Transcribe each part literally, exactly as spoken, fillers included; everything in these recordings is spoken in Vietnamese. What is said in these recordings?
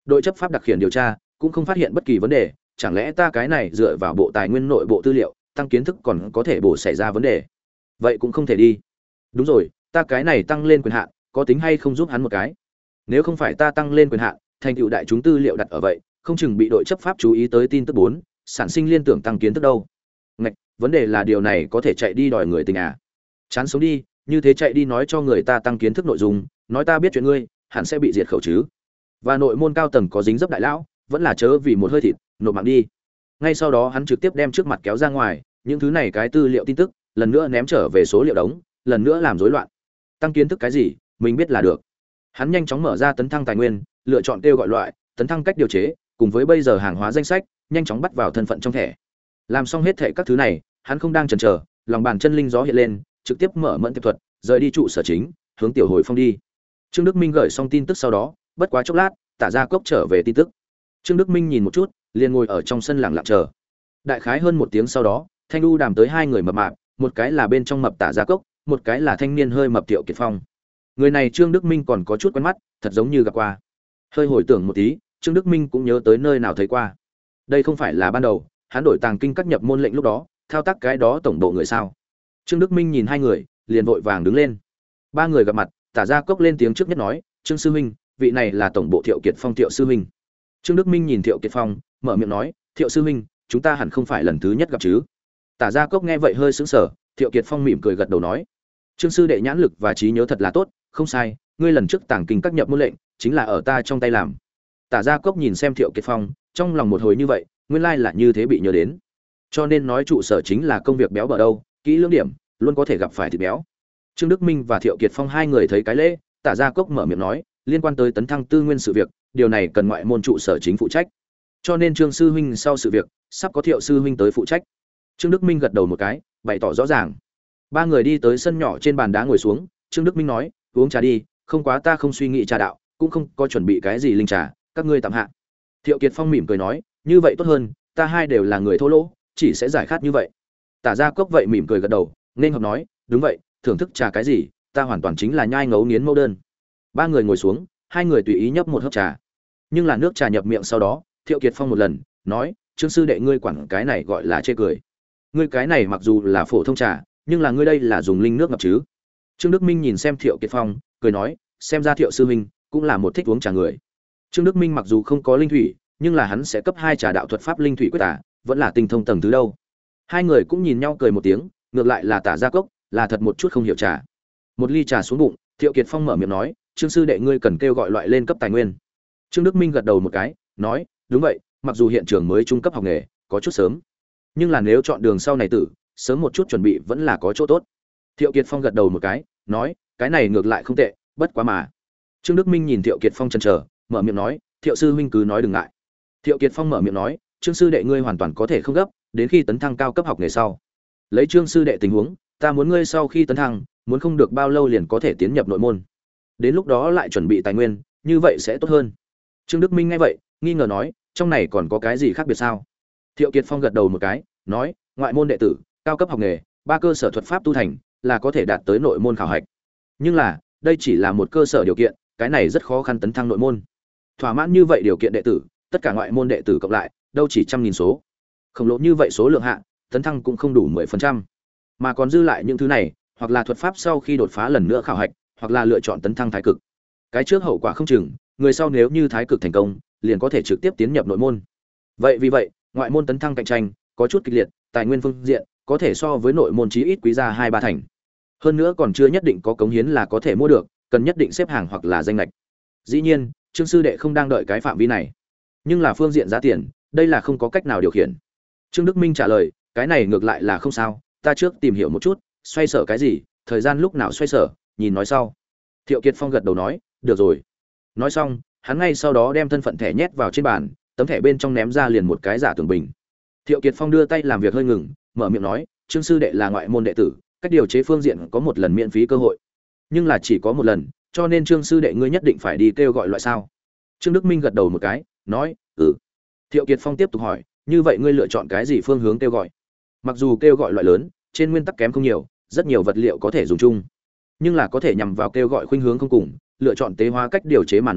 Đội chấp pháp đặc khiển điều tra cũng không phát hiện bất kỳ vấn đề, chẳng lẽ ta cái này dựa vào bộ tài nguyên nội bộ tư liệu tăng kiến thức còn có thể bổ xảy ra vấn đề? Vậy cũng không thể đi. Đúng rồi, ta cái này tăng lên quyền hạn có tính hay không giúp hắn một cái? Nếu không phải ta tăng lên quyền hạn, thành tựu đại chúng tư liệu đặt ở vậy, không chừng bị đội chấp pháp chú ý tới tin tức bốn, sản sinh liên tưởng tăng kiến thức đâu. Ngạch, vấn đề là điều này có thể chạy đi đòi người tình à? Chán sống đi, như thế chạy đi nói cho người ta tăng kiến thức nội dung, nói ta biết chuyện ngươi, hẳn sẽ bị diệt khẩu chứ. Và nội môn cao tầng có dính dấp đại lão, vẫn là chớ vì một hơi thịt, nộp mạng đi. Ngay sau đó hắn trực tiếp đem trước mặt kéo ra ngoài, những thứ này cái tư liệu tin tức, lần nữa ném trở về số liệu đống, lần nữa làm rối loạn. Tăng kiến thức cái gì, mình biết là được. Hắn nhanh chóng mở ra tấn thăng tài nguyên, lựa chọn kêu gọi loại, tấn thăng cách điều chế, cùng với bây giờ hàng hóa danh sách, nhanh chóng bắt vào thân phận trong thẻ. Làm xong hết thảy các thứ này, hắn không đang chần chờ, lòng bàn chân linh gió hiện lên, trực tiếp mở mẫn tiệp thuật, rời đi trụ sở chính, hướng tiểu hồi phong đi. Trương Đức Minh gửi xong tin tức sau đó, bất quá chốc lát, Tả Gia Cốc trở về tin tức. Trương Đức Minh nhìn một chút, liền ngồi ở trong sân lặng lặng chờ. Đại khái hơn một tiếng sau đó, Thanh Du đàm tới hai người mập mạp, một cái là bên trong mập Tả Gia Cốc, một cái là thanh niên hơi mập Thiệu Kiệt Phong. Người này Trương Đức Minh còn có chút quen mắt, thật giống như gặp qua. Hơi hồi tưởng một tí, Trương Đức Minh cũng nhớ tới nơi nào thấy qua. Đây không phải là ban đầu, hắn đổi tàng kinh các nhập môn lệnh lúc đó, thao tác cái đó tổng bộ người sao? Trương Đức Minh nhìn hai người, liền vội vàng đứng lên. Ba người gặp mặt, Tả Gia Cốc lên tiếng trước nhất nói, "Trương sư huynh, vị này là tổng bộ Thiệu Kiệt Phong Thiệu sư huynh." Trương Đức Minh nhìn Thiệu Kiệt Phong, mở miệng nói, "Thiệu sư huynh, chúng ta hẳn không phải lần thứ nhất gặp chứ?" Tả Gia Cốc nghe vậy hơi sững sờ, Thiệu Kiệt Phong mỉm cười gật đầu nói, "Trương sư đệ nhãn lực và trí nhớ thật là tốt, không sai, ngươi lần trước tàng kinh các nhập môn lệnh, chính là ở ta trong tay làm." Tả Gia Cốc nhìn xem Thiệu Kiệt Phong, trong lòng một hồi như vậy, nguyên lai là như thế bị nhớ đến. Cho nên nói trụ sở chính là công việc béo bở đâu, kỹ lưỡng điểm, luôn có thể gặp phải thịt béo. Trương Đức Minh và Thiệu Kiệt Phong hai người thấy cái lễ, Tả Gia Cốc mở miệng nói, liên quan tới tấn thăng tư nguyên sự việc, điều này cần ngoại môn trụ sở chính phụ trách. Cho nên Trương sư huynh sau sự việc, sắp có Thiệu sư huynh tới phụ trách. Trương Đức Minh gật đầu một cái, bày tỏ rõ ràng. Ba người đi tới sân nhỏ trên bàn đá ngồi xuống, Trương Đức Minh nói, uống trà đi, không quá ta không suy nghĩ trà đạo, cũng không có chuẩn bị cái gì linh trà, các ngươi tạm hạ. Thiệu Kiệt Phong mỉm cười nói, như vậy tốt hơn, ta hai đều là người thô lỗ, chỉ sẽ giải khát như vậy. Tả Gia Cốc vậy mỉm cười gật đầu, nên hợp nói, đúng vậy, thưởng thức trà cái gì, ta hoàn toàn chính là nhai ngấu nghiến mẫu đơn. Ba người ngồi xuống, hai người tùy ý nhấp một hớp trà. Nhưng là nước trà nhập miệng sau đó, Thiệu Kiệt Phong một lần, nói, Trương sư đệ ngươi quản cái này gọi là chê cười. Ngươi cái này mặc dù là phổ thông trà, nhưng là ngươi đây là dùng linh nước ngập chứ. Trương Đức Minh nhìn xem Thiệu Kiệt Phong, cười nói, xem ra Thiệu sư huynh cũng là một thích uống trà người. Trương Đức Minh mặc dù không có linh thủy, nhưng là hắn sẽ cấp hai trà đạo thuật pháp linh thủy quyết tả, vẫn là tinh thông tầng thứ đâu. Hai người cũng nhìn nhau cười một tiếng, ngược lại là Tả Gia Cốc, là thật một chút không hiểu trà. Một ly trà xuống bụng, Thiệu Kiệt Phong mở miệng nói, Trương sư đệ ngươi cần kêu gọi loại lên cấp tài nguyên. Trương Đức Minh gật đầu một cái, nói, đúng vậy, mặc dù hiện trường mới trung cấp học nghề, có chút sớm, nhưng là nếu chọn đường sau này tử, sớm một chút chuẩn bị vẫn là có chỗ tốt. Thiệu Kiệt Phong gật đầu một cái, nói, cái này ngược lại không tệ, bất quá mà. Trương Đức Minh nhìn Thiệu Kiệt Phong chần chờ, mở miệng nói, Thiệu sư huynh cứ nói đừng ngại. Thiệu Kiệt Phong mở miệng nói, Trương sư đệ ngươi hoàn toàn có thể không gấp, đến khi tấn thăng cao cấp học nghề sau. Lấy Trương sư đệ tình huống, ta muốn ngươi sau khi tấn thăng, muốn không được bao lâu liền có thể tiến nhập nội môn. Đến lúc đó lại chuẩn bị tài nguyên, như vậy sẽ tốt hơn. Trương Đức Minh nghe vậy, nghi ngờ nói, trong này còn có cái gì khác biệt sao? Thiệu Kiệt Phong gật đầu một cái, nói, ngoại môn đệ tử, cao cấp học nghề, ba cơ sở thuật pháp tu thành, là có thể đạt tới nội môn khảo hạch. Nhưng là, đây chỉ là một cơ sở điều kiện, cái này rất khó khăn tấn thăng nội môn. Thỏa mãn như vậy điều kiện đệ tử, tất cả ngoại môn đệ tử cộng lại, đâu chỉ trăm nghìn số. Khổng lồ như vậy số lượng hạ, tấn thăng cũng không đủ mười phần trăm. Mà còn dư lại những thứ này, hoặc là thuật pháp sau khi đột phá lần nữa khảo hạch, hoặc là lựa chọn tấn thăng thái cực. Cái trước hậu quả không chừng, người sau nếu như thái cực thành công, liền có thể trực tiếp tiến nhập nội môn. Vậy vì vậy, ngoại môn tấn thăng cạnh tranh có chút kịch liệt, tài nguyên phương diện có thể so với nội môn chí ít quý ra hai ba thành. Hơn nữa còn chưa nhất định có cống hiến là có thể mua được, cần nhất định xếp hàng hoặc là danh lệch. Dĩ nhiên, Trương sư đệ không đang đợi cái phạm vi này, nhưng là phương diện giá tiền, đây là không có cách nào điều khiển. Trương Đức Minh trả lời, cái này ngược lại là không sao, ta trước tìm hiểu một chút, xoay sở cái gì, thời gian lúc nào xoay sở, nhìn nói sau. Thiệu Kiệt Phong gật đầu nói, được rồi. Nói xong, hắn ngay sau đó đem thân phận thẻ nhét vào trên bàn, tấm thẻ bên trong ném ra liền một cái giả tưởng bình. Thiệu Kiệt Phong đưa tay làm việc hơi ngừng, mở miệng nói, Trương sư đệ là ngoại môn đệ tử, cách điều chế phương diện có một lần miễn phí cơ hội, nhưng là chỉ có một lần, cho nên Trương sư đệ ngươi nhất định phải đi kêu gọi loại sao? Trương Đức Minh gật đầu một cái, nói, ừ. Thiệu Kiệt Phong tiếp tục hỏi, như vậy ngươi lựa chọn cái gì phương hướng kêu gọi? Mặc dù kêu gọi loại lớn, trên nguyên tắc kém không nhiều, rất nhiều vật liệu có thể dùng chung, nhưng là có thể nhằm vào kêu gọi khuynh hướng không cùng, lựa chọn tế hóa cách điều chế mà nói,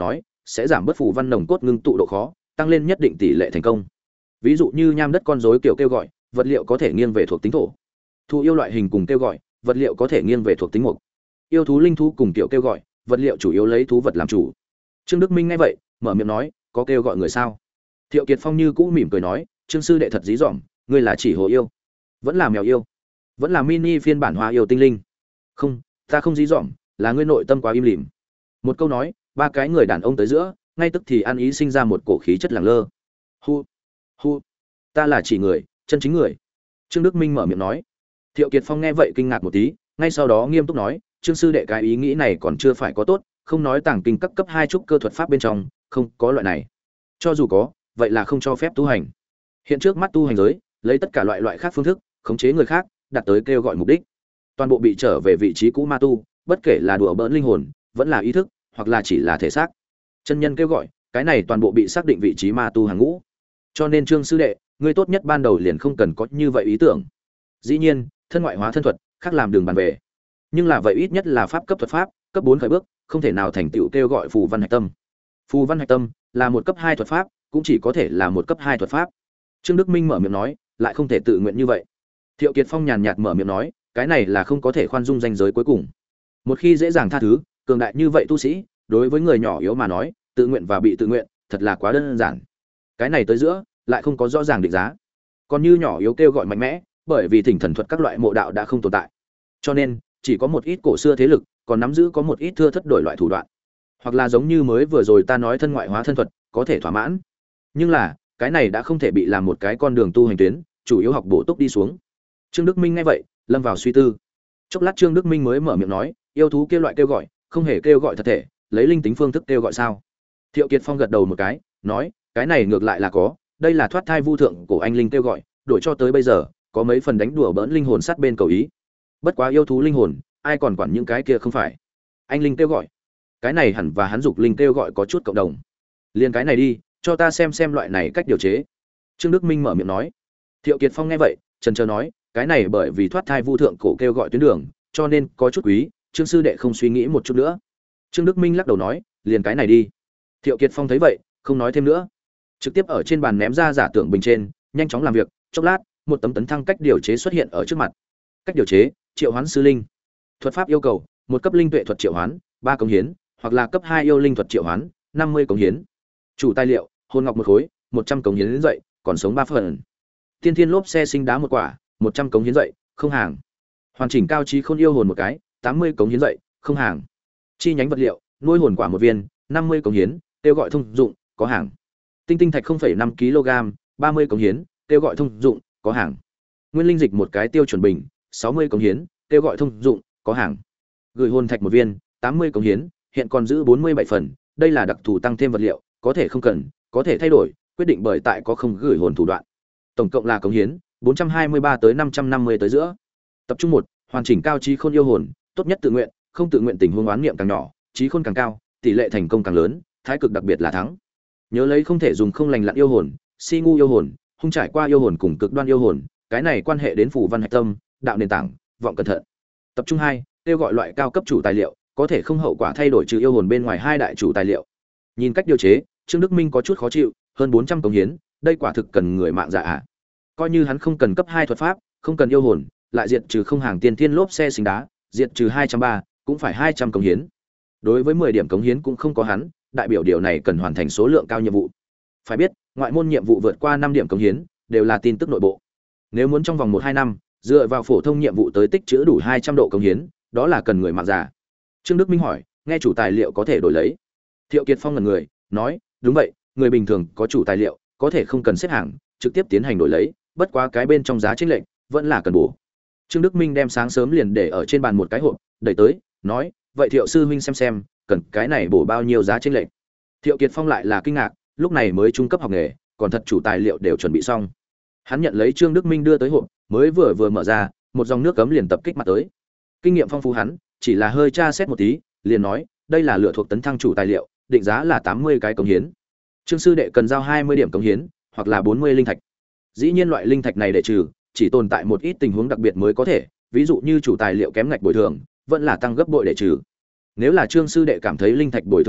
sẽ giảm bớt phù văn nồng cốt ngưng tụ độ khó, tăng lên nhất định tỷ lệ thành công. Ví dụ như nham đất con rối kiểu kêu gọi, vật liệu có thể nghiêng về thuộc tính thổ. Thú yêu loại hình cùng kêu gọi, vật liệu có thể nghiêng về thuộc tính mộc. Yêu thú linh thú cùng kiểu kêu gọi, vật liệu chủ yếu lấy thú vật làm chủ. Trương Đức Minh nghe vậy, mở miệng nói, có kêu gọi người sao? Thiệu Kiệt Phong như cũ mỉm cười nói, Trương sư đệ thật dí dỏm, ngươi là chỉ hồ yêu, vẫn là mèo yêu, vẫn là mini phiên bản hoa yêu tinh linh. Không, ta không dí dỏm, là ngươi nội tâm quá im lìm. Một câu nói, ba cái người đàn ông tới giữa, ngay tức thì ăn ý sinh ra một cổ khí chất lẳng lơ. Hu, hu, ta là chỉ người, chân chính người. Trương Đức Minh mở miệng nói. Thiệu Kiệt Phong nghe vậy kinh ngạc một tí, ngay sau đó nghiêm túc nói, Trương sư đệ cái ý nghĩ này còn chưa phải có tốt, không nói tàng kinh cấp cấp hai trúc cơ thuật pháp bên trong, không có loại này. Cho dù có, vậy là không cho phép tu hành. Hiện trước mắt tu hành giới, lấy tất cả loại loại khác phương thức, khống chế người khác, đạt tới kêu gọi mục đích. Toàn bộ bị trở về vị trí cũ ma tu, bất kể là đùa bỡn linh hồn, vẫn là ý thức, hoặc là chỉ là thể xác. Chân nhân kêu gọi, cái này toàn bộ bị xác định vị trí ma tu hàng ngũ. Cho nên Trương sư đệ, ngươi tốt nhất ban đầu liền không cần có như vậy ý tưởng. Dĩ nhiên, thân ngoại hóa thân thuật, khác làm đường bàn về. Nhưng là vậy ít nhất là pháp cấp thuật pháp, cấp bốn khởi bước, không thể nào thành tựu kêu gọi phù văn hạch tâm. Phù văn hạch tâm là một cấp hai thuật pháp, cũng chỉ có thể là một cấp hai thuật pháp. Trương Đức Minh mở miệng nói, lại không thể tự nguyện như vậy. Thiệu Kiệt Phong nhàn nhạt mở miệng nói, cái này là không có thể khoan dung danh giới cuối cùng. Một khi dễ dàng tha thứ, cường đại như vậy tu sĩ, đối với người nhỏ yếu mà nói, tự nguyện và bị tự nguyện, thật là quá đơn giản. Cái này tới giữa, lại không có rõ ràng định giá. Còn như nhỏ yếu kêu gọi mạnh mẽ, bởi vì thỉnh thần thuật các loại mộ đạo đã không tồn tại. Cho nên, chỉ có một ít cổ xưa thế lực, còn nắm giữ có một ít thưa thất đổi loại thủ đoạn. Hoặc là giống như mới vừa rồi ta nói thân ngoại hóa thân thuật, có thể thỏa mãn. Nhưng là, cái này đã không thể bị làm một cái con đường tu hành tuyến, chủ yếu học bổ túc đi xuống. Trương Đức Minh nghe vậy, lâm vào suy tư. Chốc lát Trương Đức Minh mới mở miệng nói, yêu thú kêu loại kêu gọi, không hề kêu gọi thật thể, lấy linh tính phương thức kêu gọi sao? Thiệu Kiệt Phong gật đầu một cái, nói, cái này ngược lại là có, đây là thoát thai vu thượng cổ anh linh kêu gọi, đổi cho tới bây giờ, có mấy phần đánh đùa bỡn linh hồn sát bên cầu ý. Bất quá yêu thú linh hồn, ai còn quản những cái kia không phải? Anh linh kêu gọi, cái này hẳn và hắn dục linh kêu gọi có chút cộng đồng. Liên cái này đi, cho ta xem xem loại này cách điều chế. Trương Đức Minh mở miệng nói. Thiệu Kiệt Phong nghe vậy, trần trờ nói, cái này bởi vì thoát thai vu thượng cổ kêu gọi tuyến đường, cho nên có chút quý, Trương sư đệ không suy nghĩ một chút nữa. Trương Đức Minh lắc đầu nói, liền cái này đi. Thiệu Kiệt Phong thấy vậy, không nói thêm nữa, trực tiếp ở trên bàn ném ra giả tưởng bình trên, nhanh chóng làm việc. Chốc lát, một tấm tấn thăng cách điều chế xuất hiện ở trước mặt. Cách điều chế, triệu hoán sư linh. Thuật pháp yêu cầu, một cấp linh tuệ thuật triệu hoán, ba cống hiến, hoặc là cấp hai yêu linh thuật triệu hoán, năm mươi cống hiến. Chủ tài liệu, hồn ngọc một khối, một trăm cống hiến dậy, còn sống ba phần. Tiên thiên lốp xe sinh đá một quả, một trăm cống hiến dậy, không hàng. Hoàn chỉnh cao trí khôn yêu hồn một cái, tám mươi cống hiến dậy, không hàng. Chi nhánh vật liệu, nuôi hồn quả một viên, năm mươi cống hiến, kêu gọi thông dụng, có hàng. Tinh tinh thạch không phẩy năm ki lô gam, ba mươi cống hiến, kêu gọi thông dụng, có hàng. Nguyên linh dịch một cái tiêu chuẩn bình, sáu mươi cống hiến, kêu gọi thông dụng, có hàng. Gửi hồn thạch một viên, tám mươi cống hiến, hiện còn giữ bốn mươi bảy phần, đây là đặc thù tăng thêm vật liệu, có thể không cần, có thể thay đổi, quyết định bởi tại có không gửi hồn thủ đoạn. Tổng cộng là cống hiến bốn trăm hai mươi ba tới năm trăm năm mươi tới giữa. Tập trung một, hoàn chỉnh cao trí khôn yêu hồn, tốt nhất tự nguyện, không tự nguyện tình huống oán niệm càng nhỏ, trí khôn càng cao, tỷ lệ thành công càng lớn, thái cực đặc biệt là thắng. Nhớ lấy không thể dùng không lành lặn yêu hồn, si ngu yêu hồn, hung trải qua yêu hồn cùng cực đoan yêu hồn, cái này quan hệ đến phù văn hạch tâm, đạo nền tảng, vọng cẩn thận. Tập trung hai, kêu gọi loại cao cấp chủ tài liệu, có thể không hậu quả thay đổi trừ yêu hồn bên ngoài hai đại chủ tài liệu. Nhìn cách điều chế, Trương Đức Minh có chút khó chịu, hơn bốn trăm cống hiến, đây quả thực cần người mạng dạ ạ. Coi như hắn không cần cấp hai thuật pháp, không cần yêu hồn, lại diệt trừ không hàng tiên thiên lốp xe xình đá, diệt trừ hai trăm ba, cũng phải hai trăm cống hiến. Đối với mười điểm cống hiến cũng không có hắn, đại biểu điều này cần hoàn thành số lượng cao nhiệm vụ. Phải biết, ngoại môn nhiệm vụ vượt qua năm điểm cống hiến, đều là tin tức nội bộ. Nếu muốn trong vòng một hai năm, dựa vào phổ thông nhiệm vụ tới tích trữ đủ hai trăm độ cống hiến, đó là cần người mạng già. Trương Đức Minh hỏi, nghe chủ tài liệu có thể đổi lấy? Thiệu Kiệt Phong ngẩn người, nói, đúng vậy, người bình thường có chủ tài liệu, có thể không cần xếp hàng, trực tiếp tiến hành đổi lấy, bất quá cái bên trong giá chênh lệch vẫn là cần bổ. Trương Đức Minh đem sáng sớm liền để ở trên bàn một cái hộp, đẩy tới, nói, vậy Thiệu sư huynh xem xem, cần cái này bổ bao nhiêu giá chênh lệch. Thiệu Kiệt Phong lại là kinh ngạc, lúc này mới trung cấp học nghề, còn thật chủ tài liệu đều chuẩn bị xong. Hắn nhận lấy Trương Đức Minh đưa tới hộp, mới vừa vừa mở ra, một dòng nước cấm liền tập kích mặt tới. Kinh nghiệm phong phú hắn, chỉ là hơi tra xét một tí, liền nói, đây là lựa thuộc tấn thăng chủ tài liệu, định giá là tám mươi cái cống hiến. Trương sư đệ cần giao hai mươi điểm cống hiến, hoặc là bốn mươi linh thạch. Dĩ nhiên loại linh thạch này để trừ, chỉ tồn tại một ít tình huống đặc biệt mới có thể, ví dụ như chủ tài liệu kém ngạch bồi thường, vẫn là tăng gấp bội để trừ. Nếu là Trương sư đệ cảm thấy linh thạch bồi thường nhiều,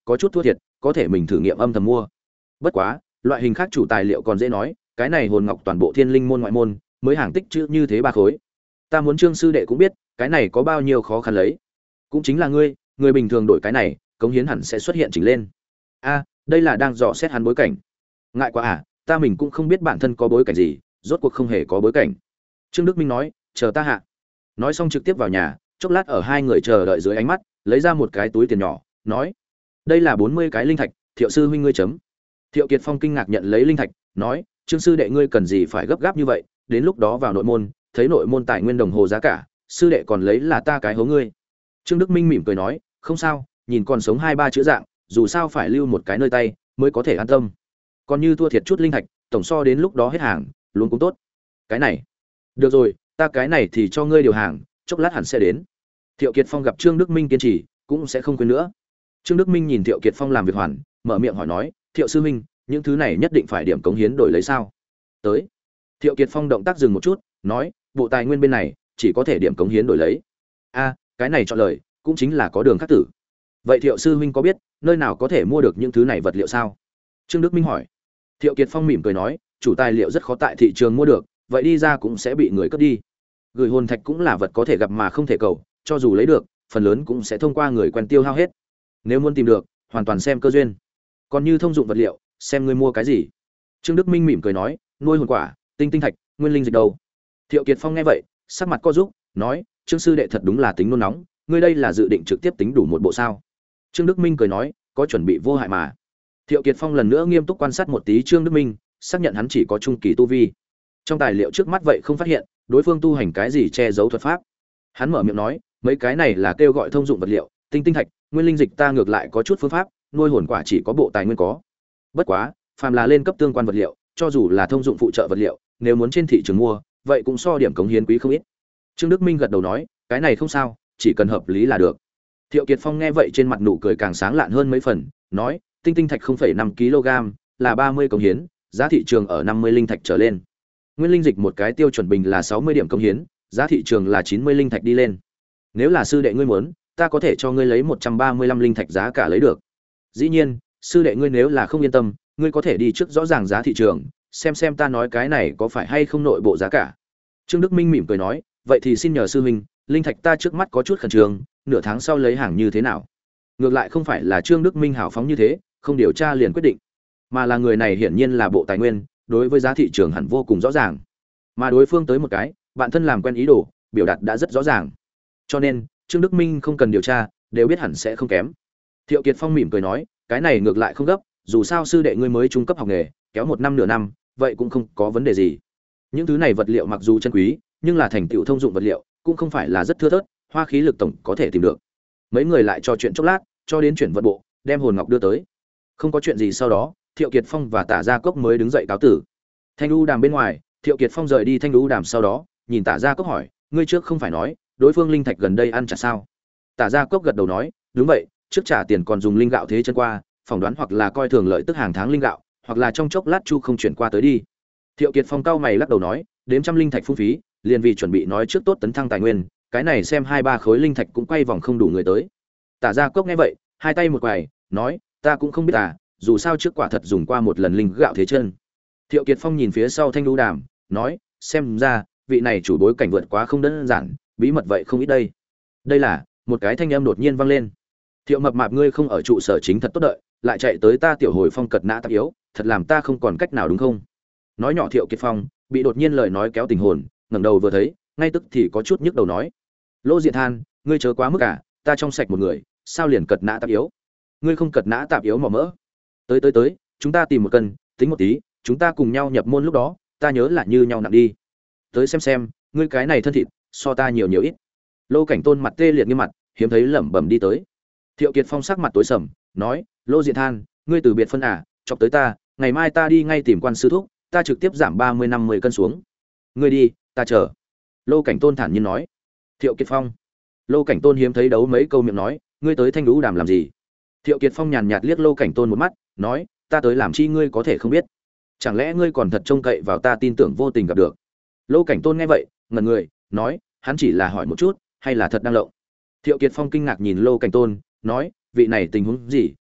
có chút thua thiệt, có thể mình thử nghiệm âm thầm mua. Bất quá, loại hình khác chủ tài liệu còn dễ nói, cái này hồn ngọc toàn bộ thiên linh môn ngoại môn, mới hàng tích chữ như thế ba khối. Ta muốn Trương sư đệ cũng biết, cái này có bao nhiêu khó khăn lấy. Cũng chính là ngươi, người bình thường đổi cái này, cống hiến hẳn sẽ xuất hiện chỉnh lên. A, đây là đang dò xét hắn bối cảnh. Ngại quá à, ta mình cũng không biết bản thân có bối cảnh gì, rốt cuộc không hề có bối cảnh. Trương Đức Minh nói, chờ ta hạ. Nói xong trực tiếp vào nhà, chốc lát ở hai người chờ đợi dưới ánh mắt, lấy ra một cái túi tiền nhỏ, nói: "Đây là bốn mươi cái linh thạch, Thiệu sư huynh ngươi chấm." Thiệu Kiệt Phong kinh ngạc nhận lấy linh thạch, nói: "Trương sư đệ ngươi cần gì phải gấp gáp như vậy, đến lúc đó vào nội môn, thấy nội môn tài nguyên đồng hồ giá cả, sư đệ còn lấy là ta cái hố ngươi." Trương Đức Minh mỉm cười nói: "Không sao, nhìn còn sống hai ba chữ dạng, dù sao phải lưu một cái nơi tay, mới có thể an tâm. Còn như thua thiệt chút linh thạch, tổng so đến lúc đó hết hàng, luôn cũng tốt." Cái này, được rồi, ta cái này thì cho ngươi điều hàng, chốc lát hẳn sẽ đến. Thiệu Kiệt Phong gặp Trương Đức Minh kiên trì, cũng sẽ không quên nữa. Trương Đức Minh nhìn Thiệu Kiệt Phong làm việc hoàn, mở miệng hỏi nói: "Thiệu sư huynh, những thứ này nhất định phải điểm cống hiến đổi lấy sao?" Tới. Thiệu Kiệt Phong động tác dừng một chút, nói: "Bộ tài nguyên bên này, chỉ có thể điểm cống hiến đổi lấy." A, cái này chọn lời, cũng chính là có đường khác tử. Vậy Thiệu sư huynh có biết, nơi nào có thể mua được những thứ này vật liệu sao? Trương Đức Minh hỏi. Thiệu Kiệt Phong mỉm cười nói: "Chủ tài liệu rất khó tại thị trường mua được, vậy đi ra cũng sẽ bị người cướp đi. Gửi hồn thạch cũng là vật có thể gặp mà không thể cầu, cho dù lấy được, phần lớn cũng sẽ thông qua người quen tiêu hao hết. Nếu muốn tìm được, hoàn toàn xem cơ duyên. Còn như thông dụng vật liệu, xem ngươi mua cái gì." Trương Đức Minh mỉm cười nói: "Nuôi hồn quả, tinh tinh thạch, nguyên linh dịch đâu?" Thiệu Kiệt Phong nghe vậy, sắc mặt co rúm, nói: "Trương sư đệ thật đúng là tính nôn nóng, ngươi đây là dự định trực tiếp tính đủ một bộ sao?" Trương Đức Minh cười nói: "Có chuẩn bị vô hại mà." Thiệu Kiệt Phong lần nữa nghiêm túc quan sát một tí Trương Đức Minh, xác nhận hắn chỉ có trung kỳ tu vi. Trong tài liệu trước mắt vậy không phát hiện đối phương tu hành cái gì che giấu thuật pháp. Hắn mở miệng nói: "Mấy cái này là kêu gọi thông dụng vật liệu, tinh tinh thạch, nguyên linh dịch ta ngược lại có chút phương pháp, nuôi hồn quả chỉ có bộ tài nguyên có. Bất quá, phàm là lên cấp tương quan vật liệu, cho dù là thông dụng phụ trợ vật liệu, nếu muốn trên thị trường mua, vậy cũng so điểm cống hiến quý không ít." Trương Đức Minh gật đầu nói: "Cái này không sao, chỉ cần hợp lý là được." Thiệu Kiệt Phong nghe vậy trên mặt nụ cười càng sáng lạn hơn mấy phần, nói: "Tinh tinh thạch không phẩy năm ki lô gam, là ba mươi cống hiến, giá thị trường ở năm mươi linh thạch trở lên. Nguyên linh dịch một cái tiêu chuẩn bình là sáu mươi điểm cống hiến, giá thị trường là chín mươi linh thạch đi lên. Nếu là sư đệ ngươi muốn, ta có thể cho ngươi lấy một trăm ba mươi lăm linh thạch giá cả lấy được. Dĩ nhiên, sư đệ ngươi nếu là không yên tâm, ngươi có thể đi trước rõ ràng giá thị trường, xem xem ta nói cái này có phải hay không nội bộ giá cả." Trương Đức Minh mỉm cười nói: "Vậy thì xin nhờ sư huynh, linh thạch ta trước mắt có chút khẩn trương, nửa tháng sau lấy hàng như thế nào?" Ngược lại không phải là Trương Đức Minh hào phóng như thế, không điều tra liền quyết định, mà là người này hiển nhiên là bộ tài nguyên, đối với giá thị trường hẳn vô cùng rõ ràng. Mà đối phương tới một cái, bạn thân làm quen ý đồ, biểu đạt đã rất rõ ràng. Cho nên, Trương Đức Minh không cần điều tra, đều biết hẳn sẽ không kém. Thiệu Kiệt Phong mỉm cười nói: "Cái này ngược lại không gấp, dù sao sư đệ ngươi mới trung cấp học nghề, kéo một năm nửa năm, vậy cũng không có vấn đề gì. Những thứ này vật liệu mặc dù chân quý, nhưng là thành tựu thông dụng vật liệu, cũng không phải là rất thưa thớt, hoa khí lực tổng có thể tìm được." Mấy người lại trò chuyện chốc lát, cho đến chuyển vật bộ, đem hồn ngọc đưa tới. Không có chuyện gì sau đó, Thiệu Kiệt Phong và Tả Gia Cốc mới đứng dậy cáo tử. Thanh U Đàm bên ngoài, Thiệu Kiệt Phong rời đi Thanh U Đàm sau đó, nhìn Tả Gia Cốc hỏi: "Ngươi trước không phải nói, đối phương linh thạch gần đây ăn trả sao?" Tả Gia Cốc gật đầu nói: "Đúng vậy, trước trả tiền còn dùng linh gạo thế chân qua, phỏng đoán hoặc là coi thường lợi tức hàng tháng linh gạo, hoặc là trong chốc lát chu không chuyển qua tới đi." Thiệu Kiệt Phong cau mày lắc đầu nói: "Đếm trăm linh thạch phung phí, liền vì chuẩn bị nói trước tốt tấn thăng tài nguyên, cái này xem hai ba khối linh thạch cũng quay vòng không đủ người tới." Tả Gia Cốc nghe vậy, hai tay một quài, nói: "Ta cũng không biết à, dù sao trước quả thật dùng qua một lần linh gạo thế chân." Thiệu Kiệt Phong nhìn phía sau Thanh Đu Đàm, nói: "Xem ra, vị này chủ bối cảnh vượt quá không đơn giản, bí mật vậy không ít đây." Đây là, một cái thanh âm đột nhiên vang lên. "Thiệu mập mạp ngươi không ở trụ sở chính thật tốt đợi, lại chạy tới ta Tiểu Hồi Phong cật nã tạp yếu, thật làm ta không còn cách nào đúng không?" Nói nhỏ Thiệu Kiệt Phong, bị đột nhiên lời nói kéo tình hồn, ngẩng đầu vừa thấy, ngay tức thì có chút nhức đầu nói: "Lô Diện Than, ngươi chớ quá mức à, ta trong sạch một người, sao liền cật nã tạp yếu? Ngươi không cật nã tạp yếu mỏ mỡ. Tới tới tới, chúng ta tìm một cân, tính một tí, chúng ta cùng nhau nhập môn lúc đó, ta nhớ là như nhau nặng đi. Tới xem xem, ngươi cái này thân thịt, so ta nhiều nhiều ít." Lô Cảnh Tôn mặt tê liệt như mặt, hiếm thấy lẩm bẩm đi tới. Thiệu Kiệt Phong sắc mặt tối sầm, nói: "Lô Diện Than, ngươi từ biệt phân à, chọc tới ta, ngày mai ta đi ngay tìm quan sư thúc, ta trực tiếp giảm ba mươi năm mươi cân xuống. Ngươi đi, ta chờ." Lô Cảnh Tôn thản nhiên nói. Thiệu Kiệt Phong. Lô Cảnh Tôn hiếm thấy đấu mấy câu miệng nói: "Ngươi tới Thanh Lũ Đàm làm gì?" Thiệu Kiệt Phong nhàn nhạt liếc Lô Cảnh Tôn một mắt, nói: "Ta tới làm chi ngươi có thể không biết? Chẳng lẽ ngươi còn thật trông cậy vào ta tin tưởng vô tình gặp được?" Lô Cảnh Tôn nghe vậy, ngẩn người, nói: "Hắn chỉ là hỏi một chút, hay là thật đang lộng?" Thiệu Kiệt Phong kinh ngạc nhìn Lô Cảnh Tôn, nói: "Vị này tình huống gì,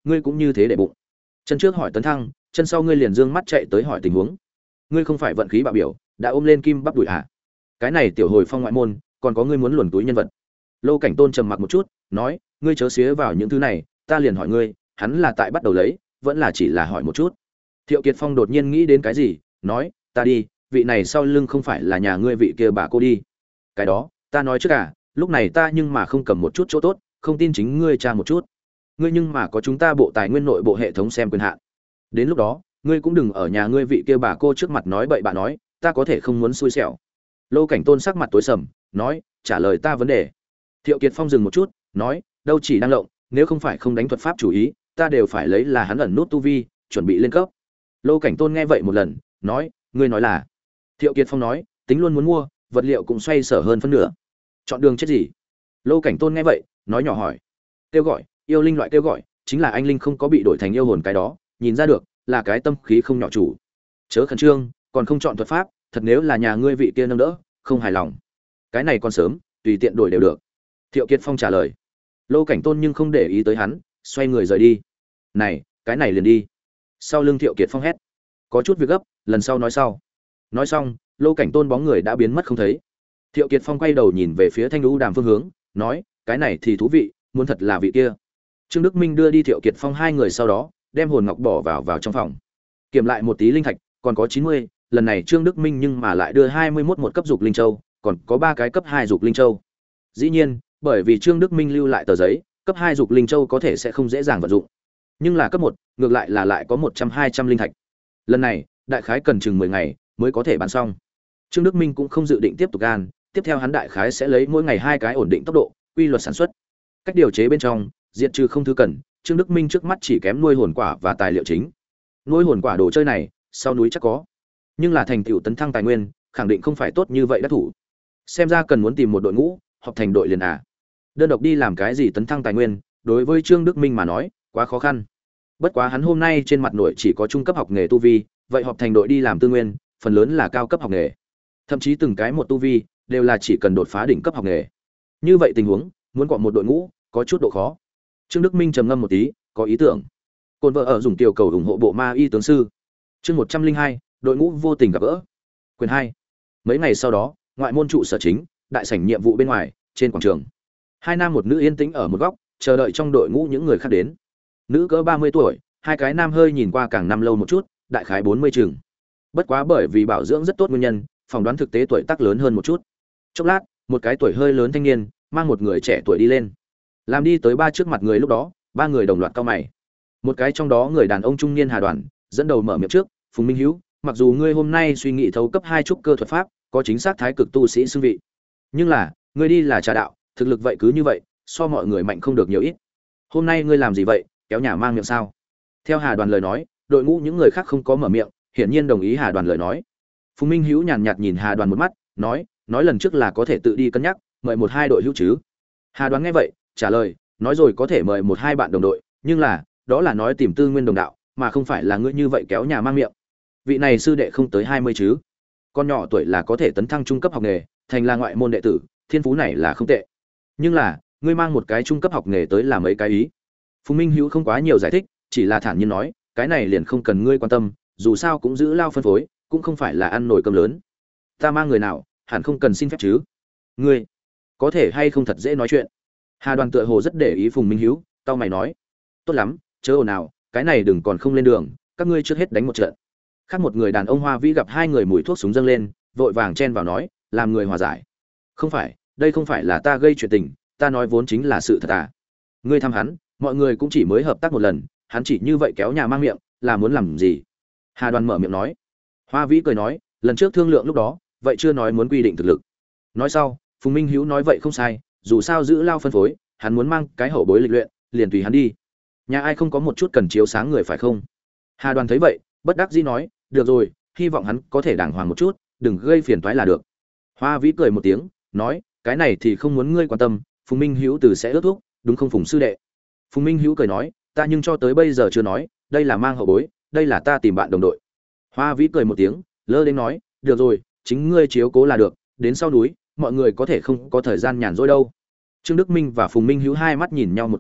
ngươi cũng như thế để bụng. Chân trước hỏi tấn thăng, chân sau ngươi liền dương mắt chạy tới hỏi tình huống. Ngươi không phải vận khí bạo biểu, đã ôm lên kim bắp đùi à? Cái này tiểu hồi phong ngoại môn, còn có ngươi muốn luồn túi nhân vật. Lô Cảnh Tôn trầm mặc một chút, nói, ngươi chớ xía vào những thứ này, ta liền hỏi ngươi, hắn là tại bắt đầu lấy, vẫn là chỉ là hỏi một chút. Thiệu Kiệt Phong đột nhiên nghĩ đến cái gì, nói, ta đi, vị này sau lưng không phải là nhà ngươi vị kia bà cô đi. Cái đó, ta nói trước à, lúc này ta nhưng mà không cầm một chút chỗ tốt, không tin chính ngươi tra một chút. Ngươi nhưng mà có chúng ta bộ tài nguyên nội bộ hệ thống xem quyền hạn. Đến lúc đó, ngươi cũng đừng ở nhà ngươi vị kia bà cô trước mặt nói bậy bạ nói, ta có thể không muốn xui xẻo. Lô Cảnh Tôn sắc mặt tối sầm, nói, trả lời ta vấn đề. Thiệu Kiệt Phong dừng một chút, nói, đâu chỉ đang lộng, nếu không phải không đánh thuật pháp chủ ý, ta đều phải lấy là hắn ẩn nút tu vi, chuẩn bị lên cấp. Lô Cảnh Tôn nghe vậy một lần, nói, ngươi nói là. Thiệu Kiệt Phong nói, tính luôn muốn mua, vật liệu cũng xoay sở hơn phân nửa. Chọn đường chết gì? Lô Cảnh Tôn nghe vậy, nói nhỏ hỏi, kêu gọi, yêu linh loại kêu gọi, chính là anh linh không có bị đổi thành yêu hồn cái đó, nhìn ra được, là cái tâm khí không nhỏ chủ. Chớ khẩn trương, còn không chọn thuật pháp, thật nếu là nhà ngươi vị kia nâng đỡ, không hài lòng. Cái này còn sớm, tùy tiện đổi đều được. Thiệu Kiệt Phong trả lời. Lô Cảnh Tôn nhưng không để ý tới hắn, xoay người rời đi. Này, cái này liền đi. Sau lưng Thiệu Kiệt Phong hét, có chút việc gấp, lần sau nói sau. Nói xong, Lô Cảnh Tôn bóng người đã biến mất không thấy. Thiệu Kiệt Phong quay đầu nhìn về phía Thanh Lũ Đàm phương hướng, nói, cái này thì thú vị, muốn thật là vị kia. Trương Đức Minh đưa đi Thiệu Kiệt Phong hai người sau đó, đem hồn ngọc bỏ vào vào trong phòng. Kiểm lại một tí linh thạch, còn có chín mươi, lần này Trương Đức Minh nhưng mà lại đưa hai mươi mốt một cấp dục linh châu, còn có ba cái cấp hai dục linh châu. Dĩ nhiên, bởi vì Trương Đức Minh lưu lại tờ giấy, cấp hai dục linh châu có thể sẽ không dễ dàng vận dụng. Nhưng là cấp một, ngược lại là lại có một trăm hai trăm linh thạch. Lần này, đại khái cần chừng mười ngày mới có thể bán xong. Trương Đức Minh cũng không dự định tiếp tục gan, tiếp theo hắn đại khái sẽ lấy mỗi ngày hai cái ổn định tốc độ, quy luật sản xuất. Cách điều chế bên trong, diệt trừ không thứ cần, Trương Đức Minh trước mắt chỉ kém nuôi hồn quả và tài liệu chính. Nuôi hồn quả đồ chơi này, sau núi chắc có. Nhưng là thành tựu tấn thăng tài nguyên, khẳng định không phải tốt như vậy đắc thủ. Xem ra cần muốn tìm một đội ngũ, họp thành đội liền à. Đơn độc đi làm cái gì tấn thăng tài nguyên, đối với Trương Đức Minh mà nói, quá khó khăn. Bất quá hắn hôm nay trên mặt nội chỉ có trung cấp học nghề tu vi, vậy họp thành đội đi làm tư nguyên, phần lớn là cao cấp học nghề. Thậm chí từng cái một tu vi đều là chỉ cần đột phá đỉnh cấp học nghề. Như vậy tình huống, muốn gọi một đội ngũ, có chút độ khó. Trương Đức Minh trầm ngâm một tí, có ý tưởng. Côn vợ ở dùng tiểu cầu ủng hộ bộ ma y tướng sư. Chương một trăm linh hai, đội ngũ vô tình gặp gỡ. Quyền hai. Mấy ngày sau đó, ngoại môn trụ sở chính, đại sảnh nhiệm vụ bên ngoài, trên quảng trường. Hai nam một nữ yên tĩnh ở một góc, chờ đợi trong đội ngũ những người khác đến. Nữ cỡ ba mươi tuổi, hai cái nam hơi nhìn qua càng năm lâu một chút, đại khái bốn mươi chừng. Bất quá bởi vì bảo dưỡng rất tốt nguyên nhân, phỏng đoán thực tế tuổi tác lớn hơn một chút. Chốc lát, một cái tuổi hơi lớn thanh niên mang một người trẻ tuổi đi lên. Làm đi tới ba trước mặt người lúc đó, ba người đồng loạt cau mày. Một cái trong đó người đàn ông trung niên Hà Đoàn, dẫn đầu mở miệng trước, "Phùng Minh Hữu, mặc dù ngươi hôm nay suy nghĩ thấu cấp hai trúc cơ thuật pháp, có chính xác thái cực tu sĩ xưng vị, nhưng là, ngươi đi là trà đạo, thực lực vậy cứ như vậy, so mọi người mạnh không được nhiều ít. Hôm nay ngươi làm gì vậy, kéo nhà mang miệng sao?" Theo Hà Đoàn lời nói, đội ngũ những người khác không có mở miệng, hiển nhiên đồng ý Hà Đoàn lời nói. Phùng Minh Hữu nhàn nhạt nhìn Hà Đoàn một mắt, nói, nói lần trước là có thể tự đi cân nhắc, mời một hai đội hữu chứ. Hà Đoàn nghe vậy, trả lời, nói rồi có thể mời một hai bạn đồng đội, nhưng là, đó là nói tìm tư nguyên đồng đạo, mà không phải là ngươi như vậy kéo nhà mang miệng. Vị này sư đệ không tới hai mươi chứ? Con nhỏ tuổi là có thể tấn thăng trung cấp học nghề, thành là ngoại môn đệ tử, thiên phú này là không tệ. Nhưng là, ngươi mang một cái trung cấp học nghề tới là mấy cái ý? Phùng Minh Hữu không quá nhiều giải thích, chỉ là thản nhiên nói, cái này liền không cần ngươi quan tâm, dù sao cũng giữ lao phân phối, cũng không phải là ăn nổi cơm lớn. Ta mang người nào, hẳn không cần xin phép chứ? Ngươi, có thể hay không thật dễ nói chuyện. Hà Đoàn tựa hồ rất để ý Phùng Minh Hữu, tao mày nói, tốt lắm, chớ ồn nào, cái này đừng còn không lên đường, các ngươi trước hết đánh một trận. Khác một người đàn ông Hoa Vĩ gặp hai người mùi thuốc súng dâng lên, vội vàng chen vào nói, làm người hòa giải. Không phải, đây không phải là ta gây chuyện tình, ta nói vốn chính là sự thật à. Ngươi thăm hắn, mọi người cũng chỉ mới hợp tác một lần, hắn chỉ như vậy kéo nhà mang miệng, là muốn làm gì? Hà Đoàn mở miệng nói. Hoa Vĩ cười nói, lần trước thương lượng lúc đó, vậy chưa nói muốn quy định thực lực. Nói sau, Phùng Minh Hữu nói vậy không sai, dù sao giữ lao phân phối, hắn muốn mang cái hậu bối lịch luyện, liền tùy hắn đi. Nhà ai không có một chút cần chiếu sáng người phải không? Hà Đoàn thấy vậy, bất đắc dĩ nói, được rồi, hy vọng hắn có thể đàng hoàng một chút, đừng gây phiền toái là được. Hoa Vĩ cười một tiếng, nói, cái này thì không muốn ngươi quan tâm, Phùng Minh Hữu từ sẽ ước thúc, đúng không Phùng sư đệ? Phùng Minh Hữu cười nói, ta nhưng cho tới bây giờ chưa nói, đây là mang hậu bối, đây là ta tìm bạn đồng đội. Hoa Vĩ cười một tiếng, lơ đến nói, được rồi, chính ngươi chiếu cố là được, đến sau núi, mọi người có thể không có thời gian nhàn rỗi đâu. Trương Đức Minh và Phùng Minh Hữu hai mắt nhìn nhau một cái,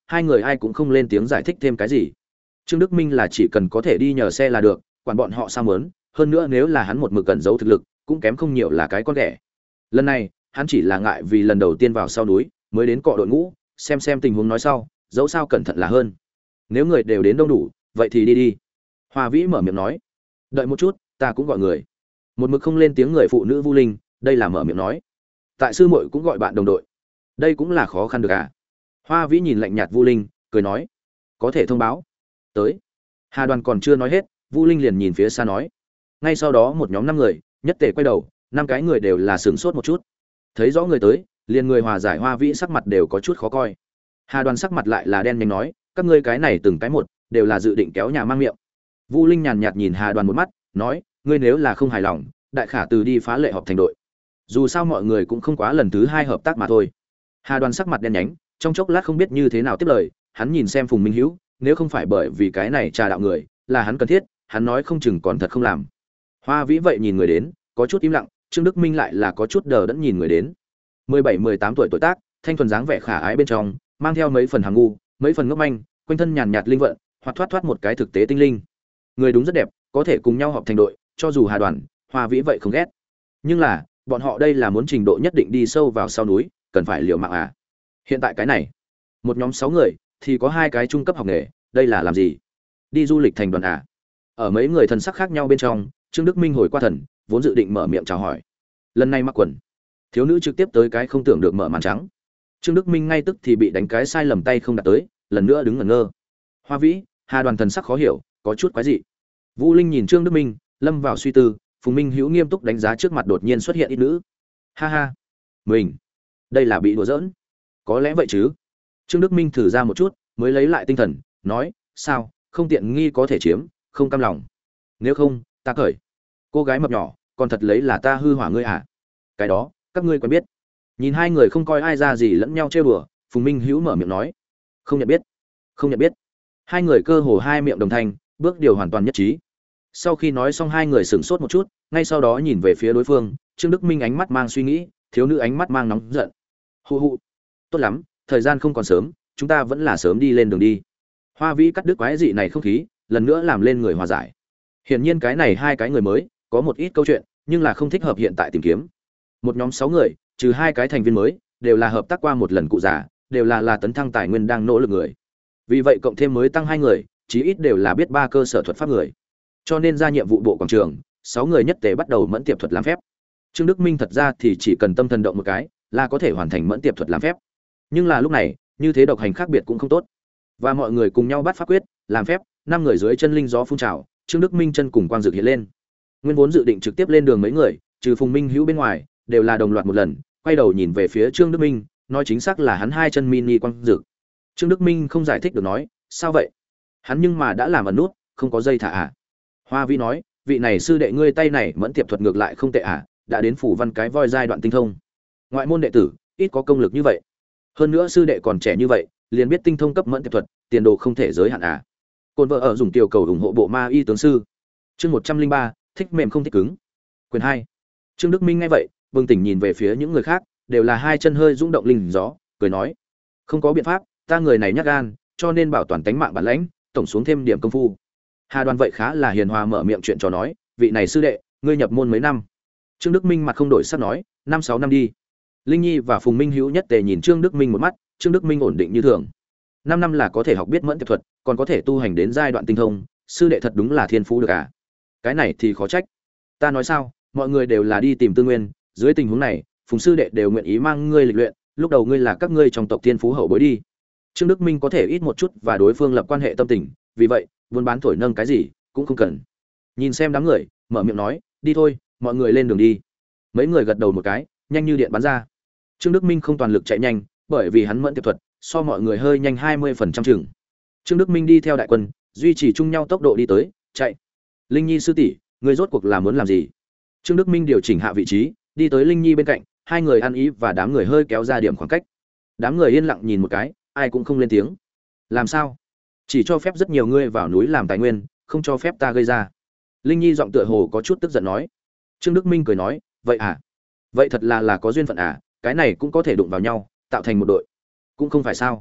hai người ai cũng không lên tiếng giải thích thêm cái gì. Trương Đức Minh là chỉ cần có thể đi nhờ xe là được, quản bọn họ sao muốn, hơn nữa nếu là hắn một mực cẩn giấu thực lực, cũng kém không nhiều là cái con ghẻ. Lần này, hắn chỉ là ngại vì lần đầu tiên vào sau núi, mới đến cọ đội ngũ, xem xem tình huống nói sau, dẫu sao cẩn thận là hơn. Nếu người đều đến đông đủ, vậy thì đi đi. Hoa Vĩ mở miệng nói. Đợi một chút, ta cũng gọi người. Một mực không lên tiếng người phụ nữ Vu Linh, đây là mở miệng nói. Tại sư muội cũng gọi bạn đồng đội. Đây cũng là khó khăn được à? Hoa Vĩ nhìn lạnh nhạt Vu Linh, cười nói, có thể thông báo. Tới. Hà Đoàn còn chưa nói hết, Vu Linh liền nhìn phía xa nói. Ngay sau đó một nhóm năm người, nhất tề quay đầu, năm cái người đều là sửng sốt một chút. Thấy rõ người tới, liền người hòa giải Hoa Vĩ sắc mặt đều có chút khó coi. Hà Đoàn sắc mặt lại là đen nhánh nói, các ngươi cái này từng cái một, đều là dự định kéo nhà mang miệng. Vu Linh nhàn nhạt nhìn Hà Đoàn một mắt, nói, ngươi nếu là không hài lòng, đại khả từ đi phá lệ họp thành đội. Dù sao mọi người cũng không quá lần thứ hai hợp tác mà thôi. Hà Đoàn sắc mặt đen nhánh, trong chốc lát không biết như thế nào tiếp lời, hắn nhìn xem Phùng Minh Hữu, nếu không phải bởi vì cái này trà đạo người, là hắn cần thiết, hắn nói không chừng còn thật không làm. Hoa Vĩ vậy nhìn người đến, có chút im lặng, Trương Đức Minh lại là có chút đờ đẫn nhìn người đến. mười bảy mười tám tuổi tuổi tác, thanh thuần dáng vẻ khả ái bên trong, mang theo mấy phần hàng ngu, mấy phần ngốc manh, quanh thân nhàn nhạt linh vận, hoặc thoát thoát một cái thực tế tinh linh. Người đúng rất đẹp, có thể cùng nhau họp thành đội, cho dù Hà Đoàn, Hoa Vĩ vậy không ghét. Nhưng là, bọn họ đây là muốn trình độ nhất định đi sâu vào sau núi, cần phải liều mạng à? Hiện tại cái này, một nhóm sáu người thì có hai cái trung cấp học nghề, đây là làm gì? Đi du lịch thành đoàn à? Ở mấy người thần sắc khác nhau bên trong, Trương Đức Minh hồi qua thần, vốn dự định mở miệng chào hỏi. Lần này mặc quần, thiếu nữ trực tiếp tới cái không tưởng được mở màn trắng. Trương Đức Minh ngay tức thì bị đánh cái sai lầm tay không đặt tới, lần nữa đứng ngẩn ngơ. Hoa Vĩ, Hà Đoàn thần sắc khó hiểu, có chút quái dị. Vũ Linh nhìn Trương Đức Minh, lâm vào suy tư, Phùng Minh Hữu nghiêm túc đánh giá trước mặt đột nhiên xuất hiện ít nữ. Ha ha, mình, đây là bị đùa giỡn. Có lẽ vậy chứ. Trương Đức Minh thử ra một chút, mới lấy lại tinh thần, nói, sao, không tiện nghi có thể chiếm, không cam lòng. Nếu không, ta cởi. Cô gái mập nhỏ, còn thật lấy là ta hư hỏa ngươi à? Cái đó, các ngươi quen biết. Nhìn hai người không coi ai ra gì lẫn nhau trêu đùa, Phùng Minh Hữu mở miệng nói, không nhận biết, không nhận biết. Hai người cơ hồ hai miệng đồng thanh, bước điều hoàn toàn nhất trí. Sau khi nói xong hai người sửng sốt một chút, ngay sau đó nhìn về phía đối phương, Trương Đức Minh ánh mắt mang suy nghĩ, thiếu nữ ánh mắt mang nóng giận. Hù hù, tốt lắm, thời gian không còn sớm, chúng ta vẫn là sớm đi lên đường đi. Hoa Vĩ cắt đứt quái dị này không khí, lần nữa làm lên người hòa giải. Hiển nhiên cái này hai cái người mới, có một ít câu chuyện, nhưng là không thích hợp hiện tại tìm kiếm. Một nhóm sáu người, trừ hai cái thành viên mới, đều là hợp tác qua một lần cụ già, đều là là tấn thăng tài nguyên đang nỗ lực người. Vì vậy cộng thêm mới tăng hai người, chí ít đều là biết ba cơ sở thuật pháp người. Cho nên ra nhiệm vụ bộ quảng trường, sáu người nhất tề bắt đầu mẫn tiệp thuật làm phép. Trương Đức Minh thật ra thì chỉ cần tâm thần động một cái, là có thể hoàn thành mẫn tiệp thuật làm phép. Nhưng là lúc này, như thế độc hành khác biệt cũng không tốt. Và mọi người cùng nhau bắt pháp quyết, làm phép, năm người dưới chân linh gió phun trào, Trương Đức Minh chân cùng quang dược hiện lên. Nguyên vốn dự định trực tiếp lên đường mấy người, trừ Phùng Minh Hữu bên ngoài, đều là đồng loạt một lần, quay đầu nhìn về phía Trương Đức Minh, nói chính xác là hắn hai chân mini quang dược. Trương Đức Minh không giải thích được nói, sao vậy? Hắn nhưng mà đã làm ẩn nút, không có dây thả à? Hoa Vĩ nói, vị này sư đệ ngươi tay này mẫn tiệp thuật ngược lại không tệ à, đã đến phủ văn cái voi giai đoạn tinh thông. Ngoại môn đệ tử, ít có công lực như vậy. Hơn nữa sư đệ còn trẻ như vậy, liền biết tinh thông cấp mẫn tiệp thuật, tiền đồ không thể giới hạn à? Côn vợ ở dùng tiểu cầu ủng hộ bộ ma y tướng sư. Chương một trăm linh ba, thích mềm không thích cứng. Quyền hai. Trương Đức Minh nghe vậy, bừng tỉnh nhìn về phía những người khác, đều là hai chân hơi rung động linh gió, cười nói: "Không có biện pháp, ta người này nhát gan, cho nên bảo toàn tánh mạng bản lãnh, tổng xuống thêm điểm công phu." Hà Đoàn vậy khá là hiền hòa mở miệng chuyện trò nói: "Vị này sư đệ, ngươi nhập môn mấy năm?" Trương Đức Minh mặt không đổi sắc nói: "Năm sáu năm đi." Linh Nhi và Phùng Minh Hữu nhất tề nhìn Trương Đức Minh một mắt, Trương Đức Minh ổn định như thường. Năm năm là có thể học biết mẫn tiệp thuật, còn có thể tu hành đến giai đoạn tinh thông, sư đệ thật đúng là thiên phú được à? Cái này thì khó trách. Ta nói sao, mọi người đều là đi tìm tư nguyên, dưới tình huống này, Phùng sư đệ đều nguyện ý mang ngươi lịch luyện, lúc đầu ngươi là các ngươi trong tộc thiên phú hậu bối đi. Trương Đức Minh có thể ít một chút và đối phương lập quan hệ tâm tình, vì vậy, buôn bán thổi nâng cái gì cũng không cần. Nhìn xem đám người, mở miệng nói, đi thôi, mọi người lên đường đi. Mấy người gật đầu một cái, nhanh như điện bắn ra. Trương Đức Minh không toàn lực chạy nhanh, bởi vì hắn mẫn tiệp thuật, so mọi người hơi nhanh hai mươi phần trăm chừng. Trương Đức Minh đi theo đại quân, duy trì chung nhau tốc độ đi tới, chạy. Linh Nhi sư tỷ, người rốt cuộc là muốn làm gì? Trương Đức Minh điều chỉnh hạ vị trí, đi tới Linh Nhi bên cạnh, hai người ăn ý và đám người hơi kéo ra điểm khoảng cách. Đám người yên lặng nhìn một cái, ai cũng không lên tiếng. Làm sao? Chỉ cho phép rất nhiều ngươi vào núi làm tài nguyên, không cho phép ta gây ra. Linh Nhi giọng tựa hồ có chút tức giận nói. Trương Đức Minh cười nói, vậy à? Vậy thật là là có duyên phận à, cái này cũng có thể đụng vào nhau, tạo thành một đội. Cũng không phải sao?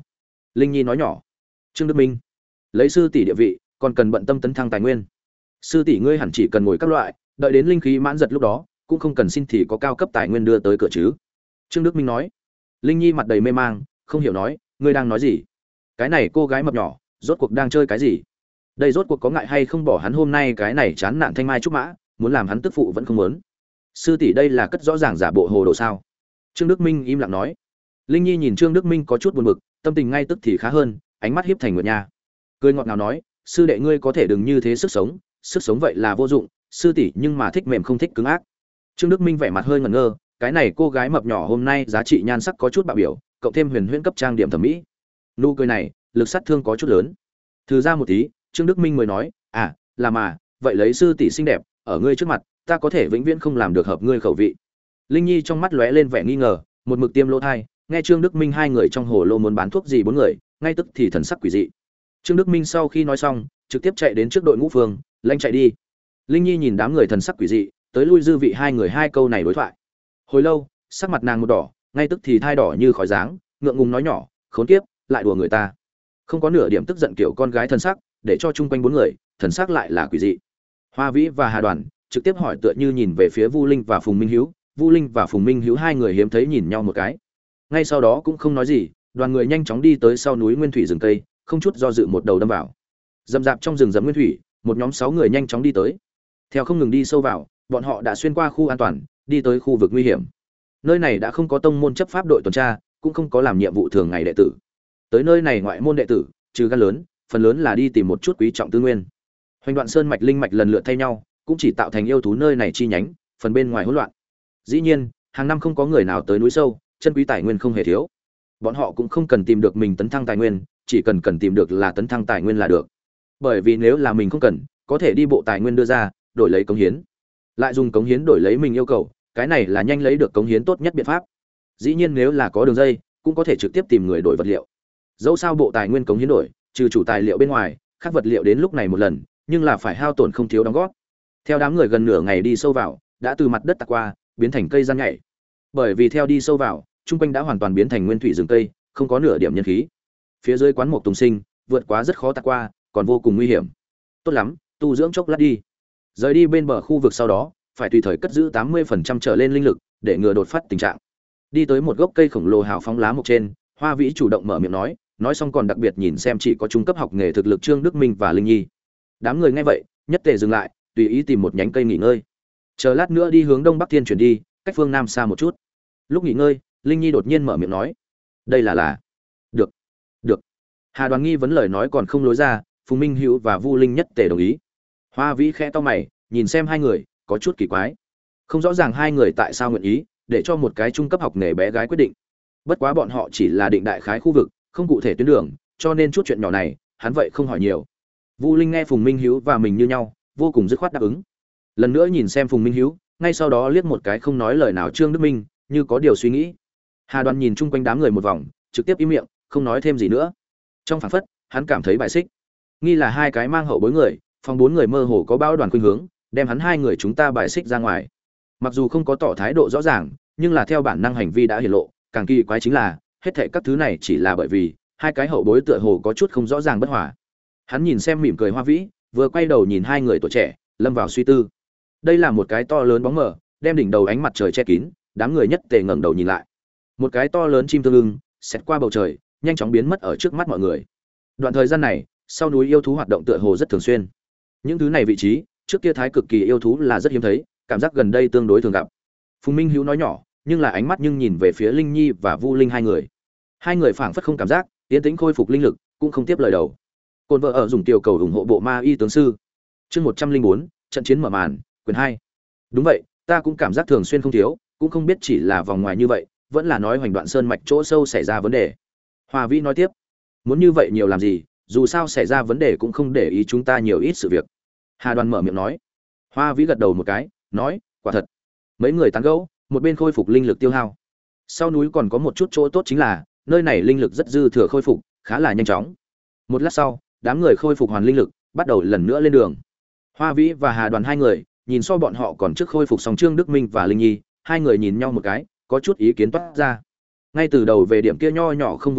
Linh Nhi nói nhỏ. Trương Đức Minh, lấy sư tỷ địa vị, còn cần bận tâm tấn thăng tài nguyên. Sư tỷ ngươi hẳn chỉ cần ngồi các loại, đợi đến linh khí mãn giật lúc đó, cũng không cần xin thì có cao cấp tài nguyên đưa tới cửa chứ. Trương Đức Minh nói. Linh Nhi mặt đầy mê mang, không hiểu nói, ngươi đang nói gì? Cái này cô gái mập nhỏ, rốt cuộc đang chơi cái gì? Đây rốt cuộc có ngại hay không bỏ hắn hôm nay cái này chán nản thanh mai trúc mã, muốn làm hắn tức phụ vẫn không muốn. Sư tỷ đây là cất rõ ràng giả bộ hồ đồ sao? Trương Đức Minh im lặng nói. Linh Nhi nhìn Trương Đức Minh có chút buồn bực, tâm tình ngay tức thì khá hơn, ánh mắt hiếp thành nguyệt nha. Cười ngọt ngào nói, sư đệ ngươi có thể đừng như thế sức sống, sức sống vậy là vô dụng, sư tỷ nhưng mà thích mềm không thích cứng ác. Trương Đức Minh vẻ mặt hơi ngẩn ngơ, cái này cô gái mập nhỏ hôm nay giá trị nhan sắc có chút bạo biểu, cộng thêm huyền huyễn cấp trang điểm thẩm mỹ. Nụ cười này, lực sát thương có chút lớn. Thư ra một tí, Trương Đức Minh mới nói, à, là mà, vậy lấy sư tỷ xinh đẹp, ở ngươi trước mặt, ta có thể vĩnh viễn không làm được hợp ngươi khẩu vị. Linh Nhi trong mắt lóe lên vẻ nghi ngờ, một mực tiêm lỗ thai, nghe Trương Đức Minh hai người trong hồ lô muốn bán thuốc gì bốn người, ngay tức thì thần sắc quỷ dị. Trương Đức Minh sau khi nói xong, trực tiếp chạy đến trước đội ngũ phương, lanh chạy đi. Linh Nhi nhìn đám người thần sắc quỷ dị, tới lui dư vị hai người hai câu này đối thoại. Hồi lâu, sắc mặt nàng một đỏ, ngay tức thì thai đỏ như khói dáng, ngượng ngùng nói nhỏ, khốn kiếp, lại đùa người ta. Không có nửa điểm tức giận kiểu con gái thần sắc, để cho chung quanh bốn người, thần sắc lại là quỷ dị. Hoa Vĩ và Hà Đoàn trực tiếp hỏi tựa như nhìn về phía Vu Linh và Phùng Minh Hiếu, Vu Linh và Phùng Minh Hiếu hai người hiếm thấy nhìn nhau một cái. Ngay sau đó cũng không nói gì, đoàn người nhanh chóng đi tới sau núi nguyên thủy rừng cây, không chút do dự một đầu đâm vào. Dầm dạp trong rừng rậm nguyên thủy, một nhóm sáu người nhanh chóng đi tới. Theo không ngừng đi sâu vào, bọn họ đã xuyên qua khu an toàn, đi tới khu vực nguy hiểm. Nơi này đã không có tông môn chấp pháp đội tuần tra, cũng không có làm nhiệm vụ thường ngày đệ tử. Tới nơi này ngoại môn đệ tử, trừ gan lớn, phần lớn là đi tìm một chút quý trọng tư nguyên. Hoành Đoạn Sơn mạch linh mạch lần lượt thay nhau, cũng chỉ tạo thành yêu thú nơi này chi nhánh, phần bên ngoài hỗn loạn. Dĩ nhiên, hàng năm không có người nào tới núi sâu, chân quý tài nguyên không hề thiếu. Bọn họ cũng không cần tìm được mình tấn thăng tài nguyên, chỉ cần cần tìm được là tấn thăng tài nguyên là được. Bởi vì nếu là mình không cần, có thể đi bộ tài nguyên đưa ra, đổi lấy cống hiến. Lại dùng cống hiến đổi lấy mình yêu cầu, cái này là nhanh lấy được cống hiến tốt nhất biện pháp. Dĩ nhiên nếu là có đường dây, cũng có thể trực tiếp tìm người đổi vật liệu. Dẫu sao bộ tài nguyên cống hiến đổi, trừ chủ tài liệu bên ngoài, các vật liệu đến lúc này một lần, nhưng là phải hao tổn không thiếu đóng góp. Theo đám người gần nửa ngày đi sâu vào, đã từ mặt đất tạc qua, biến thành cây gian nhảy. Bởi vì theo đi sâu vào, trung quanh đã hoàn toàn biến thành nguyên thủy rừng cây, không có nửa điểm nhân khí. Phía dưới quán mục tùng sinh, vượt quá rất khó tạc qua, còn vô cùng nguy hiểm. Tốt lắm, tu dưỡng chốc lát đi. Rời đi bên bờ khu vực sau đó, phải tùy thời cất giữ tám mươi phần trăm trở lên linh lực, để ngừa đột phát tình trạng. Đi tới một gốc cây khổng lồ hào phóng lá mục trên, Hoa Vĩ chủ động mở miệng nói, nói xong còn đặc biệt nhìn xem chỉ có trung cấp học nghề thực lực Trương Đức Minh và Linh Nhi. Đám người nghe vậy, nhất tề dừng lại, tùy ý tìm một nhánh cây nghỉ ngơi. Chờ lát nữa đi hướng đông bắc thiên chuyển đi, cách phương nam xa một chút. Lúc nghỉ ngơi, Linh Nhi đột nhiên mở miệng nói, đây là là được được. Hà Đoàn nghi vấn lời nói còn không lối ra, Phùng Minh Hữu và Vu Linh nhất tề đồng ý. Hoa Vĩ khẽ to mày, nhìn xem hai người, có chút kỳ quái. Không rõ ràng hai người tại sao nguyện ý để cho một cái trung cấp học nghề bé gái quyết định. Bất quá bọn họ chỉ là định đại khái khu vực, không cụ thể tuyến đường, cho nên chút chuyện nhỏ này, hắn vậy không hỏi nhiều. Vu Linh nghe Phùng Minh Hiếu và mình như nhau, vô cùng dứt khoát đáp ứng. Lần nữa nhìn xem Phùng Minh Hiếu, ngay sau đó liếc một cái không nói lời nào Trương Đức Minh, như có điều suy nghĩ. Hà Đoàn nhìn chung quanh đám người một vòng, trực tiếp im miệng, không nói thêm gì nữa. Trong phảng phất, hắn cảm thấy bại xích. Nghi là hai cái mang hậu bối người, phòng bốn người mơ hồ có bão đoàn khuynh hướng, đem hắn hai người chúng ta bại xích ra ngoài. Mặc dù không có tỏ thái độ rõ ràng, nhưng là theo bản năng hành vi đã hiển lộ, càng kỳ quái chính là, hết thảy các thứ này chỉ là bởi vì hai cái hậu bối tựa hồ có chút không rõ ràng bất hòa. Hắn nhìn xem mỉm cười Hoa Vĩ, vừa quay đầu nhìn hai người tuổi trẻ, lâm vào suy tư. Đây là một cái to lớn bóng mờ, đem đỉnh đầu ánh mặt trời che kín, đám người nhất tề ngẩng đầu nhìn lại. Một cái to lớn chim tương ưng, xẹt qua bầu trời, nhanh chóng biến mất ở trước mắt mọi người. Đoạn thời gian này, sau núi yêu thú hoạt động tựa hồ rất thường xuyên. Những thứ này vị trí, trước kia thái cực kỳ yêu thú là rất hiếm thấy, cảm giác gần đây tương đối thường gặp. Phùng Minh Hữu nói nhỏ, nhưng là ánh mắt nhưng nhìn về phía Linh Nhi và Vu Linh hai người. Hai người phảng phất không cảm giác, tiến tĩnh khôi phục linh lực, cũng không tiếp lời đầu. Côn vợ ở dùng tiểu cầu ủng hộ bộ ma y tướng sư. Chương một trăm linh bốn, trận chiến mở màn, quyền hai. Đúng vậy, ta cũng cảm giác thường xuyên không thiếu, cũng không biết chỉ là vòng ngoài như vậy, vẫn là nói Hoành Đoạn Sơn mạch chỗ sâu xảy ra vấn đề. Hoa Vĩ nói tiếp, muốn như vậy nhiều làm gì, dù sao xảy ra vấn đề cũng không để ý chúng ta nhiều ít sự việc. Hà Đoàn mở miệng nói. Hoa Vĩ gật đầu một cái, nói, quả thật. Mấy người tán gẫu, một bên khôi phục linh lực tiêu hao. Sau núi còn có một chút chỗ tốt chính là, nơi này linh lực rất dư thừa khôi phục, khá là nhanh chóng. Một lát sau, đám người khôi phục hoàn linh lực, bắt đầu lần nữa lên đường. Hoa Vĩ và Hà Đoàn hai người, nhìn so bọn họ còn trước khôi phục xong Trương Đức Minh và Linh Nhi, hai người nhìn nhau một cái, có chút ý kiến toát ra. Ngay từ đầu về điểm kia nho nhỏ không vui mau,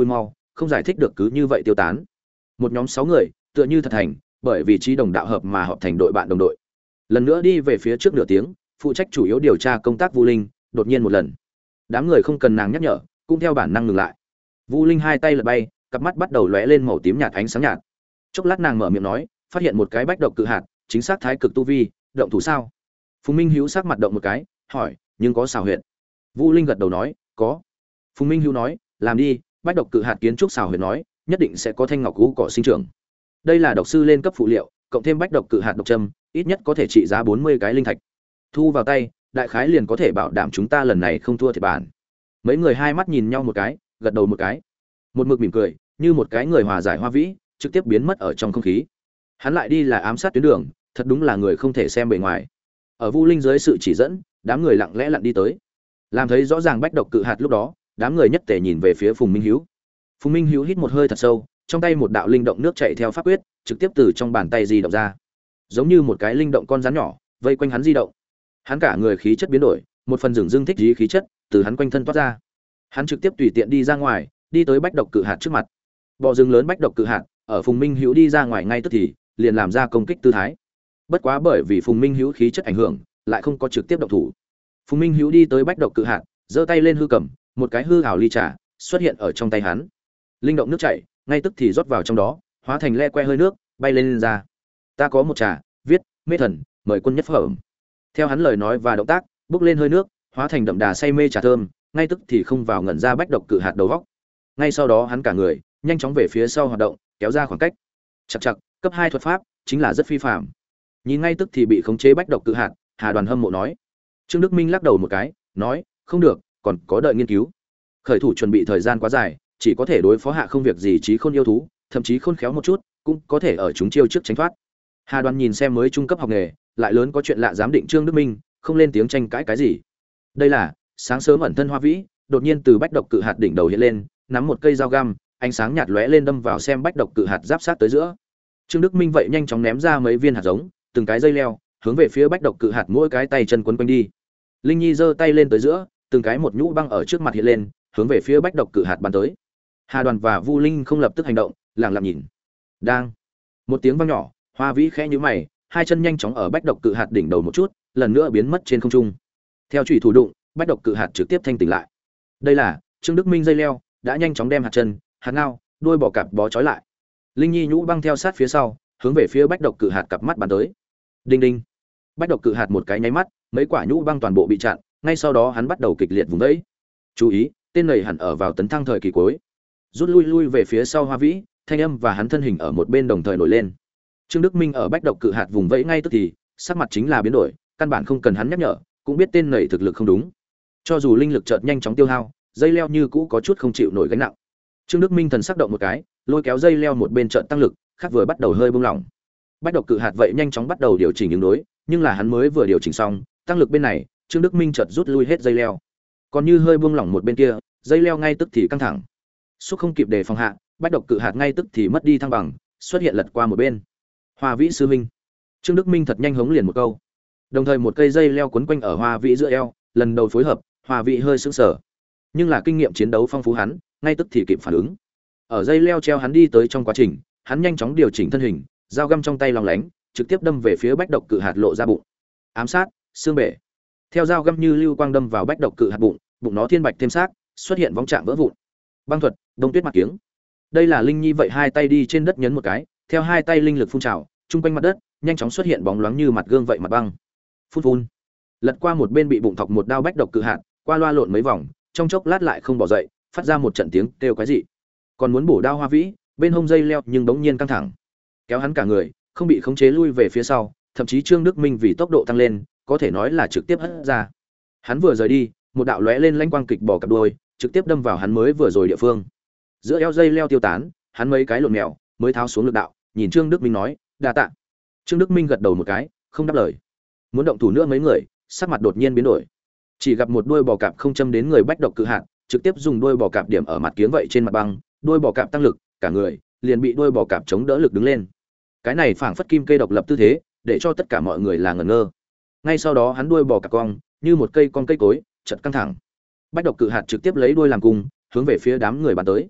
không giải thích được cứ như vậy tiêu tán. Một nhóm sáu người, tựa như thật thành, bởi vì trí đồng đạo hợp mà họp thành đội bạn đồng đội. Lần nữa đi về phía trước nửa tiếng, phụ trách chủ yếu điều tra công tác Vu Linh, đột nhiên một lần. Đám người không cần nàng nhắc nhở, cũng theo bản năng ngừng lại. Vu Linh hai tay lật bay, cặp mắt bắt đầu lóe lên màu tím nhạt ánh sáng nhạt. Chốc lát nàng mở miệng nói, phát hiện một cái bách độc cự hạt, chính xác thái cực tu vi, động thủ sao? Phùng Minh Hữu sắc mặt động một cái, hỏi, nhưng có xảo huyệt? Vu Linh gật đầu nói, có. Phùng Minh Hữu nói, làm đi, bách độc cự hạt kiến trúc xảo huyệt nói, nhất định sẽ có thanh ngọc cũ cỏ sinh trưởng. Đây là độc sư lên cấp phụ liệu, cộng thêm bách độc cự hạt độc châm, ít nhất có thể trị giá bốn mươi cái linh thạch. Thu vào tay, đại khái liền có thể bảo đảm chúng ta lần này không thua thiệt bản. Mấy người hai mắt nhìn nhau một cái, gật đầu một cái. Một mực mỉm cười, như một cái người hòa giải Hoa Vĩ, trực tiếp biến mất ở trong không khí. Hắn lại đi là ám sát tuyến đường, thật đúng là người không thể xem bề ngoài. Ở Vu Linh dưới sự chỉ dẫn, đám người lặng lẽ lặn đi tới. Làm thấy rõ ràng bách độc cự hạt lúc đó, đám người nhất tề nhìn về phía Phùng Minh Hiếu. Phùng Minh Hiếu hít một hơi thật sâu, trong tay một đạo linh động nước chảy theo pháp quyết, trực tiếp từ trong bàn tay di động ra, giống như một cái linh động con rắn nhỏ, vây quanh hắn di động. Hắn cả người khí chất biến đổi, một phần rừng rưng thích trí khí chất từ hắn quanh thân toát ra. Hắn trực tiếp tùy tiện đi ra ngoài, đi tới bách độc cự hạt trước mặt. Bọ rừng lớn bách độc cự hạt, ở Phùng Minh Hiếu đi ra ngoài ngay tức thì, liền làm ra công kích tư thái. Bất quá bởi vì Phùng Minh Hiếu khí chất ảnh hưởng, lại không có trực tiếp động thủ. Phùng Minh Hiếu đi tới bách độc cự hạt, giơ tay lên hư cầm, một cái hư ảo ly trà xuất hiện ở trong tay hắn. Linh động nước chảy, ngay tức thì rót vào trong đó, hóa thành le que hơi nước, bay lên, lên ra. Ta có một trà, viết, mê thần, mời quân nhất phẩm. Theo hắn lời nói và động tác, bốc lên hơi nước, hóa thành đậm đà say mê trà thơm, ngay tức thì không vào ngẩn ra bách độc cự hạt đầu góc. Ngay sau đó hắn cả người nhanh chóng về phía sau hoạt động, kéo ra khoảng cách. Chậc chậc, cấp hai thuật pháp, chính là rất phi phàm. Nhìn ngay tức thì bị khống chế bách độc cự hạt, Hà Đoàn hâm mộ nói. Trương Đức Minh lắc đầu một cái, nói, không được, còn có đợi nghiên cứu. Khởi thủ chuẩn bị thời gian quá dài, chỉ có thể đối phó hạ không việc gì trí khôn yêu thú, thậm chí khôn khéo một chút, cũng có thể ở chúng chiêu trước tránh thoát. Hà Đoàn nhìn xem mới trung cấp học nghề, lại lớn có chuyện lạ giám định Trương Đức Minh, không lên tiếng tranh cãi cái gì. Đây là, sáng sớm ẩn thân Hoa Vĩ, đột nhiên từ bách độc cự hạt đỉnh đầu hiện lên, nắm một cây dao găm, ánh sáng nhạt lóe lên đâm vào xem bách độc cự hạt giáp sát tới giữa. Trương Đức Minh vậy nhanh chóng ném ra mấy viên hạt giống, từng cái dây leo, hướng về phía bách độc cự hạt mỗi cái tay chân quấn quanh đi. Linh Nhi giơ tay lên tới giữa, từng cái một nhũ băng ở trước mặt hiện lên, hướng về phía bách độc cự hạt bắn tới. Hà Đoàn và Vu Linh không lập tức hành động, lặng lặng nhìn. Đang, một tiếng vang nhỏ, Hoa Vĩ khẽ nhíu mày, hai chân nhanh chóng ở bách độc cự hạt đỉnh đầu một chút, lần nữa biến mất trên không trung. Theo chủy thủ đụng, bách độc cự hạt trực tiếp thanh tỉnh lại. Đây là Trương Đức Minh dây leo, đã nhanh chóng đem hạt chân, hạt ngao, đuôi bò cạp bó trói lại. Linh Nhi nhũ băng theo sát phía sau, hướng về phía bách độc cự hạt cặp mắt bắn tới. Đinh đinh. Bách độc cự hạt một cái nháy mắt, mấy quả nhũ băng toàn bộ bị chặn, ngay sau đó hắn bắt đầu kịch liệt vùng vẫy. Chú ý, tên này hẳn ở vào tấn thăng thời kỳ cuối. Rút lui lui về phía sau Hoa Vĩ, thanh âm và hắn thân hình ở một bên đồng thời nổi lên. Trương Đức Minh ở bách độc cự hạt vùng vẫy ngay tức thì, sắc mặt chính là biến đổi, căn bản không cần hắn nhắc nhở, cũng biết tên này thực lực không đúng. Cho dù linh lực chợt nhanh chóng tiêu hao, dây leo như cũ có chút không chịu nổi gánh nặng. Trương Đức Minh thần sắc động một cái, lôi kéo dây leo một bên chợt tăng lực, khác vừa bắt đầu hơi buông lỏng. Bách độc cự hạt vậy nhanh chóng bắt đầu điều chỉnh ứng đối, nhưng là hắn mới vừa điều chỉnh xong, tăng lực bên này, Trương Đức Minh chợt rút lui hết dây leo. Còn như hơi buông lỏng một bên kia, dây leo ngay tức thì căng thẳng. Xúc không kịp đề phòng hạ, bách độc cự hạt ngay tức thì mất đi thăng bằng, xuất hiện lật qua một bên. Hoa Vĩ sư minh. Trương Đức Minh thật nhanh hống liền một câu. Đồng thời một cây dây leo quấn quanh ở Hoa Vĩ giữa eo, lần đầu phối hợp, Hoa Vĩ hơi sững sờ. Nhưng là kinh nghiệm chiến đấu phong phú hắn, ngay tức thì kịp phản ứng. Ở dây leo treo hắn đi tới trong quá trình, hắn nhanh chóng điều chỉnh thân hình, dao găm trong tay lòng lánh, trực tiếp đâm về phía bách độc cự hạt lộ ra bụng. Ám sát, xương bể. Theo dao găm như lưu quang đâm vào bách độc cự hạt bụng, bụng nó thiên bạch thêm xác, xuất hiện vong trạng vỡ vụn. Băng thuật, đông tuyết mặt kiếng. Đây là Linh Nhi vậy hai tay đi trên đất nhấn một cái, theo hai tay linh lực phun trào, trung quanh mặt đất, nhanh chóng xuất hiện bóng loáng như mặt gương vậy mặt băng. Phun phun. Lật qua một bên bị bụng thọc một đao bách độc cự hạt, qua loa lộn mấy vòng, trong chốc lát lại không bỏ dậy, phát ra một trận tiếng kêu quái dị. Còn muốn bổ đao Hoa Vĩ, bên hông dây leo nhưng bỗng nhiên căng thẳng, kéo hắn cả người, không bị khống chế lui về phía sau, thậm chí Trương Đức Minh vì tốc độ tăng lên, có thể nói là trực tiếp hất ra. Hắn vừa rời đi, một đạo lóe lên lanh quang kịch bò cặp đuôi, trực tiếp đâm vào hắn mới vừa rồi địa phương. Giữa eo dây leo tiêu tán, hắn mấy cái lộn mèo, mới tháo xuống lực đạo, nhìn Trương Đức Minh nói, "Đa tạ." Trương Đức Minh gật đầu một cái, không đáp lời. Muốn động thủ nữa mấy người, sắc mặt đột nhiên biến đổi. Chỉ gặp một đuôi bò cạp không châm đến người bách độc cự hạt, trực tiếp dùng đuôi bò cạp điểm ở mặt kiếng vậy trên mặt băng, đuôi bò cạp tăng lực, cả người liền bị đuôi bò cạp chống đỡ lực đứng lên. Cái này phảng phất kim cây độc lập tư thế, để cho tất cả mọi người là ngẩn ngơ. Ngay sau đó hắn đuôi bò cạp cong, như một cây con cây cối, chật căng thẳng. Bách độc cự hạt trực tiếp lấy đuôi làm cung, hướng về phía đám người bắn tới.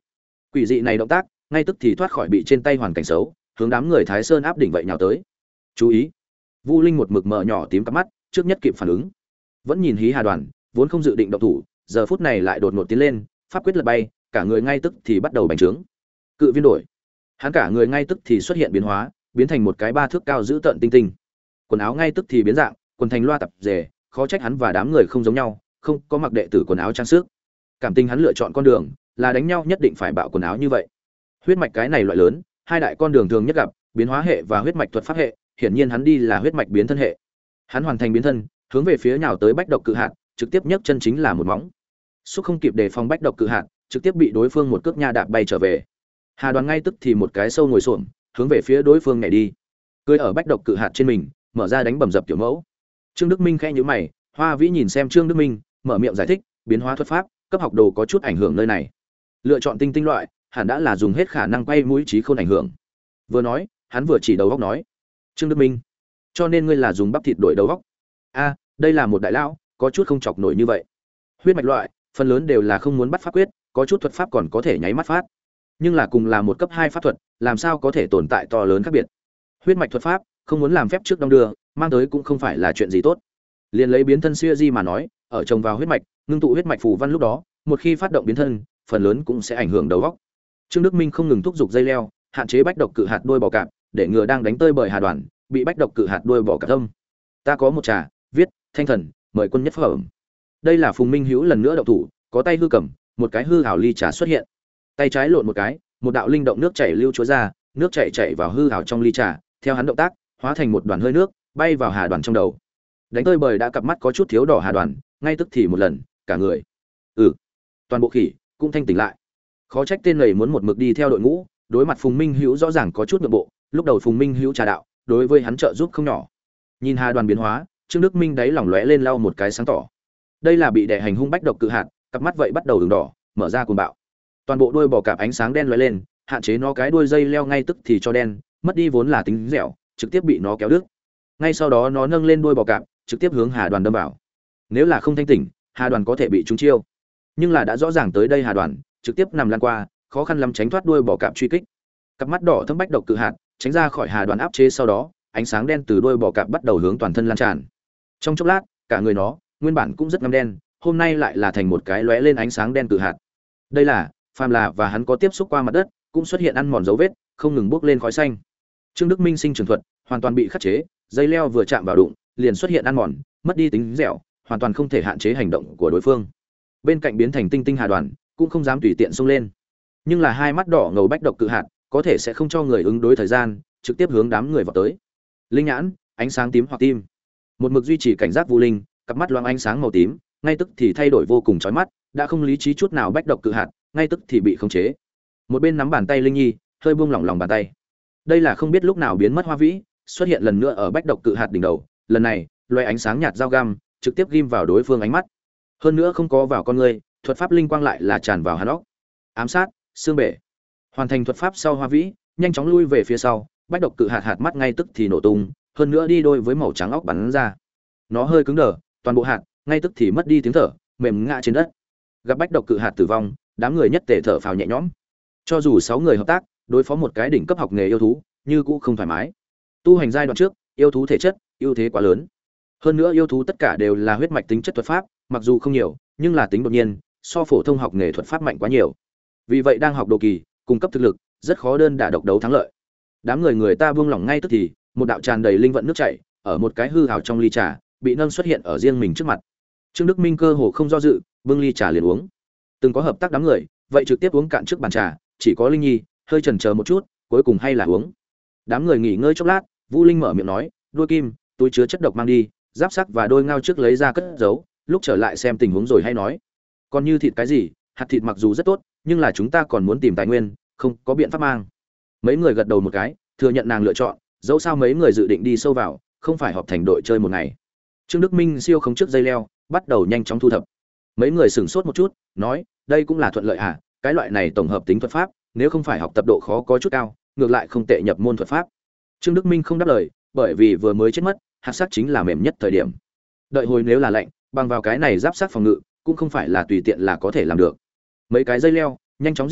Quỷ dị này động tác, ngay tức thì thoát khỏi bị trên tay hoàn cảnh xấu, hướng đám người Thái Sơn áp đỉnh vậy nhào tới. Chú ý! Vu Linh một mực mở nhỏ tím cặp mắt, trước nhất kịp phản ứng. Vẫn nhìn Hí Hà Đoàn, vốn không dự định động thủ, giờ phút này lại đột ngột tiến lên, pháp quyết lật bay, cả người ngay tức thì bắt đầu bành trướng. Cự viên đổi. Hắn cả người ngay tức thì xuất hiện biến hóa, biến thành một cái ba thước cao giữ tận tinh tinh. Quần áo ngay tức thì biến dạng, quần thành loa tập rề, khó trách hắn và đám người không giống nhau, không có mặc đệ tử quần áo trang sức. Cảm tình hắn lựa chọn con đường là đánh nhau nhất định phải bạo quần áo như vậy. Huyết mạch cái này loại lớn, hai đại con đường thường nhất gặp, biến hóa hệ và huyết mạch thuật pháp hệ, hiển nhiên hắn đi là huyết mạch biến thân hệ. Hắn hoàn thành biến thân, hướng về phía nhào tới bách độc cự hạt, trực tiếp nhấc chân chính là một móng. Xúc không kịp đề phòng bách độc cự hạt, trực tiếp bị đối phương một cước nha đạp bay trở về. Hà Đoàn ngay tức thì một cái sâu ngồi xổm, hướng về phía đối phương nhảy đi. Cưỡi ở bách độc cự hạt trên mình, mở ra đánh bầm dập tiểu mẫu. Trương Đức Minh khẽ nhíu mày, Hoa Vĩ nhìn xem Trương Đức Minh, mở miệng giải thích, biến hóa thuật pháp, cấp học đồ có chút ảnh hưởng nơi này. Lựa chọn tinh tinh loại, hẳn đã là dùng hết khả năng quay mũi trí không ảnh hưởng. Vừa nói, hắn vừa chỉ đầu góc nói, Trương Đức Minh, cho nên ngươi là dùng bắp thịt đổi đầu góc. A, đây là một đại lão, có chút không chọc nổi như vậy. Huyết mạch loại, phần lớn đều là không muốn bắt pháp quyết, có chút thuật pháp còn có thể nháy mắt phát. Nhưng là cùng là một cấp hai pháp thuật, làm sao có thể tồn tại to lớn khác biệt. Huyết mạch thuật pháp, không muốn làm phép trước đong đưa, mang tới cũng không phải là chuyện gì tốt. Liên lấy biến thân xưa di mà nói, ở trồng vào huyết mạch, ngưng tụ huyết mạch phù văn lúc đó, một khi phát động biến thân, phần lớn cũng sẽ ảnh hưởng đầu óc. Trương Đức Minh không ngừng thúc giục dây leo, hạn chế bách độc cự hạt đuôi bò cạp, để ngừa đang đánh tơi bời Hà Đoàn, bị bách độc cự hạt đuôi bò cạp tâm. Ta có một trà, viết, Thanh Thần, mời quân nhất phẩm. Đây là Phùng Minh Hữu lần nữa động thủ, có tay hư cầm, một cái hư ảo ly trà xuất hiện. Tay trái lộn một cái, một đạo linh động nước chảy lưu chúa ra, nước chảy chảy vào hư ảo trong ly trà, theo hắn động tác, hóa thành một đoàn hơi nước, bay vào Hà Đoàn trong đầu. Đánh tơi bời đã cặp mắt có chút thiếu đỏ Hà Đoàn, ngay tức thì một lần, cả người, ừ, toàn bộ khỉ cũng thanh tỉnh lại. Khó trách tên này muốn một mực đi theo đội ngũ, đối mặt Phùng Minh Hữu rõ ràng có chút nhượng bộ, lúc đầu Phùng Minh Hữu trà đạo, đối với hắn trợ giúp không nhỏ. Nhìn Hà Đoàn biến hóa, Trương Đức Minh đáy lòng lóe lên lau một cái sáng tỏ. Đây là bị đè hành hung bách độc cự hạt, cặp mắt vậy bắt đầu ửng đỏ, mở ra cuồng bạo. Toàn bộ đuôi bò cạp ánh sáng đen lóe lên, hạn chế nó cái đuôi dây leo ngay tức thì cho đen, mất đi vốn là tính dẻo, trực tiếp bị nó kéo đứt. Ngay sau đó nó nâng lên đuôi bò cạp, trực tiếp hướng Hà Đoàn đâm vào. Nếu là không thanh tỉnh, Hà Đoàn có thể bị trúng chiêu. Nhưng là đã rõ ràng tới đây Hà Đoàn, trực tiếp nằm lăn qua, khó khăn lắm tránh thoát đuôi bò cạp truy kích. Cặp mắt đỏ thâm bách độc cự hạt, tránh ra khỏi Hà Đoàn áp chế sau đó, ánh sáng đen từ đuôi bò cạp bắt đầu hướng toàn thân lan tràn. Trong chốc lát, cả người nó, nguyên bản cũng rất ngăm đen, hôm nay lại là thành một cái lóe lên ánh sáng đen cự hạt. Đây là, phàm là và hắn có tiếp xúc qua mặt đất, cũng xuất hiện ăn mòn dấu vết, không ngừng bốc lên khói xanh. Trương Đức Minh sinh trường thuật, hoàn toàn bị khắc chế, dây leo vừa chạm vào đụng, liền xuất hiện ăn mòn, mất đi tính dẻo, hoàn toàn không thể hạn chế hành động của đối phương. Bên cạnh biến thành tinh tinh Hà Đoàn, cũng không dám tùy tiện xông lên. Nhưng là hai mắt đỏ ngầu bách độc cự hạt, có thể sẽ không cho người ứng đối thời gian, trực tiếp hướng đám người vào tới. Linh nhãn, ánh sáng tím hoặc tim. Một mực duy trì cảnh giác Vu Linh, cặp mắt loang ánh sáng màu tím, ngay tức thì thay đổi vô cùng chói mắt, đã không lý trí chút nào bách độc cự hạt, ngay tức thì bị khống chế. Một bên nắm bàn tay Linh Nhi, hơi buông lỏng lòng bàn tay. Đây là không biết lúc nào biến mất Hoa Vĩ, xuất hiện lần nữa ở bách độc cự hạt đỉnh đầu, lần này, loé ánh sáng nhạt dao găm, trực tiếp ghim vào đối phương ánh mắt. Hơn nữa không có vào con người, thuật pháp linh quang lại là tràn vào hắn óc. Ám sát, xương bể. Hoàn thành thuật pháp sau Hoa Vĩ, nhanh chóng lui về phía sau, bách độc cự hạt hạt mắt ngay tức thì nổ tung, hơn nữa đi đôi với màu trắng óc bắn ra. Nó hơi cứng đờ, toàn bộ hạt ngay tức thì mất đi tiếng thở, mềm ngã trên đất. Gặp bách độc cự hạt tử vong, đám người nhất tề thở phào nhẹ nhõm. Cho dù sáu người hợp tác, đối phó một cái đỉnh cấp học nghề yêu thú, như cũ không thoải mái. Tu hành giai đoạn trước, yêu thú thể chất ưu thế quá lớn. Hơn nữa yêu thú tất cả đều là huyết mạch tính chất thuật pháp, mặc dù không nhiều, nhưng là tính đột nhiên, so phổ thông học nghề thuật pháp mạnh quá nhiều. Vì vậy đang học đồ kỳ, cung cấp thực lực, rất khó đơn đả độc đấu thắng lợi. Đám người người ta buông lỏng ngay tức thì, một đạo tràn đầy linh vận nước chảy, ở một cái hư hào trong ly trà, bị nâng xuất hiện ở riêng mình trước mặt. Trương Đức Minh cơ hồ không do dự, bưng ly trà liền uống. Từng có hợp tác đám người, vậy trực tiếp uống cạn trước bàn trà, chỉ có Linh Nhi hơi chần chờ một chút, cuối cùng hay là uống. Đám người nghỉ ngơi chốc lát, Vu Linh mở miệng nói, "Đuôi kim, túi chứa chất độc mang đi, giáp sắc và đôi ngao trước lấy ra cất giấu, lúc trở lại xem tình huống rồi hay nói. Còn như thịt cái gì, hạt thịt mặc dù rất tốt, nhưng là chúng ta còn muốn tìm tài nguyên, không có biện pháp mang." Mấy người gật đầu một cái, thừa nhận nàng lựa chọn, dẫu sao mấy người dự định đi sâu vào, không phải họp thành đội chơi một ngày. Trương Đức Minh siêu không trước dây leo, bắt đầu nhanh chóng thu thập. Mấy người sửng sốt một chút, nói, đây cũng là thuận lợi à, cái loại này tổng hợp tính thuật pháp, nếu không phải học tập độ khó có chút cao, ngược lại không tệ nhập môn thuật pháp. Trương Đức Minh không đáp lời, bởi vì vừa mới chết mất, hạt sắc chính là mềm nhất thời điểm. Đợi hồi nếu là lạnh, bằng vào cái này giáp sát phòng ngự, cũng không phải là tùy tiện là có thể làm được. Mấy cái dây leo, nhanh chóng di động,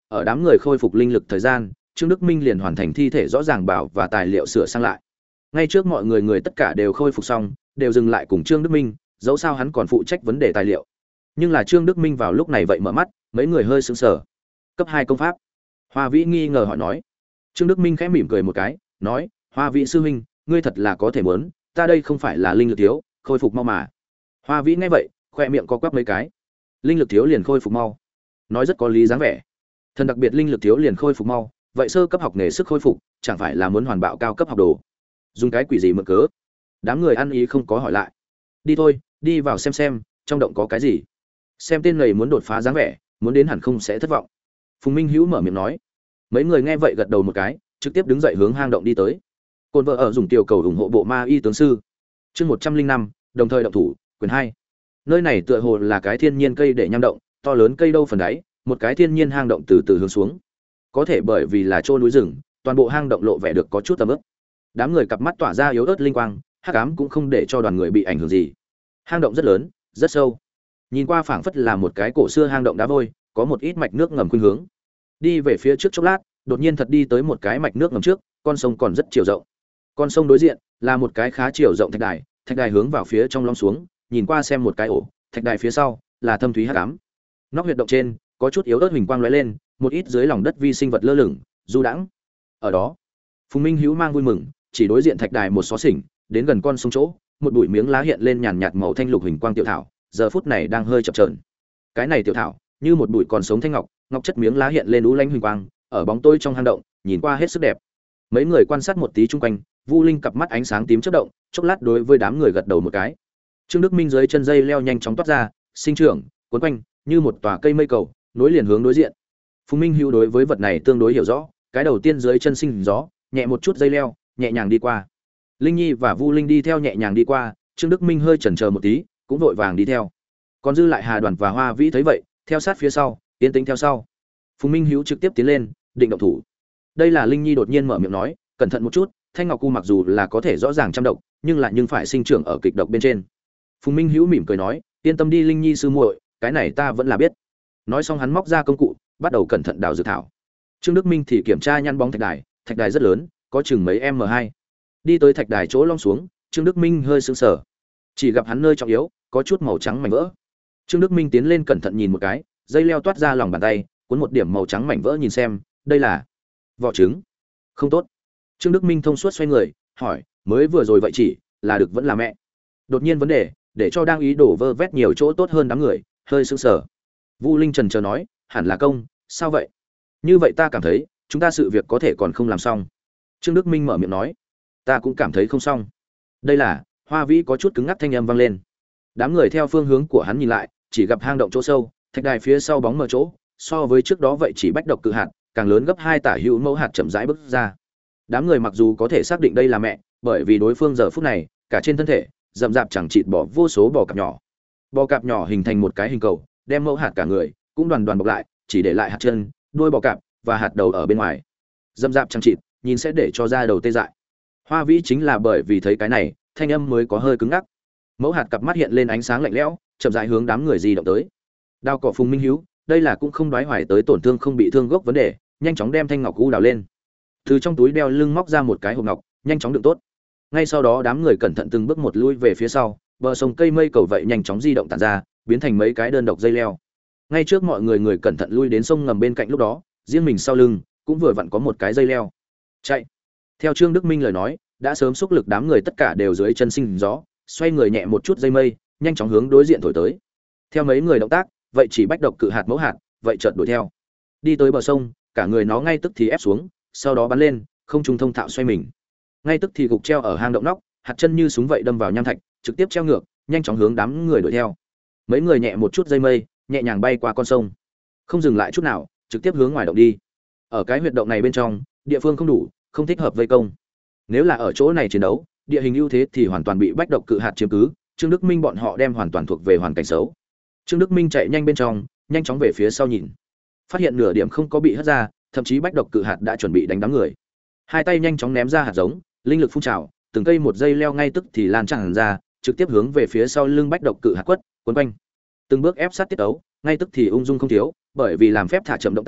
ở đám người khôi phục linh lực thời gian, Trương Đức Minh liền hoàn thành thi thể rõ ràng bảo và tài liệu sửa sang lại. Ngay trước mọi người người tất cả đều khôi phục xong, đều dừng lại cùng Trương Đức Minh, dẫu sao hắn còn phụ trách vấn đề tài liệu. Nhưng là Trương Đức Minh vào lúc này vậy mở mắt, mấy người hơi sững sờ. Cấp hai công pháp. Hoa Vĩ nghi ngờ hỏi nói. Trương Đức Minh khẽ mỉm cười một cái, nói: "Hoa Vĩ sư huynh, ngươi thật là có thể muốn, ta đây không phải là linh lực thiếu, khôi phục mau mà." Hoa Vĩ nghe vậy, khoe miệng co quắp mấy cái. Linh lực thiếu liền khôi phục mau, nói rất có lý dáng vẻ. Thần đặc biệt linh lực thiếu liền khôi phục mau, vậy sơ cấp học nghề sức khôi phục, chẳng phải là muốn hoàn bạo cao cấp học đồ? Dùng cái quỷ gì mượn cớ? Đám người ăn ý không có hỏi lại. Đi thôi, đi vào xem xem, trong động có cái gì. Xem tên này muốn đột phá dáng vẻ, muốn đến hẳn không sẽ thất vọng. Phùng Minh Hữu mở miệng nói. Mấy người nghe vậy gật đầu một cái, trực tiếp đứng dậy hướng hang động đi tới. Côn vợ ở dùng tiểu cầu ủng hộ bộ ma y tướng sư. Chương một trăm linh năm, đồng thời động thủ, quyền hai. Nơi này tựa hồ là cái thiên nhiên cây để nham động, to lớn cây đâu phần đáy, một cái thiên nhiên hang động từ từ hướng xuống. Có thể bởi vì là chỗ núi rừng, toàn bộ hang động lộ vẻ được có chút tầm ướp. Đám người cặp mắt tỏa ra yếu ớt linh quang, hắc ám cũng không để cho đoàn người bị ảnh hưởng gì. Hang động rất lớn, rất sâu. Nhìn qua phảng phất là một cái cổ xưa hang động đá vôi, có một ít mạch nước ngầm khuynh hướng. Đi về phía trước chốc lát, đột nhiên thật đi tới một cái mạch nước ngầm trước, con sông còn rất chiều rộng. Con sông đối diện là một cái khá chiều rộng thạch đài, thạch đài hướng vào phía trong lõm xuống, nhìn qua xem một cái ổ, thạch đài phía sau là thâm thúy hắc ám. Nóc huyệt động trên có chút yếu ớt huỳnh quang lóe lên, một ít dưới lòng đất vi sinh vật lơ lửng, du đãng. Ở đó, Phùng Minh Hữu mang vui mừng, chỉ đối diện thạch đài một xó xỉnh, đến gần con sông chỗ, một bụi miếng lá hiện lên nhàn nhạt màu thanh lục huỳnh quang tiểu thảo, giờ phút này đang hơi chập chờn. Cái này tiểu thảo, như một bụi còn sống thanh ngọc, ngọc chất miếng lá hiện lên u lãnh huỳnh quang, ở bóng tối trong hang động, nhìn qua hết sức đẹp. Mấy người quan sát một tí chung quanh, Vu Linh cặp mắt ánh sáng tím chớp động, chốc lát đối với đám người gật đầu một cái. Trương Đức Minh dưới chân dây leo nhanh chóng toát ra, sinh trưởng, cuốn quanh, như một tòa cây mây cầu, nối liền hướng đối diện. Phùng Minh Hữu đối với vật này tương đối hiểu rõ, cái đầu tiên dưới chân sinh gió, nhẹ một chút dây leo, nhẹ nhàng đi qua. Linh Nhi và Vu Linh đi theo nhẹ nhàng đi qua, Trương Đức Minh hơi chần chờ một tí, cũng vội vàng đi theo. Còn dư lại Hà Đoàn và Hoa Vĩ thấy vậy, theo sát phía sau, tiến tính theo sau. Phùng Minh Hữu trực tiếp tiến lên, định động thủ. Đây là Linh Nhi đột nhiên mở miệng nói, cẩn thận một chút, thanh ngọc cu mặc dù là có thể rõ ràng trăm độc, nhưng lại nhưng phải sinh trưởng ở kịch độc bên trên. Phùng Minh Hữu mỉm cười nói, yên tâm đi Linh Nhi sư muội, cái này ta vẫn là biết. Nói xong hắn móc ra công cụ, bắt đầu cẩn thận đào dược thảo. Trương Đức Minh thì kiểm tra nhăn bóng thạch đài, thạch đài rất lớn, có chừng mấy m hai. Đi tới thạch đài chỗ long xuống, Trương Đức Minh hơi sững sờ. Chỉ gặp hắn nơi trọng yếu, có chút màu trắng mảnh vỡ. Trương Đức Minh tiến lên cẩn thận nhìn một cái, dây leo toát ra lòng bàn tay, cuốn một điểm màu trắng mảnh vỡ nhìn xem, đây là vỏ trứng. Không tốt. Trương Đức Minh thông suốt xoay người, hỏi, mới vừa rồi vậy chỉ là được vẫn là mẹ? Đột nhiên vấn đề, để cho đang ý đổ vơ vét nhiều chỗ tốt hơn đám người, hơi sững sờ. Vu Linh trần chờ nói, hẳn là công, sao vậy? Như vậy ta cảm thấy, chúng ta sự việc có thể còn không làm xong. Trương Đức Minh mở miệng nói, ta cũng cảm thấy không xong. Đây là, Hoa Vĩ có chút cứng ngắc thanh âm vang lên. Đám người theo phương hướng của hắn nhìn lại, chỉ gặp hang động chỗ sâu, thạch đài phía sau bóng mờ chỗ, so với trước đó vậy chỉ bách độc cự hạt, càng lớn gấp hai tả hữu mẫu hạt chậm rãi bước ra. Đám người mặc dù có thể xác định đây là mẹ, bởi vì đối phương giờ phút này, cả trên thân thể, rậm rạp chẳng chịt bỏ vô số bò cạp nhỏ. Bò cạp nhỏ hình thành một cái hình cầu, đem mẫu hạt cả người cũng đoàn đoàn bọc lại, chỉ để lại hạt chân, đuôi bò cạp và hạt đầu ở bên ngoài. Rậm rạp chẳng chịt, nhìn sẽ để cho da đầu tê dại. Hoa Vĩ chính là bởi vì thấy cái này, thanh âm mới có hơi cứng ngắc. Mẫu hạt cặp mắt hiện lên ánh sáng lạnh lẽo, chậm rãi hướng đám người di động tới. Đao cỏ Phùng Minh Hiếu, đây là cũng không đoái hoài tới tổn thương không bị thương gốc vấn đề, nhanh chóng đem thanh ngọc u đào lên. Từ trong túi đeo lưng móc ra một cái hộp ngọc, nhanh chóng đựng tốt. Ngay sau đó đám người cẩn thận từng bước một lui về phía sau, bờ sông cây mây cầu vậy nhanh chóng di động tản ra, biến thành mấy cái đơn độc dây leo. Ngay trước mọi người người cẩn thận lui đến sông ngầm bên cạnh lúc đó, riêng mình sau lưng cũng vừa vặn có một cái dây leo. Chạy. Theo Trương Đức Minh lời nói, đã sớm xúc lực đám người tất cả đều dưới chân sinh gió, xoay người nhẹ một chút dây mây, nhanh chóng hướng đối diện thổi tới. Theo mấy người động tác, vậy chỉ bách độc cự hạt mẫu hạt, vậy chợt đuổi theo. Đi tới bờ sông, cả người nó ngay tức thì ép xuống, sau đó bắn lên, không trung thông thạo xoay mình. Ngay tức thì gục treo ở hang động nóc, hạt chân như súng vậy đâm vào nham thạch, trực tiếp treo ngược, nhanh chóng hướng đám người đuổi theo. Mấy người nhẹ một chút dây mây, nhẹ nhàng bay qua con sông, không dừng lại chút nào, trực tiếp hướng ngoài động đi. Ở cái huyệt động này bên trong, địa phương không đủ, không thích hợp vây công. Nếu là ở chỗ này chiến đấu, địa hình ưu thế thì hoàn toàn bị bách độc cự hạt chiếm cứ, Trương Đức Minh bọn họ đem hoàn toàn thuộc về hoàn cảnh xấu. Trương Đức Minh chạy nhanh bên trong, nhanh chóng về phía sau nhìn. Phát hiện nửa điểm không có bị hất ra, thậm chí bách độc cự hạt đã chuẩn bị đánh đám người. Hai tay nhanh chóng ném ra hạt giống, linh lực phun trào, từng cây một dây leo ngay tức thì lan tràn ra, trực tiếp hướng về phía sau lưng bách độc cự hạt quất, cuốn quanh. Từng bước ép sát tiết ấu, ngay tức thì ung dung không thiếu, bởi vì làm phép thả chậm động tác,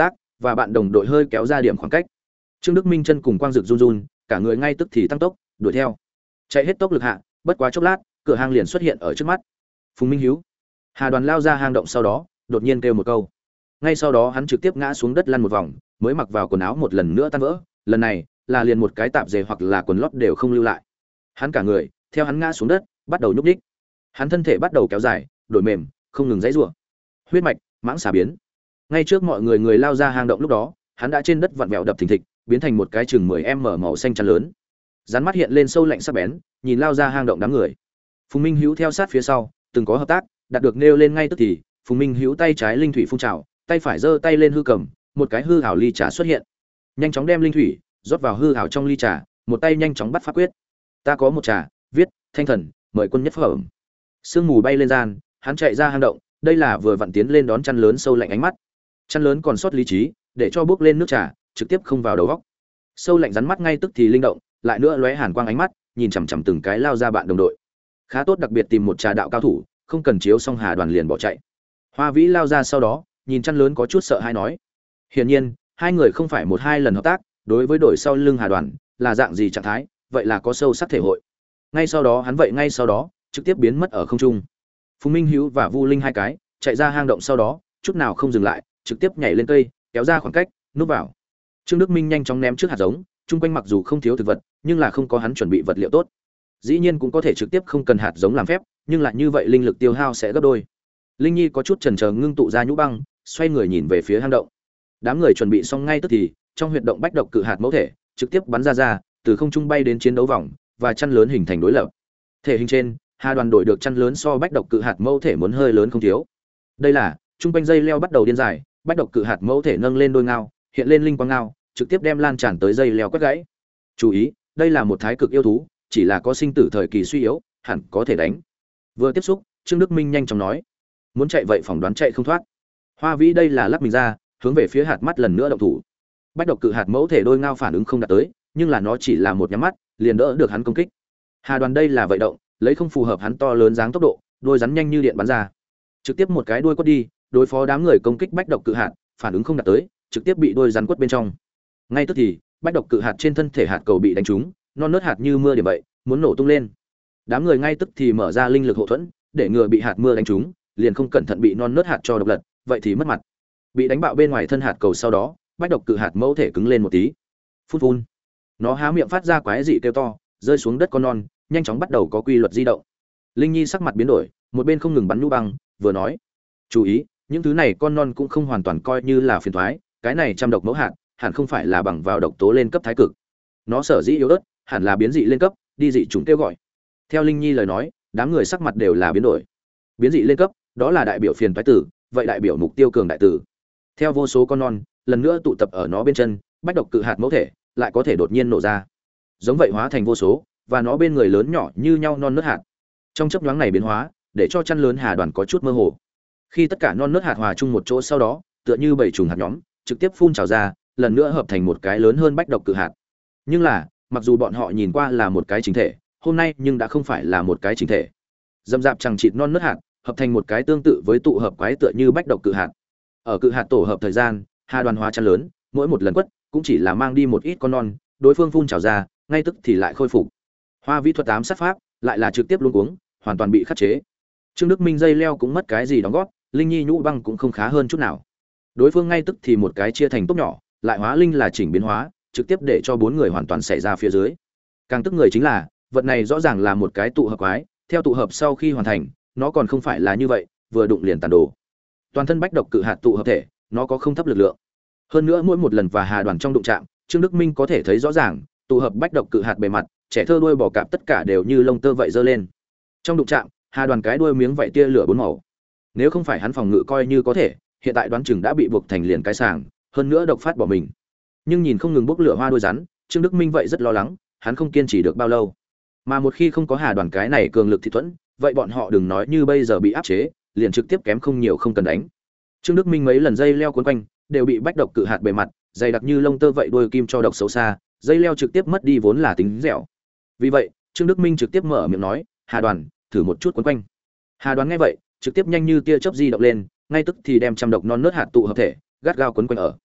và bạn đồng đội hơi kéo ra điểm khoảng cách. Trương Đức Minh chân cùng quang dực run run, cả người ngay tức thì tăng tốc, đuổi theo. Chạy hết tốc lực hạ, bất quá chốc lát, cửa hang liền xuất hiện ở trước mắt. Phùng Minh Hiếu. Hà Đoàn lao ra hang động sau đó, đột nhiên kêu một câu. Ngay sau đó hắn trực tiếp ngã xuống đất lăn một vòng, mới mặc vào quần áo một lần nữa tan vỡ, lần này là liền một cái tạp dề hoặc là quần lót đều không lưu lại. Hắn cả người, theo hắn ngã xuống đất, bắt đầu nhúc nhích. Hắn thân thể bắt đầu kéo dài, đổi mềm, không ngừng giãy giụa. Huyết mạch, mãng xà biến. Ngay trước mọi người người lao ra hang động lúc đó, hắn đã trên đất vặn vẹo đập thình thịch, biến thành một cái chừng mười em mở màu xanh chắn lớn. Rắn mắt hiện lên sâu lạnh sắc bén, nhìn lao ra hang động đám người. Phùng Minh Hữu theo sát phía sau, từng có hợp tác, đạt được nêu lên ngay tức thì, Phùng Minh Hữu tay trái linh thủy phun trào, tay phải giơ tay lên hư cầm, một cái hư ảo ly trà xuất hiện. Nhanh chóng đem linh thủy rót vào hư ảo trong ly trà, một tay nhanh chóng bắt pháp quyết. Ta có một trà, viết, Thanh thần, mời quân nhất phẩm. Sương mù bay lên gian, hắn chạy ra hang động, đây là vừa vặn tiến lên đón chăn lớn sâu lạnh ánh mắt. Chăn lớn còn sót lý trí, để cho bước lên nước trà, trực tiếp không vào đầu góc. Sâu lạnh rắn mắt ngay tức thì linh động, lại nữa lóe hàn quang ánh mắt, nhìn chằm chằm từng cái lao ra bạn đồng đội. Khá tốt, đặc biệt tìm một trà đạo cao thủ, không cần chiếu xong Hà Đoàn liền bỏ chạy. Hoa Vĩ lao ra sau đó, nhìn chăn lớn có chút sợ hãi nói. Hiển nhiên, hai người không phải một hai lần hợp tác, đối với đội sau lưng Hà Đoàn là dạng gì trạng thái, vậy là có sâu sắc thể hội. Ngay sau đó hắn vậy ngay sau đó, trực tiếp biến mất ở không trung. Phùng Minh Hiếu và Vu Linh hai cái chạy ra hang động sau đó, chút nào không dừng lại, trực tiếp nhảy lên cây, kéo ra khoảng cách, núp vào. Trương Đức Minh nhanh chóng ném trước hạt giống, chung quanh mặc dù không thiếu thực vật, nhưng là không có hắn chuẩn bị vật liệu tốt. Dĩ nhiên cũng có thể trực tiếp không cần hạt giống làm phép, nhưng lại như vậy linh lực tiêu hao sẽ gấp đôi. Linh Nhi có chút chần chờ ngưng tụ ra nhũ băng, xoay người nhìn về phía hang động. Đám người chuẩn bị xong ngay tức thì, trong huyệt động bách độc cự hạt mẫu thể trực tiếp bắn ra ra, từ không trung bay đến chiến đấu vòng và chăn lớn hình thành đối lập. Thể hình trên, Hà Đoàn đổi được chăn lớn so bách độc cự hạt mẫu thể muốn hơi lớn không thiếu. Đây là trung quanh dây leo bắt đầu điên dài, bách độc cự hạt mẫu thể nâng lên đôi ngao, hiện lên linh quang ngao, trực tiếp đem lan tràn tới dây leo quét gãy. Chú ý, đây là một thái cực yêu thú, chỉ là có sinh tử thời kỳ suy yếu, hẳn có thể đánh. Vừa tiếp xúc, Trương Đức Minh nhanh chóng nói, muốn chạy vậy phỏng đoán chạy không thoát. Hoa Vĩ đây là lắc mình ra, hướng về phía hạt mắt lần nữa động thủ. Bách độc cự hạt mẫu thể đôi ngao phản ứng không đạt tới, nhưng là nó chỉ là một nhắm mắt, liền đỡ được hắn công kích. Hà Đoàn đây là vậy động, lấy không phù hợp hắn to lớn dáng tốc độ, đôi rắn nhanh như điện bắn ra, trực tiếp một cái đuôi quất đi, đối phó đám người công kích bách độc cự hạt, phản ứng không đạt tới, trực tiếp bị đôi rắn quất bên trong. Ngay tức thì, bách độc cự hạt trên thân thể hạt cầu bị đánh trúng, non nớt hạt như mưa điểm vậy, muốn nổ tung lên. Đám người ngay tức thì mở ra linh lực hộ thuẫn, để ngừa bị hạt mưa đánh trúng, liền không cẩn thận bị non nớt hạt cho độc lật, vậy thì mất mặt. Bị đánh bạo bên ngoài thân hạt cầu sau đó, bách độc cự hạt mẫu thể cứng lên một tí. Phun phun. Nó há miệng phát ra quái dị kêu to, rơi xuống đất con non, nhanh chóng bắt đầu có quy luật di động. Linh Nhi sắc mặt biến đổi, một bên không ngừng bắn nhũ băng, vừa nói: "Chú ý, những thứ này con non cũng không hoàn toàn coi như là phiền toái, cái này trăm độc mẫu hạt, hẳn không phải là bằng vào độc tố lên cấp thái cực. Nó sở dĩ yếu ớt, hẳn là biến dị lên cấp, đi dị chủng kêu gọi." Theo Linh Nhi lời nói, đám người sắc mặt đều là biến đổi. Biến dị lên cấp, đó là đại biểu phiền toái tử, vậy đại biểu mục tiêu cường đại tử. Theo vô số con non lần nữa tụ tập ở nó bên chân, bách độc cự hạt mẫu thể lại có thể đột nhiên nổ ra, giống vậy hóa thành vô số, và nó bên người lớn nhỏ như nhau non nớt hạt. Trong chớp nhoáng này biến hóa, để cho chăn lớn Hà Đoàn có chút mơ hồ. Khi tất cả non nớt hạt hòa chung một chỗ sau đó, tựa như bảy trùng hạt nhóm, trực tiếp phun trào ra, lần nữa hợp thành một cái lớn hơn bách độc cự hạt. Nhưng là, mặc dù bọn họ nhìn qua là một cái chính thể, hôm nay nhưng đã không phải là một cái chính thể. Dâm dạp chẳng chịt non nớt hạt, hợp thành một cái tương tự với tụ hợp quái tựa như bách độc cự hạt. Ở cự hạt tổ hợp thời gian, Hà Đoàn hóa chăn lớn, mỗi một lần quất cũng chỉ là mang đi một ít con non, đối phương phun trào ra, ngay tức thì lại khôi phục. Hoa Vĩ thuật ám sát pháp, lại là trực tiếp luống cuống, hoàn toàn bị khắc chế. Trương Đức Minh dây leo cũng mất cái gì đóng góp, Linh Nhi nhũ băng cũng không khá hơn chút nào. Đối phương ngay tức thì một cái chia thành tốc nhỏ, lại hóa linh là chỉnh biến hóa, trực tiếp để cho bốn người hoàn toàn xảy ra phía dưới. Càng tức người chính là, vật này rõ ràng là một cái tụ hợp quái, theo tụ hợp sau khi hoàn thành, nó còn không phải là như vậy, vừa đụng liền tàn đổ. Toàn thân bách độc cự hạt tụ hợp thể, nó có không thấp lực lượng. Hơn nữa mỗi một lần và Hà Đoàn trong đụng chạm, Trương Đức Minh có thể thấy rõ ràng, tụ hợp bách độc cự hạt bề mặt, trẻ thơ đuôi bò cạp tất cả đều như lông tơ vậy giơ lên. Trong đụng chạm, Hà Đoàn cái đuôi miếng vậy tia lửa bốn màu. Nếu không phải hắn phòng ngự coi như có thể, hiện tại đoán chừng đã bị buộc thành liền cái sàng, hơn nữa độc phát bỏ mình. Nhưng nhìn không ngừng bốc lửa hoa đuôi rắn, Trương Đức Minh vậy rất lo lắng, hắn không kiên trì được bao lâu. Mà một khi không có Hà Đoàn cái này cường lực thì thuẫn, vậy bọn họ đừng nói như bây giờ bị áp chế, liền trực tiếp kém không nhiều không cần đánh. Trương Đức Minh mấy lần dây leo cuốn quanh, đều bị bách độc cự hạt bề mặt, dày đặc như lông tơ vậy đuôi kim cho độc xấu xa, dây leo trực tiếp mất đi vốn là tính dẻo. Vì vậy, Trương Đức Minh trực tiếp mở miệng nói, "Hà Đoàn, thử một chút cuốn quanh." Hà Đoàn nghe vậy, trực tiếp nhanh như tia chớp di động lên, ngay tức thì đem trăm độc non nớt hạt tụ hợp thể, gắt gao cuốn quanh ở.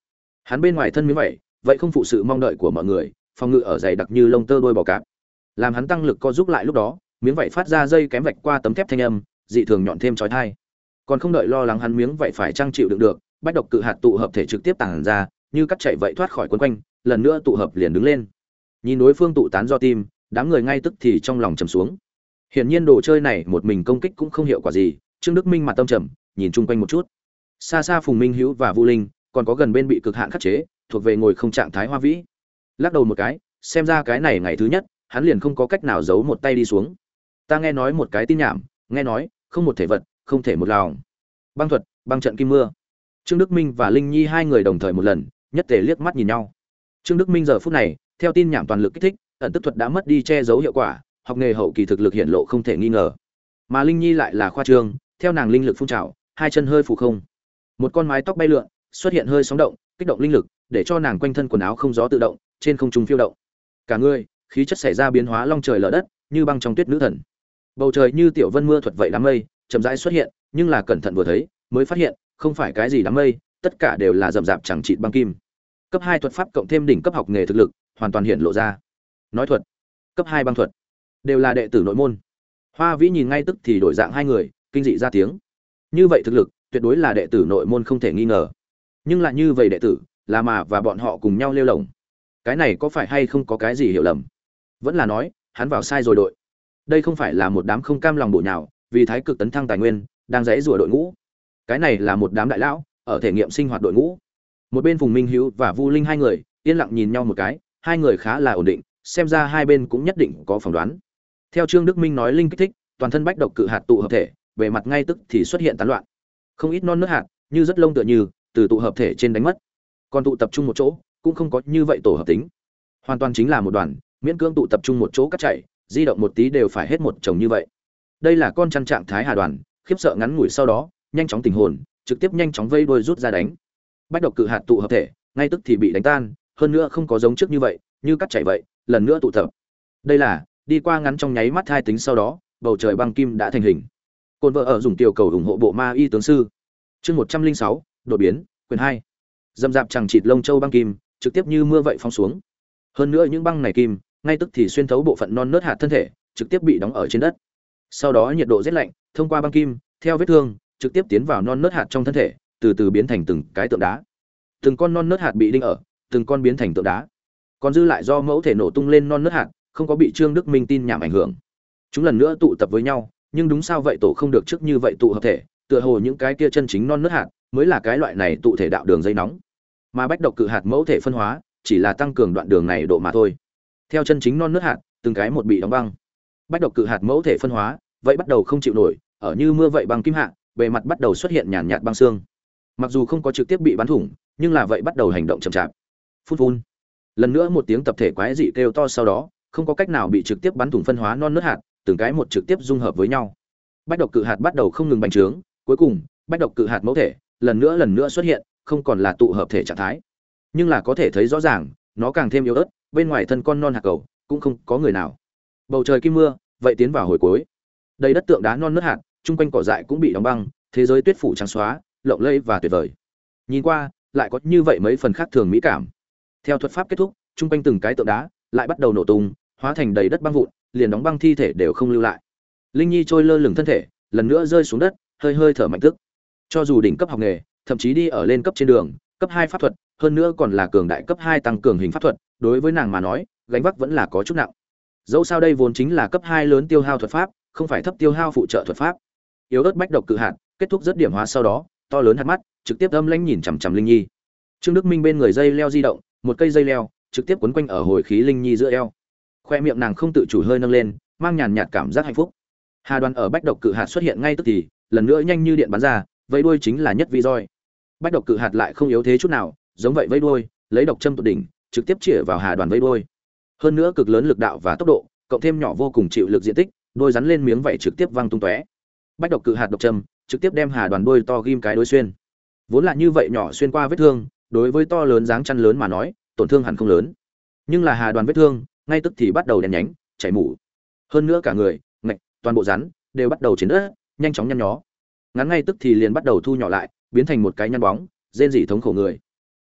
Hắn bên ngoài thân miếng vậy, vậy không phụ sự mong đợi của mọi người, phòng ngự ở dày đặc như lông tơ đôi bò cạp. Làm hắn tăng lực co giúp lại lúc đó, miếng vảy phát ra dây kém vạch qua tấm thép thanh âm, dị thường nhọn thêm chói tai. Còn không đợi lo lắng hắn miếng vảy phải trang chịu đựng được, bách độc cự hạt tụ hợp thể trực tiếp tàng ra, như cắt chạy vậy thoát khỏi quấn quanh, lần nữa tụ hợp liền đứng lên. Nhìn đối phương tụ tán do tim, đám người ngay tức thì trong lòng trầm xuống. Hiển nhiên đồ chơi này một mình công kích cũng không hiệu quả gì, Trương Đức Minh mặt tâm trầm, nhìn chung quanh một chút. Xa xa Phùng Minh Hữu và Vu Linh, còn có gần bên bị cực hạn khắc chế, thuộc về ngồi không trạng thái Hoa Vĩ. Lắc đầu một cái, xem ra cái này ngày thứ nhất, hắn liền không có cách nào giấu một tay đi xuống. Ta nghe nói một cái tin nhảm, nghe nói, không một thể vật, không thể một lòng. Băng thuật, băng trận kim mưa. Trương Đức Minh và Linh Nhi hai người đồng thời một lần, nhất tề liếc mắt nhìn nhau. Trương Đức Minh giờ phút này, theo tin nhảm toàn lực kích thích, ẩn tức thuật đã mất đi che giấu hiệu quả, học nghề hậu kỳ thực lực hiện lộ không thể nghi ngờ. Mà Linh Nhi lại là khoa trương, theo nàng linh lực phun trào, hai chân hơi phù không. Một con mái tóc bay lượn, xuất hiện hơi sóng động, kích động linh lực, để cho nàng quanh thân quần áo không gió tự động, trên không trung phiêu động. Cả người, khí chất xảy ra biến hóa long trời lở đất, như băng trong tuyết nữ thần. Bầu trời như tiểu vân mưa thuật vậy đám mây, chậm rãi xuất hiện, nhưng là cẩn thận vừa thấy, mới phát hiện, không phải cái gì đám mây, tất cả đều là rậm rạp chẳng chịt băng kim. Cấp hai thuật pháp cộng thêm đỉnh cấp học nghề thực lực, hoàn toàn hiện lộ ra. Nói thuật, cấp hai băng thuật, đều là đệ tử nội môn. Hoa Vĩ nhìn ngay tức thì đổi dạng hai người, kinh dị ra tiếng. Như vậy thực lực, tuyệt đối là đệ tử nội môn không thể nghi ngờ. Nhưng lại như vậy đệ tử, là mà và bọn họ cùng nhau lêu lổng. Cái này có phải hay không có cái gì hiểu lầm? Vẫn là nói, hắn vào sai rồi đội. Đây không phải là một đám không cam lòng bộ nhào, vì thái cực tấn thăng tài nguyên, đang rẽ rủa đội ngũ. Cái này là một đám đại lão, ở thể nghiệm sinh hoạt đội ngũ. Một bên Phùng Minh Hữu và Vu Linh hai người, yên lặng nhìn nhau một cái, hai người khá là ổn định, xem ra hai bên cũng nhất định có phỏng đoán. Theo Trương Đức Minh nói linh kích thích, toàn thân bách độc cự hạt tụ hợp thể, bề mặt ngay tức thì xuất hiện tán loạn. Không ít non nớt hạt, như rất lông tựa như, từ tụ hợp thể trên đánh mất. Còn tụ tập trung một chỗ, cũng không có như vậy tổ hợp tính. Hoàn toàn chính là một đoàn, miễn cưỡng tụ tập trung một chỗ cắt chạy, di động một tí đều phải hết một chồng như vậy. Đây là con chăn trạng thái hà đoàn, khiếp sợ ngắn ngủi sau đó, nhanh chóng tỉnh hồn, trực tiếp nhanh chóng vây đuôi rút ra đánh. Bách độc cự hạt tụ hợp thể, ngay tức thì bị đánh tan, hơn nữa không có giống trước như vậy, như cắt chảy vậy, lần nữa tụ tập. Đây là đi qua ngắn trong nháy mắt hai tính sau đó, bầu trời băng kim đã thành hình. Côn vợ ở dùng tiểu cầu ủng hộ bộ ma y tướng sư. Chương một trăm linh sáu, đột biến, quyền hai. Dầm dạp chẳng chịt lông châu băng kim, trực tiếp như mưa vậy phong xuống. Hơn nữa những băng này kim, ngay tức thì xuyên thấu bộ phận non nớt hạt thân thể, trực tiếp bị đóng ở trên đất. Sau đó nhiệt độ rất lạnh, thông qua băng kim, theo vết thương, trực tiếp tiến vào non nớt hạt trong thân thể, từ từ biến thành từng cái tượng đá. Từng con non nớt hạt bị đinh ở, từng con biến thành tượng đá. Còn dư lại do mẫu thể nổ tung lên non nớt hạt, không có bị Trương Đức Minh tin nhảm ảnh hưởng. Chúng lần nữa tụ tập với nhau, nhưng đúng sao vậy tổ không được trước như vậy tụ hợp thể, tựa hồ những cái kia chân chính non nớt hạt mới là cái loại này tụ thể đạo đường dây nóng. Mà bách độc cự hạt mẫu thể phân hóa, chỉ là tăng cường đoạn đường này độ mà thôi. Theo chân chính non nớt hạt, từng cái một bị đóng băng. Bách độc cự hạt mẫu thể phân hóa, vậy bắt đầu không chịu nổi, ở như mưa vậy băng kim hạ, bề mặt bắt đầu xuất hiện nhàn nhạt băng xương. Mặc dù không có trực tiếp bị bắn thủng, nhưng là vậy bắt đầu hành động chậm chạp. Phun phun. Lần nữa một tiếng tập thể quái dị kêu to sau đó, không có cách nào bị trực tiếp bắn thủng phân hóa non nớt hạt, từng cái một trực tiếp dung hợp với nhau. Bách độc cự hạt bắt đầu không ngừng bành trướng, cuối cùng, bách độc cự hạt mẫu thể lần nữa lần nữa xuất hiện, không còn là tụ hợp thể trạng thái, nhưng là có thể thấy rõ ràng, nó càng thêm yếu ớt, bên ngoài thân con non hạt cầu cũng không có người nào. Bầu trời kim mưa, vậy tiến vào hồi cuối. Đầy đất tượng đá non nớt hạt, chung quanh cỏ dại cũng bị đóng băng, thế giới tuyết phủ trắng xóa, lộng lẫy và tuyệt vời. Nhìn qua, lại có như vậy mấy phần khác thường mỹ cảm. Theo thuật pháp kết thúc, chung quanh từng cái tượng đá lại bắt đầu nổ tung, hóa thành đầy đất băng vụn, liền đóng băng thi thể đều không lưu lại. Linh Nhi trôi lơ lửng thân thể, lần nữa rơi xuống đất, hơi hơi thở mạnh tức. Cho dù đỉnh cấp học nghề, thậm chí đi ở lên cấp trên đường, cấp hai pháp thuật, hơn nữa còn là cường đại cấp hai tăng cường hình pháp thuật, đối với nàng mà nói, gánh vác vẫn là có chút nặng. Dẫu sao đây vốn chính là cấp hai lớn tiêu hao thuật pháp, không phải thấp tiêu hao phụ trợ thuật pháp. Yếu ớt bách độc cự hạt, kết thúc rất điểm hóa sau đó, to lớn hạt mắt, trực tiếp âm lãnh nhìn chằm chằm Linh Nhi. Trương Đức Minh bên người dây leo di động, một cây dây leo trực tiếp quấn quanh ở hồi khí Linh Nhi giữa eo. Khoe miệng nàng không tự chủ hơi nâng lên, mang nhàn nhạt cảm giác hạnh phúc. Hà Đoàn ở bách độc cự hạt xuất hiện ngay tức thì, lần nữa nhanh như điện bắn ra, vẫy đuôi chính là nhất vi roi. Bách độc cự hạt lại không yếu thế chút nào, giống vậy vẫy đuôi, lấy độc châm tột đỉnh, trực tiếp chĩa vào Hà Đoàn vẫy đuôi. Hơn nữa cực lớn lực đạo và tốc độ, cộng thêm nhỏ vô cùng chịu lực diện tích, đôi rắn lên miếng vậy trực tiếp văng tung tóe. Bách độc cự hạt độc châm, trực tiếp đem Hà Đoàn đuôi to ghim cái đối xuyên. Vốn là như vậy nhỏ xuyên qua vết thương, đối với to lớn dáng chăn lớn mà nói, tổn thương hẳn không lớn. Nhưng là Hà Đoàn vết thương, ngay tức thì bắt đầu đen nhánh, chảy mủ. Hơn nữa cả người, ngạch, toàn bộ rắn đều bắt đầu chiến đất, nhanh chóng nhăn nhó. Ngắn ngay tức thì liền bắt đầu thu nhỏ lại, biến thành một cái nhăn bóng, rên rỉ thống khổ người.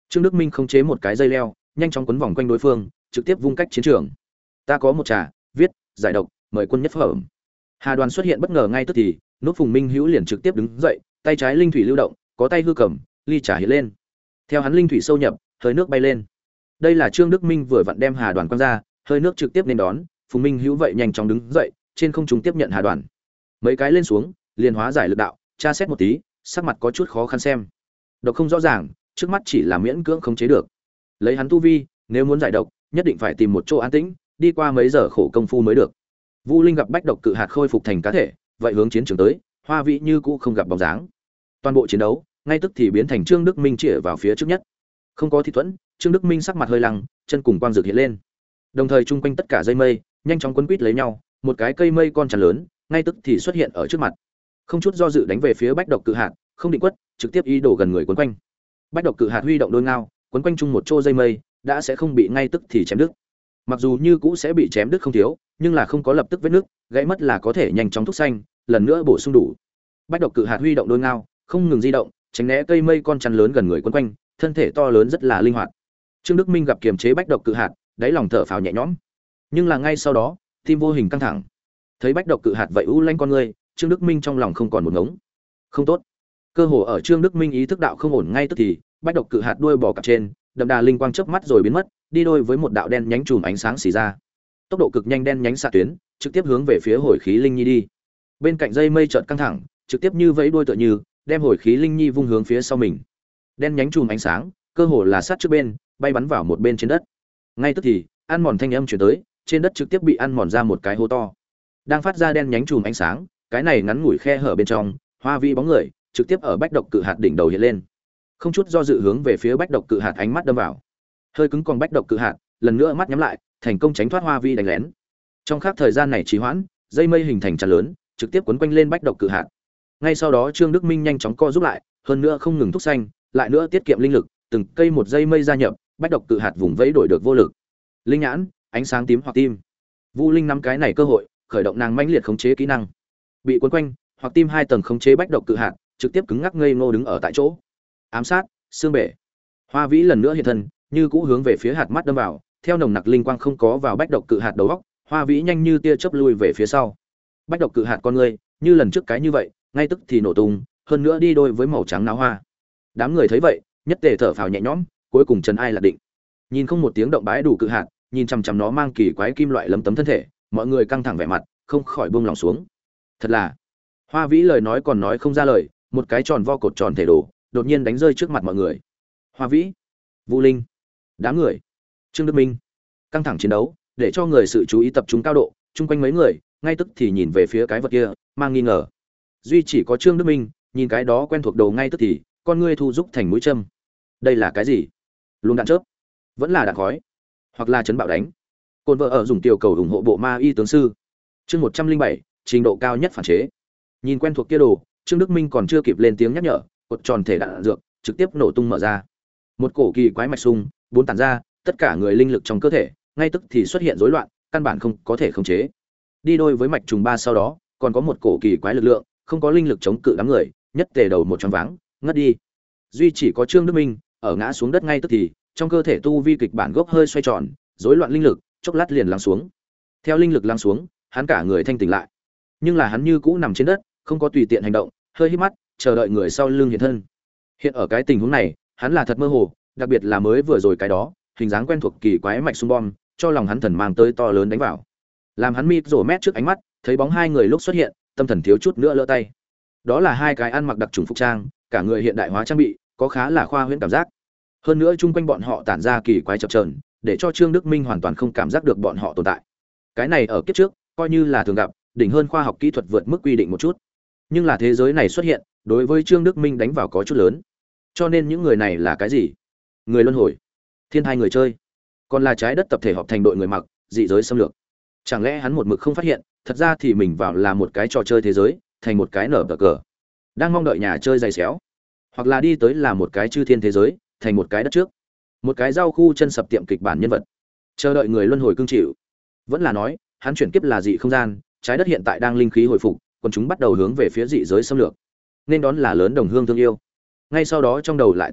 Trương Đức Minh khống chế một cái dây leo, nhanh chóng quấn vòng quanh đối phương, trực tiếp vung cách chiến trường. Ta có một trà, viết, giải độc, mời quân nhất phẩm. Hà Đoàn xuất hiện bất ngờ ngay tức thì, nốt Phùng Minh Hữu liền trực tiếp đứng dậy, tay trái linh thủy lưu động, có tay hư cầm, ly trà hiện lên. Theo hắn linh thủy sâu nhập, hơi nước bay lên. Đây là Trương Đức Minh vừa vặn đem Hà Đoàn quăng ra, hơi nước trực tiếp nên đón, Phùng Minh Hữu vậy nhanh chóng đứng dậy, trên không trung tiếp nhận Hà Đoàn. Mấy cái lên xuống, liền hóa giải lực đạo, tra xét một tí, sắc mặt có chút khó khăn xem. Độc không rõ ràng, trước mắt chỉ là miễn cưỡng khống chế được. Lấy hắn tu vi, nếu muốn giải độc, nhất định phải tìm một chỗ an tĩnh, đi qua mấy giờ khổ công phu mới được. Vu Linh gặp bách độc cự hạt khôi phục thành cá thể, vậy hướng chiến trường tới, Hoa Vĩ như cũ không gặp bóng dáng. Toàn bộ chiến đấu, ngay tức thì biến thành Trương Đức Minh chĩa vào phía trước nhất. Không có thi thuẫn, Trương Đức Minh sắc mặt hơi lăng, chân cùng quang dược hiện lên. Đồng thời chung quanh tất cả dây mây, nhanh chóng quấn quýt lấy nhau, một cái cây mây con chắn lớn, ngay tức thì xuất hiện ở trước mặt. Không chút do dự đánh về phía bách độc cự hạt, không định quất, trực tiếp ý đồ gần người quấn quanh. Bách độc cự hạt huy động đôi ngao, quấn quanh chung một chỗ dây mây, đã sẽ không bị ngay tức thì chém đứt. Mặc dù như cũ sẽ bị chém đứt không thiếu, nhưng là không có lập tức vết nứt, gãy mất là có thể nhanh chóng thúc xanh, lần nữa bổ sung đủ. Bách độc cự hạt huy động đôi ngao, không ngừng di động, tránh né cây mây con chắn lớn gần người quấn quanh, thân thể to lớn rất là linh hoạt. Trương Đức Minh gặp kiềm chế bách độc cự hạt, đáy lòng thở phào nhẹ nhõm. Nhưng là ngay sau đó, tim vô hình căng thẳng. Thấy bách độc cự hạt vậy u lanh con người, Trương Đức Minh trong lòng không còn một ngống. Không tốt. Cơ hồ ở Trương Đức Minh ý thức đạo không ổn ngay tức thì, bách độc cự hạt đuôi bò cặp trên, đậm đà linh quang chớp mắt rồi biến mất, đi đôi với một đạo đen nhánh chùm ánh sáng xì ra. Tốc độ cực nhanh đen nhánh xạ tuyến, trực tiếp hướng về phía hồi khí linh nhi đi. Bên cạnh dây mây chợt căng thẳng, trực tiếp như vẫy đuôi tựa như, đem hồi khí linh nhi vung hướng phía sau mình. Đen nhánh chùm ánh sáng, cơ hồ là sát trước bên, bay bắn vào một bên trên đất. Ngay tức thì, ăn mòn thanh âm truyền tới, trên đất trực tiếp bị ăn mòn ra một cái hố to. Đang phát ra đen nhánh chùm ánh sáng, cái này ngắn ngủi khe hở bên trong, Hoa Vĩ bóng người, trực tiếp ở bách độc cự hạt đỉnh đầu hiện lên. Không chút do dự hướng về phía bách độc cự hạt ánh mắt đâm vào. Hơi cứng còn bách độc cự hạt, lần nữa mắt nhắm lại, thành công tránh thoát Hoa Vĩ đánh lén. Trong khắc thời gian này trì hoãn, dây mây hình thành chắn lớn, trực tiếp quấn quanh lên bách độc cự hạt. Ngay sau đó Trương Đức Minh nhanh chóng co giúp lại, hơn nữa không ngừng thúc xanh, lại nữa tiết kiệm linh lực, từng cây một dây mây gia nhập, bách độc cự hạt vùng vẫy đổi được vô lực. Linh nhãn, ánh sáng tím hoặc tim. Vu Linh nắm cái này cơ hội, khởi động nàng mãnh liệt khống chế kỹ năng. Bị quấn quanh, hoặc tim hai tầng khống chế bách độc cự hạt, trực tiếp cứng ngắc ngây ngô đứng ở tại chỗ. Ám sát, xương bể. Hoa Vĩ lần nữa hiện thân, như cũ hướng về phía hạt mắt đâm vào, theo nồng nặc linh quang không có vào bách độc cự hạt đầu góc, Hoa Vĩ nhanh như tia chớp lui về phía sau. Bách độc cự hạt con người, như lần trước cái như vậy, ngay tức thì nổ tung, hơn nữa đi đôi với màu trắng náo hoa. Đám người thấy vậy, nhất tề thở phào nhẹ nhõm, cuối cùng trần ai lạc định. Nhìn không một tiếng động bãi đủ cự hạt, nhìn chằm chằm nó mang kỳ quái kim loại lấm tấm thân thể, mọi người căng thẳng vẻ mặt, không khỏi buông lòng xuống. Thật là, Hoa Vĩ lời nói còn nói không ra lời, một cái tròn vo cột tròn thể đồ, đột nhiên đánh rơi trước mặt mọi người. Hoa Vĩ, Vu Linh, đám người, Trương Đức Minh, căng thẳng chiến đấu, để cho người sự chú ý tập trung cao độ, chung quanh mấy người, ngay tức thì nhìn về phía cái vật kia, mang nghi ngờ. Duy chỉ có Trương Đức Minh, nhìn cái đó quen thuộc đầu ngay tức thì, con ngươi thu rúc thành mũi châm. Đây là cái gì? Luồng đạn chớp, vẫn là đạn khói, hoặc là chấn bạo đánh. Côn vợ ở dùng tiểu cầu ủng hộ bộ ma y tướng sư. Chương một trăm linh bảy, trình độ cao nhất phản chế. Nhìn quen thuộc kia đồ, Trương Đức Minh còn chưa kịp lên tiếng nhắc nhở, cột tròn thể đạn dược trực tiếp nổ tung mở ra. Một cổ kỳ quái mạch sung, bốn tản ra, tất cả người linh lực trong cơ thể, ngay tức thì xuất hiện rối loạn, căn bản không có thể khống chế. Đi đôi với mạch trùng ba sau đó, còn có một cổ kỳ quái lực lượng, không có linh lực chống cự đám người, nhất tề đầu một choáng váng, ngất đi. Duy chỉ có Trương Đức Minh, ở ngã xuống đất ngay tức thì, trong cơ thể tu vi kịch bản gốc hơi xoay tròn, rối loạn linh lực, chốc lát liền lắng xuống. Theo linh lực lắng xuống, hắn cả người thanh tỉnh lại. Nhưng là hắn như cũ nằm trên đất, không có tùy tiện hành động, hơi híp mắt, chờ đợi người sau lưng hiện thân. Hiện ở cái tình huống này, hắn là thật mơ hồ, đặc biệt là mới vừa rồi cái đó, hình dáng quen thuộc kỳ quái mạch xung bom, cho lòng hắn thần mang tới to lớn đánh vào. Làm hắn mịt rổ mét trước ánh mắt, thấy bóng hai người lúc xuất hiện, tâm thần thiếu chút nữa lỡ tay. Đó là hai cái ăn mặc đặc trùng phục trang, cả người hiện đại hóa trang bị, có khá là khoa huyễn cảm giác. Hơn nữa chung quanh bọn họ tản ra kỳ quái chập chờn, để cho Trương Đức Minh hoàn toàn không cảm giác được bọn họ tồn tại. Cái này ở kiếp trước, coi như là thường gặp, đỉnh hơn khoa học kỹ thuật vượt mức quy định một chút. Nhưng là thế giới này xuất hiện, đối với Trương Đức Minh đánh vào có chút lớn. Cho nên những người này là cái gì? Người luân hồi, thiên hai người chơi, còn là trái đất tập thể họp thành đội người mặc, dị giới xâm lược. Chẳng lẽ hắn một mực không phát hiện, thật ra thì mình vào là một cái trò chơi thế giới, thành một cái nở cờ, đang mong đợi nhà chơi dày xéo, hoặc là đi tới là một cái chư thiên thế giới, thành một cái đất trước, một cái rau khu chân sập tiệm kịch bản nhân vật, chờ đợi người luân hồi cương chịu. Vẫn là nói, hắn chuyển kiếp là dị không gian, trái đất hiện tại đang linh khí hồi phục, còn chúng bắt đầu hướng về phía dị giới xâm lược, nên đón là lớn đồng hương thương yêu. Ngay sau đó trong đầu lại toát ra,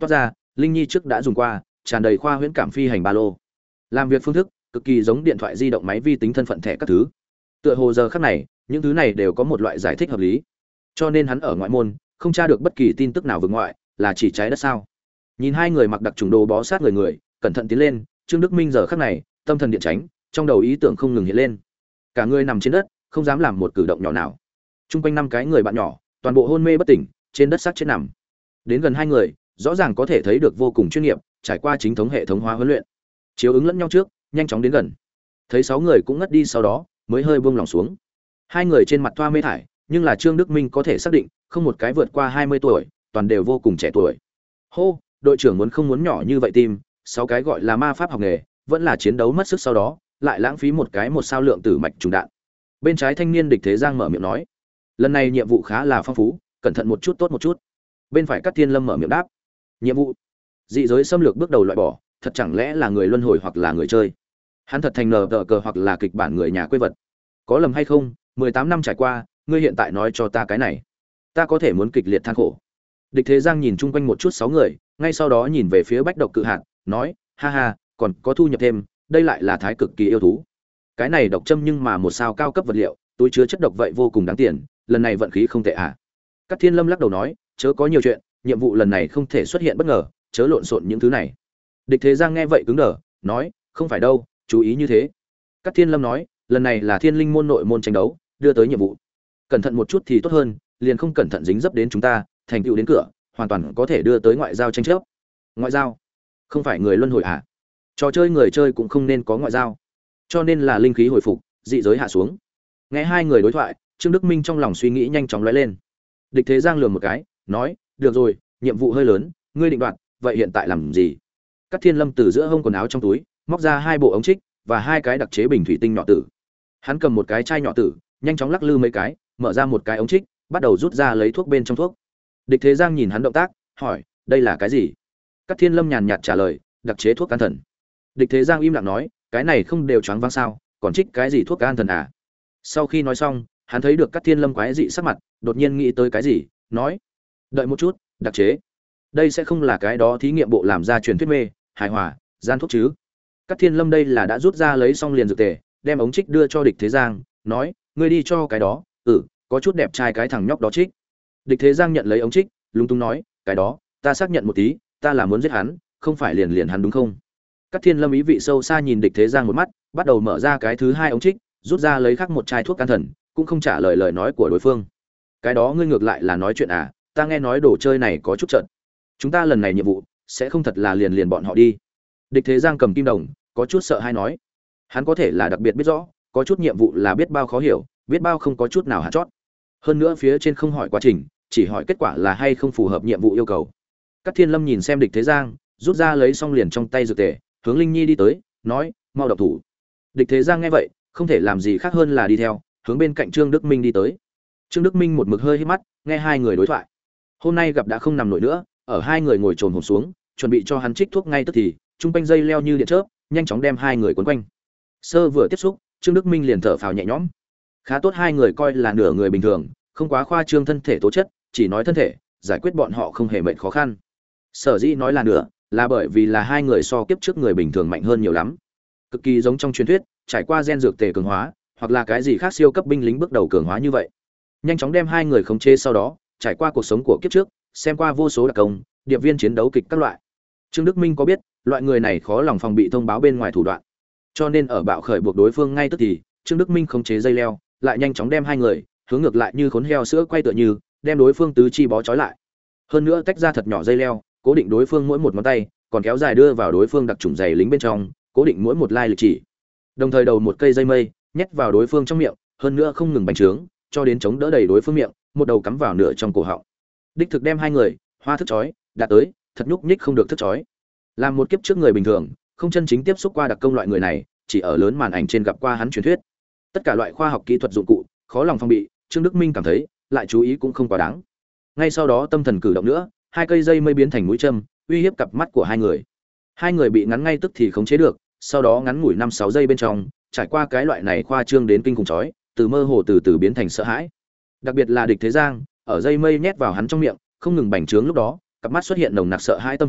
Linh Nhi trước đã dùng qua, tràn đầy khoa huyễn cảm phi hành ba lô. Làm việc phương thức cực kỳ giống điện thoại di động, máy vi tính, thân phận thẻ các thứ. Tựa hồ giờ khắc này, những thứ này đều có một loại giải thích hợp lý. Cho nên hắn ở ngoại môn không tra được bất kỳ tin tức nào vực ngoại, là chỉ trái đất sao? Nhìn hai người mặc đặc trùng đồ bó sát người người, cẩn thận tiến lên, Trương Đức Minh giờ khắc này, tâm thần điện tránh, trong đầu ý tưởng không ngừng hiện lên. Cả người nằm trên đất, không dám làm một cử động nhỏ nào. Trung quanh năm cái người bạn nhỏ, toàn bộ hôn mê bất tỉnh, trên đất xác chết nằm. Đến gần hai người, rõ ràng có thể thấy được vô cùng chuyên nghiệp, trải qua chính thống hệ thống hóa huấn luyện. Chiếu ứng lẫn nhau trước, nhanh chóng đến gần. Thấy sáu người cũng ngất đi sau đó, mới hơi buông lòng xuống. Hai người trên mặt thoa mê thải, nhưng là Trương Đức Minh có thể xác định, không một cái vượt qua hai mươi tuổi, toàn đều vô cùng trẻ tuổi. Hô, đội trưởng muốn không muốn nhỏ như vậy tim, sáu cái gọi là ma pháp học nghề, vẫn là chiến đấu mất sức sau đó, lại lãng phí một cái một sao lượng tử mạch trùng đạn. Bên trái thanh niên địch thế Giang mở miệng nói, lần này nhiệm vụ khá là phong phú, cẩn thận một chút tốt một chút. Bên phải Cát Thiên Lâm mở miệng đáp, nhiệm vụ dị giới xâm lược bước đầu loại bỏ, thật chẳng lẽ là người luân hồi hoặc là người chơi? Hắn thật thành nờ tờ cờ hoặc là kịch bản người nhà quê vật? Có lầm hay không? mười tám năm trải qua, ngươi hiện tại nói cho ta cái này, ta có thể muốn kịch liệt than khổ. Địch Thế Giang nhìn chung quanh một chút sáu người, ngay sau đó nhìn về phía Bách Độc Cự Hạt, nói, ha ha, còn có thu nhập thêm, đây lại là thái cực kỳ yêu thú. Cái này độc châm nhưng mà một sao cao cấp vật liệu, túi chứa chất độc vậy vô cùng đáng tiền, lần này vận khí không tệ à? Cát Thiên Lâm lắc đầu nói, chớ có nhiều chuyện, nhiệm vụ lần này không thể xuất hiện bất ngờ, chớ lộn xộn những thứ này. Địch Thế Giang nghe vậy cứng đờ, nói, không phải đâu, chú ý như thế. Cát Thiên Lâm nói, lần này là Thiên Linh môn nội môn tranh đấu, đưa tới nhiệm vụ, cẩn thận một chút thì tốt hơn, liền không cẩn thận dính dấp đến chúng ta, thành tựu đến cửa, hoàn toàn có thể đưa tới ngoại giao tranh chấp. Ngoại giao? Không phải người luân hồi à? Trò chơi người chơi cũng không nên có ngoại giao, cho nên là linh khí hồi phục, dị giới hạ xuống. Nghe hai người đối thoại, Trương Đức Minh trong lòng suy nghĩ nhanh chóng lóe lên. Địch Thế Giang lườm một cái, nói, được rồi, nhiệm vụ hơi lớn, ngươi định đoạt, vậy hiện tại làm gì? Cát Thiên Lâm từ giữa hông quần áo trong túi móc ra hai bộ ống trích và hai cái đặc chế bình thủy tinh nhỏ tử. Hắn cầm một cái chai nhỏ tử, nhanh chóng lắc lư mấy cái, mở ra một cái ống trích, bắt đầu rút ra lấy thuốc bên trong thuốc. Địch Thế Giang nhìn hắn động tác, hỏi, đây là cái gì? Cát Thiên Lâm nhàn nhạt trả lời, đặc chế thuốc can thần. Địch Thế Giang im lặng nói, cái này không đều choáng váng sao, còn trích cái gì thuốc can thần à? Sau khi nói xong, hắn thấy được Cát Thiên Lâm quái dị sắc mặt, đột nhiên nghĩ tới cái gì, nói, đợi một chút, đặc chế. Đây sẽ không là cái đó thí nghiệm bộ làm ra truyền thuyết mê, hài hòa, gian thuốc chứ? Cát Thiên Lâm đây là đã rút ra lấy xong liền dược tề, đem ống trích đưa cho Địch Thế Giang, nói, ngươi đi cho cái đó, ừ, có chút đẹp trai cái thằng nhóc đó trích. Địch Thế Giang nhận lấy ống trích, lúng túng nói, cái đó, ta xác nhận một tí, ta là muốn giết hắn, không phải liền liền hắn đúng không? Cát Thiên Lâm ý vị sâu xa nhìn Địch Thế Giang một mắt, bắt đầu mở ra cái thứ hai ống trích, rút ra lấy khác một chai thuốc can thần, cũng không trả lời lời nói của đối phương. Cái đó ngươi ngược lại là nói chuyện à, ta nghe nói đồ chơi này có chút trận. Chúng ta lần này nhiệm vụ sẽ không thật là liền liền bọn họ đi. Địch Thế Giang cầm kim đồng, có chút sợ hay nói. Hắn có thể là đặc biệt biết rõ, có chút nhiệm vụ là biết bao khó hiểu, biết bao không có chút nào hạt chót. Hơn nữa phía trên không hỏi quá trình, chỉ hỏi kết quả là hay không phù hợp nhiệm vụ yêu cầu. Cát Thiên Lâm nhìn xem Địch Thế Giang, rút ra lấy xong liền trong tay dược tề, hướng Linh Nhi đi tới, nói, mau độc thủ. Địch Thế Giang nghe vậy, không thể làm gì khác hơn là đi theo, hướng bên cạnh Trương Đức Minh đi tới. Trương Đức Minh một mực hơi hít mắt, nghe hai người đối thoại. Hôm nay gặp đã không nằm nổi nữa, ở hai người ngồi trồn hổm xuống, chuẩn bị cho hắn trích thuốc ngay tức thì, trung quanh dây leo như điện chớp, nhanh chóng đem hai người quấn quanh. Sơ vừa tiếp xúc, Trương Đức Minh liền thở phào nhẹ nhõm. Khá tốt hai người coi là nửa người bình thường, không quá khoa trương thân thể tố chất, chỉ nói thân thể, giải quyết bọn họ không hề mệt khó khăn. Sở dĩ nói là nửa, là bởi vì là hai người so kiếp trước người bình thường mạnh hơn nhiều lắm. Cực kỳ giống trong truyền thuyết, trải qua gen dược tề cường hóa, hoặc là cái gì khác siêu cấp binh lính bước đầu cường hóa như vậy. Nhanh chóng đem hai người khống chế sau đó, trải qua cuộc sống của kiếp trước, xem qua vô số đặc công, điệp viên chiến đấu kịch các loại. Trương Đức Minh có biết, loại người này khó lòng phòng bị thông báo bên ngoài thủ đoạn. Cho nên ở bạo khởi buộc đối phương ngay tức thì, Trương Đức Minh khống chế dây leo, lại nhanh chóng đem hai người hướng ngược lại như khốn heo sữa quay tựa như, đem đối phương tứ chi bó trói lại. Hơn nữa tách ra thật nhỏ dây leo, cố định đối phương mỗi một ngón tay, còn kéo dài đưa vào đối phương đặc trùng giày lính bên trong, cố định mỗi một lai lịch chỉ. Đồng thời đầu một cây dây mây, nhét vào đối phương trong miệng, hơn nữa không ngừng bành trướng, cho đến chống đỡ đầy đối phương miệng, một đầu cắm vào nửa trong cổ họng. Đích thực đem hai người hoa thức chói, đạt tới, thật nhúc nhích không được thức chói. Làm một kiếp trước người bình thường, không chân chính tiếp xúc qua đặc công loại người này, chỉ ở lớn màn ảnh trên gặp qua hắn truyền thuyết. Tất cả loại khoa học kỹ thuật dụng cụ, khó lòng phòng bị, Trương Đức Minh cảm thấy, lại chú ý cũng không quá đáng. Ngay sau đó tâm thần cử động nữa, hai cây dây mây biến thành mũi châm, uy hiếp cặp mắt của hai người. Hai người bị ngắn ngay tức thì khống chế được, sau đó ngắn ngủi năm sáu giây bên trong, trải qua cái loại này khoa trương đến kinh khủng chói, từ mơ hồ từ từ biến thành sợ hãi. Đặc biệt là Địch Thế Giang, ở dây mây nhét vào hắn trong miệng, không ngừng bành trướng lúc đó, cặp mắt xuất hiện nồng nặc sợ hãi tâm trạng,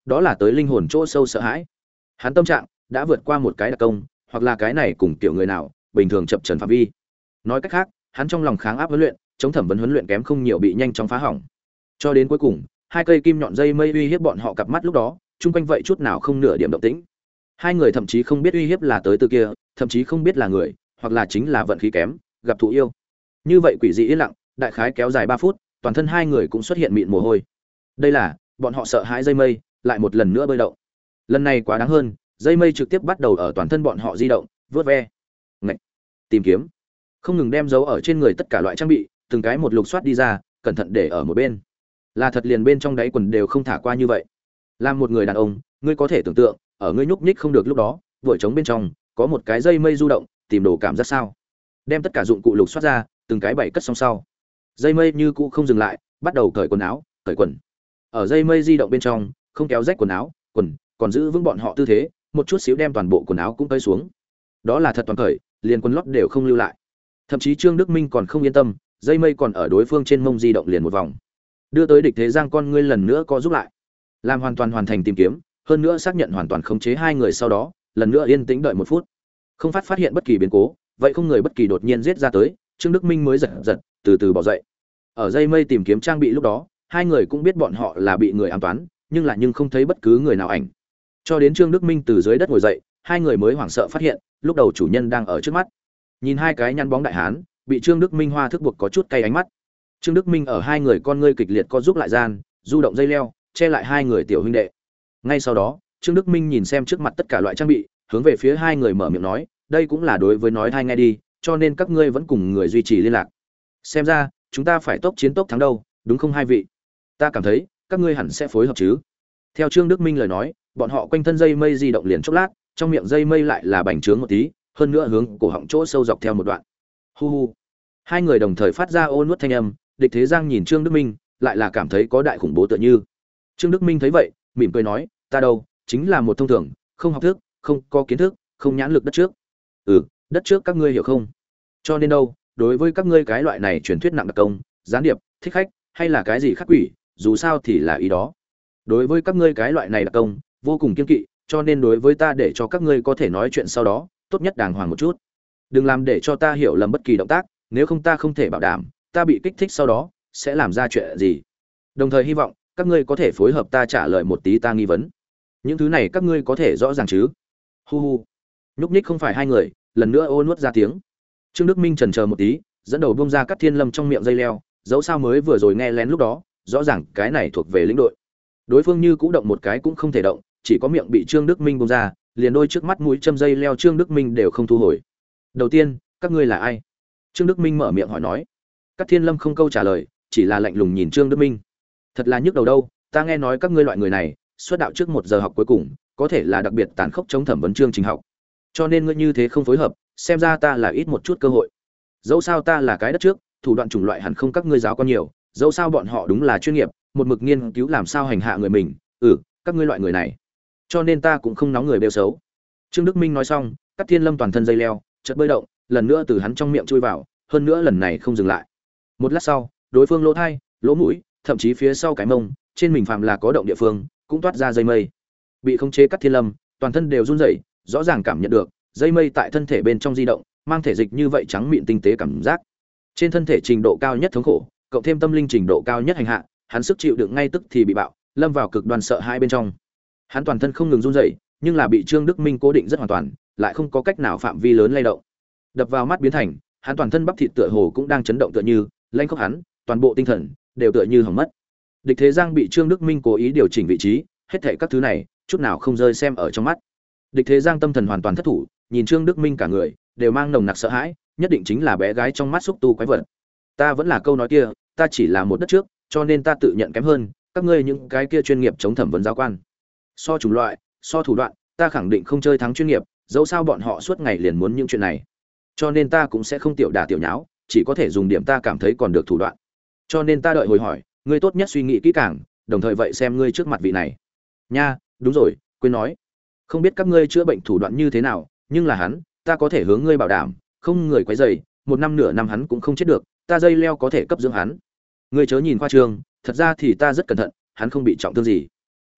đó là tới linh hồn chỗ sâu sợ hãi. Hắn tâm trạng đã vượt qua một cái đặc công, hoặc là cái này cùng kiểu người nào, bình thường chập trần phạm vi. Nói cách khác, hắn trong lòng kháng áp huấn luyện, chống thẩm vấn huấn luyện kém không nhiều bị nhanh chóng phá hỏng. Cho đến cuối cùng, hai cây kim nhọn dây mây uy hiếp bọn họ cặp mắt lúc đó, chung quanh vậy chút nào không nửa điểm động tĩnh. Hai người thậm chí không biết uy hiếp là tới từ kia, thậm chí không biết là người, hoặc là chính là vận khí kém, gặp thụ yêu. Như vậy quỷ dị yên lặng, đại khái kéo dài ba phút, toàn thân hai người cũng xuất hiện mịn mồ hôi. Đây là, bọn họ sợ hãi dây mây, lại một lần nữa bơi động. Lần này quá đáng hơn, dây mây trực tiếp bắt đầu ở toàn thân bọn họ di động, vớt ve, ngạch, tìm kiếm, không ngừng đem dấu ở trên người tất cả loại trang bị, từng cái một lục soát đi ra, cẩn thận để ở một bên. Là thật liền bên trong đáy quần đều không thả qua như vậy. Làm một người đàn ông, ngươi có thể tưởng tượng, ở ngươi nhúc nhích không được lúc đó, vội trống bên trong có một cái dây mây du động, tìm đồ cảm giác sao? Đem tất cả dụng cụ lục soát ra, từng cái bảy cất xong sau. Dây mây như cũ không dừng lại, bắt đầu cởi quần áo, cởi quần. Ở dây mây di động bên trong, không kéo rách quần áo, quần, còn giữ vững bọn họ tư thế, một chút xíu đem toàn bộ quần áo cũng tới xuống. Đó là thật toàn cởi, liền quần lót đều không lưu lại. Thậm chí Trương Đức Minh còn không yên tâm, dây mây còn ở đối phương trên mông di động liền một vòng. Đưa tới địch thế giang con ngươi lần nữa có giúp lại. Làm hoàn toàn hoàn thành tìm kiếm, hơn nữa xác nhận hoàn toàn khống chế hai người sau đó, lần nữa yên tĩnh đợi một phút. Không phát phát hiện bất kỳ biến cố, vậy không người bất kỳ đột nhiên giết ra tới, Trương Đức Minh mới giật giật, từ từ bỏ dậy. Ở dây mây tìm kiếm trang bị lúc đó, hai người cũng biết bọn họ là bị người ám toán, nhưng lại nhưng không thấy bất cứ người nào ảnh. Cho đến Trương Đức Minh từ dưới đất ngồi dậy, hai người mới hoảng sợ phát hiện, lúc đầu chủ nhân đang ở trước mắt. Nhìn hai cái nhăn bóng đại hán, bị Trương Đức Minh hoa thức buộc có chút cay ánh mắt. Trương Đức Minh ở hai người con ngươi kịch liệt co giúp lại gian, du động dây leo, che lại hai người tiểu huynh đệ. Ngay sau đó, Trương Đức Minh nhìn xem trước mặt tất cả loại trang bị, hướng về phía hai người mở miệng nói, đây cũng là đối với nói hai nghe đi, cho nên các ngươi vẫn cùng người duy trì liên lạc. Xem ra, chúng ta phải tốc chiến tốc thắng đâu, đúng không hai vị? Ta cảm thấy, các ngươi hẳn sẽ phối hợp chứ? Theo Trương Đức Minh lời nói, bọn họ quanh thân dây mây di động liền chốc lát, trong miệng dây mây lại là bành trướng một tí, hơn nữa hướng cổ họng chỗ sâu dọc theo một đoạn. Hu hu. Hai người đồng thời phát ra ô nuốt thanh âm, Địch Thế Giang nhìn Trương Đức Minh, lại là cảm thấy có đại khủng bố tựa như. Trương Đức Minh thấy vậy, mỉm cười nói, ta đâu, chính là một thông thường, không học thức, không có kiến thức, không nhãn lực đất trước. Ừ, đất trước các ngươi hiểu không? Cho nên đâu, đối với các ngươi cái loại này truyền thuyết nặng đặc công, gián điệp, thích khách, hay là cái gì khác quỷ, dù sao thì là ý đó. Đối với các ngươi cái loại này đặc công, vô cùng kiên kỵ, cho nên đối với ta để cho các ngươi có thể nói chuyện sau đó, tốt nhất đàng hoàng một chút. Đừng làm để cho ta hiểu lầm bất kỳ động tác, nếu không ta không thể bảo đảm, ta bị kích thích sau đó sẽ làm ra chuyện gì. Đồng thời hy vọng các ngươi có thể phối hợp ta trả lời một tí ta nghi vấn. Những thứ này các ngươi có thể rõ ràng chứ? Hu hu. Nhúc nhích không phải hai người, lần nữa ô nuốt ra tiếng. Trương Đức Minh chần chờ một tí, dẫn đầu bung ra Cát Thiên Lâm trong miệng dây leo, dẫu sao mới vừa rồi nghe lén lúc đó, rõ ràng cái này thuộc về lĩnh đội. Đối phương như cũ động một cái cũng không thể động, chỉ có miệng bị Trương Đức Minh bung ra, liền đôi trước mắt mũi châm dây leo Trương Đức Minh đều không thu hồi. Đầu tiên, các ngươi là ai? Trương Đức Minh mở miệng hỏi nói. Cát Thiên Lâm không câu trả lời, chỉ là lạnh lùng nhìn Trương Đức Minh. Thật là nhức đầu đâu, ta nghe nói các ngươi loại người này, xuất đạo trước một giờ học cuối cùng, có thể là đặc biệt tàn khốc chống thẩm vấn chương trình học. Cho nên ngươi như thế không phối hợp, xem ra ta là ít một chút cơ hội. Dẫu sao ta là cái đất trước, thủ đoạn chủng loại hẳn không các ngươi giáo quan nhiều, dẫu sao bọn họ đúng là chuyên nghiệp, một mực nghiên cứu làm sao hành hạ người mình, ừ, các ngươi loại người này. Cho nên ta cũng không nóng người bêu xấu. Trương Đức Minh nói xong, Cát Thiên Lâm toàn thân dây leo, chợt bơi động, lần nữa từ hắn trong miệng chui vào, hơn nữa lần này không dừng lại. Một lát sau, đối phương lỗ thai, lỗ mũi, thậm chí phía sau cái mông, trên mình phàm là có động địa phương, cũng toát ra dây mây. Bị khống chế Cát Thiên Lâm, toàn thân đều run rẩy, rõ ràng cảm nhận được dây mây tại thân thể bên trong di động, mang thể dịch như vậy trắng mịn tinh tế cảm giác. Trên thân thể trình độ cao nhất thống khổ, cộng thêm tâm linh trình độ cao nhất hành hạ, hắn sức chịu đựng ngay tức thì bị bạo, lâm vào cực đoan sợ hãi bên trong. Hắn toàn thân không ngừng run rẩy, nhưng là bị Trương Đức Minh cố định rất hoàn toàn, lại không có cách nào phạm vi lớn lay động. Đập vào mắt biến thành, hắn toàn thân bắp thịt tựa hồ cũng đang chấn động tựa như, lanh khóc hắn, toàn bộ tinh thần đều tựa như hỏng mất. Địch Thế Giang bị Trương Đức Minh cố ý điều chỉnh vị trí, hết thảy các thứ này, chút nào không rơi xem ở trong mắt. Địch Thế Giang tâm thần hoàn toàn thất thủ, nhìn Trương Đức Minh cả người đều mang nồng nặc sợ hãi, nhất định chính là bé gái trong mắt xúc tu quái vật. Ta vẫn là câu nói kia, ta chỉ là một đất trước, cho nên ta tự nhận kém hơn các ngươi những cái kia chuyên nghiệp chống thẩm vấn giáo quan. So chủng loại, so thủ đoạn, ta khẳng định không chơi thắng chuyên nghiệp, dẫu sao bọn họ suốt ngày liền muốn những chuyện này. Cho nên ta cũng sẽ không tiểu đả tiểu nháo, chỉ có thể dùng điểm ta cảm thấy còn được thủ đoạn. Cho nên ta đợi hồi hỏi, ngươi tốt nhất suy nghĩ kỹ càng, đồng thời vậy xem ngươi trước mặt vị này. Nha, đúng rồi, quên nói. Không biết các ngươi chữa bệnh thủ đoạn như thế nào, nhưng là hắn, ta có thể hướng ngươi bảo đảm, không người quấy rầy, một năm nửa năm hắn cũng không chết được, ta dây leo có thể cấp dưỡng hắn. Ngươi chớ nhìn khoa trương, thật ra thì ta rất cẩn thận, hắn không bị trọng thương gì.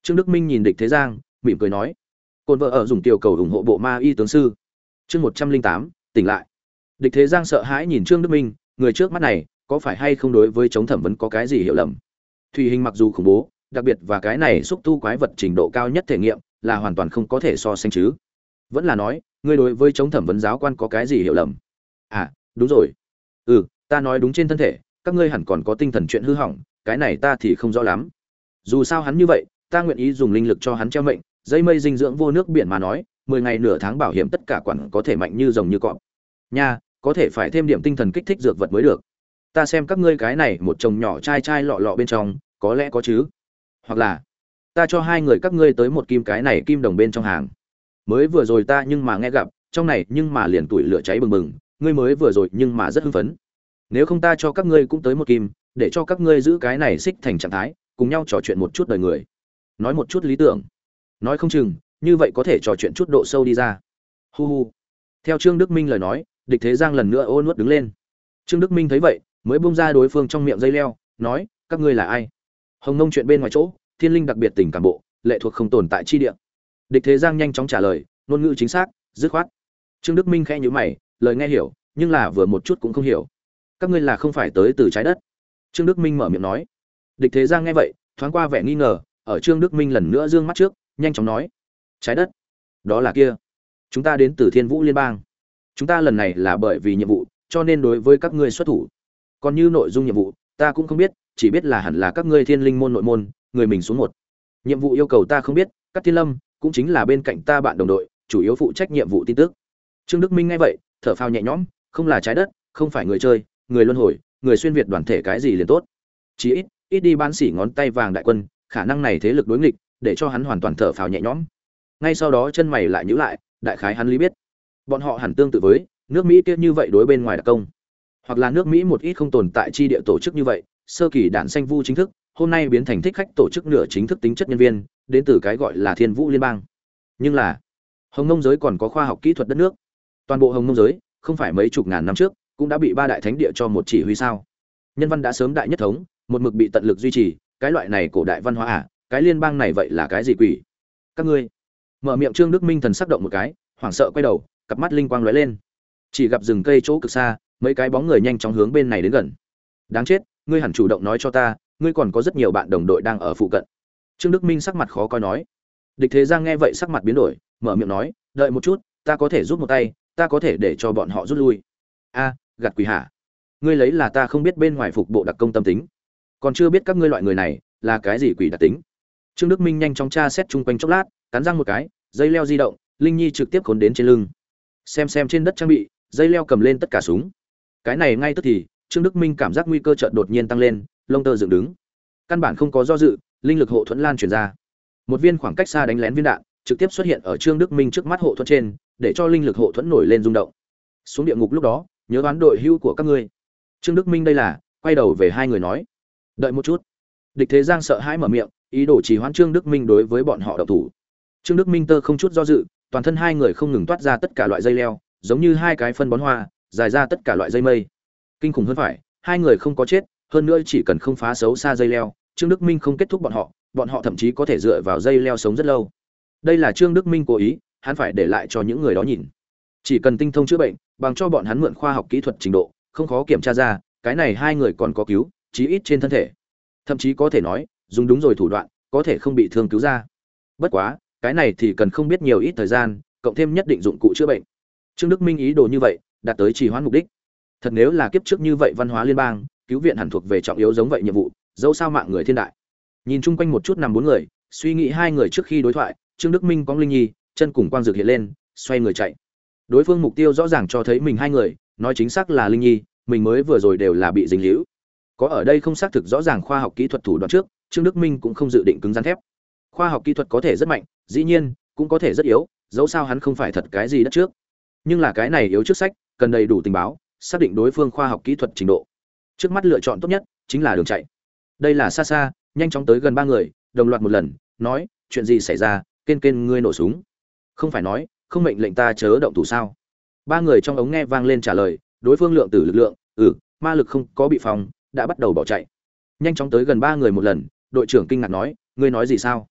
Trương Đức Minh nhìn Địch Thế Giang, mỉm cười nói: "Côn vợ ở dùng tiểu cầu ủng hộ bộ ma y tướng sư." Chương một trăm linh tám, tỉnh lại. Địch Thế Giang sợ hãi nhìn Trương Đức Minh, người trước mắt này, có phải hay không đối với chống thẩm vấn có cái gì hiểu lầm. Thủy hình mặc dù khủng bố, đặc biệt và cái này xúc tu quái vật trình độ cao nhất thể nghiệm, là hoàn toàn không có thể so sánh chứ. Vẫn là nói, ngươi đối với chống thẩm vấn giáo quan có cái gì hiểu lầm? À, đúng rồi. Ừ, ta nói đúng trên thân thể, các ngươi hẳn còn có tinh thần chuyện hư hỏng, cái này ta thì không rõ lắm. Dù sao hắn như vậy, ta nguyện ý dùng linh lực cho hắn treo mệnh, dây mây dinh dưỡng vô nước biển mà nói, mười ngày nửa tháng bảo hiểm tất cả quản có thể mạnh như rồng như cọp. Nha, có thể phải thêm điểm tinh thần kích thích dược vật mới được. Ta xem các ngươi cái này một chồng nhỏ chai chai lọ lọ bên trong, có lẽ có chứ. Hoặc là, ta cho hai người các ngươi tới một kim cái này kim đồng bên trong hàng. Mới vừa rồi ta nhưng mà nghe gặp, trong này nhưng mà liền tuổi lửa cháy bừng bừng, ngươi mới vừa rồi nhưng mà rất hưng phấn. Nếu không ta cho các ngươi cũng tới một kim, để cho các ngươi giữ cái này xích thành trạng thái, cùng nhau trò chuyện một chút đời người. Nói một chút lý tưởng. Nói không chừng, như vậy có thể trò chuyện chút độ sâu đi ra. Hu hu. Theo Trương Đức Minh lời nói, Địch Thế Giang lần nữa ô nuốt đứng lên. Trương Đức Minh thấy vậy, mới buông ra đối phương trong miệng dây leo, nói: "Các ngươi là ai?" Hồng Nông chuyện bên ngoài chỗ, Thiên Linh đặc biệt tỉnh cảm bộ, lệ thuộc không tồn tại chi địa. Địch Thế Giang nhanh chóng trả lời, ngôn ngữ chính xác, dứt khoát. Trương Đức Minh khẽ nhíu mày, lời nghe hiểu, nhưng là vừa một chút cũng không hiểu. "Các ngươi là không phải tới từ trái đất?" Trương Đức Minh mở miệng nói. Địch Thế Giang nghe vậy, thoáng qua vẻ nghi ngờ, ở Trương Đức Minh lần nữa dương mắt trước, nhanh chóng nói: "Trái đất? Đó là kia. Chúng ta đến từ Thiên Vũ Liên bang. Chúng ta lần này là bởi vì nhiệm vụ, cho nên đối với các ngươi xuất thủ. Còn như nội dung nhiệm vụ, ta cũng không biết, chỉ biết là hẳn là các ngươi Thiên Linh môn nội môn, người mình xuống một. Nhiệm vụ yêu cầu ta không biết, Cát Thiên Lâm cũng chính là bên cạnh ta bạn đồng đội, chủ yếu phụ trách nhiệm vụ tin tức." Trương Đức Minh nghe vậy, thở phào nhẹ nhõm, không là trái đất, không phải người chơi, người luân hồi, người xuyên việt đoàn thể cái gì liền tốt. Chỉ ít, ít đi bán sỉ ngón tay vàng đại quân, khả năng này thế lực đối nghịch, để cho hắn hoàn toàn thở phào nhẹ nhõm. Ngay sau đó chân mày lại nhíu lại, đại khái hắn lý biết, bọn họ hẳn tương tự với nước Mỹ kia như vậy đối bên ngoài đặc công, hoặc là nước Mỹ một ít không tồn tại chi địa tổ chức như vậy, sơ kỳ đạn xanh vu chính thức, hôm nay biến thành thích khách tổ chức nửa chính thức tính chất nhân viên, đến từ cái gọi là Thiên Vũ Liên bang. Nhưng là, Hồng Nông giới còn có khoa học kỹ thuật đất nước. Toàn bộ Hồng Nông giới, không phải mấy chục ngàn năm trước, cũng đã bị ba đại thánh địa cho một chỉ huy sao? Nhân văn đã sớm đại nhất thống, một mực bị tận lực duy trì, cái loại này cổ đại văn hóa à, cái liên bang này vậy là cái gì quỷ? Các ngươi. Mở miệng Trương Đức Minh thần sắc động một cái, hoảng sợ quay đầu, cặp mắt linh quang lóe lên. Chỉ gặp rừng cây chỗ cực xa, mấy cái bóng người nhanh chóng hướng bên này đến gần. Đáng chết, ngươi hẳn chủ động nói cho ta, ngươi còn có rất nhiều bạn đồng đội đang ở phụ cận. Trương Đức Minh sắc mặt khó coi nói. Địch Thế Giang nghe vậy sắc mặt biến đổi, mở miệng nói, đợi một chút, ta có thể giúp một tay, ta có thể để cho bọn họ rút lui. A, gạt quỷ hả? Ngươi lấy là ta không biết bên ngoài phục bộ đặc công tâm tính, còn chưa biết các ngươi loại người này là cái gì quỷ đặc tính. Trương Đức Minh nhanh chóng tra xét chung quanh chốc lát, cắn răng một cái, dây leo di động, Linh Nhi trực tiếp khốn đến trên lưng. Xem xem trên đất trang bị, dây leo cầm lên tất cả súng. Cái này ngay tức thì, Trương Đức Minh cảm giác nguy cơ chợt đột nhiên tăng lên, lông tơ dựng đứng. Căn bản không có do dự, linh lực hộ thuẫn lan truyền ra. Một viên khoảng cách xa đánh lén viên đạn, trực tiếp xuất hiện ở Trương Đức Minh trước mắt hộ thuẫn trên, để cho linh lực hộ thuẫn nổi lên rung động. Xuống địa ngục lúc đó, nhớ đoán đội hưu của các ngươi. Trương Đức Minh đây là, quay đầu về hai người nói, đợi một chút. Địch Thế Giang sợ hãi mở miệng, ý đồ trì hoãn Trương Đức Minh đối với bọn họ động thủ. Trương Đức Minh tơ không chút do dự, toàn thân hai người không ngừng toát ra tất cả loại dây leo, giống như hai cái phân bón hoa, dài ra tất cả loại dây mây. Kinh khủng hơn phải, hai người không có chết, hơn nữa chỉ cần không phá xấu xa dây leo, Trương Đức Minh không kết thúc bọn họ, bọn họ thậm chí có thể dựa vào dây leo sống rất lâu. Đây là Trương Đức Minh cố ý, hắn phải để lại cho những người đó nhìn. Chỉ cần tinh thông chữa bệnh, bằng cho bọn hắn mượn khoa học kỹ thuật trình độ, không khó kiểm tra ra, cái này hai người còn có cứu, chí ít trên thân thể. Thậm chí có thể nói, dùng đúng rồi thủ đoạn, có thể không bị thương cứu ra. Bất quá, cái này thì cần không biết nhiều ít thời gian, cộng thêm nhất định dụng cụ chữa bệnh. Trương Đức Minh ý đồ như vậy, đạt tới trì hoãn mục đích. Thật nếu là kiếp trước như vậy văn hóa liên bang, cứu viện hẳn thuộc về trọng yếu giống vậy nhiệm vụ, dẫu sao mạng người thiên đại. Nhìn chung quanh một chút nằm bốn người, suy nghĩ hai người trước khi đối thoại, Trương Đức Minh cong Linh Nhi, chân cùng quang dược hiện lên, xoay người chạy. Đối phương mục tiêu rõ ràng cho thấy mình hai người, nói chính xác là Linh Nhi, mình mới vừa rồi đều là bị dính líu. Có ở đây không xác thực rõ ràng khoa học kỹ thuật thủ đoạn trước, Trương Đức Minh cũng không dự định cứng rắn thép. Khoa học kỹ thuật có thể rất mạnh, dĩ nhiên cũng có thể rất yếu, dẫu sao hắn không phải thật cái gì đất trước. Nhưng là cái này yếu trước sách, cần đầy đủ tình báo, xác định đối phương khoa học kỹ thuật trình độ. Trước mắt lựa chọn tốt nhất chính là đường chạy. Đây là xa xa, nhanh chóng tới gần ba người, đồng loạt một lần, nói, chuyện gì xảy ra, kên kên ngươi nổ súng. Không phải nói, không mệnh lệnh ta chớ động thủ sao? Ba người trong ống nghe vang lên trả lời, đối phương lượng tử lực lượng, ừ, ma lực không có bị phòng, đã bắt đầu bỏ chạy. Nhanh chóng tới gần ba người một lần, đội trưởng kinh ngạc nói, ngươi nói gì sao?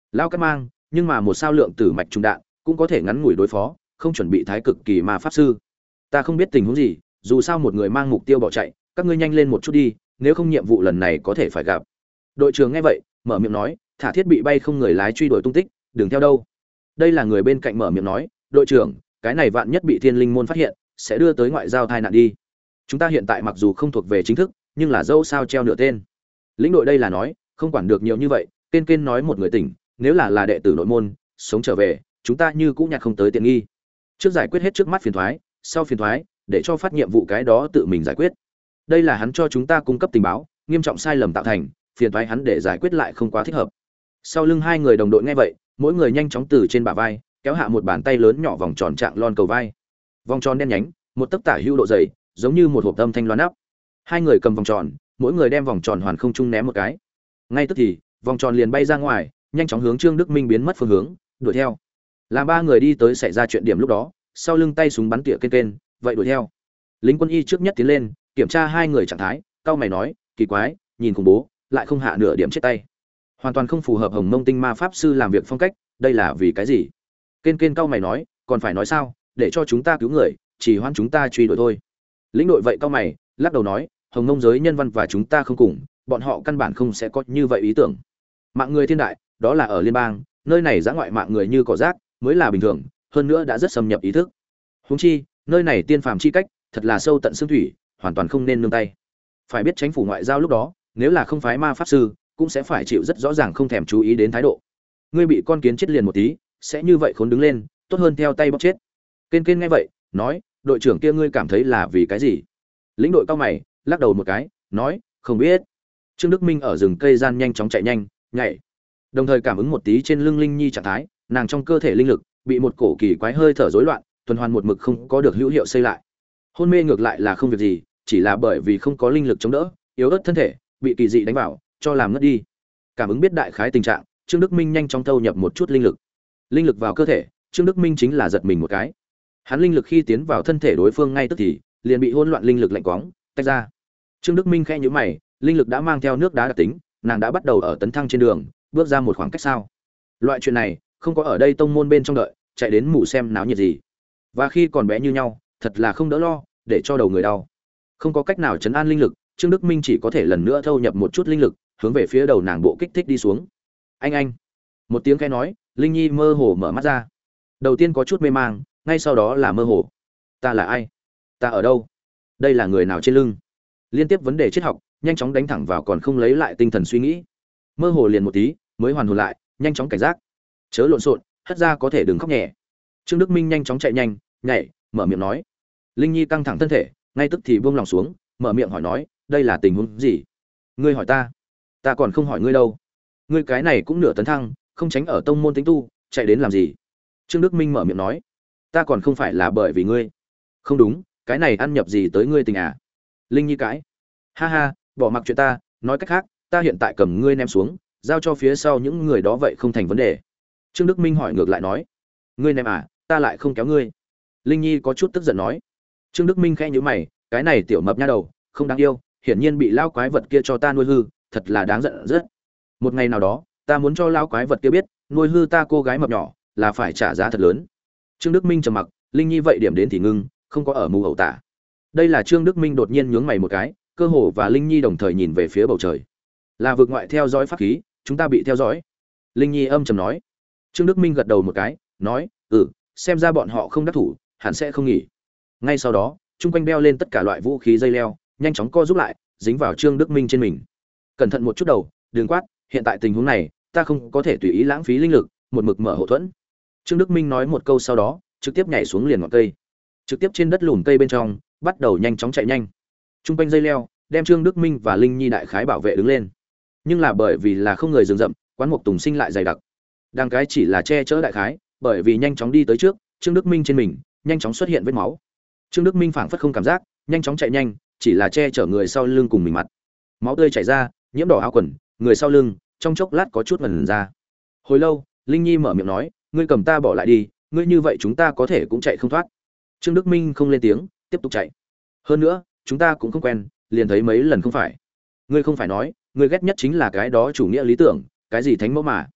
Lao cắt mang, nhưng mà một sao lượng tử mạch trùng đạn cũng có thể ngắn ngủi đối phó, không chuẩn bị thái cực kỳ ma pháp sư. Ta không biết tình huống gì, dù sao một người mang mục tiêu bỏ chạy, các ngươi nhanh lên một chút đi, nếu không nhiệm vụ lần này có thể phải gặp. Đội trưởng nghe vậy, mở miệng nói, thả thiết bị bay không người lái truy đuổi tung tích, đừng theo đâu. Đây là người bên cạnh mở miệng nói, đội trưởng, cái này vạn nhất bị thiên linh môn phát hiện, sẽ đưa tới ngoại giao tai nạn đi. Chúng ta hiện tại mặc dù không thuộc về chính thức, nhưng là dâu sao treo nửa tên. Lĩnh đội đây là nói, không quản được nhiều như vậy, kên kên nói một người tỉnh, nếu là là đệ tử nội môn, sống trở về, chúng ta như cũng nhặt không tới tiện nghi. Trước giải quyết hết trước mắt phiền toái, sau phiền toái, để cho phát nhiệm vụ cái đó tự mình giải quyết. Đây là hắn cho chúng ta cung cấp tình báo, nghiêm trọng sai lầm tạo thành, phiền toái hắn để giải quyết lại không quá thích hợp. Sau lưng hai người đồng đội nghe vậy, mỗi người nhanh chóng từ trên bả vai kéo hạ một bàn tay lớn nhỏ vòng tròn trạng lon cầu vai. Vòng tròn đen nhánh, một tấc tả hữu độ dày, giống như một hộp âm thanh loan áp. Hai người cầm vòng tròn, mỗi người đem vòng tròn hoàn không trung ném một cái. Ngay tức thì, vòng tròn liền bay ra ngoài, nhanh chóng hướng Trương Đức Minh biến mất phương hướng, đuổi theo. Làm ba người đi tới xảy ra chuyện điểm lúc đó, sau lưng tay súng bắn tỉa kên kên, vậy đuổi theo. Lính quân y trước nhất tiến lên, kiểm tra hai người trạng thái, cau mày nói, kỳ quái, nhìn khủng bố, lại không hạ nửa điểm chết tay. Hoàn toàn không phù hợp Hồng Mông Tinh Ma pháp sư làm việc phong cách, đây là vì cái gì? Kên kên cau mày nói, còn phải nói sao, để cho chúng ta cứu người, chỉ hoãn chúng ta truy đuổi thôi. Lĩnh đội vậy cau mày, lắc đầu nói, Hồng Mông giới nhân văn và chúng ta không cùng, bọn họ căn bản không sẽ có như vậy ý tưởng. Mạng người thiên đại, đó là ở liên bang, nơi này dã ngoại mạng người như cỏ rác, mới là bình thường, hơn nữa đã rất xâm nhập ý thức. Huống chi, nơi này tiên phàm chi cách, thật là sâu tận xương thủy, hoàn toàn không nên nương tay. Phải biết chính phủ ngoại giao lúc đó, nếu là không phái ma pháp sư, cũng sẽ phải chịu rất rõ ràng không thèm chú ý đến thái độ. Ngươi bị con kiến chết liền một tí, sẽ như vậy khốn đứng lên, tốt hơn theo tay bóp chết. Kên kên nghe vậy, nói, đội trưởng kia ngươi cảm thấy là vì cái gì? Lĩnh đội cao mày, lắc đầu một cái, nói, không biết. Trương Đức Minh ở rừng cây gian nhanh chóng chạy nhanh, nhảy. Đồng thời cảm ứng một tí trên lưng Linh Nhi trạng thái, nàng trong cơ thể linh lực bị một cổ kỳ quái hơi thở rối loạn, tuần hoàn một mực không có được hữu hiệu xây lại. Hôn mê ngược lại là không việc gì, chỉ là bởi vì không có linh lực chống đỡ, yếu ớt thân thể, bị kỳ dị đánh vào, cho làm ngất đi. Cảm ứng biết đại khái tình trạng, Trương Đức Minh nhanh chóng thâu nhập một chút linh lực. Linh lực vào cơ thể, Trương Đức Minh chính là giật mình một cái. Hắn linh lực khi tiến vào thân thể đối phương ngay tức thì, liền bị hỗn loạn linh lực lạnh quóng, tách ra. Trương Đức Minh khẽ nhíu mày, linh lực đã mang theo nước đá đặc tính, nàng đã bắt đầu ở tấn thăng trên đường, bước ra một khoảng cách sao. Loại chuyện này, không có ở đây tông môn bên trong đợi, chạy đến mù xem náo nhiệt gì. Và khi còn bé như nhau, thật là không đỡ lo, để cho đầu người đau. Không có cách nào trấn an linh lực, Trương Đức Minh chỉ có thể lần nữa thâu nhập một chút linh lực, hướng về phía đầu nàng bộ kích thích đi xuống. Anh anh, một tiếng khẽ nói, Linh Nhi mơ hồ mở mắt ra. Đầu tiên có chút mê mang, ngay sau đó là mơ hồ. Ta là ai? Ta ở đâu? Đây là người nào trên lưng? Liên tiếp vấn đề triết học, nhanh chóng đánh thẳng vào còn không lấy lại tinh thần suy nghĩ. Mơ hồ liền một tí, mới hoàn hồn lại, nhanh chóng cảnh giác. Chớ lộn xộn, hất ra có thể đừng khóc nhẹ. Trương Đức Minh nhanh chóng chạy nhanh, nhảy, mở miệng nói. Linh Nhi căng thẳng thân thể, ngay tức thì buông lòng xuống, mở miệng hỏi nói, đây là tình huống gì? Ngươi hỏi ta, ta còn không hỏi ngươi đâu. Ngươi cái này cũng nửa tấn thăng, không tránh ở tông môn tính tu, chạy đến làm gì? Trương Đức Minh mở miệng nói, ta còn không phải là bởi vì ngươi. Không đúng, cái này ăn nhập gì tới ngươi tình à? Linh Nhi cãi, ha ha, bỏ mặc chuyện ta, nói cách khác, ta hiện tại cầm ngươi ném xuống, giao cho phía sau những người đó vậy không thành vấn đề. Trương Đức Minh hỏi ngược lại nói, ngươi ném à, ta lại không kéo ngươi. Linh Nhi có chút tức giận nói. Trương Đức Minh khẽ nhíu mày, cái này tiểu mập nha đầu, không đáng yêu, hiển nhiên bị lao quái vật kia cho ta nuôi hư, thật là đáng giận rất. Một ngày nào đó, ta muốn cho lao quái vật kia biết, nuôi hư ta cô gái mập nhỏ, là phải trả giá thật lớn. Trương Đức Minh trầm mặc, Linh Nhi vậy điểm đến thì ngưng, không có ở mù ẩu tả. Đây là Trương Đức Minh đột nhiên nhướng mày một cái, cơ hồ và Linh Nhi đồng thời nhìn về phía bầu trời. Là vực ngoại theo dõi pháp khí, chúng ta bị theo dõi. Linh Nhi âm trầm nói. Trương Đức Minh gật đầu một cái, nói, ừ, xem ra bọn họ không đắc thủ, hẳn sẽ không nghỉ. Ngay sau đó, chung quanh đeo lên tất cả loại vũ khí dây leo, nhanh chóng co rút lại, dính vào Trương Đức Minh trên mình. Cẩn thận một chút đầu, đừng quát, hiện tại tình huống này, ta không có thể tùy ý lãng phí linh lực, một mực mở hậu thuẫn. Trương Đức Minh nói một câu sau đó, trực tiếp nhảy xuống liền ngọn cây, trực tiếp trên đất lùn cây bên trong, bắt đầu nhanh chóng chạy nhanh. Chung quanh dây leo, đem Trương Đức Minh và Linh Nhi đại khái bảo vệ đứng lên. Nhưng là bởi vì là không người rừng rậm, quán mục tùng sinh lại dày đặc. Đang cái chỉ là che chở đại khái, bởi vì nhanh chóng đi tới trước, Trương Đức Minh trên mình nhanh chóng xuất hiện vết máu. Trương Đức Minh phảng phất không cảm giác, nhanh chóng chạy nhanh, chỉ là che chở người sau lưng cùng mình mặt. Máu tươi chảy ra, nhiễm đỏ áo quần, người sau lưng, trong chốc lát có chút ngần ra. Hồi lâu, Linh Nhi mở miệng nói, ngươi cầm ta bỏ lại đi, ngươi như vậy chúng ta có thể cũng chạy không thoát. Trương Đức Minh không lên tiếng, tiếp tục chạy. Hơn nữa, chúng ta cũng không quen, liền thấy mấy lần không phải. Ngươi không phải nói, ngươi ghét nhất chính là cái đó chủ nghĩa lý tưởng, cái gì thánh mẫu mà.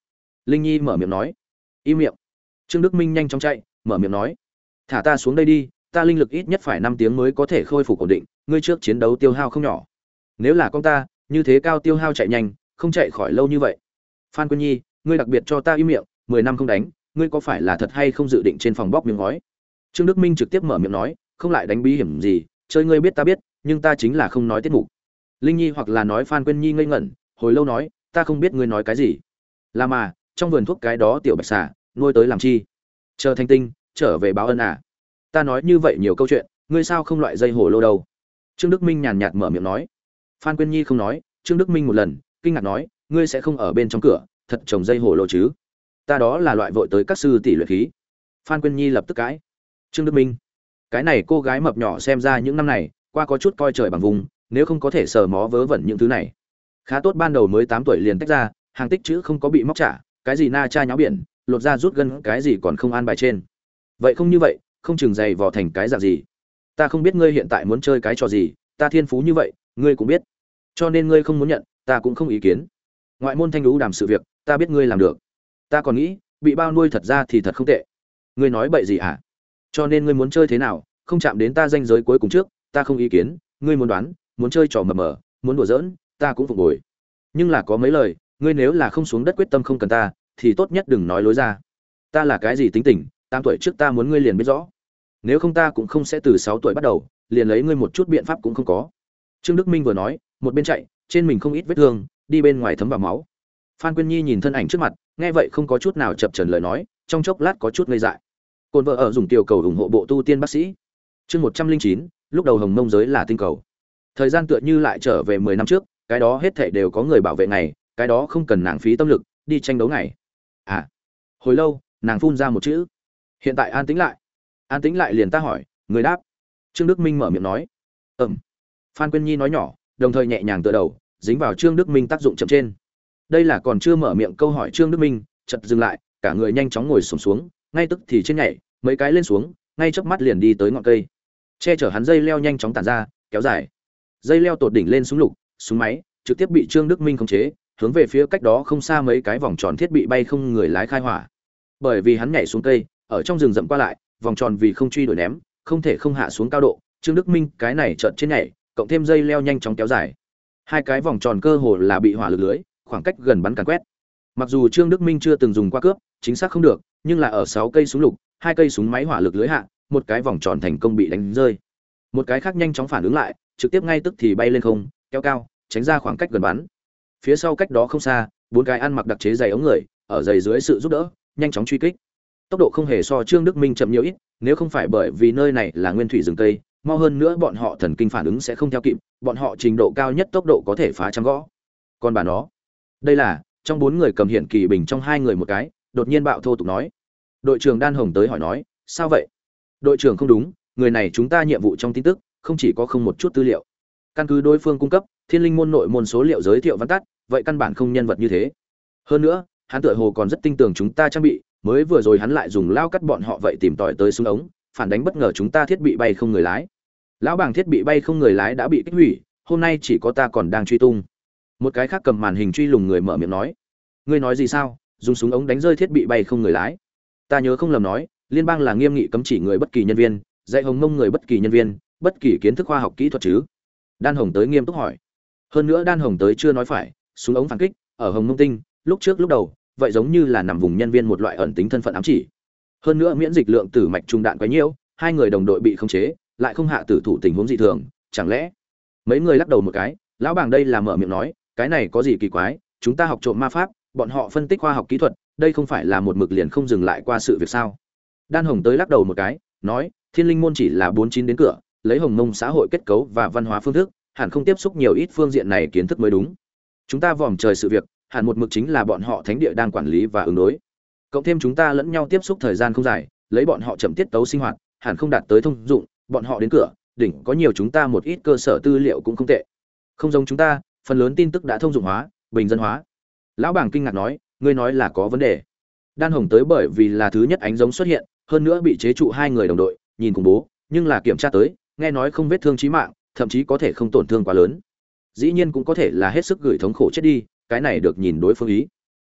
Linh Nhi mở miệng nói. Im miệng. Trương Đức Minh nhanh chóng chạy, mở miệng nói, thả ta xuống đây đi, ta linh lực ít nhất phải năm tiếng mới có thể khôi phục ổn định, ngươi trước chiến đấu tiêu hao không nhỏ. Nếu là con ta, như thế cao tiêu hao chạy nhanh, không chạy khỏi lâu như vậy. Phan Quân Nhi, ngươi đặc biệt cho ta im miệng, mười năm không đánh, ngươi có phải là thật hay không dự định trên phòng bóc miếng ngói? Trương Đức Minh trực tiếp mở miệng nói, không lại đánh bí hiểm gì, chơi ngươi biết ta biết, nhưng ta chính là không nói tiết mục. Linh Nhi hoặc là nói Phan Quân Nhi ngây ngẩn, hồi lâu nói, ta không biết ngươi nói cái gì. Là mà, trong vườn thuốc cái đó tiểu bạch xà, nuôi tới làm chi? Chờ thành tinh, trở về báo ân à? Ta nói như vậy nhiều câu chuyện, ngươi sao không loại dây hổ lô đâu? Trương Đức Minh nhàn nhạt mở miệng nói. Phan Quyên Nhi không nói, Trương Đức Minh một lần, kinh ngạc nói, ngươi sẽ không ở bên trong cửa, thật trồng dây hổ lô chứ? Ta đó là loại vội tới các sư tỷ luyện khí. Phan Quyên Nhi lập tức cãi. Trương Đức Minh, cái này cô gái mập nhỏ xem ra những năm này qua có chút coi trời bằng vùng, nếu không có thể sờ mó vớ vẩn những thứ này. Khá tốt ban đầu mới tám tuổi liền tách ra, hàng tích chữ không có bị móc trả, cái gì na cha nháo biển, lột ra rút gân cái gì còn không an bài trên. Vậy không như vậy, không chừng dày vò thành cái dạng gì. Ta không biết ngươi hiện tại muốn chơi cái trò gì, ta thiên phú như vậy, ngươi cũng biết. Cho nên ngươi không muốn nhận, ta cũng không ý kiến. Ngoại môn thanh lũ đàm sự việc, ta biết ngươi làm được. Ta còn nghĩ, bị bao nuôi thật ra thì thật không tệ. Ngươi nói bậy gì hả? Cho nên ngươi muốn chơi thế nào, không chạm đến ta danh giới cuối cùng trước, ta không ý kiến, ngươi muốn đoán, muốn chơi trò mờ mờ, muốn đùa giỡn, ta cũng phục hồi. Nhưng là có mấy lời, ngươi nếu là không xuống đất quyết tâm không cần ta, thì tốt nhất đừng nói lối ra. Ta là cái gì tính tình, tám tuổi trước ta muốn ngươi liền biết rõ. Nếu không ta cũng không sẽ từ sáu tuổi bắt đầu, liền lấy ngươi một chút biện pháp cũng không có. Trương Đức Minh vừa nói, một bên chạy, trên mình không ít vết thương, đi bên ngoài thấm vào máu. Phan Quyên Nhi nhìn thân ảnh trước mặt, nghe vậy không có chút nào chập chờn lời nói, trong chốc lát có chút ngây dại. Côn vợ ở dùng tiểu cầu ủng hộ bộ tu tiên bác sĩ. Chương một trăm linh chín, lúc đầu Hồng Mông giới là tinh cầu. Thời gian tựa như lại trở về mười năm trước, cái đó hết thảy đều có người bảo vệ ngày, cái đó không cần nàng phí tâm lực đi tranh đấu ngày. À. Hồi lâu, nàng phun ra một chữ. Hiện tại an tĩnh lại. An tĩnh lại liền ta hỏi, người đáp. Trương Đức Minh mở miệng nói. Ừm. Phan Quyên Nhi nói nhỏ, đồng thời nhẹ nhàng tựa đầu, dính vào Trương Đức Minh tác dụng chậm trên. Đây là còn chưa mở miệng câu hỏi Trương Đức Minh, chợt dừng lại, cả người nhanh chóng ngồi xổm xuống, ngay tức thì trên nhảy, mấy cái lên xuống, ngay chớp mắt liền đi tới ngọn cây. Che chở hắn dây leo nhanh chóng tản ra, kéo dài. Dây leo tột đỉnh lên súng lục, súng máy, trực tiếp bị Trương Đức Minh khống chế, hướng về phía cách đó không xa mấy cái vòng tròn thiết bị bay không người lái khai hỏa. Bởi vì hắn nhảy xuống cây, ở trong rừng rậm qua lại, vòng tròn vì không truy đuổi ném, không thể không hạ xuống cao độ, Trương Đức Minh cái này chợt trên nhảy, cộng thêm dây leo nhanh chóng kéo dài. Hai cái vòng tròn cơ hồ là bị hỏa lực lưới, khoảng cách gần bắn càn quét. Mặc dù Trương Đức Minh chưa từng dùng qua cướp, chính xác không được, nhưng là ở sáu cây súng lục, hai cây súng máy hỏa lực lưới hạ, một cái vòng tròn thành công bị đánh rơi. Một cái khác nhanh chóng phản ứng lại, trực tiếp ngay tức thì bay lên không, kéo cao, tránh ra khoảng cách gần bắn. Phía sau cách đó không xa, bốn cái ăn mặc đặc chế giày ống người, ở giày dưới sự giúp đỡ, nhanh chóng truy kích. Tốc độ không hề so Trương Đức Minh chậm nhiều ít, nếu không phải bởi vì nơi này là nguyên thủy rừng cây, mau hơn nữa bọn họ thần kinh phản ứng sẽ không theo kịp, bọn họ trình độ cao nhất tốc độ có thể phá trăm gõ. Còn bà nó, đây là trong bốn người cầm hiển kỳ bình trong hai người một cái, đột nhiên bạo thô tục nói. Đội trưởng Đan Hồng tới hỏi nói, sao vậy? Đội trưởng không đúng, người này chúng ta nhiệm vụ trong tin tức, không chỉ có không một chút tư liệu. Căn cứ đối phương cung cấp, Thiên Linh môn nội môn số liệu giới thiệu văn tắt, vậy căn bản không nhân vật như thế. Hơn nữa, hắn tựa hồ còn rất tin tưởng chúng ta trang bị, mới vừa rồi hắn lại dùng lao cắt bọn họ vậy tìm tòi tới súng ống, phản đánh bất ngờ chúng ta thiết bị bay không người lái. Lão bảng thiết bị bay không người lái đã bị kích hủy, hôm nay chỉ có ta còn đang truy tung. Một cái khác cầm màn hình truy lùng người mở miệng nói, ngươi nói gì sao? Dùng súng ống đánh rơi thiết bị bay không người lái? Ta nhớ không lầm nói, liên bang là nghiêm nghị cấm chỉ người bất kỳ nhân viên, dạy Hồng Mông người bất kỳ nhân viên, bất kỳ kiến thức khoa học kỹ thuật chứ? Đan Hồng tới nghiêm túc hỏi. Hơn nữa Đan Hồng tới chưa nói phải, súng ống phản kích ở Hồng Mông tinh, lúc trước lúc đầu, vậy giống như là nằm vùng nhân viên một loại ẩn tính thân phận ám chỉ. Hơn nữa miễn dịch lượng tử mạch trung đạn quá nhiều, hai người đồng đội bị khống chế, lại không hạ tử thủ tình huống dị thường, chẳng lẽ? Mấy người lắc đầu một cái, lão bảng đây là mở miệng nói, cái này có gì kỳ quái, chúng ta học trộm ma pháp, bọn họ phân tích khoa học kỹ thuật, đây không phải là một mực liền không dừng lại qua sự việc sao? Đan Hồng tới lắc đầu một cái, nói, Thiên Linh môn chỉ là bốn chín đến cửa, lấy Hồng Mông xã hội kết cấu và văn hóa phương thức, hẳn không tiếp xúc nhiều ít phương diện này kiến thức mới đúng. Chúng ta vòm trời sự việc, hẳn một mực chính là bọn họ thánh địa đang quản lý và ứng đối. Cộng thêm chúng ta lẫn nhau tiếp xúc thời gian không dài, lấy bọn họ chậm tiết tấu sinh hoạt, hẳn không đạt tới thông dụng, bọn họ đến cửa, đỉnh có nhiều chúng ta một ít cơ sở tư liệu cũng không tệ. Không giống chúng ta, phần lớn tin tức đã thông dụng hóa, bình dân hóa. Lão bảng kinh ngạc nói, ngươi nói là có vấn đề. Đan Hồng tới bởi vì là thứ nhất ánh giống xuất hiện, hơn nữa bị chế trụ hai người đồng đội, nhìn khủng bố, nhưng là kiểm tra tới, nghe nói không vết thương chí mạng, thậm chí có thể không tổn thương quá lớn. Dĩ nhiên cũng có thể là hết sức gửi thống khổ chết đi, cái này được nhìn đối phương ý.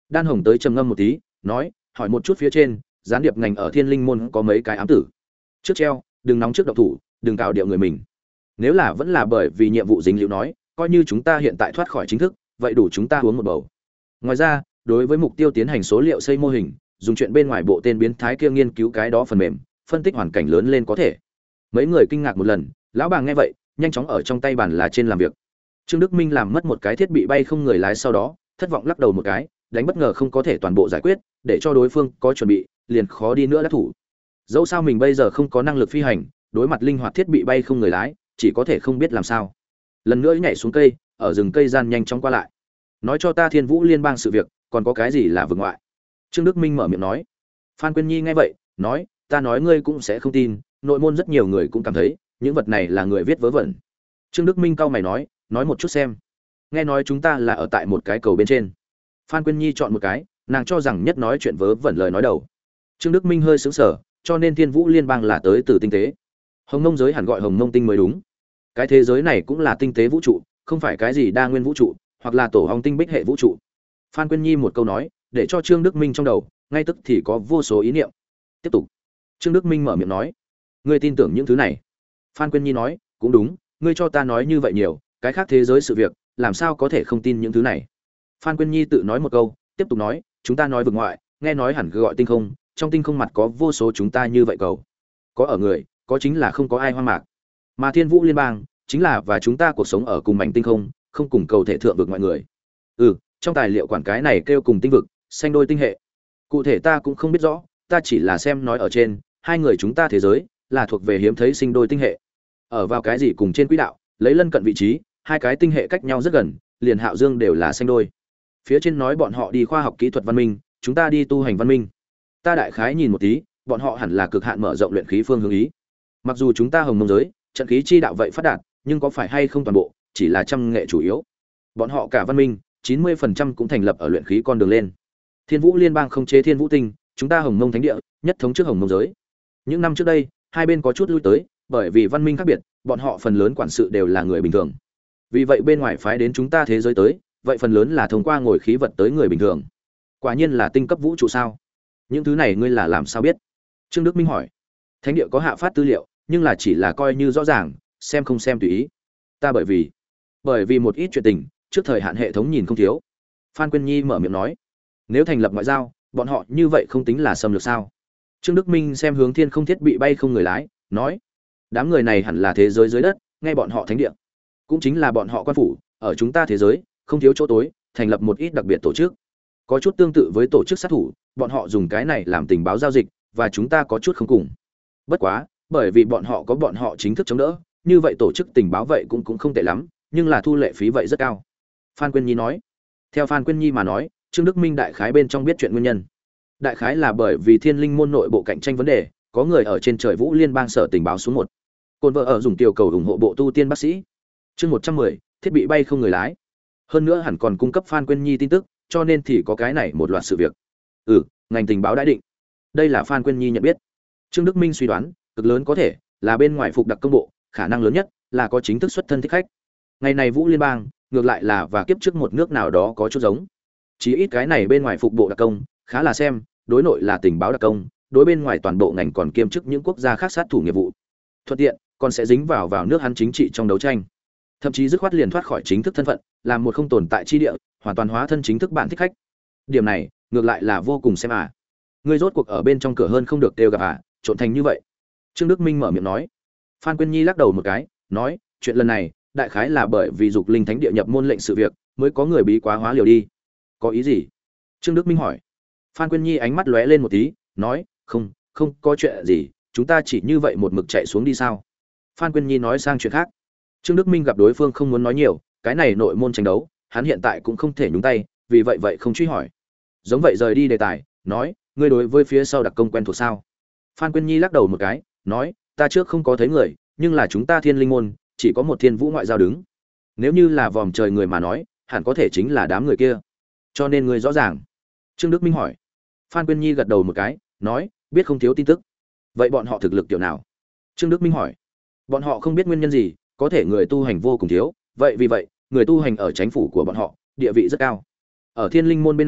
Đan Hồng tới trầm ngâm một tí, nói, hỏi một chút phía trên, gián điệp ngành ở Thiên Linh môn có mấy cái ám tử. Trước treo, đừng nóng trước động thủ, đừng cào điệu người mình. Nếu là vẫn là bởi vì nhiệm vụ dính líu nói, coi như chúng ta hiện tại thoát khỏi chính thức, vậy đủ chúng ta uống một bầu. Ngoài ra, đối với mục tiêu tiến hành số liệu xây mô hình, dùng chuyện bên ngoài bộ tên biến thái kia nghiên cứu cái đó phần mềm, phân tích hoàn cảnh lớn lên có thể. Mấy người kinh ngạc một lần, lão bà nghe vậy, nhanh chóng ở trong tay bàn lá trên làm việc. Trương Đức Minh làm mất một cái thiết bị bay không người lái sau đó, thất vọng lắc đầu một cái, đánh bất ngờ không có thể toàn bộ giải quyết, để cho đối phương có chuẩn bị, liền khó đi nữa đắc thủ. Dẫu sao mình bây giờ không có năng lực phi hành, đối mặt linh hoạt thiết bị bay không người lái, chỉ có thể không biết làm sao. Lần nữa nhảy xuống cây, ở rừng cây gian nhanh chóng qua lại. Nói cho ta Thiên Vũ Liên bang sự việc, còn có cái gì là vực ngoại? Trương Đức Minh mở miệng nói. Phan Quyên Nhi nghe vậy, nói, ta nói ngươi cũng sẽ không tin, nội môn rất nhiều người cũng cảm thấy, những vật này là người viết vớ vẩn. Trương Đức Minh cau mày nói, nói một chút xem. Nghe nói chúng ta là ở tại một cái cầu bên trên. Phan Quyên Nhi chọn một cái, nàng cho rằng nhất nói chuyện vớ vẩn lời nói đầu. Trương Đức Minh hơi sững sờ, cho nên Thiên Vũ Liên bang là tới từ tinh tế. Hồng Mông giới hẳn gọi Hồng Mông tinh mới đúng. Cái thế giới này cũng là tinh tế vũ trụ, không phải cái gì đa nguyên vũ trụ, hoặc là tổ hồng tinh bích hệ vũ trụ. Phan Quyên Nhi một câu nói, để cho Trương Đức Minh trong đầu ngay tức thì có vô số ý niệm. Tiếp tục. Trương Đức Minh mở miệng nói, ngươi tin tưởng những thứ này? Phan Quyên Nhi nói, cũng đúng, ngươi cho ta nói như vậy nhiều, cái khác thế giới sự việc, làm sao có thể không tin những thứ này? Phan Quyên Nhi tự nói một câu, tiếp tục nói, chúng ta nói vực ngoại, nghe nói hẳn cứ gọi tinh không, trong tinh không mặt có vô số chúng ta như vậy cầu. Có ở người, có chính là không có ai hoang mạc. Mà Thiên Vũ Liên bang chính là và chúng ta cuộc sống ở cùng mảnh tinh không, không cùng cầu thể thượng vực mọi người. Ừ, trong tài liệu quản cái này kêu cùng tinh vực, xanh đôi tinh hệ. Cụ thể ta cũng không biết rõ, ta chỉ là xem nói ở trên, hai người chúng ta thế giới là thuộc về hiếm thấy sinh đôi tinh hệ. Ở vào cái gì cùng trên quỹ đạo, lấy lân cận vị trí, hai cái tinh hệ cách nhau rất gần, liền Hạo Dương đều là xanh đôi. Phía trên nói bọn họ đi khoa học kỹ thuật văn minh, chúng ta đi tu hành văn minh. Ta đại khái nhìn một tí, bọn họ hẳn là cực hạn mở rộng luyện khí phương hướng ý. Mặc dù chúng ta Hồng Mông giới, trận khí chi đạo vậy phát đạt, nhưng có phải hay không toàn bộ, chỉ là trăm nghệ chủ yếu. Bọn họ cả văn minh, chín mươi phần trăm cũng thành lập ở luyện khí con đường lên. Thiên Vũ Liên bang không chế Thiên Vũ tinh, chúng ta Hồng Mông thánh địa, nhất thống trước Hồng Mông giới. Những năm trước đây, hai bên có chút lui tới, bởi vì văn minh khác biệt, bọn họ phần lớn quản sự đều là người bình thường. Vì vậy bên ngoài phái đến chúng ta thế giới tới, vậy phần lớn là thông qua ngồi khí vật tới người bình thường. Quả nhiên là tinh cấp vũ trụ sao? Những thứ này ngươi là làm sao biết? Trương Đức Minh hỏi. Thánh địa có hạ phát tư liệu, nhưng là chỉ là coi như rõ ràng, xem không xem tùy ý. Ta bởi vì, bởi vì một ít chuyện tình, trước thời hạn hệ thống nhìn không thiếu. Phan Quyên Nhi mở miệng nói, nếu thành lập ngoại giao, bọn họ như vậy không tính là xâm lược sao? Trương Đức Minh xem hướng thiên không thiết bị bay không người lái, nói, đám người này hẳn là thế giới dưới đất, nghe bọn họ thánh địa, cũng chính là bọn họ quan phủ, ở chúng ta thế giới, không thiếu chỗ tối, thành lập một ít đặc biệt tổ chức. Có chút tương tự với tổ chức sát thủ, bọn họ dùng cái này làm tình báo giao dịch, và chúng ta có chút không cùng. Bất quá, bởi vì bọn họ có bọn họ chính thức chống đỡ, như vậy tổ chức tình báo vậy cũng cũng không tệ lắm, nhưng là thu lệ phí vậy rất cao. Phan Quyên Nhi nói. Theo Phan Quyên Nhi mà nói, Trương Đức Minh đại khái bên trong biết chuyện nguyên nhân. Đại khái là bởi vì Thiên Linh môn nội bộ cạnh tranh vấn đề, có người ở trên trời Vũ Liên bang sở tình báo xuống một. Côn vợ ở dùng tiểu cầu ủng hộ bộ tu tiên bác sĩ. Chương một trăm mười, thiết bị bay không người lái. Hơn nữa hẳn còn cung cấp Phan Quyên Nhi tin tức, cho nên thì có cái này một loạt sự việc. Ừ, ngành tình báo đã định. Đây là Phan Quyên Nhi nhận biết. Trương Đức Minh suy đoán, cực lớn có thể là bên ngoài phục đặc công bộ, khả năng lớn nhất là có chính thức xuất thân thích khách. Ngày này Vũ Liên bang, ngược lại là và kiếp trước một nước nào đó có chút giống. Chỉ ít cái này bên ngoài phục bộ đặc công, khá là xem, đối nội là tình báo đặc công, đối bên ngoài toàn bộ ngành còn kiêm chức những quốc gia khác sát thủ nghiệp vụ. Thuận tiện, còn sẽ dính vào vào nước hắn chính trị trong đấu tranh. Thậm chí dứt khoát liền thoát khỏi chính thức thân phận, làm một không tồn tại chi địa, hoàn toàn hóa thân chính thức bạn thích khách. Điểm này, ngược lại là vô cùng xem à. Ngươi rốt cuộc ở bên trong cửa hơn không được kêu gặp à, trộn thành như vậy. Trương Đức Minh mở miệng nói. Phan Quyên Nhi lắc đầu một cái, nói, chuyện lần này, đại khái là bởi vì dục linh thánh địa nhập môn lệnh sự việc, mới có người bí quá hóa liều đi. Có ý gì? Trương Đức Minh hỏi. Phan Quyên Nhi ánh mắt lóe lên một tí, nói, không, không có chuyện gì, chúng ta chỉ như vậy một mực chạy xuống đi sao? Phan Quyên Nhi nói sang chuyện khác. Trương Đức Minh gặp đối phương không muốn nói nhiều, cái này nội môn tranh đấu, hắn hiện tại cũng không thể nhúng tay, vì vậy vậy không truy hỏi. Giống vậy rời đi đề tài, nói, ngươi đối với phía sau đặc công quen thuộc sao? Phan Quyên Nhi lắc đầu một cái, nói, ta trước không có thấy người, nhưng là chúng ta Thiên Linh môn, chỉ có một Thiên Vũ ngoại giao đứng. Nếu như là vòm trời người mà nói, hẳn có thể chính là đám người kia. Cho nên ngươi rõ ràng. Trương Đức Minh hỏi. Phan Quyên Nhi gật đầu một cái, nói, biết không thiếu tin tức. Vậy bọn họ thực lực kiểu nào? Trương Đức Minh hỏi. Bọn họ không biết nguyên nhân gì, có thể người tu hành vô cùng thiếu, vậy vì vậy, người tu hành ở chánh phủ của bọn họ, địa vị rất cao. Ở Thiên Linh môn bên này,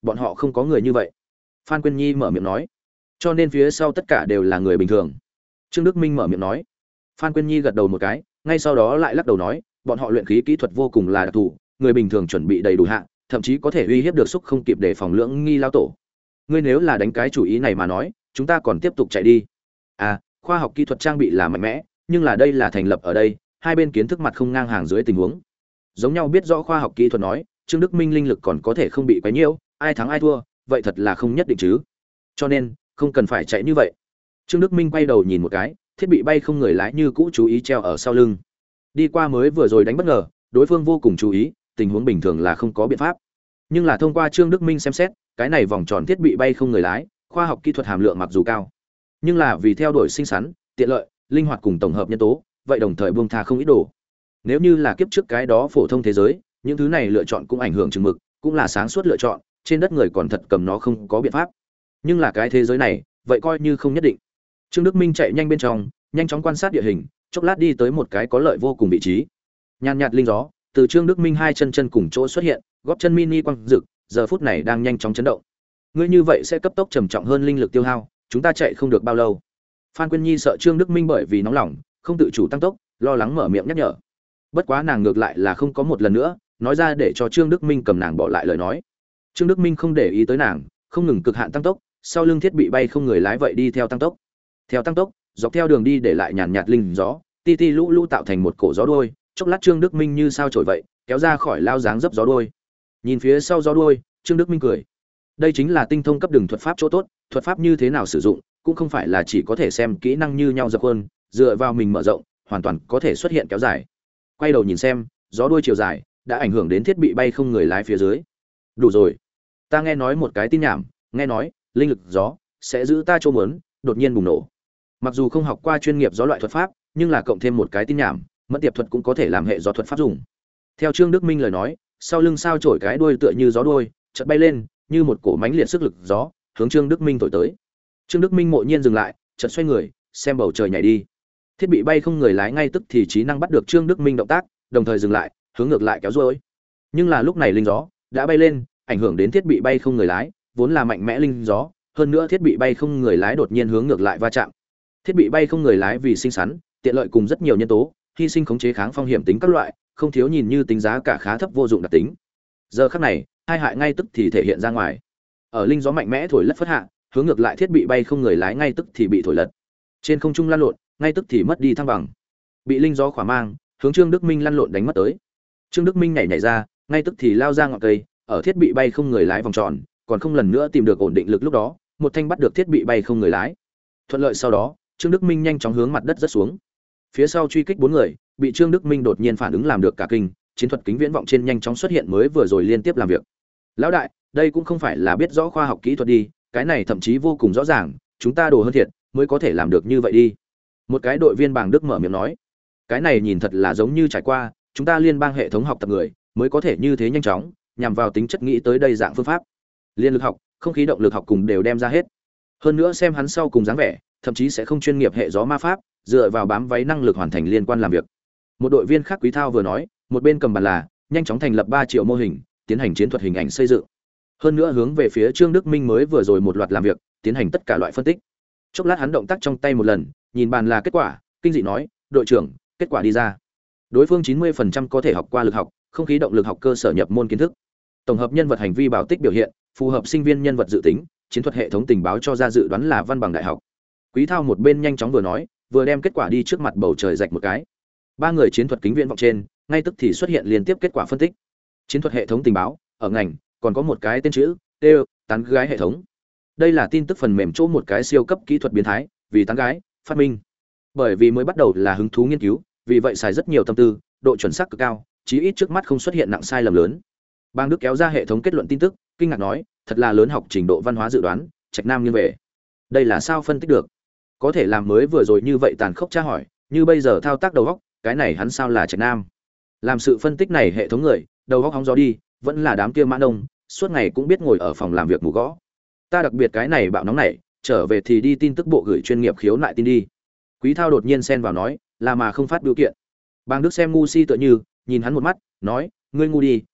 bọn họ không có người như vậy. Phan Quyên Nhi mở miệng nói. Cho nên phía sau tất cả đều là người bình thường. Trương Đức Minh mở miệng nói. Phan Quyên Nhi gật đầu một cái, ngay sau đó lại lắc đầu nói, bọn họ luyện khí kỹ thuật vô cùng là đặc thù, người bình thường chuẩn bị đầy đủ hạ, thậm chí có thể uy hiếp được xúc không kịp để phòng lưỡng nghi lao tổ. Ngươi nếu là đánh cái chủ ý này mà nói, chúng ta còn tiếp tục chạy đi. À, khoa học kỹ thuật trang bị là mạnh mẽ, nhưng là đây là thành lập ở đây, hai bên kiến thức mặt không ngang hàng dưới tình huống. Giống nhau biết rõ khoa học kỹ thuật nói, Trương Đức Minh linh lực còn có thể không bị quấy nhiễu, ai thắng ai thua, vậy thật là không nhất định chứ. Cho nên, không cần phải chạy như vậy. Trương Đức Minh quay đầu nhìn một cái, thiết bị bay không người lái như cũ chú ý treo ở sau lưng. Đi qua mới vừa rồi đánh bất ngờ, đối phương vô cùng chú ý, tình huống bình thường là không có biện pháp. Nhưng là thông qua Trương Đức Minh xem xét, cái này vòng tròn thiết bị bay không người lái, khoa học kỹ thuật hàm lượng mặc dù cao, nhưng là vì theo đuổi xinh xắn, tiện lợi, linh hoạt cùng tổng hợp nhân tố, vậy đồng thời buông tha không ít đồ. Nếu như là kiếp trước cái đó phổ thông thế giới, những thứ này lựa chọn cũng ảnh hưởng chừng mực, cũng là sáng suốt lựa chọn, trên đất người còn thật cầm nó không có biện pháp. Nhưng là cái thế giới này, vậy coi như không nhất định. Trương Đức Minh chạy nhanh bên trong, nhanh chóng quan sát địa hình, chốc lát đi tới một cái có lợi vô cùng vị trí. Nhàn nhạt linh gió, từ Trương Đức Minh hai chân chân cùng chỗ xuất hiện, gót chân mini quăng rực, giờ phút này đang nhanh chóng chấn động. Ngươi như vậy sẽ cấp tốc trầm trọng hơn linh lực tiêu hao, chúng ta chạy không được bao lâu. Phan Quyên Nhi sợ Trương Đức Minh bởi vì nóng lòng, không tự chủ tăng tốc, lo lắng mở miệng nhắc nhở. Bất quá nàng ngược lại là không có một lần nữa nói ra để cho Trương Đức Minh cầm nàng bỏ lại lời nói. Trương Đức Minh không để ý tới nàng, không ngừng cực hạn tăng tốc, sau lưng thiết bị bay không người lái vậy đi theo tăng tốc. Theo tăng tốc, dọc theo đường đi để lại nhàn nhạt linh gió, ti ti lũ lũ tạo thành một cổ gió đuôi, chốc lát Trương Đức Minh như sao trổi vậy, kéo ra khỏi lao dáng dấp gió đuôi. Nhìn phía sau gió đuôi, Trương Đức Minh cười. Đây chính là tinh thông cấp đường thuật pháp chỗ tốt, thuật pháp như thế nào sử dụng, cũng không phải là chỉ có thể xem kỹ năng như nhau dập hơn, dựa vào mình mở rộng, hoàn toàn có thể xuất hiện kéo dài. Quay đầu nhìn xem, gió đuôi chiều dài đã ảnh hưởng đến thiết bị bay không người lái phía dưới. Đủ rồi, ta nghe nói một cái tin nhảm, nghe nói linh lực gió sẽ giữ ta chỗ muốn, đột nhiên bùng nổ. Mặc dù không học qua chuyên nghiệp gió loại thuật pháp, nhưng là cộng thêm một cái tin nhảm, mẫn tiệp thuật cũng có thể làm hệ gió thuật pháp dùng. Theo Trương Đức Minh lời nói, sau lưng sao chổi cái đuôi tựa như gió đuôi, chợt bay lên, như một cổ mãnh liệt sức lực gió, hướng Trương Đức Minh thổi tới. Trương Đức Minh mộ nhiên dừng lại, chợt xoay người, xem bầu trời nhảy đi. Thiết bị bay không người lái ngay tức thì trí năng bắt được Trương Đức Minh động tác, đồng thời dừng lại, hướng ngược lại kéo ruôi. Nhưng là lúc này linh gió đã bay lên, ảnh hưởng đến thiết bị bay không người lái, vốn là mạnh mẽ linh gió, hơn nữa thiết bị bay không người lái đột nhiên hướng ngược lại va chạm. Thiết bị bay không người lái vì xinh xắn, tiện lợi cùng rất nhiều nhân tố, hy sinh khống chế kháng phong hiểm tính các loại, không thiếu nhìn như tính giá cả khá thấp vô dụng đặc tính. Giờ khắc này, hai hại ngay tức thì thể hiện ra ngoài. Ở linh gió mạnh mẽ thổi lất phất hạ, hướng ngược lại thiết bị bay không người lái ngay tức thì bị thổi lật. Trên không trung lăn lộn, ngay tức thì mất đi thăng bằng. Bị linh gió khỏa mang, hướng Trương Đức Minh lăn lộn đánh mất tới. Trương Đức Minh nhảy nhảy ra, ngay tức thì lao ra ngọn cây, ở thiết bị bay không người lái vòng tròn, còn không lần nữa tìm được ổn định lực lúc đó, một thanh bắt được thiết bị bay không người lái. Thuận lợi sau đó, Trương Đức Minh nhanh chóng hướng mặt đất rất xuống. Phía sau truy kích bốn người, bị Trương Đức Minh đột nhiên phản ứng làm được cả kinh, chiến thuật kính viễn vọng trên nhanh chóng xuất hiện mới vừa rồi liên tiếp làm việc. Lão đại, đây cũng không phải là biết rõ khoa học kỹ thuật đi, cái này thậm chí vô cùng rõ ràng, chúng ta đồ hơn thiệt mới có thể làm được như vậy đi. Một cái đội viên Bàng Đức mở miệng nói, cái này nhìn thật là giống như trải qua, chúng ta liên bang hệ thống học tập người mới có thể như thế nhanh chóng, nhằm vào tính chất nghĩ tới đây dạng phương pháp. Liên lực học, không khí động lực học cùng đều đem ra hết. Hơn nữa xem hắn sau cùng dáng vẻ, thậm chí sẽ không chuyên nghiệp hệ gió ma pháp, dựa vào bám váy năng lực hoàn thành liên quan làm việc. Một đội viên khác Quý Thao vừa nói, một bên cầm bàn là nhanh chóng thành lập ba triệu mô hình, tiến hành chiến thuật hình ảnh xây dựng. Hơn nữa hướng về phía Trương Đức Minh mới vừa rồi một loạt làm việc, tiến hành tất cả loại phân tích. Chốc lát hắn động tác trong tay một lần, nhìn bàn là kết quả, kinh dị nói, "Đội trưởng, kết quả đi ra. Đối phương chín mươi phần trăm có thể học qua lực học, không khí động lực học cơ sở nhập môn kiến thức. Tổng hợp nhân vật hành vi bảo tích biểu hiện, phù hợp sinh viên nhân vật dự tính, chiến thuật hệ thống tình báo cho ra dự đoán là văn bằng đại học." Quý Thao một bên nhanh chóng vừa nói, vừa đem kết quả đi trước mặt bầu trời rạch một cái. Ba người chiến thuật kính viễn vọng trên, ngay tức thì xuất hiện liên tiếp kết quả phân tích. Chiến thuật hệ thống tình báo, ở ngành còn có một cái tên chữ, T, tán gái hệ thống. Đây là tin tức phần mềm chỗ một cái siêu cấp kỹ thuật biến thái, vì tán gái, phát minh. Bởi vì mới bắt đầu là hứng thú nghiên cứu, vì vậy xài rất nhiều tâm tư, độ chuẩn xác cực cao, chí ít trước mắt không xuất hiện nặng sai lầm lớn. Bang Đức kéo ra hệ thống kết luận tin tức, kinh ngạc nói, thật là lớn học trình độ văn hóa dự đoán, Trạch Nam nghiêng về. Đây là sao phân tích được? Có thể làm mới vừa rồi như vậy tàn khốc tra hỏi, như bây giờ thao tác đầu óc, cái này hắn sao là Trạch Nam? Làm sự phân tích này hệ thống người, đầu óc hóng gió đi, vẫn là đám kia mã nông, suốt ngày cũng biết ngồi ở phòng làm việc ngủ gõ. Ta đặc biệt cái này bạo nóng này, trở về thì đi tin tức bộ gửi chuyên nghiệp khiếu nại tin đi. Quý Thao đột nhiên xen vào nói, là mà không phát biểu kiện. Bang Đức xem ngu si tựa như, nhìn hắn một mắt, nói, ngươi ngu đi,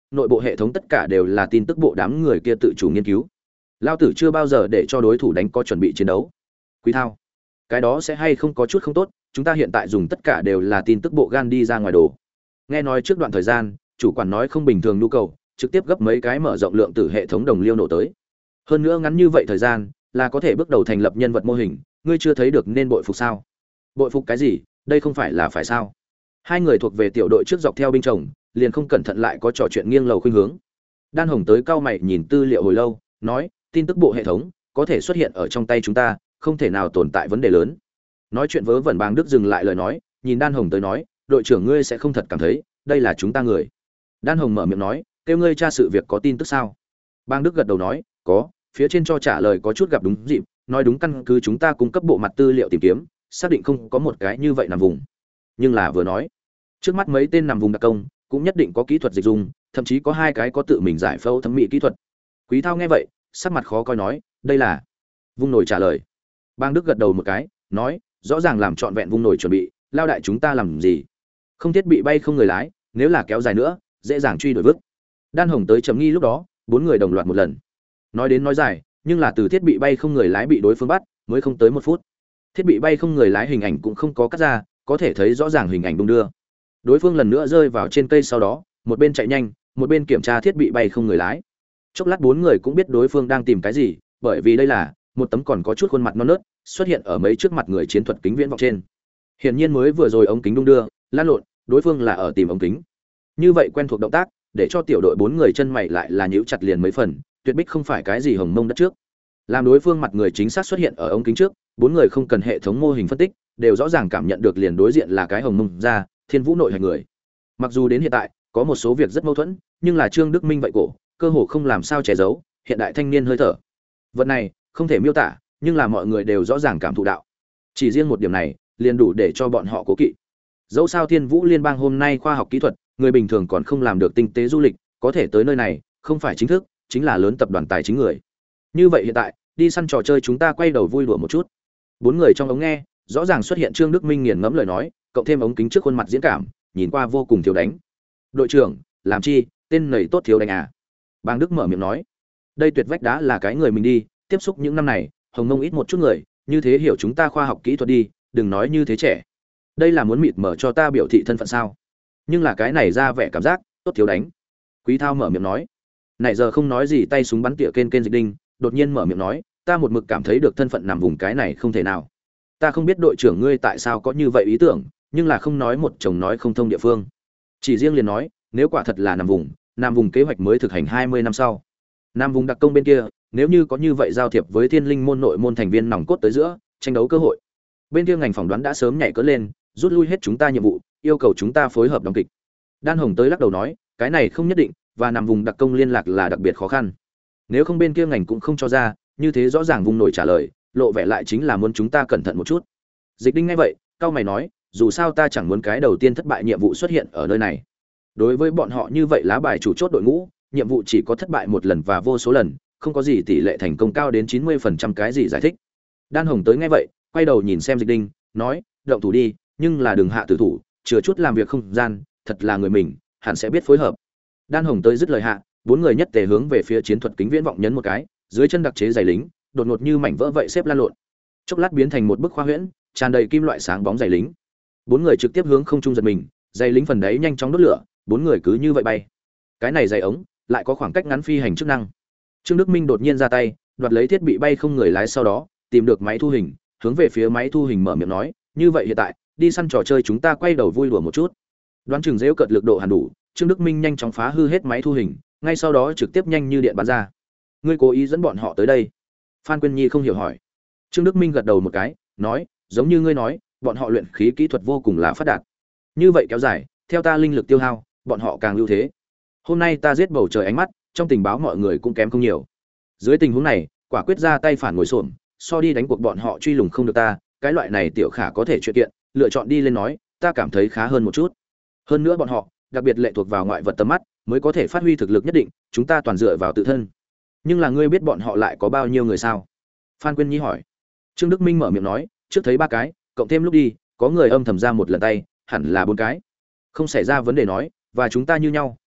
nội bộ hệ thống tất cả đều là tin tức bộ đám người kia tự chủ nghiên cứu. Lao tử chưa bao giờ để cho đối thủ đánh có chuẩn bị chiến đấu. Quý Thao, cái đó sẽ hay không có chút không tốt, chúng ta hiện tại dùng tất cả đều là tin tức bộ gan đi ra ngoài đồ. Nghe nói trước đoạn thời gian, chủ quản nói không bình thường nhu cầu, trực tiếp gấp mấy cái mở rộng lượng tử hệ thống đồng liêu nổ tới. Hơn nữa ngắn như vậy thời gian, là có thể bước đầu thành lập nhân vật mô hình, ngươi chưa thấy được nên bội phục sao? Bội phục cái gì, đây không phải là phải sao? Hai người thuộc về tiểu đội trước dọc theo binh chồng, liền không cẩn thận lại có trò chuyện nghiêng lầu khuynh hướng. Đan Hồng tới cao mày nhìn tư liệu hồi lâu, nói, tin tức bộ hệ thống có thể xuất hiện ở trong tay chúng ta, không thể nào tồn tại vấn đề lớn. Nói chuyện vớ vẩn Bàng Đức dừng lại lời nói, nhìn Đan Hồng tới nói, đội trưởng ngươi sẽ không thật cảm thấy, đây là chúng ta người. Đan Hồng mở miệng nói, kêu ngươi tra sự việc có tin tức sao? Bang Đức gật đầu nói, có, phía trên cho trả lời có chút gặp đúng dịp, nói đúng căn cứ chúng ta cung cấp bộ mặt tư liệu tìm kiếm, xác định không có một cái như vậy nằm vùng. Nhưng là vừa nói, trước mắt mấy tên nằm vùng đặc công, cũng nhất định có kỹ thuật dịch dung, thậm chí có hai cái có tự mình giải phẫu thẩm mỹ kỹ thuật. Quý Thao nghe vậy, sắc mặt khó coi nói, đây là Vung Nổi trả lời. Bang Đức gật đầu một cái, nói, rõ ràng làm trọn vẹn Vung Nổi chuẩn bị, lao đại chúng ta làm gì? Không thiết bị bay không người lái, nếu là kéo dài nữa, dễ dàng truy đuổi vứt. Đan Hồng tới chấm nghi lúc đó, bốn người đồng loạt một lần. Nói đến nói dài, nhưng là từ thiết bị bay không người lái bị đối phương bắt, mới không tới một phút. Thiết bị bay không người lái hình ảnh cũng không có cắt ra, có thể thấy rõ ràng hình ảnh đung đưa. Đối phương lần nữa rơi vào trên cây sau đó, một bên chạy nhanh, một bên kiểm tra thiết bị bay không người lái. Chốc lát bốn người cũng biết đối phương đang tìm cái gì, bởi vì đây là một tấm còn có chút khuôn mặt non nớt, xuất hiện ở mấy trước mặt người chiến thuật kính viễn vọng trên. Hiển nhiên mới vừa rồi ống kính đung đưa, lan lộn, đối phương là ở tìm ống kính. Như vậy quen thuộc động tác, để cho tiểu đội bốn người chân mày lại là nhíu chặt liền mấy phần, tuyệt bích không phải cái gì hồng mông đất trước. Làm đối phương mặt người chính xác xuất hiện ở ống kính trước, bốn người không cần hệ thống mô hình phân tích, đều rõ ràng cảm nhận được liền đối diện là cái hồng mông ra, Thiên Vũ nội hành người. Mặc dù đến hiện tại có một số việc rất mâu thuẫn, nhưng là Trương Đức Minh vậy cổ, cơ hồ không làm sao che giấu, hiện đại thanh niên hơi thở. Vật này không thể miêu tả, nhưng là mọi người đều rõ ràng cảm thụ đạo. Chỉ riêng một điểm này, liền đủ để cho bọn họ cố kỵ. Dẫu sao Thiên Vũ Liên bang hôm nay khoa học kỹ thuật, người bình thường còn không làm được tinh tế du lịch, có thể tới nơi này, không phải chính thức, chính là lớn tập đoàn tài chính người. Như vậy hiện tại, đi săn trò chơi chúng ta quay đầu vui đùa một chút. Bốn người trong ống nghe, rõ ràng xuất hiện Trương Đức Minh nghiền ngẫm lời nói, cộng thêm ống kính trước khuôn mặt diễn cảm, nhìn qua vô cùng thiếu đánh. Đội trưởng, làm chi, tên này tốt thiếu đánh à? Bang Đức mở miệng nói, đây tuyệt vách đá là cái người mình đi, tiếp xúc những năm này, hồng mông ít một chút người, như thế hiểu chúng ta khoa học kỹ thuật đi, đừng nói như thế trẻ. Đây là muốn mịt mở cho ta biểu thị thân phận sao? Nhưng là cái này ra vẻ cảm giác tốt thiếu đánh. Quý Thao mở miệng nói, nãy giờ không nói gì, tay súng bắn tỉa kên kên Dịch Đinh, đột nhiên mở miệng nói, ta một mực cảm thấy được thân phận nằm vùng cái này không thể nào. Ta không biết đội trưởng ngươi tại sao có như vậy ý tưởng, nhưng là không nói một chồng nói không thông địa phương. Chỉ riêng liền nói, nếu quả thật là nằm vùng, nằm vùng kế hoạch mới thực hành hai mươi năm sau. Nam vùng đặc công bên kia, nếu như có như vậy giao thiệp với Thiên Linh môn nội môn thành viên nòng cốt tới giữa, tranh đấu cơ hội. Bên kia ngành phỏng đoán đã sớm nhảy cỡ lên, rút lui hết chúng ta nhiệm vụ, yêu cầu chúng ta phối hợp đóng kịch. Đan Hồng tới lắc đầu nói, cái này không nhất định, và nằm vùng đặc công liên lạc là đặc biệt khó khăn. Nếu không bên kia ngành cũng không cho ra, như thế rõ ràng vùng nổi trả lời, lộ vẻ lại chính là muốn chúng ta cẩn thận một chút. Dịch Đinh nghe vậy, cao mày nói, dù sao ta chẳng muốn cái đầu tiên thất bại nhiệm vụ xuất hiện ở nơi này. Đối với bọn họ như vậy lá bài chủ chốt đội ngũ, nhiệm vụ chỉ có thất bại một lần và vô số lần, không có gì tỷ lệ thành công cao đến chín mươi phần trăm cái gì giải thích. Đan Hồng tới nghe vậy, quay đầu nhìn xem Dịch Đinh, nói, động thủ đi, nhưng là đừng hạ tử thủ, chừa chút làm việc không gian, thật là người mình, hẳn sẽ biết phối hợp. Đan Hồng tới dứt lời hạ, bốn người nhất tề hướng về phía chiến thuật kính viễn vọng nhấn một cái, dưới chân đặc chế giày lính, đột ngột như mảnh vỡ vậy xếp lan lộn. Chốc lát biến thành một bức khoa huyễn, tràn đầy kim loại sáng bóng giày lính. Bốn người trực tiếp hướng không trung giật mình, giày lính phần đấy nhanh chóng đốt lửa, bốn người cứ như vậy bay. Cái này giày ống, lại có khoảng cách ngắn phi hành chức năng. Trương Đức Minh đột nhiên ra tay, đoạt lấy thiết bị bay không người lái, sau đó tìm được máy thu hình, hướng về phía máy thu hình mở miệng nói, như vậy hiện tại, đi săn trò chơi chúng ta quay đầu vui đùa một chút. Đoán chừng dễu cợt lực độ hẳn đủ, Trương Đức Minh nhanh chóng phá hư hết máy thu hình, ngay sau đó trực tiếp nhanh như điện bắn ra. Ngươi cố ý dẫn bọn họ tới đây? Phan Quyên Nhi không hiểu hỏi. Trương Đức Minh gật đầu một cái, nói, giống như ngươi nói, bọn họ luyện khí kỹ thuật vô cùng là phát đạt. Như vậy kéo dài, theo ta linh lực tiêu hao, bọn họ càng ưu thế. Hôm nay ta giết bầu trời ánh mắt, trong tình báo mọi người cũng kém không nhiều. Dưới tình huống này, quả quyết ra tay phản ngồi xổm, so đi đánh cuộc bọn họ truy lùng không được ta, cái loại này tiểu khả có thể chuyện kiện, lựa chọn đi lên nói, ta cảm thấy khá hơn một chút. Hơn nữa bọn họ, đặc biệt lệ thuộc vào ngoại vật tầm mắt, mới có thể phát huy thực lực nhất định, chúng ta toàn dựa vào tự thân. Nhưng là ngươi biết bọn họ lại có bao nhiêu người sao? Phan Quyên Nhi hỏi. Trương Đức Minh mở miệng nói, trước thấy ba cái, cộng thêm lúc đi, có người âm thầm ra một lần tay, hẳn là bốn cái. Không xảy ra vấn đề nói, và chúng ta như nhau,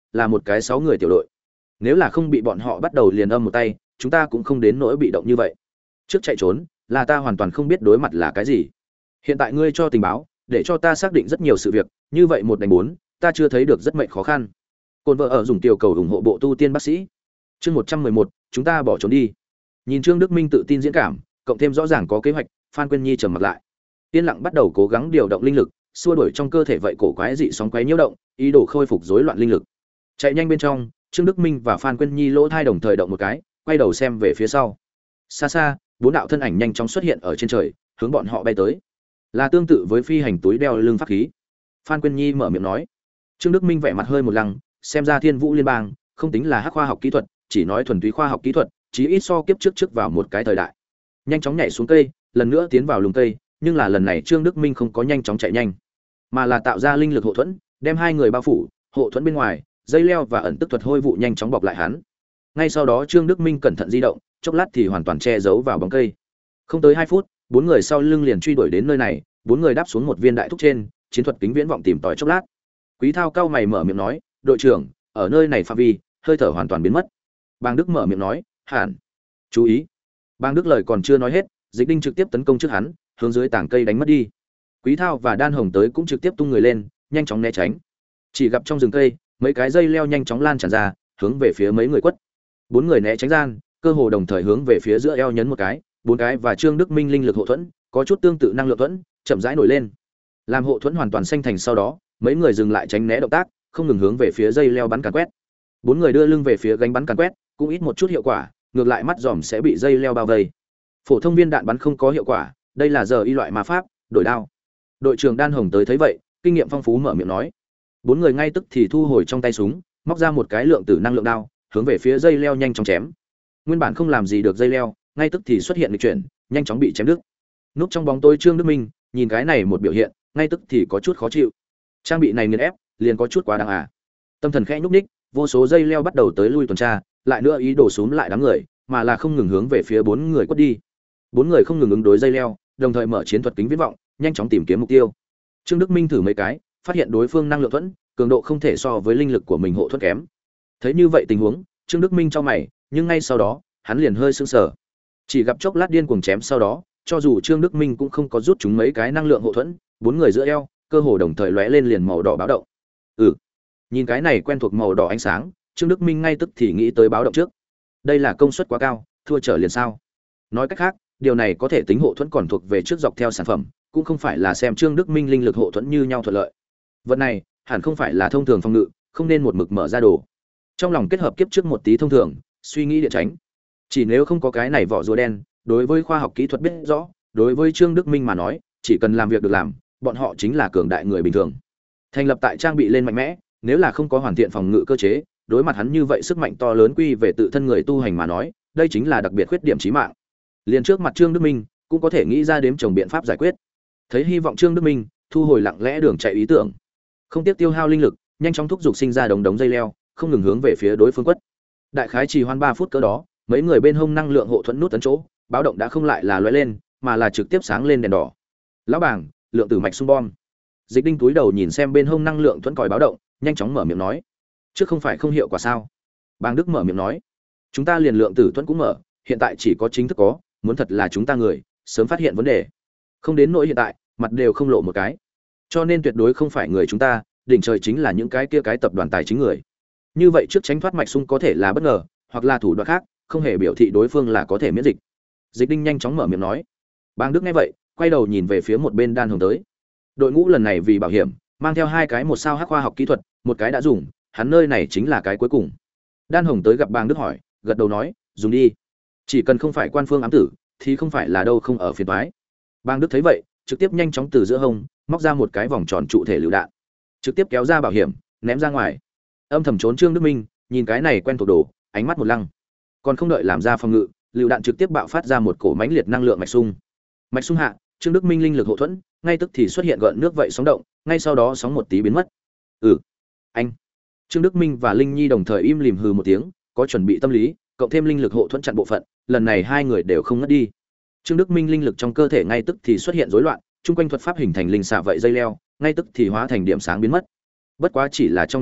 là một cái sáu người tiểu đội. Nếu là không bị bọn họ bắt đầu liền âm một tay, chúng ta cũng không đến nỗi bị động như vậy. Trước chạy trốn, là ta hoàn toàn không biết đối mặt là cái gì. Hiện tại ngươi cho tình báo, để cho ta xác định rất nhiều sự việc, như vậy một đánh bốn, ta chưa thấy được rất mệnh khó khăn. Côn vợ ở dùng tiểu cầu ủng hộ bộ tu tiên bác sĩ. Chương một trăm mười một, chúng ta bỏ trốn đi. Nhìn Trương Đức Minh tự tin diễn cảm, cộng thêm rõ ràng có kế hoạch, Phan Quyên Nhi trầm mặt lại. Tiên lặng bắt đầu cố gắng điều động linh lực, xua đuổi trong cơ thể vậy cổ quái dị sóng quái nhiễu động, ý đồ khôi phục rối loạn linh lực. Chạy nhanh bên trong, Trương Đức Minh và Phan Quyên Nhi lỗ thai đồng thời động một cái, quay đầu xem về phía sau. Xa xa, bốn đạo thân ảnh nhanh chóng xuất hiện ở trên trời, hướng bọn họ bay tới. Là tương tự với phi hành túi đeo lưng pháp khí. Phan Quyên Nhi mở miệng nói. Trương Đức Minh vẻ mặt hơi một lăng, xem ra Thiên Vũ Liên bang không tính là hắc khoa học kỹ thuật, chỉ nói thuần túy khoa học kỹ thuật, chí ít so kiếp trước trước vào một cái thời đại. Nhanh chóng nhảy xuống cây, lần nữa tiến vào lùm cây, nhưng là lần này Trương Đức Minh không có nhanh chóng chạy nhanh, mà là tạo ra linh lực hộ thuẫn, đem hai người bao phủ, hộ thuẫn bên ngoài, dây leo và ẩn tức thuật hôi vụ nhanh chóng bọc lại hắn. Ngay sau đó Trương Đức Minh cẩn thận di động, chốc lát thì hoàn toàn che giấu vào bóng cây. Không tới hai phút, bốn người sau lưng liền truy đuổi đến nơi này, bốn người đáp xuống một viên đại thúc trên, chiến thuật kính viễn vọng tìm tòi chốc lát. Quý Thao cao mày mở miệng nói, "Đội trưởng, ở nơi này phạm vi, hơi thở hoàn toàn biến mất." Bang Đức mở miệng nói, "Hẳn." Chú ý. Bang Đức lời còn chưa nói hết, Dịch Đinh trực tiếp tấn công trước hắn, hướng dưới tảng cây đánh mất đi. Quý Thao và Đan Hồng tới cũng trực tiếp tung người lên, nhanh chóng né tránh. Chỉ gặp trong rừng cây, mấy cái dây leo nhanh chóng lan tràn ra, hướng về phía mấy người quất. Bốn người né tránh gian, cơ hồ đồng thời hướng về phía giữa eo nhấn một cái, bốn cái và Trương Đức Minh linh lực hộ thuẫn, có chút tương tự năng lượng thuẫn, chậm rãi nổi lên. Làm hộ thuẫn hoàn toàn xanh thành sau đó, mấy người dừng lại tránh né động tác, không ngừng hướng về phía dây leo bắn càn quét. Bốn người đưa lưng về phía gánh bắn càn quét, cũng ít một chút hiệu quả, ngược lại mắt giòm sẽ bị dây leo bao vây. Phổ thông viên đạn bắn không có hiệu quả, đây là giờ y loại ma pháp, đổi đao. Đội trưởng Đan Hồng tới thấy vậy, kinh nghiệm phong phú mở miệng nói. Bốn người ngay tức thì thu hồi trong tay súng, móc ra một cái lượng tử năng lượng đao, hướng về phía dây leo nhanh chóng chém. Nguyên bản không làm gì được dây leo, ngay tức thì xuất hiện nghịch chuyển, nhanh chóng bị chém đứt. Núp trong bóng tối Trương Đức Minh, nhìn cái này một biểu hiện, ngay tức thì có chút khó chịu. Trang bị này nghiền ép, liền có chút quá đáng à. Tâm thần khẽ nhúc nhích, vô số dây leo bắt đầu tới lui tuần tra, lại nữa ý đồ xuống lại đám người, mà là không ngừng hướng về phía bốn người quất đi. Bốn người không ngừng ứng đối dây leo, đồng thời mở chiến thuật kính viễn vọng, nhanh chóng tìm kiếm mục tiêu. Trương Đức Minh thử mấy cái, phát hiện đối phương năng lượng thuẫn, cường độ không thể so với linh lực của mình hộ thuẫn kém. Thấy như vậy tình huống, Trương Đức Minh chau mày, nhưng ngay sau đó, hắn liền hơi sững sờ. Chỉ gặp chốc lát điên cuồng chém sau đó, cho dù Trương Đức Minh cũng không có rút chúng mấy cái năng lượng hộ thuẫn, bốn người giữa eo, cơ hồ đồng thời lóe lên liền màu đỏ báo động. Ừ. Nhìn cái này quen thuộc màu đỏ ánh sáng, Trương Đức Minh ngay tức thì nghĩ tới báo động trước. Đây là công suất quá cao, thua trở liền sao? Nói cách khác, điều này có thể tính hộ thuẫn còn thuộc về trước dọc theo sản phẩm, cũng không phải là xem Trương Đức Minh linh lực hộ thuẫn như nhau thuận lợi. Vật này, hẳn không phải là thông thường phòng ngự, không nên một mực mở ra đồ. Trong lòng kết hợp kiếp trước một tí thông thường, suy nghĩ điện tránh. Chỉ nếu không có cái này vỏ rùa đen, đối với khoa học kỹ thuật biết rõ, đối với Trương Đức Minh mà nói, chỉ cần làm việc được làm, bọn họ chính là cường đại người bình thường. Thành lập tại trang bị lên mạnh mẽ, nếu là không có hoàn thiện phòng ngự cơ chế, đối mặt hắn như vậy sức mạnh to lớn quy về tự thân người tu hành mà nói, đây chính là đặc biệt khuyết điểm chí mạng. Liền trước mặt Trương Đức Minh, cũng có thể nghĩ ra đếm chồng biện pháp giải quyết. Thấy hy vọng Trương Đức Minh thu hồi lặng lẽ đường chạy ý tưởng, không tiếc tiêu hao linh lực, nhanh chóng thúc giục sinh ra đống đống dây leo, không ngừng hướng về phía đối phương quất. Đại khái trì hoãn ba phút cỡ đó, mấy người bên hông năng lượng hộ thuẫn nút tấn chỗ, báo động đã không lại là lóe lên, mà là trực tiếp sáng lên đèn đỏ. Lão bảng, lượng tử mạch xung bom. Dịch Đinh túi đầu nhìn xem bên hông năng lượng thuẫn còi báo động, nhanh chóng mở miệng nói, trước không phải không hiệu quả sao? Bang Đức mở miệng nói, chúng ta liền lượng tử thuẫn cũng mở, hiện tại chỉ có chính thức có, muốn thật là chúng ta người, sớm phát hiện vấn đề. Không đến nỗi hiện tại, mặt đều không lộ một cái. Cho nên tuyệt đối không phải người chúng ta, đỉnh trời chính là những cái kia cái tập đoàn tài chính người. Như vậy trước tránh thoát mạch xung có thể là bất ngờ, hoặc là thủ đoạn khác, không hề biểu thị đối phương là có thể miễn dịch. Dịch Đinh nhanh chóng mở miệng nói. Bang Đức nghe vậy, quay đầu nhìn về phía một bên Đan Hồng tới. Đội ngũ lần này vì bảo hiểm, mang theo hai cái một sao hắc khoa học kỹ thuật, một cái đã dùng, hắn nơi này chính là cái cuối cùng. Đan Hồng tới gặp Bang Đức hỏi, gật đầu nói, dùng đi. Chỉ cần không phải quan phương ám tử, thì không phải là đâu không ở phiền toái. Bang Đức thấy vậy, trực tiếp nhanh chóng từ giữa hông móc ra một cái vòng tròn trụ thể lựu đạn, trực tiếp kéo ra bảo hiểm, ném ra ngoài. Âm thầm trốn Trương Đức Minh, nhìn cái này quen thuộc đồ, ánh mắt một lăng. Còn không đợi làm ra phòng ngự, lựu đạn trực tiếp bạo phát ra một cổ mãnh liệt năng lượng mạch xung. Mạch xung hạ, Trương Đức Minh linh lực hộ thuẫn, ngay tức thì xuất hiện gợn nước vậy sóng động, ngay sau đó sóng một tí biến mất. Ừ, anh. Trương Đức Minh và Linh Nhi đồng thời im lìm hừ một tiếng, có chuẩn bị tâm lý, cộng thêm linh lực hộ thuẫn chặn bộ phận, lần này hai người đều không ngất đi. Trương Đức Minh linh lực trong cơ thể ngay tức thì xuất hiện rối loạn, chung quanh thuật pháp hình thành linh xạ vậy dây leo, ngay tức thì hóa thành điểm sáng biến mất. Bất quá chỉ là trong nháy mắt,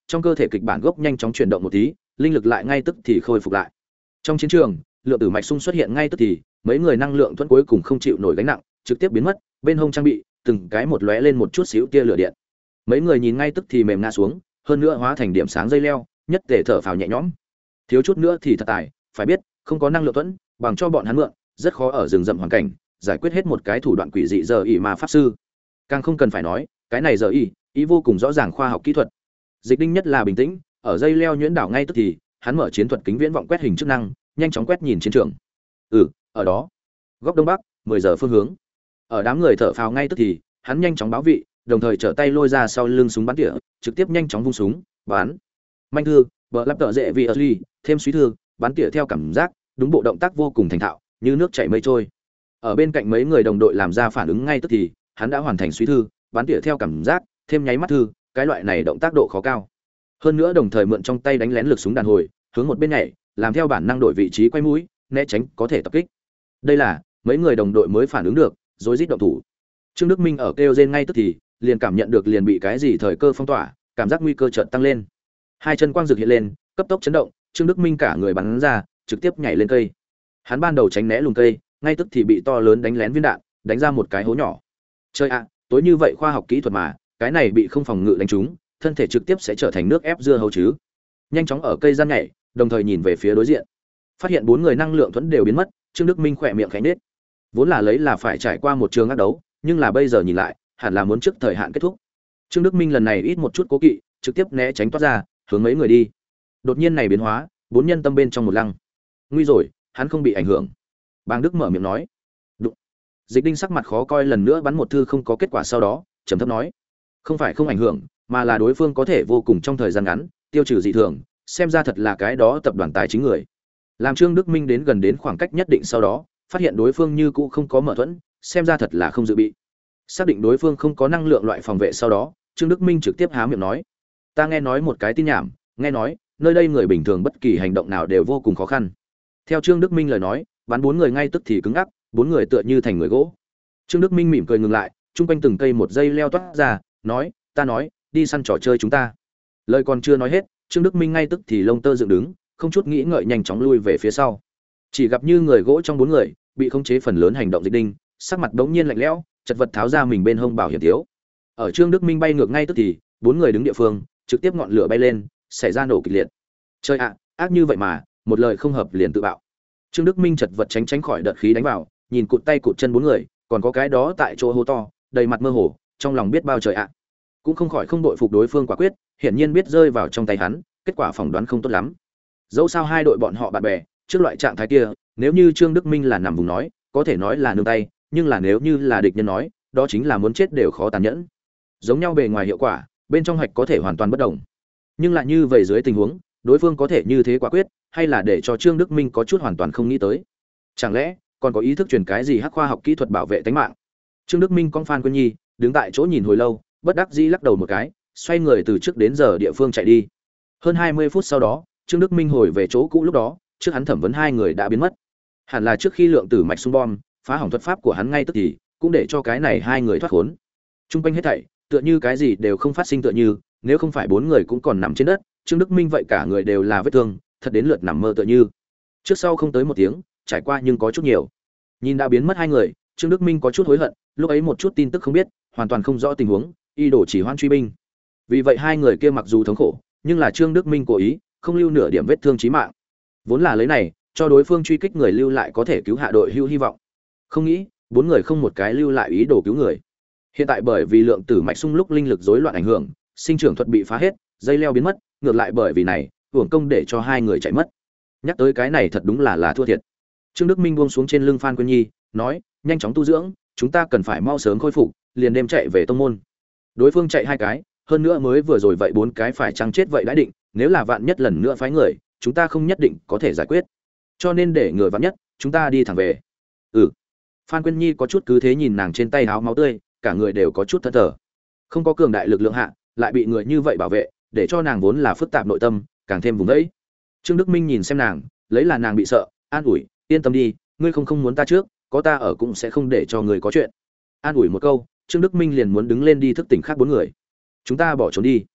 trong cơ thể kịch bản gốc nhanh chóng chuyển động một tí, linh lực lại ngay tức thì khôi phục lại. Trong chiến trường, lượng tử mạch sung xuất hiện ngay tức thì, mấy người năng lượng thuẫn cuối cùng không chịu nổi gánh nặng, trực tiếp biến mất, bên hông trang bị, từng cái một lóe lên một chút xíu tia lửa điện. Mấy người nhìn ngay tức thì mềm ngã xuống, hơn nữa hóa thành điểm sáng dây leo, nhất tề thở phào nhẹ nhõm. Thiếu chút nữa thì thật tài, phải biết, không có năng lượng thuẫn, bằng cho bọn hắn mượn, rất khó ở rừng rậm hoàn cảnh, giải quyết hết một cái thủ đoạn quỷ dị giờ ỷ mà pháp sư. Càng không cần phải nói, cái này giờ ỷ, ý vô cùng rõ ràng khoa học kỹ thuật. Dịch Đinh nhất là bình tĩnh, ở dây leo nhuyễn đảo ngay tức thì, hắn mở chiến thuật kính viễn vọng quét hình chức năng, nhanh chóng quét nhìn chiến trường. Ừ, ở đó, góc đông bắc, mười giờ phương hướng. Ở đám người thở phào ngay tức thì, hắn nhanh chóng báo vị, đồng thời trở tay lôi ra sau lưng súng bắn tỉa, trực tiếp nhanh chóng vung súng, bắn. Manh thư, bờ lắp tợ dễ vì ly, thêm suy thư, bắn tỉa theo cảm giác, đúng bộ động tác vô cùng thành thạo, như nước chảy mây trôi. Ở bên cạnh mấy người đồng đội làm ra phản ứng ngay tức thì, hắn đã hoàn thành suy thư, bắn tỉa theo cảm giác, thêm nháy mắt thư, cái loại này động tác độ khó cao. Hơn nữa đồng thời mượn trong tay đánh lén lực súng đàn hồi, hướng một bên nhảy, làm theo bản năng đổi vị trí quay mũi, né tránh có thể tập kích. Đây là mấy người đồng đội mới phản ứng được, rối rít động thủ. Trương Đức Minh ở kêu rên ngay tức thì, liền cảm nhận được liền bị cái gì thời cơ phong tỏa, cảm giác nguy cơ chợt tăng lên. Hai chân quang rực hiện lên, cấp tốc chấn động, Trương Đức Minh cả người bắn ra, trực tiếp nhảy lên cây. Hắn ban đầu tránh né lùm cây, ngay tức thì bị to lớn đánh lén viên đạn, đánh ra một cái hố nhỏ. Chơi ạ, tối như vậy khoa học kỹ thuật mà, cái này bị không phòng ngự đánh trúng, thân thể trực tiếp sẽ trở thành nước ép dưa hấu chứ. Nhanh chóng ở cây gian nhảy, đồng thời nhìn về phía đối diện. Phát hiện bốn người năng lượng thuẫn đều biến mất, Trương Đức Minh khỏe miệng khẽ nhếch. Vốn là lấy là phải trải qua một trường ác đấu, nhưng là bây giờ nhìn lại, hẳn là muốn trước thời hạn kết thúc. Trương Đức Minh lần này ít một chút cố kỵ, trực tiếp né tránh toát ra, hướng mấy người đi. Đột nhiên này biến hóa, bốn nhân tâm bên trong một lăng. Nguy rồi, hắn không bị ảnh hưởng. Bàng Đức mở miệng nói. Đụng. Dịch Đinh sắc mặt khó coi lần nữa bắn một thư không có kết quả sau đó, trầm thấp nói, không phải không ảnh hưởng, mà là đối phương có thể vô cùng trong thời gian ngắn tiêu trừ dị thường, xem ra thật là cái đó tập đoàn tài chính người. Làm Trương Đức Minh đến gần đến khoảng cách nhất định sau đó, phát hiện đối phương như cũ không có mở thuẫn, xem ra thật là không dự bị. Xác định đối phương không có năng lượng loại phòng vệ sau đó, Trương Đức Minh trực tiếp há miệng nói, ta nghe nói một cái tin nhảm, nghe nói nơi đây người bình thường bất kỳ hành động nào đều vô cùng khó khăn. Theo Trương Đức Minh lời nói, bắn bốn người ngay tức thì cứng ngắc, bốn người tựa như thành người gỗ. Trương Đức Minh mỉm cười ngừng lại, trung quanh từng cây một dây leo toát ra, nói, ta nói, đi săn trò chơi chúng ta. Lời còn chưa nói hết, Trương Đức Minh ngay tức thì lông tơ dựng đứng, không chút nghĩ ngợi nhanh chóng lui về phía sau. Chỉ gặp như người gỗ trong bốn người, bị khống chế phần lớn hành động Dịch Đinh, sắc mặt bỗng nhiên lạnh lẽo, chật vật tháo ra mình bên hông bảo hiểm thiếu. Ở Trương Đức Minh bay ngược ngay tức thì, bốn người đứng địa phương, trực tiếp ngọn lửa bay lên, xảy ra nổ kịch liệt. Chơi ạ, ác như vậy mà, một lời không hợp liền tự bạo. Trương Đức Minh chật vật tránh tránh khỏi đợt khí đánh vào, nhìn cụt tay cụt chân bốn người, còn có cái đó tại chỗ hô to, đầy mặt mơ hồ, trong lòng biết bao trời ạ. Cũng không khỏi không đội phục đối phương quả quyết, hiển nhiên biết rơi vào trong tay hắn, kết quả phỏng đoán không tốt lắm. Dẫu sao hai đội bọn họ bạn bè, trước loại trạng thái kia, nếu như Trương Đức Minh là nằm vùng nói, có thể nói là nương tay, nhưng là nếu như là địch nhân nói, đó chính là muốn chết đều khó tàn nhẫn. Giống nhau bề ngoài hiệu quả, bên trong hạch có thể hoàn toàn bất đồng. Nhưng lại như vậy dưới tình huống, đối phương có thể như thế quả quyết, hay là để cho Trương Đức Minh có chút hoàn toàn không nghĩ tới. Chẳng lẽ còn có ý thức truyền cái gì hắc khoa học kỹ thuật bảo vệ tính mạng? Trương Đức Minh con Phan Quyên Nhi, đứng tại chỗ nhìn hồi lâu, bất đắc dĩ lắc đầu một cái, xoay người từ trước đến giờ địa phương chạy đi. Hơn hai mươi phút sau đó, Trương Đức Minh hồi về chỗ cũ lúc đó, trước hắn thẩm vấn hai người đã biến mất. Hẳn là trước khi lượng tử mạch xung bom, phá hỏng thuật pháp của hắn ngay tức thì, cũng để cho cái này hai người thoát khốn. Trung quanh hết thảy, tựa như cái gì đều không phát sinh tựa như, nếu không phải bốn người cũng còn nằm trên đất, Trương Đức Minh vậy cả người đều là vết thương, thật đến lượt nằm mơ tựa như. Trước sau không tới một tiếng, trải qua nhưng có chút nhiều. Nhìn đã biến mất hai người, Trương Đức Minh có chút hối hận, lúc ấy một chút tin tức không biết, hoàn toàn không rõ tình huống, y đổ chỉ hoan truy binh. Vì vậy hai người kia mặc dù thống khổ, nhưng là Trương Đức Minh cố ý không lưu nửa điểm vết thương chí mạng. Vốn là lấy này, cho đối phương truy kích người lưu lại có thể cứu hạ đội hưu hy vọng. Không nghĩ, bốn người không một cái lưu lại ý đồ cứu người. Hiện tại bởi vì lượng tử mạch xung lúc linh lực rối loạn ảnh hưởng, sinh trưởng thuật bị phá hết, dây leo biến mất, ngược lại bởi vì này, uổng công để cho hai người chạy mất. Nhắc tới cái này thật đúng là là thua thiệt. Trương Đức Minh buông xuống trên lưng Phan Quyên Nhi, nói, nhanh chóng tu dưỡng, chúng ta cần phải mau sớm khôi phục, liền đêm chạy về tông môn. Đối phương chạy hai cái, hơn nữa mới vừa rồi vậy bốn cái phải chăng chết vậy đã định, nếu là vạn nhất lần nữa phái người, chúng ta không nhất định có thể giải quyết. Cho nên để người vạn nhất, chúng ta đi thẳng về. Ừ. Phan Quyên Nhi có chút cứ thế nhìn nàng trên tay áo máu tươi, cả người đều có chút thẫn thờ. Không có cường đại lực lượng hạ, lại bị người như vậy bảo vệ, để cho nàng vốn là phức tạp nội tâm, càng thêm vùng vẫy. Trương Đức Minh nhìn xem nàng, lấy là nàng bị sợ, an ủi, yên tâm đi, ngươi không không muốn ta trước, có ta ở cũng sẽ không để cho người có chuyện. An ủi một câu, Trương Đức Minh liền muốn đứng lên đi thức tỉnh khác bốn người. Chúng ta bỏ trốn đi.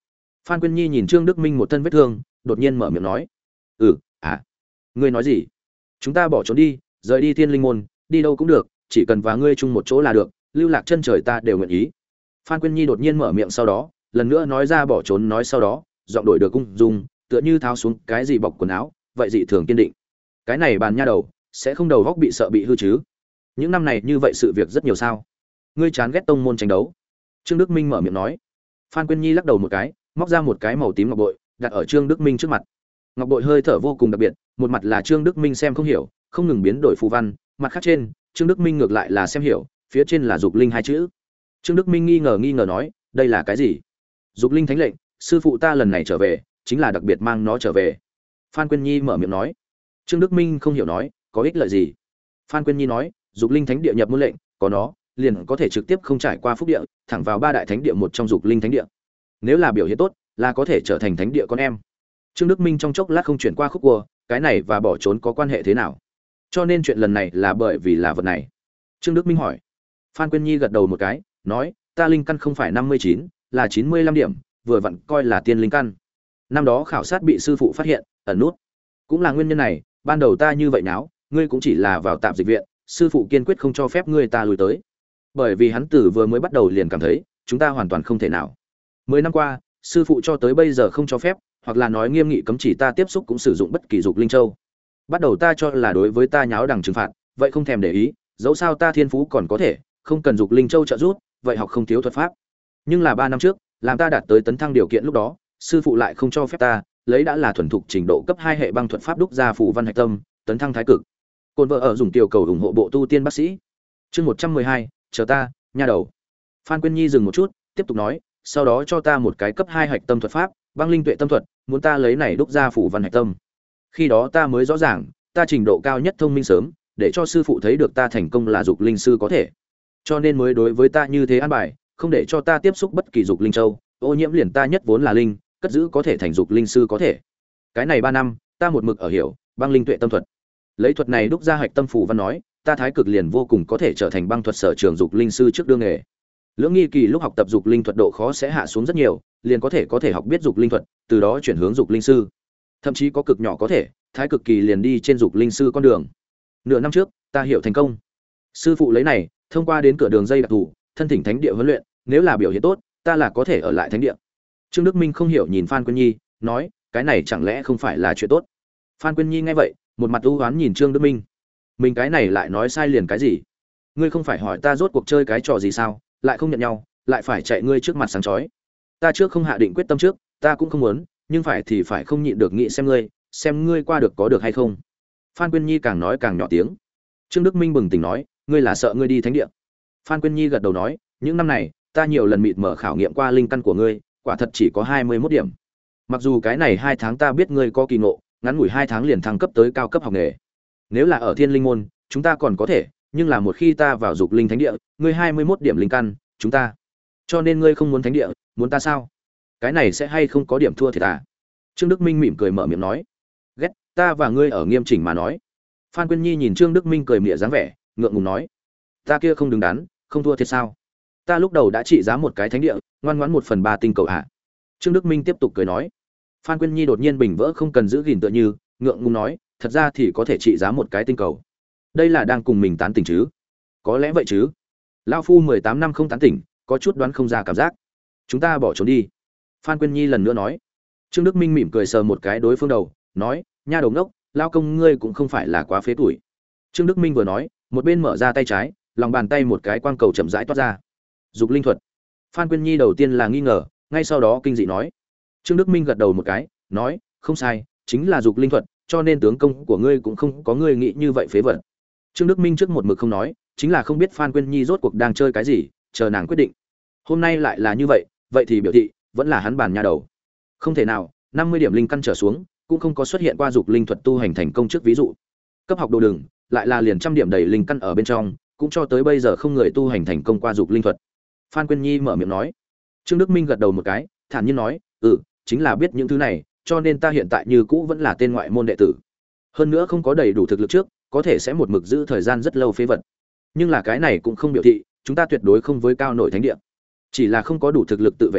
Phan Quyên Nhi nhìn Trương Đức Minh một thân vết thương, đột nhiên mở miệng nói: "Ừ, à, ngươi nói gì? Chúng ta bỏ trốn đi, rời đi Thiên Linh môn, đi đâu cũng được, chỉ cần và ngươi chung một chỗ là được, lưu lạc chân trời ta đều nguyện ý." Phan Quyên Nhi đột nhiên mở miệng sau đó, lần nữa nói ra bỏ trốn nói sau đó, giọng đổi được cung dung, tựa như tháo xuống cái gì bọc quần áo, vậy dị thường kiên định. Cái này bàn nha đầu, sẽ không đầu góc bị sợ bị hư chứ? Những năm này như vậy sự việc rất nhiều sao? Ngươi chán ghét tông môn tranh đấu? Trương Đức Minh mở miệng nói. Phan Quyên Nhi lắc đầu một cái, móc ra một cái màu tím ngọc bội, đặt ở Trương Đức Minh trước mặt. Ngọc bội hơi thở vô cùng đặc biệt, một mặt là Trương Đức Minh xem không hiểu, không ngừng biến đổi phù văn, mặt khác trên, Trương Đức Minh ngược lại là xem hiểu, phía trên là dục linh hai chữ. Trương Đức Minh nghi ngờ nghi ngờ nói, đây là cái gì? Dục linh thánh lệnh, sư phụ ta lần này trở về, chính là đặc biệt mang nó trở về. Phan Quyên Nhi mở miệng nói. Trương Đức Minh không hiểu nói, có ích lợi gì? Phan Quyên Nhi nói, dục linh thánh địa nhập môn lệnh, có nó, liền có thể trực tiếp không trải qua phúc địa, thẳng vào ba đại thánh địa một trong dục linh thánh địa. Nếu là biểu hiện tốt, là có thể trở thành thánh địa con em. Trương Đức Minh trong chốc lát không chuyển qua khúc cua, cái này và bỏ trốn có quan hệ thế nào? Cho nên chuyện lần này là bởi vì là vật này. Trương Đức Minh hỏi. Phan Quyên Nhi gật đầu một cái, nói, ta linh căn không phải năm mươi chín, là chín mươi lăm điểm, vừa vặn coi là tiên linh căn. Năm đó khảo sát bị sư phụ phát hiện, ẩn nút. Cũng là nguyên nhân này, ban đầu ta như vậy náo, ngươi cũng chỉ là vào tạm dịch viện, sư phụ kiên quyết không cho phép ngươi ta lùi tới. Bởi vì hắn tử vừa mới bắt đầu liền cảm thấy, chúng ta hoàn toàn không thể nào. Mười năm qua, sư phụ cho tới bây giờ không cho phép, hoặc là nói nghiêm nghị cấm chỉ ta tiếp xúc cũng sử dụng bất kỳ dục linh châu. Bắt đầu ta cho là đối với ta nháo đằng trừng phạt, vậy không thèm để ý, dẫu sao ta thiên phú còn có thể, không cần dục linh châu trợ giúp, vậy học không thiếu thuật pháp. Nhưng là ba năm trước, làm ta đạt tới tấn thăng điều kiện lúc đó, sư phụ lại không cho phép ta, lấy đã là thuần thục trình độ cấp hai hệ băng thuật pháp đúc ra phù văn hạch tâm, tấn thăng thái cực. Côn vợ ở dùng tiểu cầu ủng hộ bộ tu tiên bác sĩ. Chương một trăm mười hai, chờ ta, nha đầu. Phan Quyên Nhi dừng một chút, tiếp tục nói, sau đó cho ta một cái cấp hai hạch tâm thuật pháp, băng linh tuệ tâm thuật, muốn ta lấy này đúc ra phù văn hạch tâm. Khi đó ta mới rõ ràng, ta trình độ cao nhất thông minh sớm, để cho sư phụ thấy được ta thành công là dục linh sư có thể. Cho nên mới đối với ta như thế an bài, không để cho ta tiếp xúc bất kỳ dục linh châu, ô nhiễm liền ta nhất vốn là linh, cất giữ có thể thành dục linh sư có thể. Cái này ba năm, ta một mực ở hiểu băng linh tuệ tâm thuật. Lấy thuật này đúc ra hạch tâm phù văn nói, ta thái cực liền vô cùng có thể trở thành băng thuật sở trường dục linh sư trước đương nghề. Lưỡng nghi kỳ lúc học tập dục linh thuật độ khó sẽ hạ xuống rất nhiều, liền có thể có thể học biết dục linh thuật, từ đó chuyển hướng dục linh sư. Thậm chí có cực nhỏ có thể, thái cực kỳ liền đi trên dục linh sư con đường. Nửa năm trước, ta hiểu thành công. Sư phụ lấy này, thông qua đến cửa đường dây đặc thù, thân thỉnh thánh địa huấn luyện, nếu là biểu hiện tốt, ta là có thể ở lại thánh địa. Trương Đức Minh không hiểu nhìn Phan Quyên Nhi, nói, cái này chẳng lẽ không phải là chuyện tốt? Phan Quyên Nhi nghe vậy, một mặt u hoán nhìn Trương Đức Minh. Mình cái này lại nói sai liền cái gì? Ngươi không phải hỏi ta rốt cuộc chơi cái trò gì sao, lại không nhận nhau, lại phải chạy ngươi trước mặt sáng chói. Ta trước không hạ định quyết tâm trước, ta cũng không muốn, nhưng phải thì phải không nhịn được nghĩ xem ngươi, xem ngươi qua được có được hay không. Phan Quyên Nhi càng nói càng nhỏ tiếng. Trương Đức Minh bừng tỉnh nói, ngươi là sợ ngươi đi thánh địa. Phan Quyên Nhi gật đầu nói, những năm này, ta nhiều lần mịt mở khảo nghiệm qua linh căn của ngươi, quả thật chỉ có hai mươi mốt điểm. Mặc dù cái này hai tháng ta biết ngươi có kỳ ngộ, ngắn ngủi hai tháng liền thăng cấp tới cao cấp học nghề. Nếu là ở Thiên Linh môn, chúng ta còn có thể, nhưng là một khi ta vào dục linh thánh địa, ngươi hai mươi mốt điểm linh căn, chúng ta. Cho nên ngươi không muốn thánh địa, muốn ta sao? Cái này sẽ hay không có điểm thua thiệt à? Trương Đức Minh mỉm cười mở miệng nói, ghét, ta và ngươi ở nghiêm chỉnh mà nói. Phan Quyên Nhi nhìn Trương Đức Minh cười mỉa dáng vẻ, ngượng ngùng nói, ta kia không đứng đắn, không thua thiệt sao? Ta lúc đầu đã trị giá một cái thánh địa, ngoan ngoãn một phần ba tinh cầu ạ. Trương Đức Minh tiếp tục cười nói. Phan Quyên Nhi đột nhiên bình vỡ không cần giữ gìn tựa như, ngượng ngùng nói, thật ra thì có thể trị giá một cái tinh cầu. Đây là đang cùng mình tán tỉnh chứ? Có lẽ vậy chứ. Lão phu mười tám năm không tán tỉnh, có chút đoán không ra cảm giác. Chúng ta bỏ trốn đi. Phan Quyên Nhi lần nữa nói. Trương Đức Minh mỉm cười sờ một cái đối phương đầu, nói, nha đầu ngốc, lao công ngươi cũng không phải là quá phế tuổi. Trương Đức Minh vừa nói, một bên mở ra tay trái, lòng bàn tay một cái quang cầu chậm rãi toát ra. Dục linh thuật. Phan Quyên Nhi đầu tiên là nghi ngờ, ngay sau đó kinh dị nói. Trương Đức Minh gật đầu một cái, nói, không sai, chính là dục linh thuật, cho nên tướng công của ngươi cũng không có ngươi nghĩ như vậy phế vật. Trương Đức Minh trước một mực không nói, chính là không biết Phan Quyên Nhi rốt cuộc đang chơi cái gì, chờ nàng quyết định. Hôm nay lại là như vậy, vậy thì biểu thị vẫn là hắn bàn nha đầu. Không thể nào, năm mươi điểm linh căn trở xuống, cũng không có xuất hiện qua dục linh thuật tu hành thành công trước ví dụ. Cấp học đồ đường, lại là liền trăm điểm đầy linh căn ở bên trong, cũng cho tới bây giờ không người tu hành thành công qua dục linh thuật. Phan Quyên Nhi mở miệng nói. Trương Đức Minh gật đầu một cái, thản nhiên nói, "Ừ, chính là biết những thứ này, cho nên ta hiện tại như cũ vẫn là tên ngoại môn đệ tử. Hơn nữa không có đầy đủ thực lực trước, có thể sẽ một mực giữ thời gian rất lâu phế vật. Nhưng là cái này cũng không biểu thị chúng ta tuyệt đối không với cao nổi thánh địa. Chỉ là không có đủ thực lực tự vệ trước,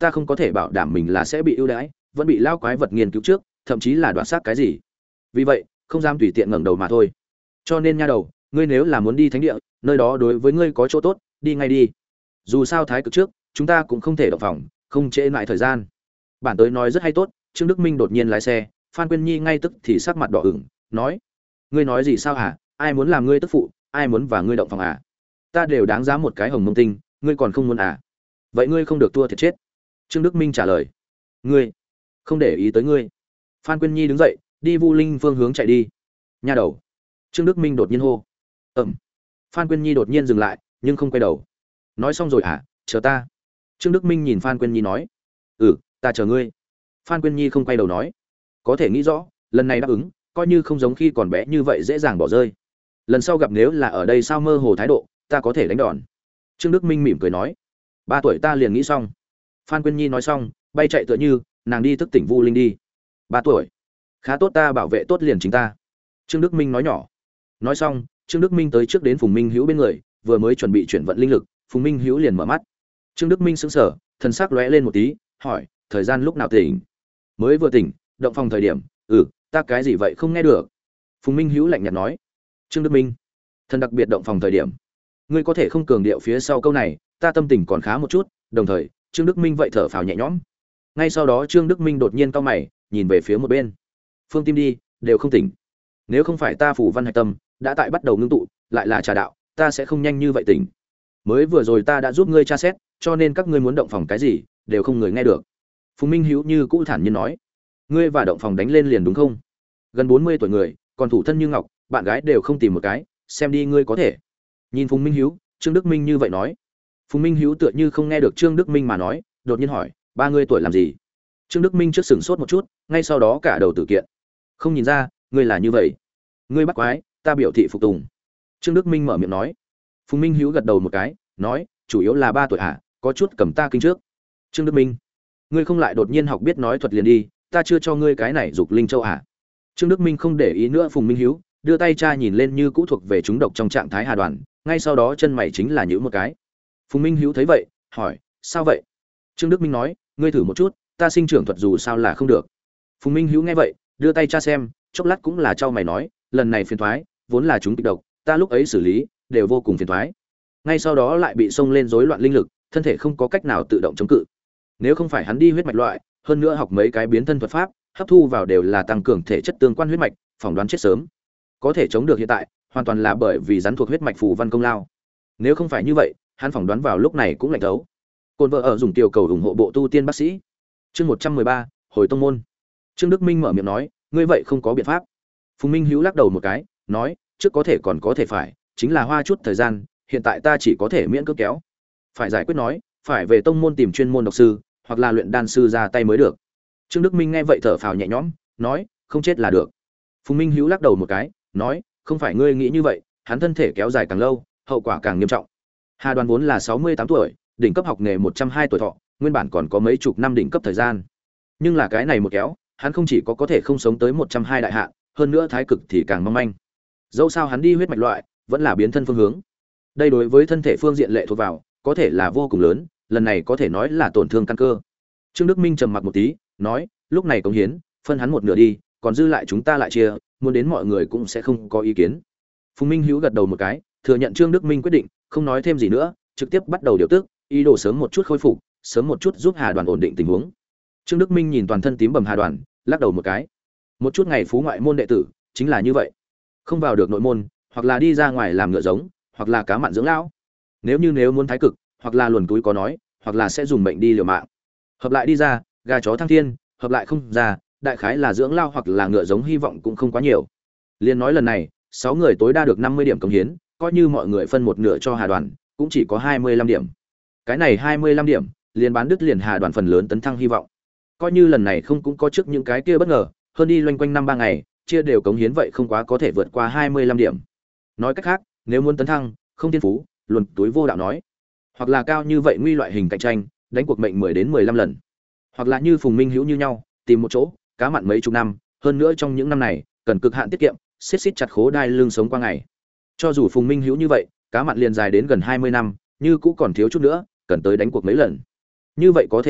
ta không có thể bảo đảm mình là sẽ bị ưu đãi, vẫn bị lao quái vật nghiên cứu trước, thậm chí là đoạt xác cái gì. Vì vậy, không dám tùy tiện ngẩng đầu mà thôi. Cho nên nha đầu, ngươi nếu là muốn đi thánh địa, nơi đó đối với ngươi có chỗ tốt, đi ngay đi. Dù sao thái cực trước, chúng ta cũng không thể động phòng, không trễ lại thời gian. Bản tới nói rất hay tốt, Trương Đức Minh đột nhiên lái xe, Phan Quyên Nhi ngay tức thì sắc mặt đỏ ửng, nói: "Ngươi nói gì sao hả? Ai muốn làm ngươi tức phụ, ai muốn và ngươi động phòng à? Ta đều đáng giá một cái hồng mông tinh, ngươi còn không muốn à? Vậy ngươi không được thua thiệt chết." Trương Đức Minh trả lời: "Ngươi, không để ý tới ngươi." Phan Quyên Nhi đứng dậy, đi Vu Linh phương hướng chạy đi. Nha đầu. Trương Đức Minh đột nhiên hô. Ừm. Phan Quyên Nhi đột nhiên dừng lại, nhưng không quay đầu. Nói xong rồi à, chờ ta. Trương Đức Minh nhìn Phan Quyên Nhi nói: "Ừ, ta chờ ngươi." Phan Quyên Nhi không quay đầu nói: "Có thể nghĩ rõ, lần này đáp ứng, coi như không giống khi còn bé như vậy dễ dàng bỏ rơi. Lần sau gặp nếu là ở đây sao mơ hồ thái độ, ta có thể đánh đòn." Trương Đức Minh mỉm cười nói: "Ba tuổi ta liền nghĩ xong." Phan Quyên Nhi nói xong, bay chạy tựa như, nàng đi thức tỉnh Vu Linh đi. "Ba tuổi, khá tốt, ta bảo vệ tốt liền chính ta." Trương Đức Minh nói nhỏ. Nói xong, Trương Đức Minh tới trước đến Phùng Minh Hữu bên người, vừa mới chuẩn bị chuyển vận linh lực, Phùng Minh Hữu liền mở mắt. Trương Đức Minh sững sờ, thần sắc lóe lên một tí, hỏi: "Thời gian lúc nào tỉnh?" "Mới vừa tỉnh, động phòng thời điểm." "Ừ, ta cái gì vậy không nghe được." Phùng Minh Hữu lạnh nhạt nói. "Trương Đức Minh, thần đặc biệt động phòng thời điểm." "Ngươi có thể không cường điệu phía sau câu này, ta tâm tình còn khá một chút." Đồng thời, Trương Đức Minh vậy thở phào nhẹ nhõm. Ngay sau đó Trương Đức Minh đột nhiên cau mày, nhìn về phía một bên. "Phương Tim đi, đều không tỉnh. Nếu không phải ta phủ văn hạch tâm đã tại bắt đầu ngưng tụ, lại là trà đạo, ta sẽ không nhanh như vậy tỉnh. Mới vừa rồi ta đã giúp ngươi tra xét, cho nên các ngươi muốn động phòng cái gì, đều không người nghe được." Phùng Minh Hữu như cũ thản nhiên nói: "Ngươi và động phòng đánh lên liền đúng không? Gần bốn mươi tuổi người, còn thủ thân như ngọc, bạn gái đều không tìm một cái, xem đi ngươi có thể." Nhìn Phùng Minh Hữu, Trương Đức Minh như vậy nói. Phùng Minh Hữu tựa như không nghe được Trương Đức Minh mà nói, đột nhiên hỏi: "Ba ngươi tuổi làm gì?" Trương Đức Minh trước sửng sốt một chút, ngay sau đó cả đầu tự kiện. "Không nhìn ra, ngươi là như vậy. Ngươi bắt quái, ta biểu thị phục tùng." Trương Đức Minh mở miệng nói. Phùng Minh Hữu gật đầu một cái, nói: "Chủ yếu là ba tuổi à, có chút cầm ta kinh trước." "Trương Đức Minh, ngươi không lại đột nhiên học biết nói thuật liền đi, ta chưa cho ngươi cái này dục linh châu à?" Trương Đức Minh không để ý nữa Phùng Minh Hữu, đưa tay tra nhìn lên như cũ thuộc về chúng độc trong trạng thái Hà Đoàn, ngay sau đó chân mày chính là nhíu một cái. Phùng Minh Hữu thấy vậy, hỏi: "Sao vậy?" Trương Đức Minh nói: "Ngươi thử một chút, ta sinh trưởng thuật dù sao là không được." Phùng Minh Hữu nghe vậy, đưa tay tra xem, chốc lát cũng là trao mày nói: "Lần này phiền toái, vốn là chúng kịch độc, ta lúc ấy xử lý đều vô cùng phiền toái. Ngay sau đó lại bị xông lên rối loạn linh lực, thân thể không có cách nào tự động chống cự. Nếu không phải hắn đi huyết mạch loại, hơn nữa học mấy cái biến thân thuật pháp, hấp thu vào đều là tăng cường thể chất tương quan huyết mạch, phỏng đoán chết sớm. Có thể chống được hiện tại, hoàn toàn là bởi vì rắn thuộc huyết mạch phù văn công lao. Nếu không phải như vậy, hắn phỏng đoán vào lúc này cũng lạnh thấu." Côn vợ ở dùng tiểu cầu ủng hộ bộ tu tiên bác sĩ. Chương một trăm mười ba, hồi tông môn. Trương Đức Minh mở miệng nói: "Ngươi vậy không có biện pháp." Phùng Minh Hữu lắc đầu một cái, nói: "Trước có thể còn có thể phải, chính là hoa chút thời gian, hiện tại ta chỉ có thể miễn cưỡng kéo. Phải giải quyết nói, phải về tông môn tìm chuyên môn độc sư, hoặc là luyện đan sư ra tay mới được." Trương Đức Minh nghe vậy thở phào nhẹ nhõm, nói: "Không chết là được." Phùng Minh Hữu lắc đầu một cái, nói: "Không phải ngươi nghĩ như vậy, hắn thân thể kéo dài càng lâu, hậu quả càng nghiêm trọng. Hà Đoàn vốn là sáu mươi tám tuổi, đỉnh cấp học nghề một trăm hai tuổi thọ, nguyên bản còn có mấy chục năm đỉnh cấp thời gian. Nhưng là cái này một kéo, hắn không chỉ có có thể không sống tới một trăm hai đại hạn, hơn nữa thái cực thì càng mong manh. Dẫu sao hắn đi huyết mạch loại, vẫn là biến thân phương hướng. Đây đối với thân thể phương diện lệ thuộc vào, có thể là vô cùng lớn, lần này có thể nói là tổn thương căn cơ." Trương Đức Minh trầm mặc một tí, nói: "Lúc này cống hiến, phân hắn một nửa đi, còn dư lại chúng ta lại chia, muốn đến mọi người cũng sẽ không có ý kiến." Phùng Minh Hữu gật đầu một cái, thừa nhận Trương Đức Minh quyết định, không nói thêm gì nữa, trực tiếp bắt đầu điều tức, ý đồ sớm một chút khôi phục, sớm một chút giúp Hà Đoàn ổn định tình huống. Trương Đức Minh nhìn toàn thân tím bầm Hà Đoàn, lắc đầu một cái. Một chút ngày phú ngoại môn đệ tử, chính là như vậy. Không vào được nội môn, hoặc là đi ra ngoài làm ngựa giống, hoặc là cá mặn dưỡng lão. Nếu như nếu muốn thái cực, hoặc là luồn túi có nói, hoặc là sẽ dùng mệnh đi liều mạng. Hợp lại đi ra, gà chó thăng thiên, hợp lại không ra, đại khái là dưỡng lao hoặc là ngựa giống hy vọng cũng không quá nhiều. Liên nói lần này, sáu người tối đa được năm mươi điểm cống hiến, coi như mọi người phân một nửa cho Hà Đoàn, cũng chỉ có hai mươi lăm điểm. Cái này hai mươi lăm điểm, liền bán đứt liền Hà Đoàn phần lớn tấn thăng hy vọng. Coi như lần này không cũng có trước những cái kia bất ngờ, hơn đi loanh quanh năm ba ngày, chia đều cống hiến vậy không quá có thể vượt qua hai mươi lăm điểm. Nói cách khác, nếu muốn tấn thăng, không tiên phú, luồn túi vô đạo nói, hoặc là cao như vậy nguy loại hình cạnh tranh, đánh cuộc mệnh mười đến mười lăm lần, hoặc là như Phùng Minh Hữu như nhau, tìm một chỗ, cá mặn mấy chục năm, hơn nữa trong những năm này, cần cực hạn tiết kiệm, siết siết chặt khố đai lương sống qua ngày. Cho dù Phùng Minh Hữu như vậy, cá mặn liền dài đến gần hai mươi năm, như cũ còn thiếu chút nữa, cần tới đánh cuộc mấy lần. Như vậy có thể gặp,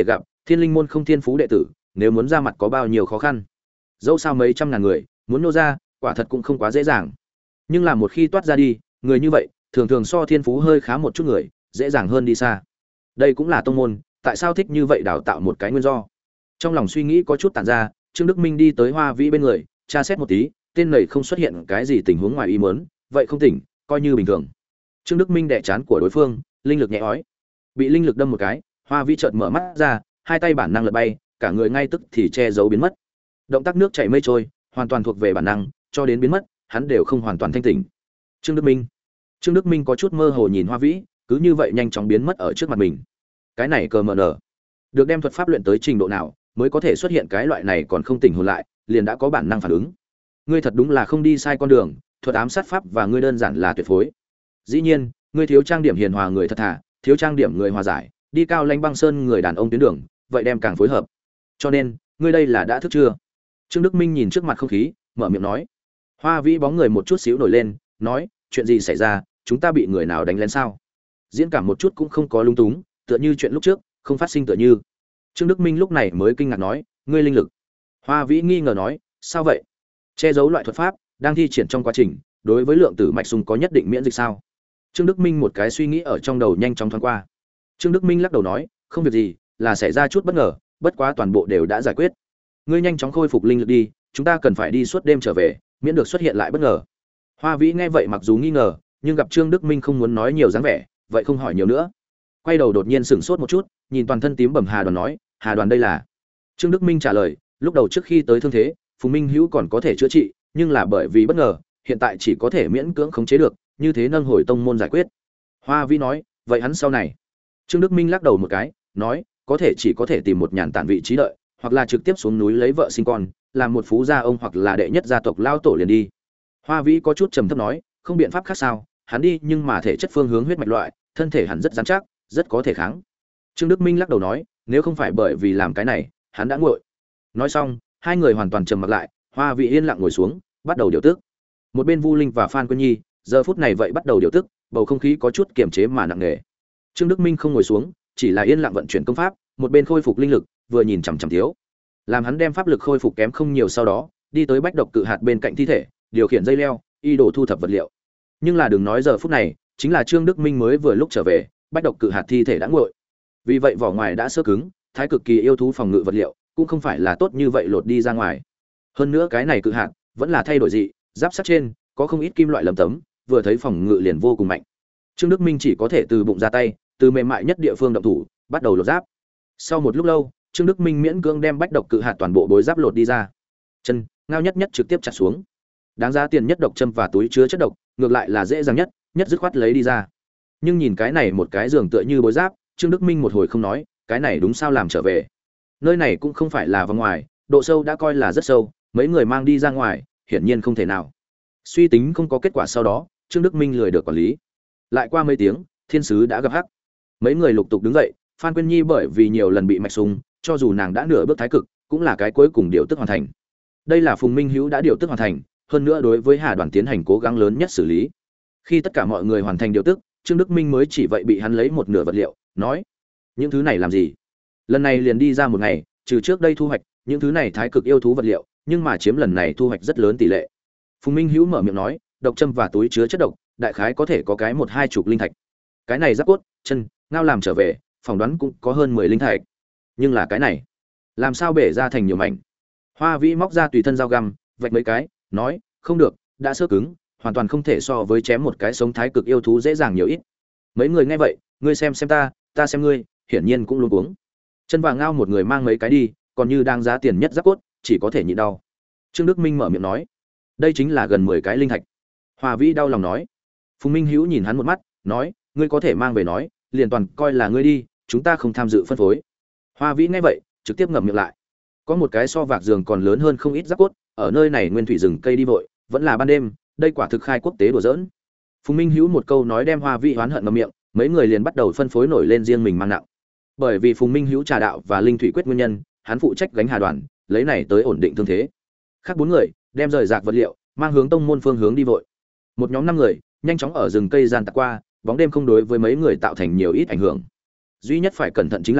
Thiên Linh môn không thiên phú đệ tử, nếu muốn ra mặt có bao nhiêu khó khăn. Dẫu sao mấy trăm ngàn người, muốn nô ra, quả thật cũng không quá dễ dàng. Nhưng là một khi toát ra đi, người như vậy, thường thường so thiên phú hơi khá một chút người, dễ dàng hơn đi xa. Đây cũng là tông môn, tại sao thích như vậy đào tạo một cái nguyên do. Trong lòng suy nghĩ có chút tản ra, Trương Đức Minh đi tới Hoa Vĩ bên người, tra xét một tí, tên này không xuất hiện cái gì tình huống ngoài ý muốn, vậy không tỉnh, coi như bình thường. Trương Đức Minh đè chán của đối phương, linh lực nhẹ ói. Bị linh lực đâm một cái, Hoa Vĩ chợt mở mắt ra, hai tay bản năng lật bay, cả người ngay tức thì che giấu biến mất. Động tác nước chảy mây trôi, hoàn toàn thuộc về bản năng, cho đến biến mất, hắn đều không hoàn toàn thanh tỉnh. Trương Đức Minh. Trương Đức Minh có chút mơ hồ nhìn Hoa Vĩ, cứ như vậy nhanh chóng biến mất ở trước mặt mình. Cái này cờ mờ nở, được đem thuật pháp luyện tới trình độ nào mới có thể xuất hiện cái loại này còn không tỉnh hồn lại, liền đã có bản năng phản ứng. Ngươi thật đúng là không đi sai con đường, thuật ám sát pháp và ngươi đơn giản là tuyệt phối. Dĩ nhiên, ngươi thiếu trang điểm hiền hòa người thật thà, thiếu trang điểm người hòa giải, đi cao lãnh băng sơn người đàn ông tuyến đường, vậy đem càng phối hợp. Cho nên, ngươi đây là đã thức chưa? Trương Đức Minh nhìn trước mặt không khí, mở miệng nói. Hoa Vĩ bóng người một chút xíu nổi lên, nói, chuyện gì xảy ra, chúng ta bị người nào đánh lén sao? Diễn cảm một chút cũng không có lung túng, tựa như chuyện lúc trước, không phát sinh tựa như. Trương Đức Minh lúc này mới kinh ngạc nói, ngươi linh lực. Hoa Vĩ nghi ngờ nói, sao vậy? Che giấu loại thuật pháp đang thi triển trong quá trình, đối với lượng tử mạch sung có nhất định miễn dịch sao? Trương Đức Minh một cái suy nghĩ ở trong đầu nhanh chóng thoáng qua. Trương Đức Minh lắc đầu nói, không việc gì, là xảy ra chút bất ngờ, bất quá toàn bộ đều đã giải quyết. Ngươi nhanh chóng khôi phục linh lực đi, chúng ta cần phải đi suốt đêm trở về, miễn được xuất hiện lại bất ngờ. Hoa Vĩ nghe vậy mặc dù nghi ngờ, nhưng gặp Trương Đức Minh không muốn nói nhiều dáng vẻ, vậy không hỏi nhiều nữa. Quay đầu đột nhiên sửng sốt một chút, nhìn toàn thân tím bầm Hà Đoàn nói, Hà Đoàn đây là? Trương Đức Minh trả lời, lúc đầu trước khi tới thương thế, Phùng Minh Hữu còn có thể chữa trị, nhưng là bởi vì bất ngờ, hiện tại chỉ có thể miễn cưỡng khống chế được, như thế nâng hồi tông môn giải quyết. Hoa Vĩ nói, vậy hắn sau này? Trương Đức Minh lắc đầu một cái, nói, có thể chỉ có thể tìm một nhàn tản vị trí đợi, hoặc là trực tiếp xuống núi lấy vợ sinh con, làm một phú gia ông hoặc là đệ nhất gia tộc lao tổ liền đi. Hoa Vĩ có chút trầm thấp nói, không biện pháp khác sao, hắn đi nhưng mà thể chất phương hướng huyết mạch loại, thân thể hẳn rất rắn chắc, rất có thể kháng. Trương Đức Minh lắc đầu nói, nếu không phải bởi vì làm cái này, hắn đã nguội. Nói xong, hai người hoàn toàn trầm mặc lại, Hoa Vĩ yên lặng ngồi xuống, bắt đầu điều tức. Một bên Vu Linh và Phan Quyên Nhi, giờ phút này vậy bắt đầu điều tức, bầu không khí có chút kiềm chế mà nặng nề. Trương Đức Minh không ngồi xuống, chỉ là yên lặng vận chuyển công pháp, một bên khôi phục linh lực, vừa nhìn chằm chằm thiếu. Làm hắn đem pháp lực khôi phục kém không nhiều sau đó, đi tới bách độc cự hạt bên cạnh thi thể, điều khiển dây leo, y đổ thu thập vật liệu. Nhưng là đừng nói giờ phút này, chính là Trương Đức Minh mới vừa lúc trở về, bách độc cự hạt thi thể đã nguội. Vì vậy vỏ ngoài đã sơ cứng, thái cực kỳ yêu thú phòng ngự vật liệu, cũng không phải là tốt như vậy lột đi ra ngoài. Hơn nữa cái này cự hạt vẫn là thay đổi dị, giáp sắt trên có không ít kim loại lấm tấm, vừa thấy phòng ngự liền vô cùng mạnh. Trương Đức Minh chỉ có thể từ bụng ra tay, từ mềm mại nhất địa phương động thủ, bắt đầu lột giáp. Sau một lúc lâu, Trương Đức Minh miễn cưỡng đem bách độc cự hạt toàn bộ bối giáp lột đi ra. Chân, ngao nhất nhất trực tiếp chặt xuống. Đáng giá tiền nhất độc châm và túi chứa chất độc, ngược lại là dễ dàng nhất, nhất dứt khoát lấy đi ra. Nhưng nhìn cái này một cái giường tựa như bối giáp, Trương Đức Minh một hồi không nói, cái này đúng sao làm trở về. Nơi này cũng không phải là vòng ngoài, độ sâu đã coi là rất sâu, mấy người mang đi ra ngoài, hiển nhiên không thể nào. Suy tính không có kết quả sau đó, Trương Đức Minh lười được quản lý. Lại qua mấy tiếng, thiên sứ đã gặp hắc. Mấy người lục tục đứng dậy, Phan Quyên Nhi bởi vì nhiều lần bị mạch sung, cho dù nàng đã nửa bước thái cực, cũng là cái cuối cùng điều tức hoàn thành. Đây là Phùng Minh Hữu đã điều tức hoàn thành, hơn nữa đối với Hà Đoàn tiến hành cố gắng lớn nhất xử lý. Khi tất cả mọi người hoàn thành điều tức, Trương Đức Minh mới chỉ vậy bị hắn lấy một nửa vật liệu, nói: "Những thứ này làm gì? Lần này liền đi ra một ngày, trừ trước đây thu hoạch, những thứ này thái cực yêu thú vật liệu, nhưng mà chiếm lần này thu hoạch rất lớn tỷ lệ." Phùng Minh Hữu mở miệng nói: "Độc châm và túi chứa chất độc, đại khái có thể có cái một hai chục linh thạch. Cái này giáp cốt, chân, ngao làm trở về, phỏng đoán cũng có hơn mười linh thạch. Nhưng là cái này, làm sao bể ra thành nhiều mảnh?" Hoa Vĩ móc ra tùy thân dao găm, vạch mấy cái, nói: "Không được, đã sơ cứng, hoàn toàn không thể so với chém một cái sống thái cực yêu thú dễ dàng nhiều ít." Mấy người nghe vậy, ngươi xem xem ta, ta xem ngươi, hiển nhiên cũng luống cuống. Chân và ngao một người mang mấy cái đi, còn như đang giá tiền nhất giáp cốt, chỉ có thể nhịn đau. Trương Đức Minh mở miệng nói: "Đây chính là gần mười cái linh thạch." Hoa Vĩ đau lòng nói. Phùng Minh Hữu nhìn hắn một mắt, nói: "Ngươi có thể mang về nói, liền toàn coi là ngươi đi, chúng ta không tham dự phân phối." Hoa Vĩ nghe vậy, trực tiếp ngậm miệng lại. Có một cái so vạc giường còn lớn hơn không ít giáp cốt, ở nơi này nguyên thủy rừng cây đi vội, vẫn là ban đêm, đây quả thực khai quốc tế đùa giỡn. Phùng Minh Hữu một câu nói đem Hoa Vĩ oán hận ngậm miệng, mấy người liền bắt đầu phân phối nổi lên riêng mình mang nặng. Bởi vì Phùng Minh Hữu trà đạo và linh thủy quyết nguyên nhân, hắn phụ trách gánh Hà Đoàn, lấy này tới ổn định thương thế. Khác bốn người đem rời rạc vật liệu, mang hướng tông môn phương hướng đi vội. Một nhóm năm người nhanh chóng ở rừng cây gian tạt qua, bóng đêm không đối với mấy người tạo thành nhiều ít ảnh hưởng. Duy nhất phải cẩn thận chính là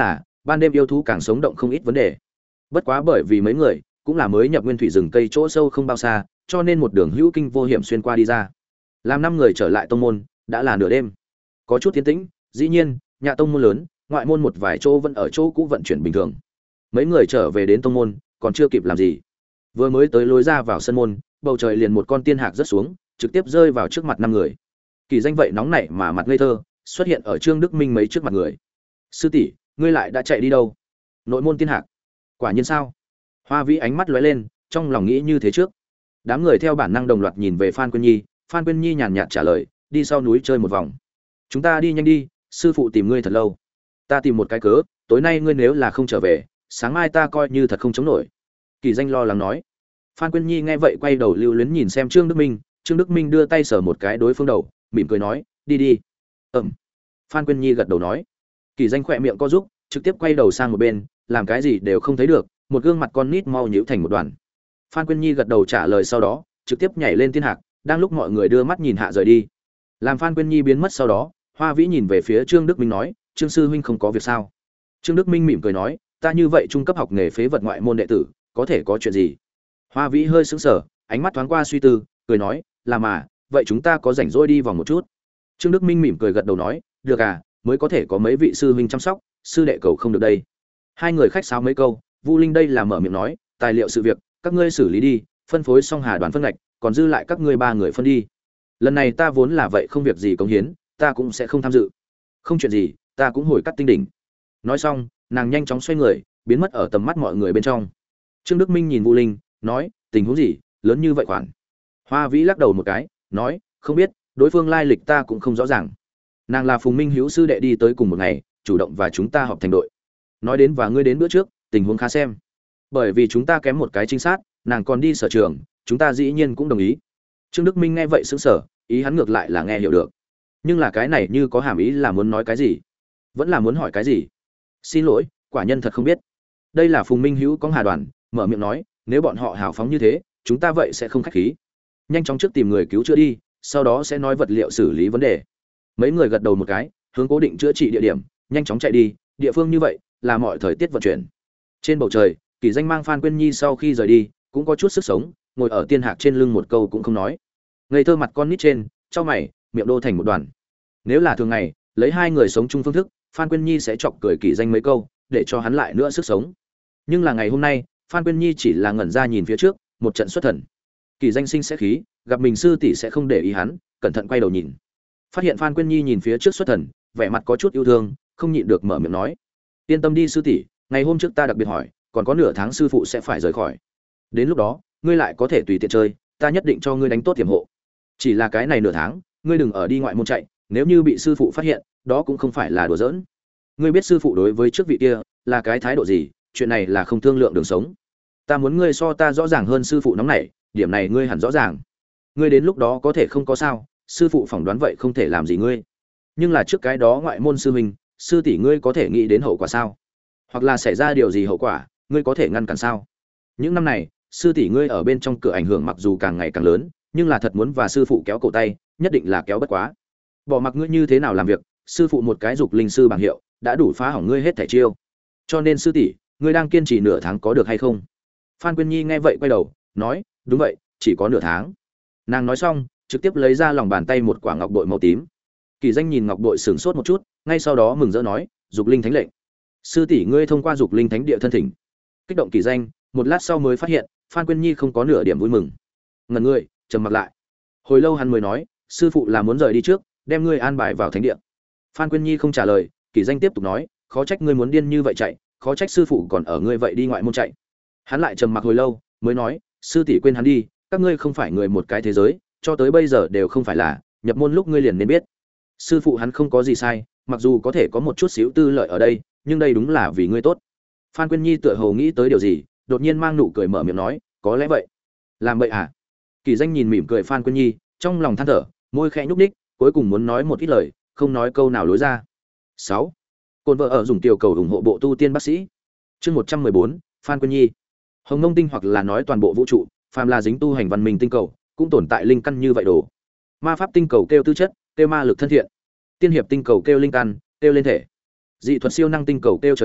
ban đêm yêu thú càng sống động không ít vấn đề. Bất quá bởi vì mấy người cũng là mới nhập nguyên thủy rừng cây chỗ sâu không bao xa, cho nên một đường hữu kinh vô hiểm xuyên qua đi ra. Làm năm người trở lại tông môn, đã là nửa đêm. Có chút tiến tĩnh, dĩ nhiên, nhà tông môn lớn, ngoại môn một vài chỗ vẫn ở chỗ cũ vận chuyển bình thường. Mấy người trở về đến tông môn, còn chưa kịp làm gì. Vừa mới tới lối ra vào sân môn, bầu trời liền một con tiên hạc rớt xuống, trực tiếp rơi vào trước mặt năm người. Kỳ Danh vậy nóng nảy mà mặt ngây thơ, xuất hiện ở Trương Đức Minh mấy trước mặt người. "Sư tỷ, ngươi lại đã chạy đi đâu?" "Nội môn tiên hạc." "Quả nhiên sao?" Hoa Vĩ ánh mắt lóe lên, trong lòng nghĩ như thế trước. Đám người theo bản năng đồng loạt nhìn về Phan Quyên Nhi, Phan Quyên Nhi nhàn nhạt trả lời, "Đi sau núi chơi một vòng." "Chúng ta đi nhanh đi, sư phụ tìm ngươi thật lâu." "Ta tìm một cái cớ, tối nay ngươi nếu là không trở về, sáng mai ta coi như thật không chống nổi." Kỳ Danh lo lắng nói. Phan Quyên Nhi nghe vậy quay đầu lưu luyến nhìn xem Trương Đức Minh, Trương Đức Minh đưa tay sờ một cái đối phương đầu, mỉm cười nói, "Đi đi." "Ừm." Phan Quyên Nhi gật đầu nói. Kỳ Danh khỏe miệng co rúm, trực tiếp quay đầu sang một bên, làm cái gì đều không thấy được, một gương mặt con nít mau nhíu thành một đoàn. Phan Quyên Nhi gật đầu trả lời sau đó, trực tiếp nhảy lên tiên hạc, đang lúc mọi người đưa mắt nhìn hạ rời đi. Làm Phan Quyên Nhi biến mất sau đó, Hoa Vĩ nhìn về phía Trương Đức Minh nói, "Trương sư huynh không có việc sao?" Trương Đức Minh mỉm cười nói, "Ta như vậy trung cấp học nghề phế vật ngoại môn đệ tử, có thể có chuyện gì?" Hoa Vĩ hơi sững sờ, ánh mắt thoáng qua suy tư, cười nói, "Là mà, vậy chúng ta có rảnh rỗi đi vòng một chút." Trương Đức Minh mỉm cười gật đầu nói, "Được à, mới có thể có mấy vị sư huynh chăm sóc, sư đệ cầu không được đây." Hai người khách sáo mấy câu, Vu Linh đây là mở miệng nói, "Tài liệu sự việc, các ngươi xử lý đi, phân phối xong Hà Đoàn phân ngạch, còn dư lại các ngươi ba người phân đi. Lần này ta vốn là vậy không việc gì cống hiến, ta cũng sẽ không tham dự." "Không chuyện gì, ta cũng hồi cắt tinh đỉnh." Nói xong, nàng nhanh chóng xoay người, biến mất ở tầm mắt mọi người bên trong. Trương Đức Minh nhìn Vu Linh, nói, "Tình huống gì, lớn như vậy khoản?" Hoa Vĩ lắc đầu một cái, nói, "Không biết, đối phương lai lịch ta cũng không rõ ràng. Nàng là Phùng Minh Hữu sư đệ đi tới cùng một ngày, chủ động và chúng ta họp thành đội. Nói đến và ngươi đến bữa trước, tình huống khá xem. Bởi vì chúng ta kém một cái trinh sát, nàng còn đi sở trường, chúng ta dĩ nhiên cũng đồng ý." Trương Đức Minh nghe vậy sững sờ, ý hắn ngược lại là nghe hiểu được. Nhưng là cái này như có hàm ý là muốn nói cái gì, vẫn là muốn hỏi cái gì. "Xin lỗi, quả nhân thật không biết." Đây là Phùng Minh Hữu có Hà Đoàn, mở miệng nói, "Nếu bọn họ hào phóng như thế, chúng ta vậy sẽ không khách khí. Nhanh chóng trước tìm người cứu chữa đi, sau đó sẽ nói vật liệu xử lý vấn đề." Mấy người gật đầu một cái, hướng cố định chữa trị địa điểm, nhanh chóng chạy đi, địa phương như vậy, là mọi thời tiết vận chuyển. Trên bầu trời, Kỳ Danh mang Phan Quyên Nhi sau khi rời đi, cũng có chút sức sống, ngồi ở tiên hạc trên lưng một câu cũng không nói. Ngây thơ mặt con nít trên, chau mày, miệng đô thành một đoàn. Nếu là thường ngày, lấy hai người sống chung phương thức, Phan Quyên Nhi sẽ chọc cười Kỳ Danh mấy câu, để cho hắn lại nữa sức sống. Nhưng là ngày hôm nay, Phan Quyên Nhi chỉ là ngẩn ra nhìn phía trước, một trận xuất thần. Kỳ Danh sinh sẽ khí, gặp mình sư tỷ sẽ không để ý hắn, cẩn thận quay đầu nhìn. Phát hiện Phan Quyên Nhi nhìn phía trước xuất thần, vẻ mặt có chút yêu thương, không nhịn được mở miệng nói, "Yên tâm đi sư tỷ, ngày hôm trước ta đặc biệt hỏi, còn có nửa tháng sư phụ sẽ phải rời khỏi. Đến lúc đó, ngươi lại có thể tùy tiện chơi, ta nhất định cho ngươi đánh tốt tiềm hộ. Chỉ là cái này nửa tháng, ngươi đừng ở đi ngoại môn chạy, nếu như bị sư phụ phát hiện, đó cũng không phải là đùa giỡn. Ngươi biết sư phụ đối với trước vị kia là cái thái độ gì, chuyện này là không thương lượng đường sống. Ta muốn ngươi so ta rõ ràng hơn sư phụ nóng nảy, điểm này ngươi hẳn rõ ràng. Ngươi đến lúc đó có thể không có sao, sư phụ phỏng đoán vậy không thể làm gì ngươi. Nhưng là trước cái đó ngoại môn sư huynh, sư tỷ ngươi có thể nghĩ đến hậu quả sao? Hoặc là xảy ra điều gì hậu quả, ngươi có thể ngăn cản sao? Những năm này, sư tỷ ngươi ở bên trong cửa ảnh hưởng mặc dù càng ngày càng lớn, nhưng là thật muốn và sư phụ kéo cổ tay, nhất định là kéo bất quá. Bỏ mặc ngươi như thế nào làm việc, sư phụ một cái dục linh sư bằng hiệu, đã đủ phá hỏng ngươi hết thảy chiêu. Cho nên sư tỷ, ngươi đang kiên trì nửa tháng có được hay không?" Phan Quyên Nhi nghe vậy quay đầu, nói, "Đúng vậy, chỉ có nửa tháng." Nàng nói xong, trực tiếp lấy ra lòng bàn tay một quả ngọc bội màu tím. Kỳ Danh nhìn ngọc bội sửng sốt một chút, ngay sau đó mừng rỡ nói, "Dục linh thánh lệnh. Sư tỷ ngươi thông qua dục linh thánh địa thân thỉnh." Kích động Kỳ Danh, một lát sau mới phát hiện, Phan Quyên Nhi không có nửa điểm vui mừng. Ngẩn người, trầm mặc lại. Hồi lâu hắn mới nói, "Sư phụ là muốn rời đi trước, đem ngươi an bài vào thánh địa." Phan Quyên Nhi không trả lời, Kỳ Danh tiếp tục nói, "Khó trách ngươi muốn điên như vậy chạy, khó trách sư phụ còn ở ngươi vậy đi ngoại môn chạy." Hắn lại trầm mặc hồi lâu, mới nói, "Sư tỷ quên hắn đi, các ngươi không phải người một cái thế giới, cho tới bây giờ đều không phải là, nhập môn lúc ngươi liền nên biết. Sư phụ hắn không có gì sai, mặc dù có thể có một chút xíu tư lợi ở đây, nhưng đây đúng là vì ngươi tốt." Phan Quyên Nhi tựa hồ nghĩ tới điều gì, đột nhiên mang nụ cười mở miệng nói, "Có lẽ vậy." "Làm vậy à?" Kỳ Danh nhìn mỉm cười Phan Quyên Nhi, trong lòng than thở, môi khẽ nhúc nhích, cuối cùng muốn nói một ít lời, không nói câu nào lối ra. sáu. Côn vợ ở dùng tiểu cầu ủng hộ bộ tu tiên bác sĩ. Chương một trăm mười bốn, Phan Quyên Nhi. Hồng Nông tinh hoặc là nói toàn bộ vũ trụ, phàm là dính tu hành văn minh tinh cầu, cũng tồn tại linh căn như vậy đồ. Ma pháp tinh cầu kêu tư chất, kêu ma lực thân thiện. Tiên hiệp tinh cầu kêu linh căn, kêu lên thể. Dị thuật siêu năng tinh cầu kêu trời phú,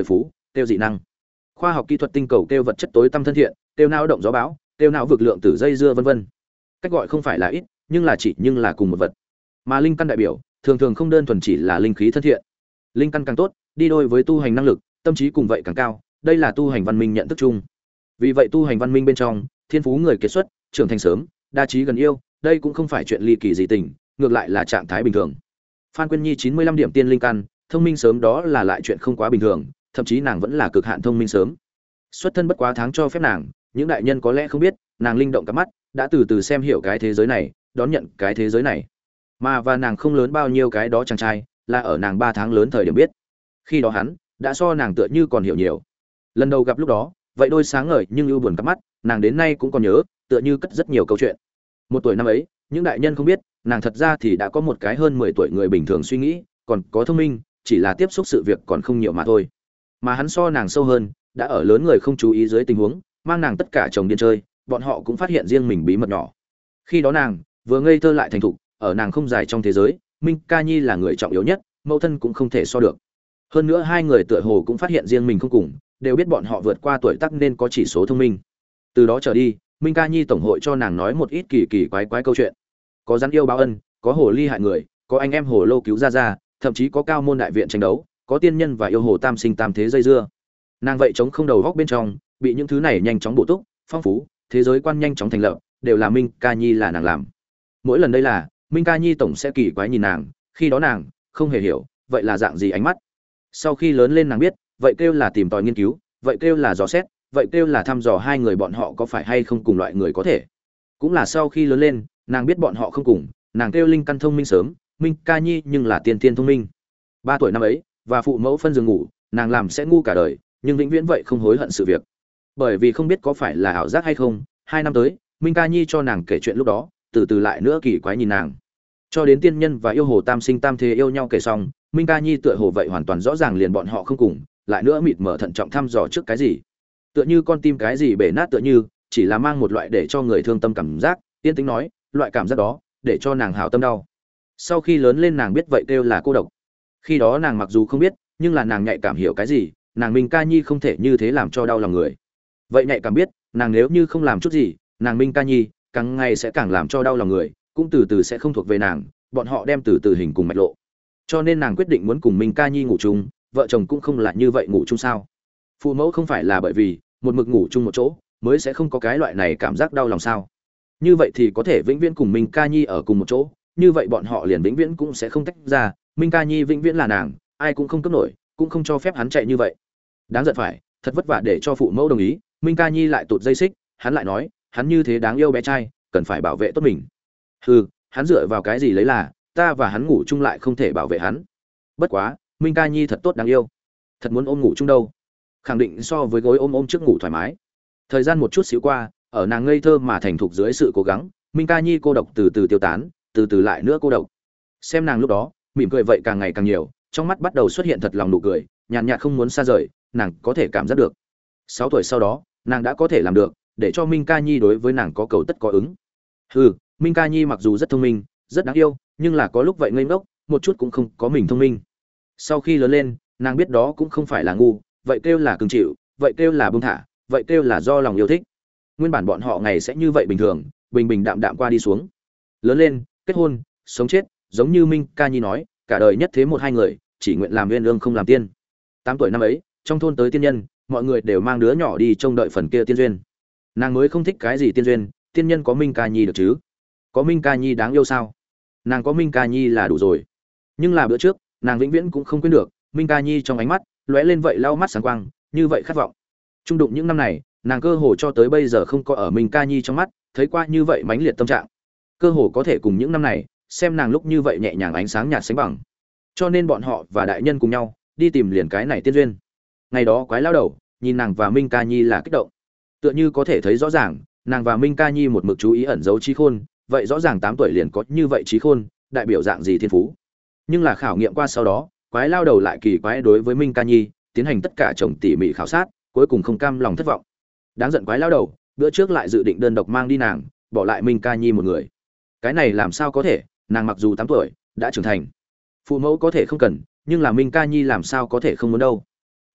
kêu dị năng. Khoa học kỹ thuật tinh cầu kêu vật chất tối tăm thân thiện, kêu não động gió bão, kêu não vực lượng tử dây dưa vân vân. Cách gọi không phải là ít, nhưng là chỉ nhưng là cùng một vật. Mà linh căn đại biểu, thường thường không đơn thuần chỉ là linh khí thân thiện. Linh căn càng tốt, đi đôi với tu hành năng lực, tâm trí cùng vậy càng cao, đây là tu hành văn minh nhận thức chung. Vì vậy tu hành văn minh bên trong, thiên phú người kiệt xuất, trưởng thành sớm, đa trí gần yêu, đây cũng không phải chuyện ly kỳ gì tình, ngược lại là trạng thái bình thường. Phan Quyên Nhi chín mươi lăm điểm tiên linh căn, thông minh sớm đó là lại chuyện không quá bình thường, thậm chí nàng vẫn là cực hạn thông minh sớm. Xuất thân bất quá tháng cho phép nàng, những đại nhân có lẽ không biết, nàng linh động cả mắt, đã từ từ xem hiểu cái thế giới này, đón nhận cái thế giới này. Mà và nàng không lớn bao nhiêu cái đó chàng trai, là ở nàng ba tháng lớn thời điểm biết. Khi đó hắn đã so nàng tựa như còn hiểu nhiều. Lần đầu gặp lúc đó, vậy đôi sáng ngời nhưng ưu buồn cắp mắt, nàng đến nay cũng còn nhớ, tựa như cất rất nhiều câu chuyện. Một tuổi năm ấy, những đại nhân không biết, nàng thật ra thì đã có một cái hơn mười tuổi người bình thường suy nghĩ, còn có thông minh, chỉ là tiếp xúc sự việc còn không nhiều mà thôi. Mà hắn so nàng sâu hơn, đã ở lớn người không chú ý dưới tình huống, mang nàng tất cả chồng điên chơi, bọn họ cũng phát hiện riêng mình bí mật nhỏ. Khi đó nàng vừa ngây thơ lại thành thục, ở nàng không dài trong thế giới, Minh Ca Nhi là người trọng yếu nhất, mẫu thân cũng không thể so được. Hơn nữa hai người tựa hồ cũng phát hiện riêng mình không cùng, đều biết bọn họ vượt qua tuổi tác nên có chỉ số thông minh. Từ đó trở đi, Minh Ca Nhi tổng hội cho nàng nói một ít kỳ kỳ quái quái câu chuyện. Có rắn yêu báo ân, có hồ ly hại người, có anh em hồ lô cứu ra ra, thậm chí có cao môn đại viện tranh đấu, có tiên nhân và yêu hồ tam sinh tam thế dây dưa. Nàng vậy chống không đầu góc bên trong, bị những thứ này nhanh chóng bổ túc, phong phú, thế giới quan nhanh chóng thành lập, đều là Minh Ca Nhi là nàng làm. Mỗi lần đây là, Minh Ca Nhi tổng sẽ kỳ quái nhìn nàng, khi đó nàng không hề hiểu, vậy là dạng gì ánh mắt. Sau khi lớn lên nàng biết, vậy kêu là tìm tòi nghiên cứu, vậy kêu là dò xét, vậy kêu là thăm dò hai người bọn họ có phải hay không cùng loại người có thể. Cũng là sau khi lớn lên, nàng biết bọn họ không cùng, nàng kêu linh căn thông minh sớm, Minh Ca Nhi nhưng là tiên tiên thông minh. Ba tuổi năm ấy, và phụ mẫu phân giường ngủ, nàng làm sẽ ngu cả đời, nhưng vĩnh viễn vậy không hối hận sự việc. Bởi vì không biết có phải là ảo giác hay không, hai năm tới, Minh Ca Nhi cho nàng kể chuyện lúc đó, từ từ lại nữa kỳ quái nhìn nàng. Cho đến tiên nhân và yêu hồ tam sinh tam thế yêu nhau kể xong, Minh Ca Nhi tựa hồ vậy hoàn toàn rõ ràng liền bọn họ không cùng, lại nữa mịt mở thận trọng thăm dò trước cái gì. Tựa như con tim cái gì bể nát tựa như, chỉ là mang một loại để cho người thương tâm cảm giác, tiên tính nói, loại cảm giác đó, để cho nàng hảo tâm đau. Sau khi lớn lên nàng biết vậy kêu là cô độc. Khi đó nàng mặc dù không biết, nhưng là nàng nhạy cảm hiểu cái gì, nàng Minh Ca Nhi không thể như thế làm cho đau lòng người. Vậy nhạy cảm biết, nàng nếu như không làm chút gì, nàng Minh Ca Nhi càng ngày sẽ càng làm cho đau lòng người, cũng từ từ sẽ không thuộc về nàng, bọn họ đem từ từ hình cùng mạch lộ. Cho nên nàng quyết định muốn cùng Minh Ca Nhi ngủ chung, vợ chồng cũng không là như vậy ngủ chung sao? Phụ mẫu không phải là bởi vì một mực ngủ chung một chỗ, mới sẽ không có cái loại này cảm giác đau lòng sao? Như vậy thì có thể vĩnh viễn cùng Minh Ca Nhi ở cùng một chỗ, như vậy bọn họ liền vĩnh viễn cũng sẽ không tách ra, Minh Ca Nhi vĩnh viễn là nàng, ai cũng không cướp nổi, cũng không cho phép hắn chạy như vậy. Đáng giận phải, thật vất vả để cho phụ mẫu đồng ý, Minh Ca Nhi lại tụt dây xích, hắn lại nói, hắn như thế đáng yêu bé trai, cần phải bảo vệ tốt mình. Hừ, hắn dựa vào cái gì lấy là, ta và hắn ngủ chung lại không thể bảo vệ hắn. Bất quá, Minh Ca Nhi thật tốt đáng yêu, thật muốn ôm ngủ chung đâu. Khẳng định so với gối ôm ôm trước ngủ thoải mái. Thời gian một chút xíu qua, ở nàng ngây thơ mà thành thục dưới sự cố gắng, Minh Ca Nhi cô độc từ từ tiêu tán, từ từ lại nữa cô độc. Xem nàng lúc đó, mỉm cười vậy càng ngày càng nhiều, trong mắt bắt đầu xuất hiện thật lòng nụ cười, nhàn nhạt không muốn xa rời, nàng có thể cảm giác được. Sáu tuổi sau đó, nàng đã có thể làm được, để cho Minh Ca Nhi đối với nàng có cầu tất có ứng. Hừ, Minh Ca Nhi mặc dù rất thông minh, rất đáng yêu, nhưng là có lúc vậy ngây ngốc, một chút cũng không có mình thông minh. Sau khi lớn lên, nàng biết đó cũng không phải là ngu, vậy kêu là cứng chịu, vậy kêu là buông thả, vậy kêu là do lòng yêu thích. Nguyên bản bọn họ ngày sẽ như vậy bình thường, bình bình đạm đạm qua đi xuống. Lớn lên, kết hôn, sống chết, giống như Minh Ca Nhi nói, cả đời nhất thế một hai người, chỉ nguyện làm nguyên lương không làm tiên. Tám tuổi năm ấy, trong thôn tới tiên nhân, mọi người đều mang đứa nhỏ đi trông đợi phần kia tiên duyên. Nàng mới không thích cái gì tiên duyên, tiên nhân có Minh Ca Nhi được chứ? Có Minh Ca Nhi đáng yêu sao? Nàng có Minh Ca Nhi là đủ rồi. Nhưng là bữa trước, nàng vĩnh viễn cũng không quên được, Minh Ca Nhi trong ánh mắt lóe lên vậy lau mắt sáng quang, như vậy khát vọng. Trung đụng những năm này, nàng cơ hồ cho tới bây giờ không có ở Minh Ca Nhi trong mắt thấy qua như vậy mãnh liệt tâm trạng. Cơ hồ có thể cùng những năm này, xem nàng lúc như vậy nhẹ nhàng ánh sáng nhạt sánh bằng. Cho nên bọn họ và đại nhân cùng nhau đi tìm liền cái này tiên duyên. Ngày đó quái lao đầu nhìn nàng và Minh Ca Nhi là kích động, tựa như có thể thấy rõ ràng, nàng và Minh Ca Nhi một mực chú ý ẩn giấu trí khôn, vậy rõ ràng tám tuổi liền có như vậy trí khôn, đại biểu dạng gì thiên phú. Nhưng là khảo nghiệm qua sau đó, quái lao đầu lại kỳ quái đối với Minh Ca Nhi tiến hành tất cả chồng tỉ mỉ khảo sát, cuối cùng không cam lòng thất vọng. Đáng giận quái lao đầu, bữa trước lại dự định đơn độc mang đi nàng, bỏ lại Minh Ca Nhi một người. Cái này làm sao có thể, nàng mặc dù tám tuổi, đã trưởng thành. Phụ mẫu có thể không cần, nhưng là Minh Ca Nhi làm sao có thể không muốn đâu.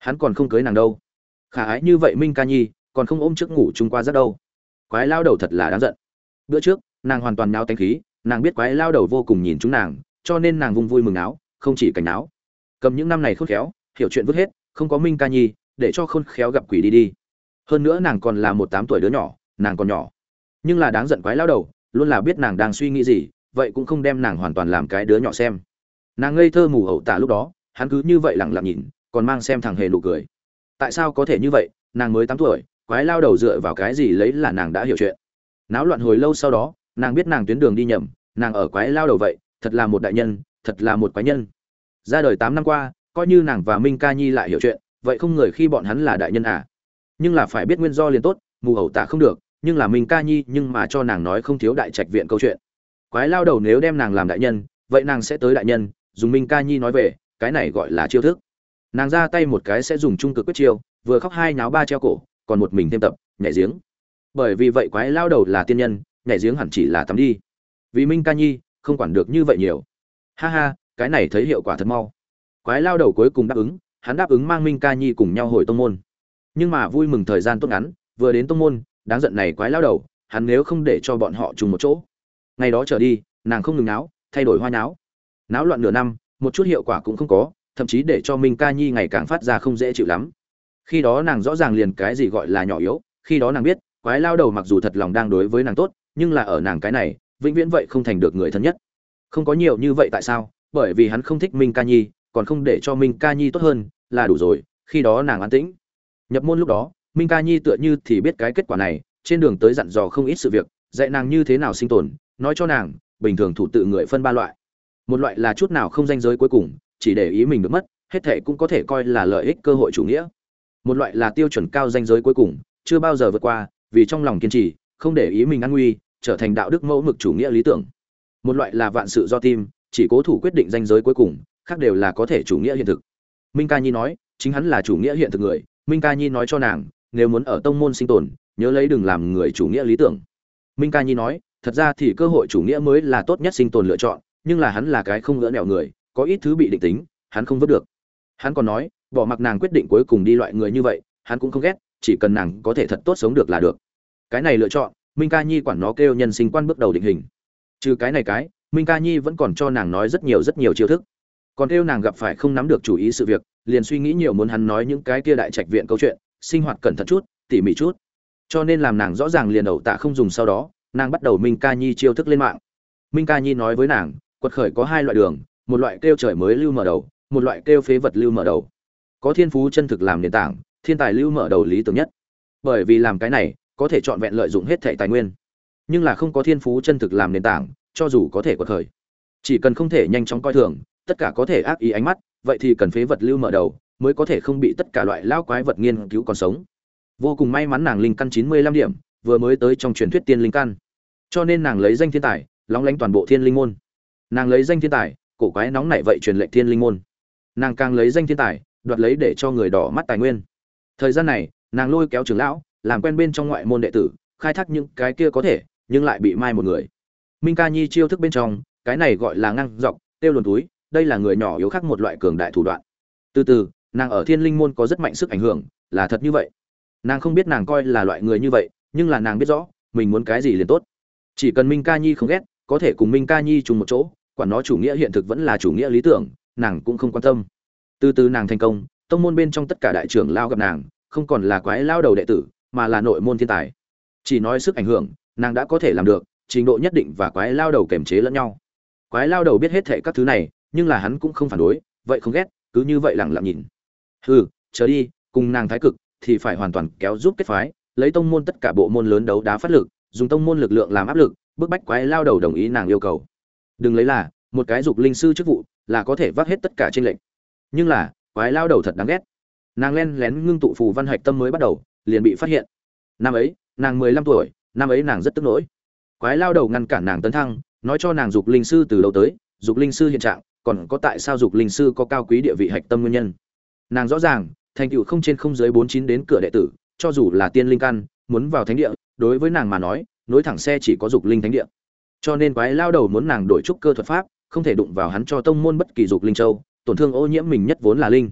hắn còn không cưới nàng đâu. Khả ái như vậy Minh Ca Nhi còn không ôm trước ngủ chung qua rất đâu. Quái lao đầu thật là đáng giận. Bữa trước nàng hoàn toàn náo tánh khí, nàng biết quái lao đầu vô cùng nhìn chúng nàng, cho nên nàng vung vui mừng áo, không chỉ cảnh náo. Cầm những năm này khôn khéo, hiểu chuyện vứt hết, không có Minh Ca Nhi, để cho khôn khéo gặp quỷ đi đi. Hơn nữa nàng còn là một tám tuổi đứa nhỏ, nàng còn nhỏ. Nhưng là đáng giận quái lao đầu, luôn là biết nàng đang suy nghĩ gì, vậy cũng không đem nàng hoàn toàn làm cái đứa nhỏ xem. Nàng ngây thơ mù hậu tạ lúc đó, hắn cứ như vậy lặng lặng nhìn, còn mang xem thằng hề nụ cười. Tại sao có thể như vậy, nàng mới tám tuổi, quái lao đầu dựa vào cái gì lấy là nàng đã hiểu chuyện. Náo loạn hồi lâu sau đó, nàng biết nàng tuyến đường đi nhầm, nàng ở quái lao đầu vậy, thật là một đại nhân, thật là một quái nhân. Ra đời tám năm qua, coi như nàng và Minh Ca Nhi lại hiểu chuyện, vậy không người khi bọn hắn là đại nhân à? Nhưng là phải biết nguyên do liền tốt, mù hậu tạ không được, nhưng là Minh Ca Nhi nhưng mà cho nàng nói không thiếu đại trạch viện câu chuyện. Quái lao đầu nếu đem nàng làm đại nhân, vậy nàng sẽ tới đại nhân, dùng Minh Ca Nhi nói về, cái này gọi là chiêu thức. Nàng ra tay một cái sẽ dùng trung cực quyết chiêu, vừa khóc hai náo ba treo cổ, còn một mình thêm tập, nhảy giếng. Bởi vì vậy quái lao đầu là tiên nhân, nhảy giếng hẳn chỉ là tắm đi. Vì Minh Ca Nhi không quản được như vậy nhiều. Ha ha, cái này thấy hiệu quả thật mau. Quái lao đầu cuối cùng đáp ứng, hắn đáp ứng mang Minh Ca Nhi cùng nhau hồi tông môn. Nhưng mà vui mừng thời gian tốt ngắn, vừa đến tông môn, đáng giận này quái lao đầu, hắn nếu không để cho bọn họ chung một chỗ. Ngày đó trở đi, nàng không ngừng náo, thay đổi hoa náo. Náo loạn nửa năm, một chút hiệu quả cũng không có, thậm chí để cho Minh Ca Nhi ngày càng phát ra không dễ chịu lắm. Khi đó nàng rõ ràng liền cái gì gọi là nhỏ yếu, khi đó nàng biết, quái lao đầu mặc dù thật lòng đang đối với nàng tốt, nhưng là ở nàng cái này, vĩnh viễn vậy không thành được người thân nhất. Không có nhiều như vậy tại sao? Bởi vì hắn không thích Minh Ca Nhi, còn không để cho Minh Ca Nhi tốt hơn, là đủ rồi, khi đó nàng an tĩnh. Nhập môn lúc đó, Minh Ca Nhi tựa như thì biết cái kết quả này, trên đường tới dặn dò không ít sự việc, dạy nàng như thế nào sinh tồn, nói cho nàng, bình thường thủ tự người phân ba loại. Một loại là chút nào không danh giới cuối cùng, chỉ để ý mình được mất, hết thảy cũng có thể coi là lợi ích cơ hội chủ nghĩa. Một loại là tiêu chuẩn cao danh giới cuối cùng, chưa bao giờ vượt qua, vì trong lòng kiên trì, không để ý mình an nguy, trở thành đạo đức mẫu mực chủ nghĩa lý tưởng. Một loại là vạn sự do tim, chỉ cố thủ quyết định danh giới cuối cùng, khác đều là có thể chủ nghĩa hiện thực. Minh Ca Nhi nói, chính hắn là chủ nghĩa hiện thực người, Minh Ca Nhi nói cho nàng, nếu muốn ở tông môn sinh tồn, nhớ lấy đừng làm người chủ nghĩa lý tưởng. Minh Ca Nhi nói, thật ra thì cơ hội chủ nghĩa mới là tốt nhất sinh tồn lựa chọn, nhưng là hắn là cái không ngỡ nẻo người, có ít thứ bị định tính, hắn không vứt được. Hắn còn nói, bỏ mặc nàng quyết định cuối cùng đi loại người như vậy, hắn cũng không ghét, chỉ cần nàng có thể thật tốt sống được là được. Cái này lựa chọn, Minh Ca Nhi quản nó kêu nhân sinh quan bước đầu định hình. Trừ cái này cái, Minh Ca Nhi vẫn còn cho nàng nói rất nhiều rất nhiều chiêu thức. Còn kêu nàng gặp phải không nắm được chủ ý sự việc, liền suy nghĩ nhiều muốn hắn nói những cái kia đại trạch viện câu chuyện, sinh hoạt cẩn thận chút, tỉ mỉ chút. Cho nên làm nàng rõ ràng liền đầu tạ không dùng, sau đó, nàng bắt đầu Minh Ca Nhi chiêu thức lên mạng. Minh Ca Nhi nói với nàng, quật khởi có hai loại đường, một loại kêu trời mới lưu mở đầu, một loại kêu phế vật lưu mở đầu. Có thiên phú chân thực làm nền tảng, thiên tài lưu mở đầu lý tưởng nhất. Bởi vì làm cái này, có thể trọn vẹn lợi dụng hết thảy tài nguyên. Nhưng là không có thiên phú chân thực làm nền tảng, cho dù có thể quật khởi, chỉ cần không thể nhanh chóng coi thường, tất cả có thể ác ý ánh mắt, vậy thì cần phế vật lưu mở đầu, mới có thể không bị tất cả loại lao quái vật nghiên cứu còn sống. Vô cùng may mắn nàng linh căn chín mươi lăm điểm, vừa mới tới trong truyền thuyết tiên linh căn. Cho nên nàng lấy danh thiên tài, lóng lánh toàn bộ thiên linh môn. Nàng lấy danh thiên tài, cổ quái nóng nảy vậy truyền lệnh thiên linh môn. Nàng càng lấy danh thiên tài, đoạt lấy để cho người đỏ mắt tài nguyên. Thời gian này, nàng lôi kéo trưởng lão, làm quen bên trong ngoại môn đệ tử, khai thác những cái kia có thể, nhưng lại bị mai một người. Minh Ca Nhi chiêu thức bên trong, cái này gọi là ngang dọc, tiêu luồn túi, đây là người nhỏ yếu khác một loại cường đại thủ đoạn. Từ từ, nàng ở thiên linh môn có rất mạnh sức ảnh hưởng, là thật như vậy. Nàng không biết nàng coi là loại người như vậy, nhưng là nàng biết rõ, mình muốn cái gì liền tốt. Chỉ cần Minh Ca Nhi không ghét, có thể cùng Minh Ca Nhi chung một chỗ, quản nó chủ nghĩa hiện thực vẫn là chủ nghĩa lý tưởng, nàng cũng không quan tâm. Từ từ nàng thành công, tông môn bên trong tất cả đại trưởng lao gặp nàng, không còn là quái lao đầu đệ tử, mà là nội môn thiên tài. Chỉ nói sức ảnh hưởng, nàng đã có thể làm được, trình độ nhất định và quái lao đầu kềm chế lẫn nhau. Quái lao đầu biết hết thảy các thứ này, nhưng là hắn cũng không phản đối, vậy không ghét, cứ như vậy lặng lặng nhìn. Hừ, chờ đi, cùng nàng thái cực thì phải hoàn toàn kéo giúp kết phái, lấy tông môn tất cả bộ môn lớn đấu đá phát lực, dùng tông môn lực lượng làm áp lực, bức bách quái lao đầu đồng ý nàng yêu cầu. Đừng lấy là một cái dục linh sư chức vụ là có thể vác hết tất cả trên lệnh. Nhưng là, quái lao đầu thật đáng ghét. Nàng len lén ngưng tụ phù văn hạch tâm mới bắt đầu, liền bị phát hiện. Năm ấy, nàng mười lăm tuổi, năm ấy nàng rất tức nổi. Quái lao đầu ngăn cản nàng tấn thăng, nói cho nàng dục linh sư từ lâu tới, dục linh sư hiện trạng, còn có tại sao dục linh sư có cao quý địa vị hạch tâm nguyên nhân. Nàng rõ ràng, thành tựu không trên không dưới bốn chín đến cửa đệ tử, cho dù là tiên linh căn, muốn vào thánh địa, đối với nàng mà nói, nối thẳng xe chỉ có dục linh thánh địa. Cho nên quái lao đầu muốn nàng đổi trúc cơ thuật pháp, không thể đụng vào hắn cho tông môn bất kỳ dục linh châu, tổn thương ô nhiễm mình nhất vốn là linh.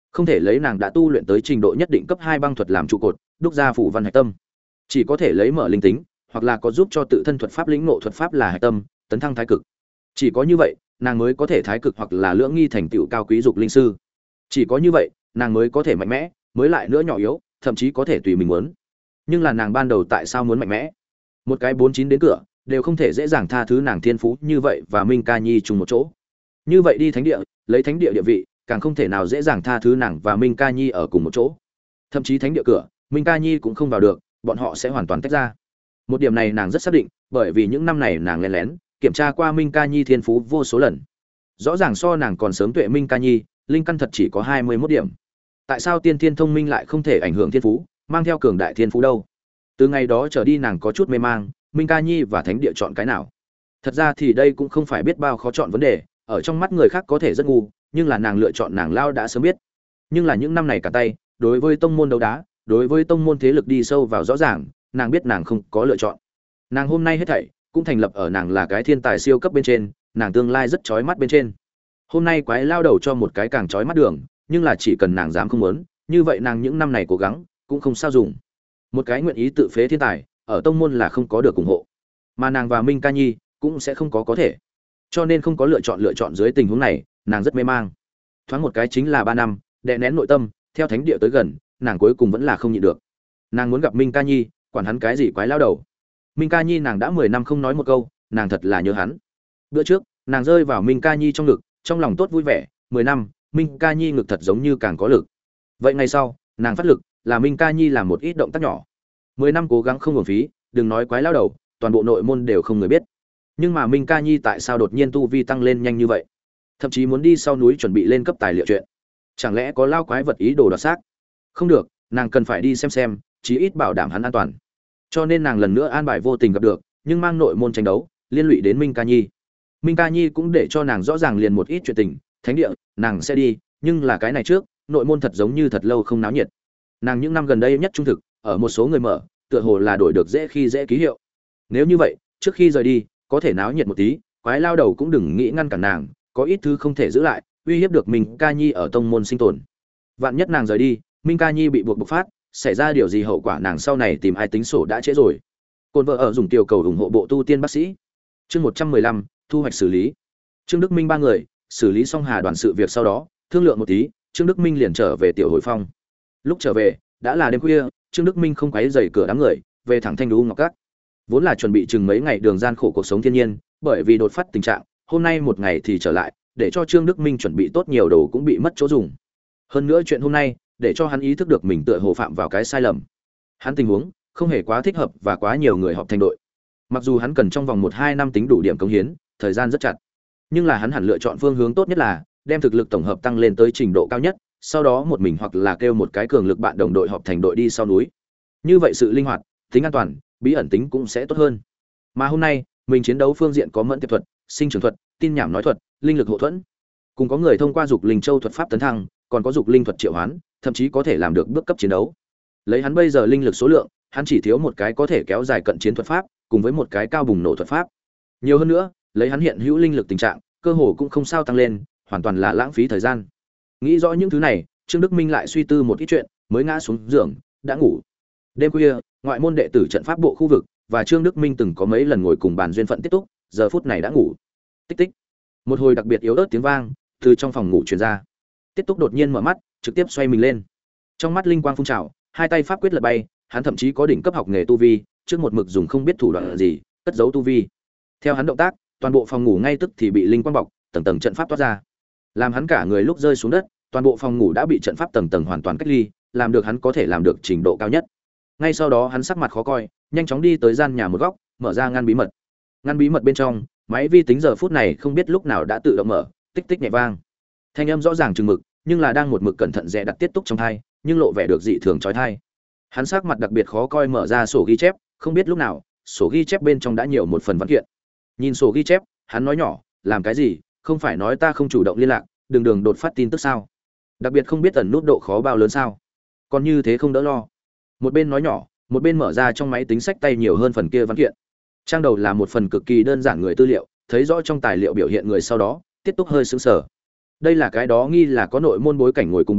Không thể lấy nàng đã tu luyện tới trình độ nhất định cấp hai băng thuật làm trụ cột, đúc ra phủ văn hạch tâm. Chỉ có thể lấy mở linh tính, hoặc là có giúp cho tự thân thuật pháp lĩnh ngộ thuật pháp là hạch tâm, tấn thăng thái cực. Chỉ có như vậy, nàng mới có thể thái cực hoặc là lưỡng nghi thành tựu cao quý dục linh sư. Chỉ có như vậy, nàng mới có thể mạnh mẽ, mới lại nữa nhỏ yếu, thậm chí có thể tùy mình muốn. Nhưng là nàng ban đầu tại sao muốn mạnh mẽ? Một cái bốn chín đến cửa, đều không thể dễ dàng tha thứ nàng thiên phú như vậy và Minh Ca Nhi chung một chỗ. Như vậy đi thánh địa, lấy thánh địa địa vị, càng không thể nào dễ dàng tha thứ nàng và Minh Ca Nhi ở cùng một chỗ. Thậm chí thánh địa cửa, Minh Ca Nhi cũng không vào được, bọn họ sẽ hoàn toàn tách ra. Một điểm này nàng rất xác định, bởi vì những năm này nàng lén lén kiểm tra qua Minh Ca Nhi thiên phú vô số lần. Rõ ràng so nàng còn sớm tuệ Minh Ca Nhi, linh căn thật chỉ có hai mươi mốt điểm. Tại sao tiên thiên thông minh lại không thể ảnh hưởng thiên phú, mang theo cường đại thiên phú đâu? Từ ngày đó trở đi nàng có chút mê mang, Minh Ca Nhi và thánh địa chọn cái nào? Thật ra thì đây cũng không phải biết bao khó chọn vấn đề, ở trong mắt người khác có thể rất ngu, nhưng là nàng lựa chọn nàng lao đã sớm biết. Nhưng là những năm này cả tay, đối với tông môn đấu đá, đối với tông môn thế lực đi sâu vào rõ ràng, nàng biết nàng không có lựa chọn. Nàng hôm nay hết thảy cũng thành lập ở nàng là cái thiên tài siêu cấp bên trên, nàng tương lai rất chói mắt bên trên. Hôm nay quái lao đầu cho một cái càng chói mắt đường, nhưng là chỉ cần nàng dám không muốn, như vậy nàng những năm này cố gắng cũng không sao dùng. Một cái nguyện ý tự phế thiên tài, ở tông môn là không có được ủng hộ, mà nàng và Minh Ca Nhi cũng sẽ không có có thể. Cho nên không có lựa chọn lựa chọn dưới tình huống này, nàng rất mê mang. Thoáng một cái chính là ba năm, đè nén nội tâm, theo thánh địa tới gần, nàng cuối cùng vẫn là không nhịn được. Nàng muốn gặp Minh Ca Nhi, quản hắn cái gì quái lao đầu. Minh Ca Nhi nàng đã mười năm không nói một câu, nàng thật là nhớ hắn. Bữa trước, nàng rơi vào Minh Ca Nhi trong ngực, trong lòng tốt vui vẻ, mười năm, Minh Ca Nhi ngực thật giống như càng có lực. Vậy ngày sau, nàng phát lực, là Minh Ca Nhi làm một ít động tác nhỏ. Mười năm cố gắng không uổng phí, đừng nói quái lao đầu, toàn bộ nội môn đều không người biết. Nhưng mà Minh Ca Nhi tại sao đột nhiên tu vi tăng lên nhanh như vậy? Thậm chí muốn đi sau núi chuẩn bị lên cấp tài liệu chuyện. Chẳng lẽ có lao quái vật ý đồ đoạt xác? Không được, nàng cần phải đi xem xem, chí ít bảo đảm hắn an toàn. Cho nên nàng lần nữa an bài vô tình gặp được, nhưng mang nội môn tranh đấu, liên lụy đến Minh Ca Nhi. Minh Ca Nhi cũng để cho nàng rõ ràng liền một ít chuyện tình, thánh địa, nàng sẽ đi, nhưng là cái này trước, nội môn thật giống như thật lâu không náo nhiệt. Nàng những năm gần đây nhất trung thực, ở một số người mở, tựa hồ là đổi được dễ khi dễ ký hiệu. Nếu như vậy, trước khi rời đi, có thể náo nhiệt một tí, quái lao đầu cũng đừng nghĩ ngăn cản nàng, có ít thứ không thể giữ lại, uy hiếp được Minh Ca Nhi ở tông môn sinh tồn. Vạn nhất nàng rời đi, Minh Ca Nhi bị buộc bộc phát, xảy ra điều gì hậu quả nàng sau này tìm ai tính sổ đã trễ rồi. Côn vợ ở dùng tiểu cầu ủng hộ bộ tu tiên bác sĩ. Chương một trăm mười lăm, thu hoạch xử lý. Trương Đức Minh ba người xử lý xong Hà Đoàn sự việc sau đó, thương lượng một tí, Trương Đức Minh liền trở về tiểu hồi phong. Lúc trở về, đã là đêm khuya, Trương Đức Minh không quấy rầy cửa đám người, về thẳng Thanh Đú Ngọc Các. Vốn là chuẩn bị chừng mấy ngày đường gian khổ cuộc sống thiên nhiên, bởi vì đột phát tình trạng, hôm nay một ngày thì trở lại, để cho Trương Đức Minh chuẩn bị tốt nhiều đồ cũng bị mất chỗ dùng. Hơn nữa chuyện hôm nay, để cho hắn ý thức được mình tựa hồ phạm vào cái sai lầm. Hắn tình huống không hề quá thích hợp và quá nhiều người họp thành đội. Mặc dù hắn cần trong vòng một hai năm tính đủ điểm cống hiến, thời gian rất chặt, nhưng là hắn hẳn lựa chọn phương hướng tốt nhất là đem thực lực tổng hợp tăng lên tới trình độ cao nhất, sau đó một mình hoặc là kêu một cái cường lực bạn đồng đội họp thành đội đi sau núi. Như vậy sự linh hoạt, tính an toàn, bí ẩn tính cũng sẽ tốt hơn. Mà hôm nay, mình chiến đấu phương diện có mẫn tiệp thuật, sinh trưởng thuật, tin nhảm nói thuật, linh lực hộ thuẫn. Cùng có người thông qua dục linh châu thuật pháp tấn thăng, còn có dục linh thuật triệu hoán, thậm chí có thể làm được bước cấp chiến đấu. Lấy hắn bây giờ linh lực số lượng, hắn chỉ thiếu một cái có thể kéo dài cận chiến thuật pháp, cùng với một cái cao bùng nổ thuật pháp. Nhiều hơn nữa, lấy hắn hiện hữu linh lực tình trạng, cơ hồ cũng không sao tăng lên, hoàn toàn là lãng phí thời gian. Nghĩ rõ những thứ này, Trương Đức Minh lại suy tư một ít chuyện, mới ngã xuống giường, đã ngủ. Đêm khuya, ngoại môn đệ tử trận pháp bộ khu vực và Trương Đức Minh từng có mấy lần ngồi cùng bàn duyên phận tiếp tục, giờ phút này đã ngủ. Tích tích. Một hồi đặc biệt yếu ớt tiếng vang từ trong phòng ngủ truyền ra. Tiết Túc đột nhiên mở mắt, trực tiếp xoay mình lên. Trong mắt linh quang phun trào, hai tay pháp quyết lật bay, hắn thậm chí có đỉnh cấp học nghề tu vi, trước một mực dùng không biết thủ đoạn gì, cất giấu tu vi. Theo hắn động tác, toàn bộ phòng ngủ ngay tức thì bị linh quang bọc, tầng tầng trận pháp toát ra. Làm hắn cả người lúc rơi xuống đất, toàn bộ phòng ngủ đã bị trận pháp tầng tầng hoàn toàn cách ly, làm được hắn có thể làm được trình độ cao nhất. Ngay sau đó hắn sắc mặt khó coi, nhanh chóng đi tới gian nhà một góc, mở ra ngăn bí mật. Ngăn bí mật bên trong, máy vi tính giờ phút này không biết lúc nào đã tự động mở, tích tích nhẹ vang. Thanh âm rõ ràng chừng mực, nhưng là đang một mực cẩn thận dè đặt Tiết Túc trong tai, nhưng lộ vẻ được dị thường chói tai. Hắn sắc mặt đặc biệt khó coi, mở ra sổ ghi chép, không biết lúc nào, sổ ghi chép bên trong đã nhiều một phần văn kiện. Nhìn sổ ghi chép, hắn nói nhỏ, làm cái gì, không phải nói ta không chủ động liên lạc, đường đường đột phát tin tức sao? Đặc biệt không biết ẩn nút độ khó bao lớn sao? Còn như thế không đỡ lo. Một bên nói nhỏ, một bên mở ra trong máy tính sách tay nhiều hơn phần kia văn kiện. Trang đầu là một phần cực kỳ đơn giản người tư liệu, thấy rõ trong tài liệu biểu hiện người sau đó, Tiết Túc hơi sững sờ. Đây là cái đó nghi là có nội môn bối cảnh ngồi cùng bàn,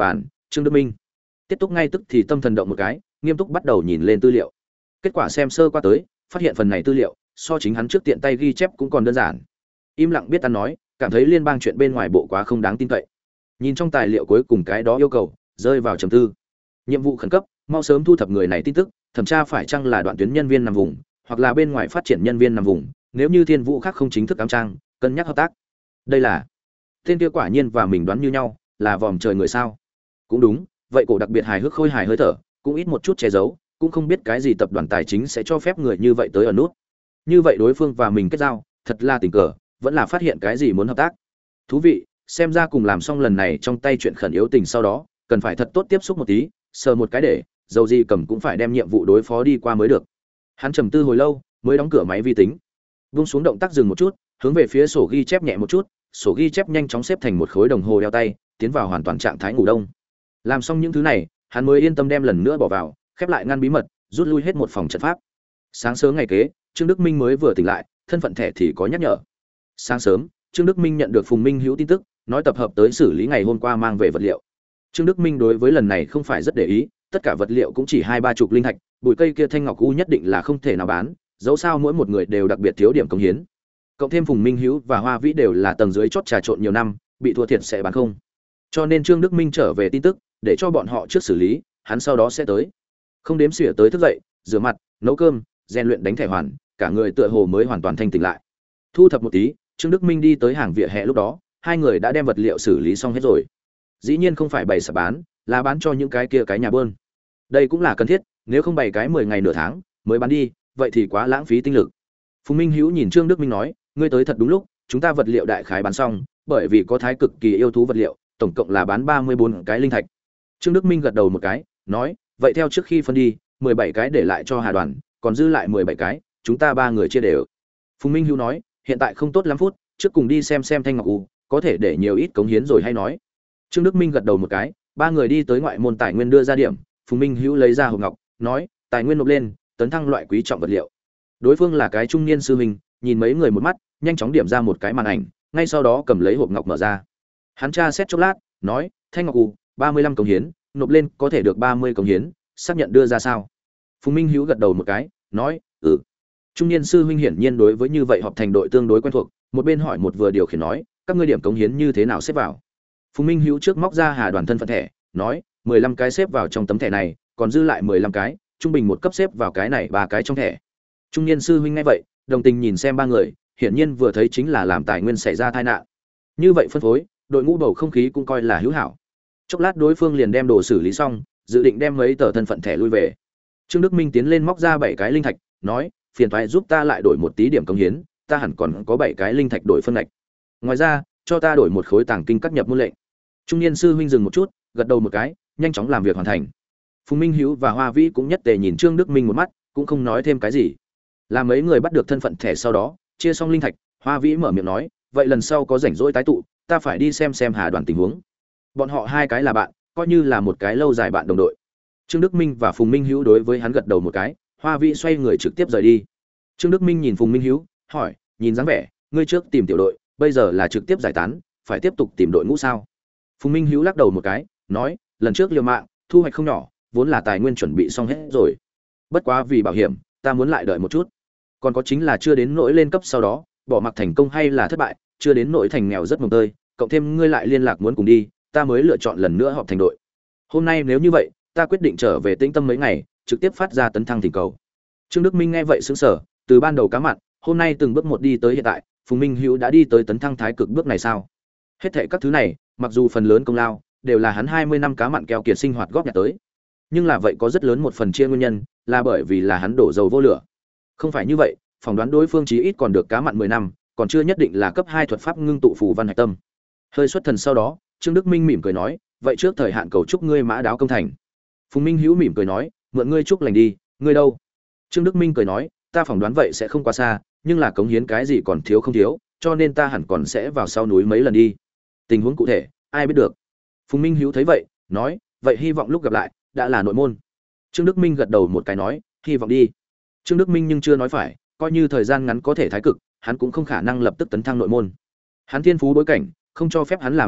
Trương Đức Minh. Tiết Túc ngay tức thì tâm thần động một cái, nghiêm túc bắt đầu nhìn lên tư liệu. Kết quả xem sơ qua tới, phát hiện phần này tư liệu so chính hắn trước tiện tay ghi chép cũng còn đơn giản. Im lặng biết ăn nói, cảm thấy liên bang chuyện bên ngoài bộ quá không đáng tin cậy. Nhìn trong tài liệu cuối cùng cái đó yêu cầu, rơi vào trầm tư. Nhiệm vụ khẩn cấp, mau sớm thu thập người này tin tức, thẩm tra phải chăng là đoạn tuyến nhân viên nằm vùng, hoặc là bên ngoài phát triển nhân viên nằm vùng, nếu như Thiên Vũ khác không chính thức ám trang, cân nhắc hợp tác. Đây là tên kia quả nhiên và mình đoán như nhau, là vòm trời người sao? Cũng đúng, vậy cổ đặc biệt hài hước khôi hài hơi thở, cũng ít một chút che giấu, cũng không biết cái gì tập đoàn tài chính sẽ cho phép người như vậy tới ở nút. Như vậy đối phương và mình kết giao, thật là tình cờ, vẫn là phát hiện cái gì muốn hợp tác. Thú vị, xem ra cùng làm xong lần này trong tay chuyện khẩn yếu tình sau đó, cần phải thật tốt tiếp xúc một tí, sờ một cái để, dầu gì cầm cũng phải đem nhiệm vụ đối phó đi qua mới được. Hắn trầm tư hồi lâu, mới đóng cửa máy vi tính. Vung xuống động tác dừng một chút, hướng về phía sổ ghi chép nhẹ một chút, sổ ghi chép nhanh chóng xếp thành một khối đồng hồ đeo tay, tiến vào hoàn toàn trạng thái ngủ đông. Làm xong những thứ này, hắn mới yên tâm đem lần nữa bỏ vào, khép lại ngăn bí mật, rút lui hết một phòng trận pháp. Sáng sớm ngày kế, Trương Đức Minh mới vừa tỉnh lại, thân phận thẻ thì có nhắc nhở. Sáng sớm, Trương Đức Minh nhận được Phùng Minh Hữu tin tức, nói tập hợp tới xử lý ngày hôm qua mang về vật liệu. Trương Đức Minh đối với lần này không phải rất để ý, tất cả vật liệu cũng chỉ hai ba chục linh thạch, bụi cây kia thanh ngọc u nhất định là không thể nào bán, dẫu sao mỗi một người đều đặc biệt thiếu điểm công hiến. Cộng thêm Phùng Minh Hữu và Hoa Vĩ đều là tầng dưới chót trà trộn nhiều năm, bị thua thiệt sẽ bán không. Cho nên Trương Đức Minh trở về tin tức, để cho bọn họ trước xử lý, hắn sau đó sẽ tới. Không đếm xỉa tới thức dậy, rửa mặt, nấu cơm, rèn luyện đánh thẻ hoàn, cả người tựa hồ mới hoàn toàn thanh tỉnh lại. Thu thập một tí, Trương Đức Minh đi tới hàng vỉa hè lúc đó, hai người đã đem vật liệu xử lý xong hết rồi. Dĩ nhiên không phải bày sạp bán, là bán cho những cái kia cái nhà bơn. Đây cũng là cần thiết, nếu không bày cái mười ngày nửa tháng mới bán đi, vậy thì quá lãng phí tinh lực. Phùng Minh Hữu nhìn Trương Đức Minh nói, ngươi tới thật đúng lúc, chúng ta vật liệu đại khái bán xong, bởi vì có thái cực kỳ yêu thú vật liệu, tổng cộng là bán ba mươi bốn cái linh thạch. Trương Đức Minh gật đầu một cái, nói, vậy theo trước khi phân đi, mười bảy cái để lại cho Hà Đoàn, còn dư lại mười bảy cái, chúng ta ba người chia đều. Phùng Minh Hữu nói, hiện tại không tốt lắm phút, trước cùng đi xem xem Thanh Ngọc U, có thể để nhiều ít cống hiến rồi hay nói. Trương Đức Minh gật đầu một cái, ba người đi tới ngoại môn tài nguyên đưa ra điểm, Phùng Minh Hữu lấy ra hộp ngọc, nói, tài nguyên nộp lên, tấn thăng loại quý trọng vật liệu. Đối phương là cái trung niên sư huynh, nhìn mấy người một mắt, nhanh chóng điểm ra một cái màn ảnh, ngay sau đó cầm lấy hộp ngọc mở ra. Hắn tra xét chốc lát, nói, Thanh Ngọc U, ba mươi lăm cống hiến, nộp lên có thể được ba mươi cống hiến, xác nhận đưa ra sao? Phùng Minh Hữu gật đầu một cái, nói, ừ. Trung niên sư huynh hiển nhiên đối với như vậy họp thành đội tương đối quen thuộc, một bên hỏi một vừa điều khiển nói, các ngươi điểm cống hiến như thế nào xếp vào? Phùng Minh Hữu trước móc ra Hà Đoàn thân phận thẻ, nói, mười lăm cái xếp vào trong tấm thẻ này, còn dư lại mười lăm cái, trung bình một cấp xếp vào cái này ba cái trong thẻ. Trung niên sư huynh nghe vậy, đồng tình nhìn xem ba người, hiển nhiên vừa thấy chính là làm tài nguyên xảy ra tai nạn. Như vậy phân phối, đội ngũ bầu không khí cũng coi là hữu hảo. Chốc lát đối phương liền đem đồ xử lý xong, dự định đem mấy tờ thân phận thẻ lui về. Trương Đức Minh tiến lên móc ra bảy cái linh thạch, nói, phiền toái giúp ta lại đổi một tí điểm công hiến, ta hẳn còn có bảy cái linh thạch đổi phân ngạch. Ngoài ra, cho ta đổi một khối tàng kinh các nhập môn lệnh. Trung niên sư huynh dừng một chút, gật đầu một cái, nhanh chóng làm việc hoàn thành. Phùng Minh Hữu và Hoa Vĩ cũng nhất tề nhìn Trương Đức Minh một mắt, cũng không nói thêm cái gì. Làm mấy người bắt được thân phận thẻ sau đó, chia xong linh thạch, Hoa Vĩ mở miệng nói, vậy lần sau có rảnh rỗi tái tụ, ta phải đi xem xem Hà Đoàn tình huống. Bọn họ hai cái là bạn, coi như là một cái lâu dài bạn đồng đội. Trương Đức Minh và Phùng Minh Hữu đối với hắn gật đầu một cái, Hoa Vĩ xoay người trực tiếp rời đi. Trương Đức Minh nhìn Phùng Minh Hữu, hỏi, nhìn dáng vẻ, ngươi trước tìm tiểu đội, bây giờ là trực tiếp giải tán, phải tiếp tục tìm đội ngũ sao? Phùng Minh Hữu lắc đầu một cái, nói, lần trước liều mạng, thu hoạch không nhỏ, vốn là tài nguyên chuẩn bị xong hết rồi. Bất quá vì bảo hiểm, ta muốn lại đợi một chút. Còn có chính là chưa đến nỗi lên cấp sau đó, bỏ mặc thành công hay là thất bại, chưa đến nỗi thành nghèo rất mồng tơi, cộng thêm ngươi lại liên lạc muốn cùng đi, ta mới lựa chọn lần nữa họp thành đội. Hôm nay nếu như vậy, ta quyết định trở về Tĩnh Tâm mấy ngày, trực tiếp phát ra tấn thăng thỉnh cầu. Trương Đức Minh nghe vậy sững sờ, từ ban đầu cá mặn, hôm nay từng bước một đi tới hiện tại, Phùng Minh Hữu đã đi tới tấn thăng thái cực bước này sao? Hết thảy các thứ này, mặc dù phần lớn công lao đều là hắn hai mươi năm cá mặn keo kiệt sinh hoạt góp nhặt tới, nhưng là vậy có rất lớn một phần chia nguyên nhân, là bởi vì là hắn đổ dầu vô lửa. Không phải như vậy, phỏng đoán đối phương chí ít còn được cá mặn mười năm, còn chưa nhất định là cấp hai thuật pháp ngưng tụ phù văn hạch tâm. Hơi xuất thần sau đó, Trương Đức Minh mỉm cười nói, vậy trước thời hạn cầu chúc ngươi mã đáo công thành. Phùng Minh Hữu mỉm cười nói, mượn ngươi chúc lành đi, ngươi đâu? Trương Đức Minh cười nói, ta phỏng đoán vậy sẽ không quá xa, nhưng là cống hiến cái gì còn thiếu không thiếu, cho nên ta hẳn còn sẽ vào sau núi mấy lần đi. Tình huống cụ thể, ai biết được. Phùng Minh Hữu thấy vậy, nói, vậy hy vọng lúc gặp lại, đã là nội môn. Trương Đức Minh gật đầu một cái nói, hy vọng đi. Trương Đức Minh nhưng chưa nói phải, coi như thời gian ngắn có thể thái cực, hắn cũng không khả năng lập tức tấn thăng nội môn. Hắn thiên phú bối cảnh, không cho phép hắn làm như vậy,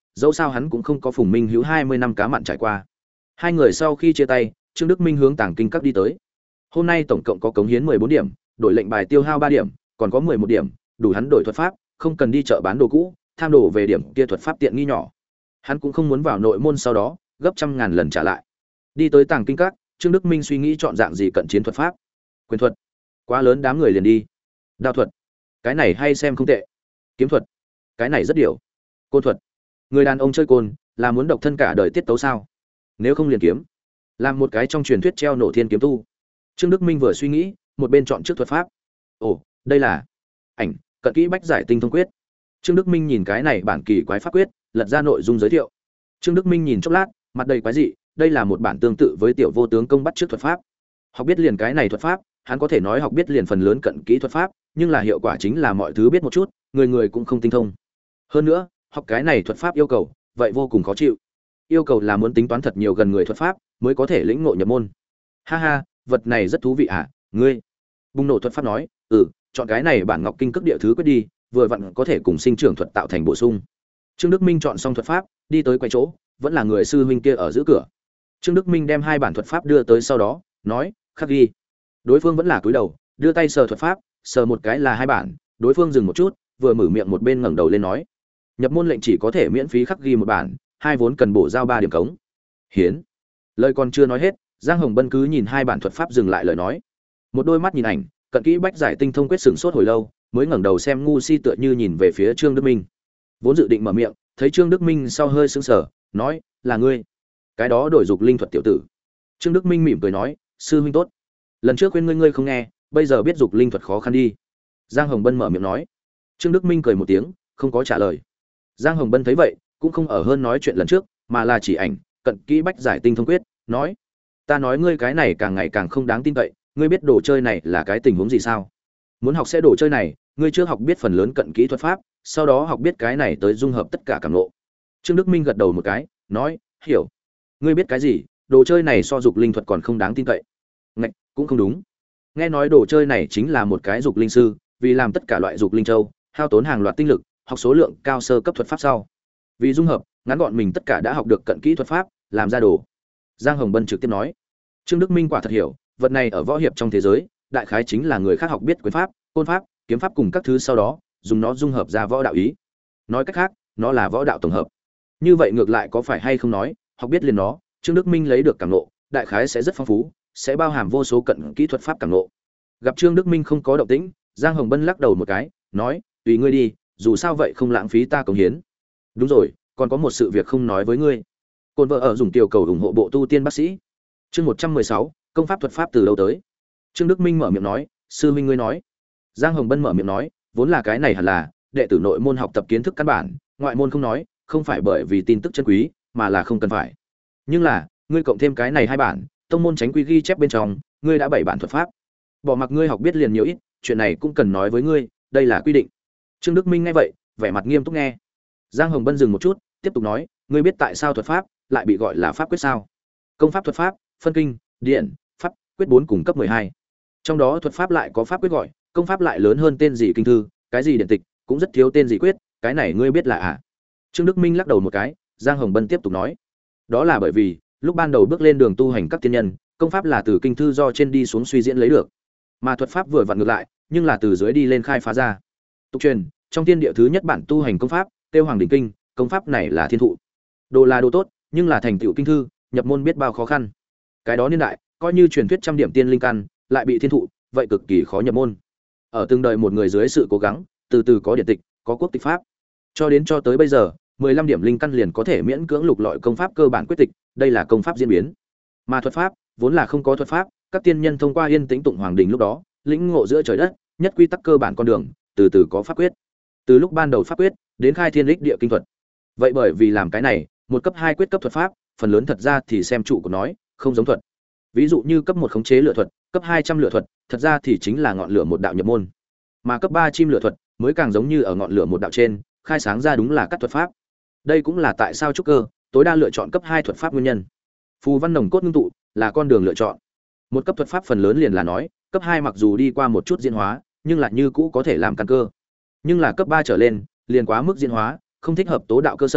dẫu sao hắn cũng không có Phùng Minh Hữu hai mươi năm cá mặn trải qua. Hai người sau khi chia tay, Trương Đức Minh hướng Tàng Kinh Các đi tới. Hôm nay tổng cộng có cống hiến mười bốn điểm, đổi lệnh bài tiêu hao ba điểm, còn có mười một điểm, đủ hắn đổi thuật pháp, không cần đi chợ bán đồ cũ, tham đồ về điểm kia thuật pháp tiện nghi nhỏ. Hắn cũng không muốn vào nội môn sau đó gấp trăm ngàn lần trả lại. Đi tới Tàng Kinh Các, Trương Đức Minh suy nghĩ chọn dạng gì cận chiến thuật pháp. Quyền thuật, quá lớn đám người liền đi. Đao thuật, cái này hay xem không tệ. Kiếm thuật, cái này rất điều. Côn thuật, người đàn ông chơi côn là muốn độc thân cả đời tiết tấu sao? Nếu không liền kiếm, làm một cái trong truyền thuyết treo nổ thiên kiếm tu. Trương Đức Minh vừa suy nghĩ, một bên chọn trước thuật pháp. Ồ, đây là ảnh cận kỹ bách giải tinh thông quyết. Trương Đức Minh nhìn cái này bản kỳ quái pháp quyết, lật ra nội dung giới thiệu. Trương Đức Minh nhìn chốc lát, mặt đầy quái dị, đây là một bản tương tự với tiểu vô tướng công bắt trước thuật pháp. Học biết liền cái này thuật pháp, hắn có thể nói học biết liền phần lớn cận kỹ thuật pháp, nhưng là hiệu quả chính là mọi thứ biết một chút, người người cũng không tinh thông. Hơn nữa, học cái này thuật pháp yêu cầu, vậy vô cùng khó chịu. Yêu cầu là muốn tính toán thật nhiều gần người thuật pháp, mới có thể lĩnh ngộ nhập môn. Ha ha, vật này rất thú vị à, ngươi? Bùng nổ thuật pháp nói, "Ừ, chọn cái này bản Ngọc Kinh Cước Địa thứ quyết đi, vừa vặn có thể cùng sinh trưởng thuật tạo thành bổ sung." Trương Đức Minh chọn xong thuật pháp, đi tới quầy chỗ, vẫn là người sư huynh kia ở giữ cửa. Trương Đức Minh đem hai bản thuật pháp đưa tới sau đó, nói, "Khắc ghi." Đối phương vẫn là cúi đầu, đưa tay sờ thuật pháp, sờ một cái là hai bản, đối phương dừng một chút, vừa mở miệng một bên ngẩng đầu lên nói, "Nhập môn lệnh chỉ có thể miễn phí khắc ghi một bản, hai vốn cần bổ giao ba điểm cống." Hiến. Lời còn chưa nói hết, Giang Hồng Bân cứ nhìn hai bản thuật pháp dừng lại lời nói. Một đôi mắt nhìn ảnh, cận kỹ bách giải tinh thông quyết sửng sốt hồi lâu, mới ngẩng đầu xem ngu si tựa như nhìn về phía Trương Đức Minh. Vốn dự định mở miệng, thấy Trương Đức Minh sau hơi sững sờ, nói, "Là ngươi?" Cái đó đổi dục linh thuật tiểu tử. Trương Đức Minh mỉm cười nói, "Sư huynh tốt. Lần trước khuyên ngươi ngươi không nghe, bây giờ biết dục linh thuật khó khăn đi." Giang Hồng Bân mở miệng nói. Trương Đức Minh cười một tiếng, không có trả lời. Giang Hồng Bân thấy vậy, cũng không ở hơn nói chuyện lần trước, mà là chỉ ảnh, cận kỹ bách giải tinh thông quyết, nói, "Ta nói ngươi cái này càng ngày càng không đáng tin cậy, ngươi biết đồ chơi này là cái tình huống gì sao? Muốn học sẽ đồ chơi này, ngươi trước học biết phần lớn cận kỹ thuật pháp, sau đó học biết cái này tới dung hợp tất cả cảm ngộ." Trương Đức Minh gật đầu một cái, nói, "Hiểu." "Ngươi biết cái gì? Đồ chơi này so dục linh thuật còn không đáng tin cậy." "Ngạch, cũng không đúng. Nghe nói đồ chơi này chính là một cái dục linh sư, vì làm tất cả loại dục linh châu, hao tốn hàng loạt tinh lực, học số lượng cao sơ cấp thuật pháp sau. Vì dung hợp, ngắn gọn mình tất cả đã học được cận kỹ thuật pháp, làm ra đồ." Giang Hồng Bân trực tiếp nói. Trương Đức Minh quả thật hiểu, vật này ở võ hiệp trong thế giới, đại khái chính là người khác học biết quyền pháp, côn pháp, kiếm pháp cùng các thứ sau đó, dùng nó dung hợp ra võ đạo ý. Nói cách khác, nó là võ đạo tổng hợp. Như vậy ngược lại có phải hay không nói, học biết liền nó, Trương Đức Minh lấy được cảm ngộ, đại khái sẽ rất phong phú, sẽ bao hàm vô số cận kỹ thuật pháp cảm ngộ. Gặp Trương Đức Minh không có động tĩnh, Giang Hồng Bân lắc đầu một cái, nói, "Tùy ngươi đi, dù sao vậy không lãng phí ta cống hiến." "Đúng rồi, còn có một sự việc không nói với ngươi." Côn vợ ở dùng tiểu cầu ủng hộ bộ tu tiên bác sĩ. Chương một trăm mười sáu, công pháp thuật pháp từ đâu tới? Trương Đức Minh mở miệng nói, "Sư huynh ngươi nói." Giang Hồng Bân mở miệng nói, "Vốn là cái này hẳn là đệ tử nội môn học tập kiến thức căn bản, ngoại môn không nói, không phải bởi vì tin tức chân quý, mà là không cần phải. Nhưng là, ngươi cộng thêm cái này hai bản, tông môn tránh quy ghi chép bên trong, ngươi đã bảy bản thuật pháp. Bỏ mặc ngươi học biết liền nhiều ít, chuyện này cũng cần nói với ngươi, đây là quy định." Trương Đức Minh nghe vậy, vẻ mặt nghiêm túc nghe. Giang Hồng Bân dừng một chút, tiếp tục nói, "Ngươi biết tại sao thuật pháp lại bị gọi là pháp quyết sao? Công pháp thuật pháp, phân kinh, điện, pháp, quyết bốn cùng cấp mười hai. Trong đó thuật pháp lại có pháp quyết gọi, công pháp lại lớn hơn tên gì kinh thư, cái gì điện tịch, cũng rất thiếu tên gì quyết, cái này ngươi biết là à?" Trương Đức Minh lắc đầu một cái, Giang Hồng Bân tiếp tục nói, "Đó là bởi vì, lúc ban đầu bước lên đường tu hành các tiên nhân, công pháp là từ kinh thư do trên đi xuống suy diễn lấy được, mà thuật pháp vừa vặn ngược lại, nhưng là từ dưới đi lên khai phá ra. Tục truyền, trong tiên địa thứ nhất bản tu hành công pháp, Tiêu Hoàng đỉnh kinh, công pháp này là thiên thụ. Đồ là đồ tốt, nhưng là thành tựu kinh thư, nhập môn biết bao khó khăn. Cái đó niên đại, coi như truyền thuyết trăm điểm tiên linh căn, lại bị thiên thụ, vậy cực kỳ khó nhập môn. Ở từng đời một người dưới sự cố gắng, từ từ có điển tịch, có quốc tịch pháp, cho đến cho tới bây giờ, mười lăm điểm linh căn liền có thể miễn cưỡng lục lọi công pháp cơ bản quyết tịch, đây là công pháp diễn biến. Mà thuật pháp, vốn là không có thuật pháp, các tiên nhân thông qua yên tĩnh tụng hoàng đình lúc đó, lĩnh ngộ giữa trời đất, nhất quy tắc cơ bản con đường, từ từ có pháp quyết. Từ lúc ban đầu pháp quyết, đến khai thiên lịch địa kinh thuật. Vậy bởi vì làm cái này, một cấp hai quyết cấp thuật pháp, phần lớn thật ra thì xem trụ của nói, không giống thuật. Ví dụ như cấp một khống chế lửa thuật, cấp hai trăm lửa thuật, thật ra thì chính là ngọn lửa một đạo nhập môn. Mà cấp ba chim lửa thuật, mới càng giống như ở ngọn lửa một đạo trên, khai sáng ra đúng là các thuật pháp. Đây cũng là tại sao trúc cơ tối đa lựa chọn cấp hai thuật pháp nguyên nhân. Phù văn nồng cốt ngưng tụ là con đường lựa chọn. Một cấp thuật pháp phần lớn liền là nói, cấp hai mặc dù đi qua một chút diễn hóa, nhưng lại như cũ có thể làm căn cơ. Nhưng là cấp ba trở lên, liền quá mức diễn hóa, không thích hợp tố đạo cơ sở,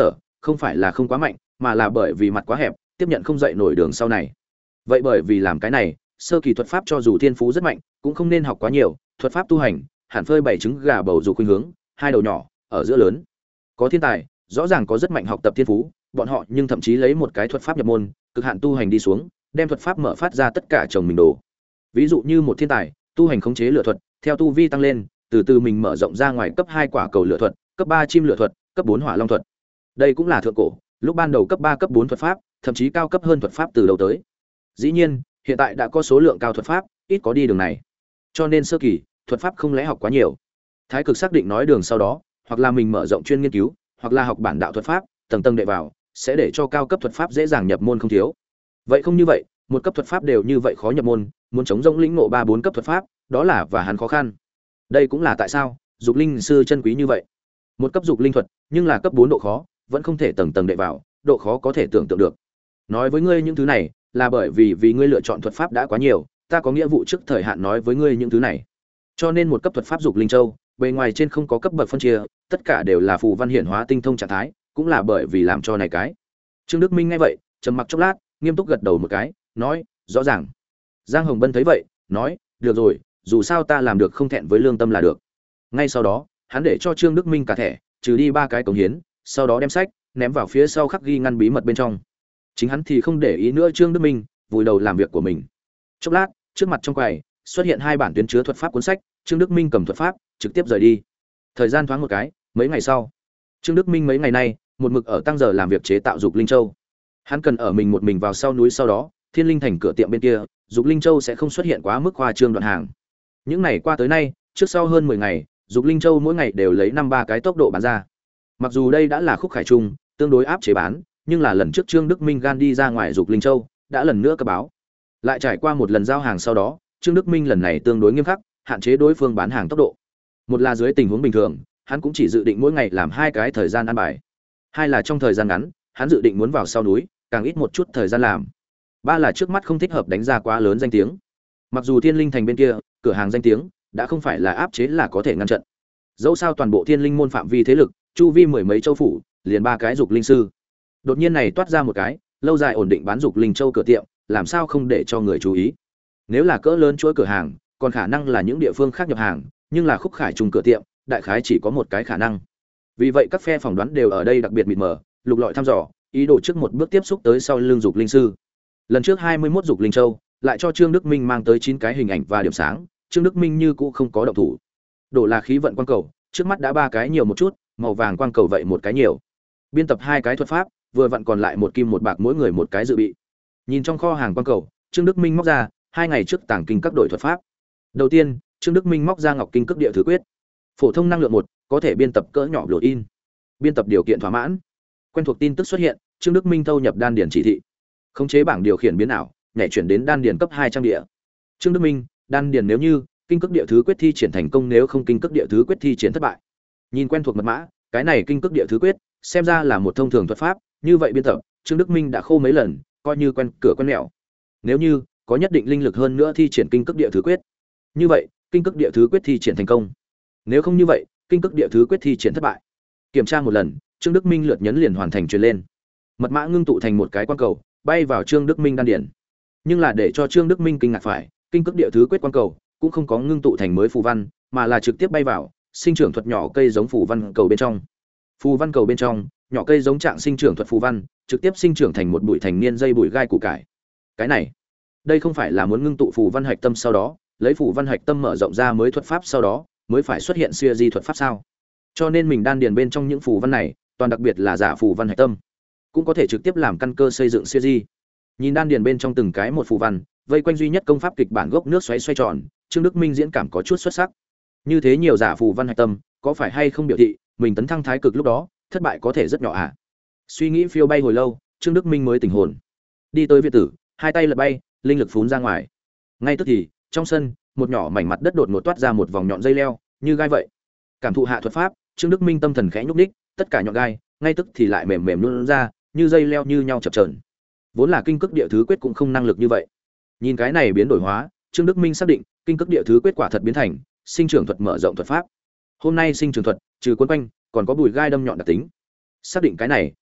không phải là không quá mạnh, mà là bởi vì mặt quá hẹp, tiếp nhận không dậy nổi đường sau này. Vậy bởi vì làm cái này, sơ kỳ thuật pháp cho dù thiên phú rất mạnh, cũng không nên học quá nhiều, thuật pháp tu hành, hẳn phơi bảy trứng gà bầu dục khuynh hướng, hai đầu nhỏ, ở giữa lớn. Có thiên tài, rõ ràng có rất mạnh học tập thiên phú, bọn họ nhưng thậm chí lấy một cái thuật pháp nhập môn, cực hạn tu hành đi xuống, đem thuật pháp mở phát ra tất cả chồng mình đồ. Ví dụ như một thiên tài, tu hành khống chế lửa thuật, theo tu vi tăng lên, từ từ mình mở rộng ra ngoài cấp hai quả cầu lửa thuật, cấp ba chim lửa thuật, cấp bốn hỏa long thuật. Đây cũng là thượng cổ, lúc ban đầu cấp ba cấp bốn thuật pháp, thậm chí cao cấp hơn thuật pháp từ đầu tới. Dĩ nhiên, hiện tại đã có số lượng cao thuật pháp, ít có đi đường này. Cho nên sơ kỳ, thuật pháp không lẽ học quá nhiều. Thái Cực xác định nói đường sau đó, hoặc là mình mở rộng chuyên nghiên cứu, hoặc là học bản đạo thuật pháp, tầng tầng đệ vào, sẽ để cho cao cấp thuật pháp dễ dàng nhập môn không thiếu. Vậy không như vậy, một cấp thuật pháp đều như vậy khó nhập môn, muốn chống rỗng lĩnh ngộ ba bốn cấp thuật pháp, đó là và hắn khó khăn. Đây cũng là tại sao dục linh sư chân quý như vậy. Một cấp dục linh thuật, nhưng là cấp bốn độ khó, vẫn không thể tầng tầng đệ vào, độ khó có thể tưởng tượng được. Nói với ngươi những thứ này, là bởi vì vì ngươi lựa chọn thuật pháp đã quá nhiều, ta có nghĩa vụ trước thời hạn nói với ngươi những thứ này. Cho nên một cấp thuật pháp dục linh châu, bề ngoài trên không có cấp bậc phân chia, tất cả đều là phù văn hiển hóa tinh thông trạng thái, cũng là bởi vì làm cho này cái. Trương Đức Minh nghe vậy, trầm mặc chốc lát, nghiêm túc gật đầu một cái, nói, rõ ràng. Giang Hồng Bân thấy vậy, nói, được rồi, dù sao ta làm được không thẹn với lương tâm là được. Ngay sau đó, hắn để cho Trương Đức Minh cả thẻ, trừ đi ba cái cống hiến, sau đó đem sách ném vào phía sau khắc ghi ngăn bí mật bên trong. Chính hắn thì không để ý nữa Trương Đức Minh, vùi đầu làm việc của mình. Chốc lát, trước mặt trong quầy xuất hiện hai bản tuyến chứa thuật pháp cuốn sách, Trương Đức Minh cầm thuật pháp, trực tiếp rời đi. Thời gian thoáng một cái, mấy ngày sau, Trương Đức Minh mấy ngày nay một mực ở tăng giờ làm việc chế tạo dục linh châu. Hắn cần ở mình một mình vào sau núi, sau đó, Thiên Linh Thành cửa tiệm bên kia, dục linh châu sẽ không xuất hiện quá mức khoa trương đoạn hàng. Những ngày qua tới nay, trước sau hơn mười ngày, dục linh châu mỗi ngày đều lấy năm ba cái tốc độ bán ra. Mặc dù đây đã là khúc khải trung, tương đối áp chế bán, nhưng là lần trước Trương Đức Minh gan đi ra ngoài dục linh châu, đã lần nữa cấp báo. Lại trải qua một lần giao hàng sau đó, Trương Đức Minh lần này tương đối nghiêm khắc, hạn chế đối phương bán hàng tốc độ. Một là dưới tình huống bình thường, hắn cũng chỉ dự định mỗi ngày làm hai cái thời gian ăn bài. Hai là trong thời gian ngắn, hắn dự định muốn vào sau núi, càng ít một chút thời gian làm. Ba là trước mắt không thích hợp đánh ra quá lớn danh tiếng. Mặc dù Thiên Linh Thành bên kia, cửa hàng danh tiếng đã không phải là áp chế là có thể ngăn chặn. Dẫu sao toàn bộ Thiên Linh môn phạm vi thế lực, chu vi mười mấy châu phủ, liền ba cái dục linh sư. Đột nhiên này toát ra một cái, lâu dài ổn định bán dục linh châu cửa tiệm, làm sao không để cho người chú ý. Nếu là cỡ lớn chuỗi cửa hàng, còn khả năng là những địa phương khác nhập hàng, nhưng là khúc khải trùng cửa tiệm, đại khái chỉ có một cái khả năng. Vì vậy các phe phỏng đoán đều ở đây đặc biệt mịt mờ, lục lọi thăm dò, ý đồ trước một bước tiếp xúc tới sau lưng dục linh sư. Lần trước hai mươi mốt dục linh châu, lại cho Trương Đức Minh mang tới chín cái hình ảnh và điểm sáng, Trương Đức Minh như cũ không có động thủ. Đổ là khí vận quang cầu, trước mắt đã ba cái nhiều một chút, màu vàng quang cầu vậy một cái nhiều. Biên tập hai cái thuật pháp, vừa vặn còn lại một kim một bạc mỗi người một cái dự bị. Nhìn trong kho hàng quang cầu, Trương Đức Minh móc ra hai ngày trước tàng kinh các đội thuật pháp. Đầu tiên, Trương Đức Minh móc ra Ngọc Kinh Cước Địa Thứ Quyết. Phổ thông năng lượng một, có thể biên tập cỡ nhỏ blood in. Biên tập điều kiện thỏa mãn. Quen thuộc tin tức xuất hiện, Trương Đức Minh thâu nhập đan điển chỉ thị. Khống chế bảng điều khiển biến ảo, nhảy chuyển đến đan điển cấp hai trăm địa. Trương Đức Minh, đan điển nếu như Kinh Cước Địa Thứ Quyết thi triển thành công, nếu không Kinh Cước Địa Thứ Quyết thi triển thất bại. Nhìn quen thuộc mật mã, cái này Kinh Cước Địa Thứ Quyết, xem ra là một thông thường thuật pháp, như vậy biên tập, Trương Đức Minh đã khô mấy lần, coi như quen cửa quen mẹo. Nếu như có nhất định linh lực hơn nữa thi triển Kinh Cước Địa Thứ Quyết, như vậy Kinh Cước Địa Thứ Quyết thi triển thành công. Nếu không như vậy, Kinh Cước Địa Thứ Quyết thi triển thất bại. Kiểm tra một lần, Trương Đức Minh lượt nhấn liền hoàn thành truyền lên. Mật mã ngưng tụ thành một cái quang cầu, bay vào Trương Đức Minh đan điển. Nhưng là để cho Trương Đức Minh kinh ngạc phải, Kinh Cước Địa Thứ Quyết quang cầu cũng không có ngưng tụ thành mới phù văn, mà là trực tiếp bay vào sinh trưởng thuật nhỏ cây giống phù văn cầu bên trong. Phù văn cầu bên trong, nhỏ cây giống trạng sinh trưởng thuật phù văn, trực tiếp sinh trưởng thành một bụi thành niên dây bụi gai củ cải. Cái này, đây không phải là muốn ngưng tụ phù văn hạch tâm sau đó, lấy phù văn hạch tâm mở rộng ra mới thuật pháp sau đó, mới phải xuất hiện siêu di thuật pháp sao? Cho nên mình đan điền bên trong những phù văn này, toàn đặc biệt là giả phù văn hạch tâm, cũng có thể trực tiếp làm căn cơ xây dựng siêu di. Nhìn đan điền bên trong từng cái một phù văn, vây quanh duy nhất công pháp kịch bản gốc nước xoáy xoay tròn, Trương Đức Minh diễn cảm có chút xuất sắc. Như thế nhiều giả phù văn hạch tâm, có phải hay không biểu thị mình tấn thăng thái cực lúc đó, thất bại có thể rất nhỏ à? Suy nghĩ phiêu bay hồi lâu, Trương Đức Minh mới tỉnh hồn. Đi tới viện tử, hai tay lật bay, linh lực phún ra ngoài. Ngay tức thì, trong sân, một nhỏ mảnh mặt đất đột ngột toát ra một vòng nhọn dây leo, như gai vậy. Cảm thụ hạ thuật pháp, Trương Đức Minh tâm thần khẽ nhúc nhích, tất cả nhọn gai, ngay tức thì lại mềm mềm luôn ra, như dây leo như nhau chập chờn. Vốn là Kinh Cước Địa Thứ Quyết cũng không năng lực như vậy. Nhìn cái này biến đổi hóa, Trương Đức Minh xác định, Kinh Cước Địa Thứ Quyết quả thật biến thành sinh trưởng thuật mở rộng thuật pháp. Hôm nay sinh trưởng thuật, trừ cuốn quanh, còn có bùi gai đâm nhọn đặc tính. Xác định cái này,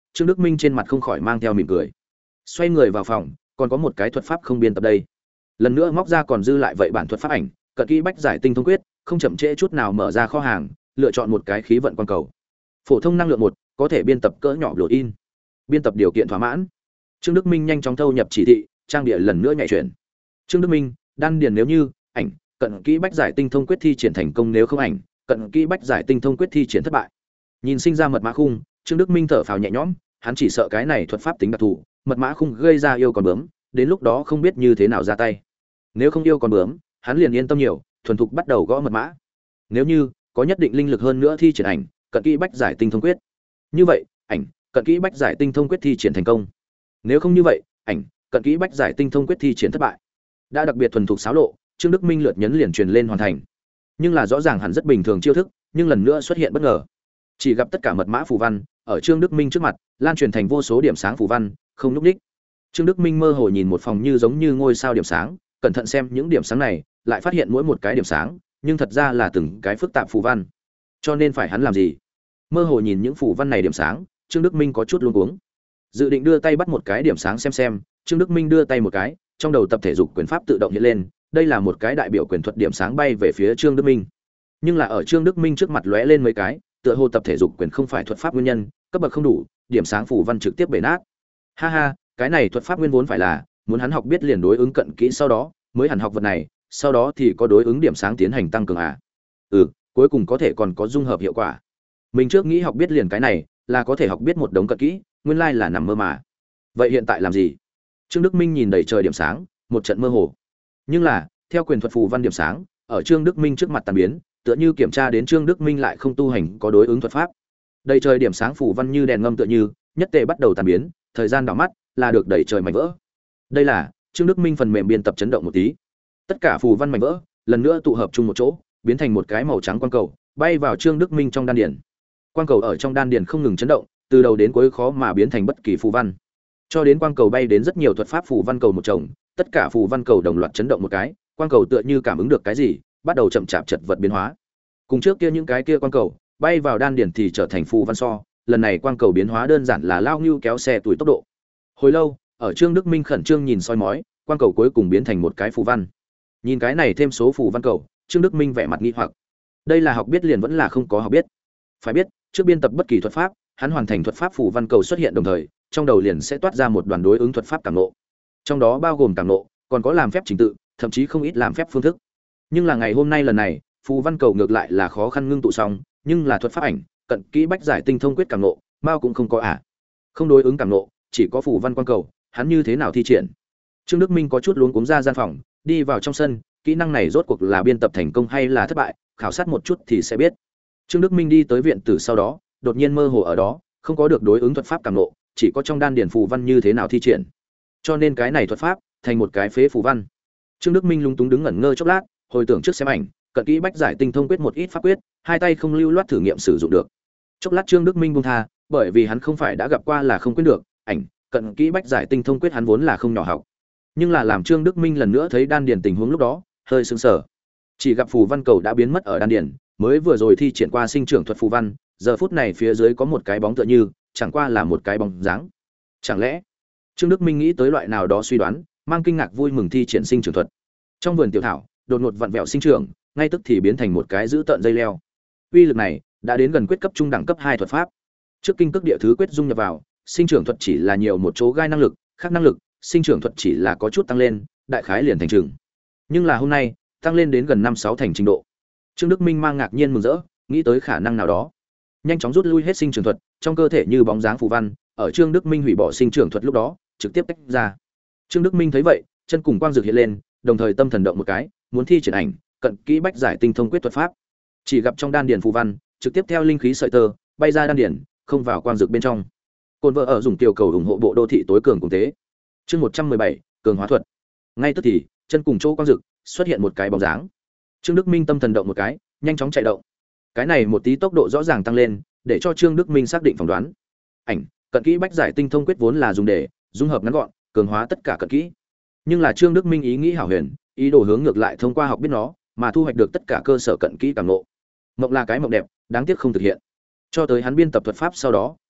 Trương Đức Minh trên mặt không khỏi mang theo mỉm cười. Xoay người vào phòng, còn có một cái thuật pháp không biên tập đây. Lần nữa móc ra còn dư lại vậy bản thuật pháp ảnh, cận kỹ bách giải tinh thông quyết, không chậm trễ chút nào mở ra kho hàng, lựa chọn một cái khí vận quan cầu. Phổ thông năng lượng một, có thể biên tập cỡ nhỏ blood in. Biên tập điều kiện thỏa mãn. Trương Đức Minh nhanh chóng thâu nhập chỉ thị, trang địa lần nữa nhảy chuyển. Trương Đức Minh, đan điền nếu như, ảnh, cận kỹ bách giải tinh thông quyết thi triển thành công nếu không ảnh, cận kỹ bách giải tinh thông quyết thi triển thất bại. Nhìn sinh ra mật mã khung, Trương Đức Minh thở phào nhẹ nhõm, hắn chỉ sợ cái này thuật pháp tính đặc thù, mật mã khung gây ra yêu còn bướm, đến lúc đó không biết như thế nào ra tay. Nếu không yêu còn bướm, hắn liền yên tâm nhiều, thuần thục bắt đầu gõ mật mã. Nếu như có nhất định linh lực hơn nữa thi triển ảnh, cận kỹ bách giải tinh thông quyết. Như vậy, ảnh, cận kỹ bách giải tinh thông quyết thi triển thành công. Nếu không như vậy, ảnh, cận kỹ bách giải tinh thông quyết thi triển thất bại. Đã đặc biệt thuần thục xáo lộ, Trương Đức Minh lượt nhấn liền truyền lên hoàn thành. Nhưng là rõ ràng hẳn rất bình thường chiêu thức, nhưng lần nữa xuất hiện bất ngờ. Chỉ gặp tất cả mật mã phù văn ở Trương Đức Minh trước mặt, lan truyền thành vô số điểm sáng phù văn, không lúc đích. Trương Đức Minh mơ hồ nhìn một phòng như giống như ngôi sao điểm sáng, cẩn thận xem những điểm sáng này, lại phát hiện mỗi một cái điểm sáng, nhưng thật ra là từng cái phức tạp phù văn. Cho nên phải hắn làm gì? Mơ hồ nhìn những phù văn này điểm sáng, Trương Đức Minh có chút luống cuống. Dự định đưa tay bắt một cái điểm sáng xem xem, Trương Đức Minh đưa tay một cái, trong đầu tập thể dục quyền pháp tự động hiện lên, đây là một cái đại biểu quyền thuật điểm sáng bay về phía Trương Đức Minh. Nhưng là ở Trương Đức Minh trước mặt lóe lên mấy cái, tựa hồ tập thể dục quyền không phải thuật pháp nguyên nhân, cấp bậc không đủ, điểm sáng phù văn trực tiếp bể nát. Ha ha, cái này thuật pháp nguyên vốn phải là muốn hắn học biết liền đối ứng cận kỹ sau đó, mới hẳn học vật này, sau đó thì có đối ứng điểm sáng tiến hành tăng cường à. Ừ, cuối cùng có thể còn có dung hợp hiệu quả. Mình trước nghĩ học biết liền cái này, là có thể học biết một đống cận kỹ, nguyên lai là nằm mơ mà. Vậy hiện tại làm gì? Trương Đức Minh nhìn đầy trời điểm sáng, một trận mơ hồ. Nhưng là, theo quyền thuật phù văn điểm sáng, ở Trương Đức Minh trước mặt tàn biến, tựa như kiểm tra đến Trương Đức Minh lại không tu hành có đối ứng thuật pháp. Đầy trời điểm sáng phù văn như đèn ngâm tựa như, nhất tề bắt đầu tàn biến, thời gian đảo mắt, là được đầy trời mảnh vỡ. Đây là Trương Đức Minh phần mềm biên tập chấn động một tí. Tất cả phù văn mảnh vỡ, lần nữa tụ hợp chung một chỗ, biến thành một cái màu trắng quang cầu, bay vào Trương Đức Minh trong đan điền. Quang cầu ở trong đan điền không ngừng chấn động, từ đầu đến cuối khó mà biến thành bất kỳ phù văn. Cho đến quang cầu bay đến rất nhiều thuật pháp phù văn cầu một chồng, tất cả phù văn cầu đồng loạt chấn động một cái, quang cầu tựa như cảm ứng được cái gì, bắt đầu chậm chạp chật vật biến hóa. Cùng trước kia những cái kia quang cầu bay vào đan điền thì trở thành phù văn so, lần này quang cầu biến hóa đơn giản là lao ngưu kéo xe tuổi tốc độ. Hồi lâu, ở Trương Đức Minh khẩn trương nhìn soi mói, quang cầu cuối cùng biến thành một cái phù văn. Nhìn cái này thêm số phù văn cầu, Trương Đức Minh vẻ mặt nghi hoặc. Đây là học biết liền vẫn là không có học biết. Phải biết, trước biên tập bất kỳ thuật pháp, hắn hoàn thành thuật pháp phù văn cầu xuất hiện đồng thời, trong đầu liền sẽ toát ra một đoàn đối ứng thuật pháp cảm ngộ. Trong đó bao gồm cảm ngộ, còn có làm phép trình tự, thậm chí không ít làm phép phương thức. Nhưng là ngày hôm nay lần này, phù văn cầu ngược lại là khó khăn ngưng tụ xong, nhưng là thuật pháp ảnh, cận kỹ bách giải tinh thông quyết cảm ngộ, mao cũng không có à. Không đối ứng cảm ngộ, chỉ có phù văn quan cầu, hắn như thế nào thi triển? Trương Đức Minh có chút luống cuống ra gian phòng, đi vào trong sân, kỹ năng này rốt cuộc là biên tập thành công hay là thất bại, khảo sát một chút thì sẽ biết. Trương Đức Minh đi tới viện tử sau đó, đột nhiên mơ hồ ở đó, không có được đối ứng thuật pháp cảm ngộ, chỉ có trong đan điển phù văn như thế nào thi triển. Cho nên cái này thuật pháp thành một cái phế phù văn. Trương Đức Minh lúng túng đứng ngẩn ngơ chốc lát, hồi tưởng trước xem ảnh, cận kỹ bách giải tinh thông quyết một ít pháp quyết, hai tay không lưu loát thử nghiệm sử dụng được. Chốc lát Trương Đức Minh buông tha, bởi vì hắn không phải đã gặp qua là không quên được, ảnh, cận kỹ bách giải tinh thông quyết hắn vốn là không nhỏ học. Nhưng là làm Trương Đức Minh lần nữa thấy đan điền tình huống lúc đó, hơi sững sờ. Chỉ gặp phù văn cầu đã biến mất ở đan điền, mới vừa rồi thi triển qua sinh trưởng thuật phù văn, giờ phút này phía dưới có một cái bóng tựa như, chẳng qua là một cái bóng dáng. Chẳng lẽ? Trương Đức Minh nghĩ tới loại nào đó suy đoán, mang kinh ngạc vui mừng thi triển sinh trưởng thuật. Trong vườn tiểu thảo, đột ngột vặn vẹo sinh trưởng, ngay tức thì biến thành một cái giữ tợn dây leo. Uy lực này đã đến gần quyết cấp trung đẳng cấp hai thuật pháp. Trước kinh cước địa thứ quyết dung nhập vào, sinh trưởng thuật chỉ là nhiều một chỗ gai năng lực, khác năng lực, sinh trưởng thuật chỉ là có chút tăng lên, đại khái liền thành trường. Nhưng là hôm nay, tăng lên đến gần năm sáu thành trình độ. Trương Đức Minh mang ngạc nhiên mừng rỡ, nghĩ tới khả năng nào đó. Nhanh chóng rút lui hết sinh trưởng thuật, trong cơ thể như bóng dáng phù văn, ở Trương Đức Minh hủy bỏ sinh trưởng thuật lúc đó, trực tiếp tách ra. Trương Đức Minh thấy vậy, chân cùng quang dược hiện lên, đồng thời tâm thần động một cái, muốn thi triển ảnh, cận kỹ bách giải tinh thông quyết thuật pháp. Chỉ gặp trong đan điền phù văn, trực tiếp theo linh khí sợi tơ, bay ra đan điền, không vào quang dược bên trong. Côn vợ ở dùng tiểu cầu ủng hộ bộ đô thị tối cường cùng thế. Chương một trăm mười bảy, cường hóa thuật. Ngay tức thì, chân cùng chỗ quang dược xuất hiện một cái bóng dáng. Trương Đức Minh tâm thần động một cái, nhanh chóng chạy động. Cái này một tí tốc độ rõ ràng tăng lên, để cho Trương Đức Minh xác định phỏng đoán. Ảnh, cận kỹ bách giải tinh thông quyết vốn là dùng để dung hợp ngắn gọn, cường hóa tất cả cận kỹ. Nhưng là Trương Đức Minh ý nghĩ hảo huyền, ý đồ hướng ngược lại thông qua học biết nó, mà thu hoạch được tất cả cơ sở cận kỹ cảm ngộ. Mộng là cái mộng đẹp, đáng tiếc không thực hiện. Cho tới hắn biên tập thuật pháp sau đó,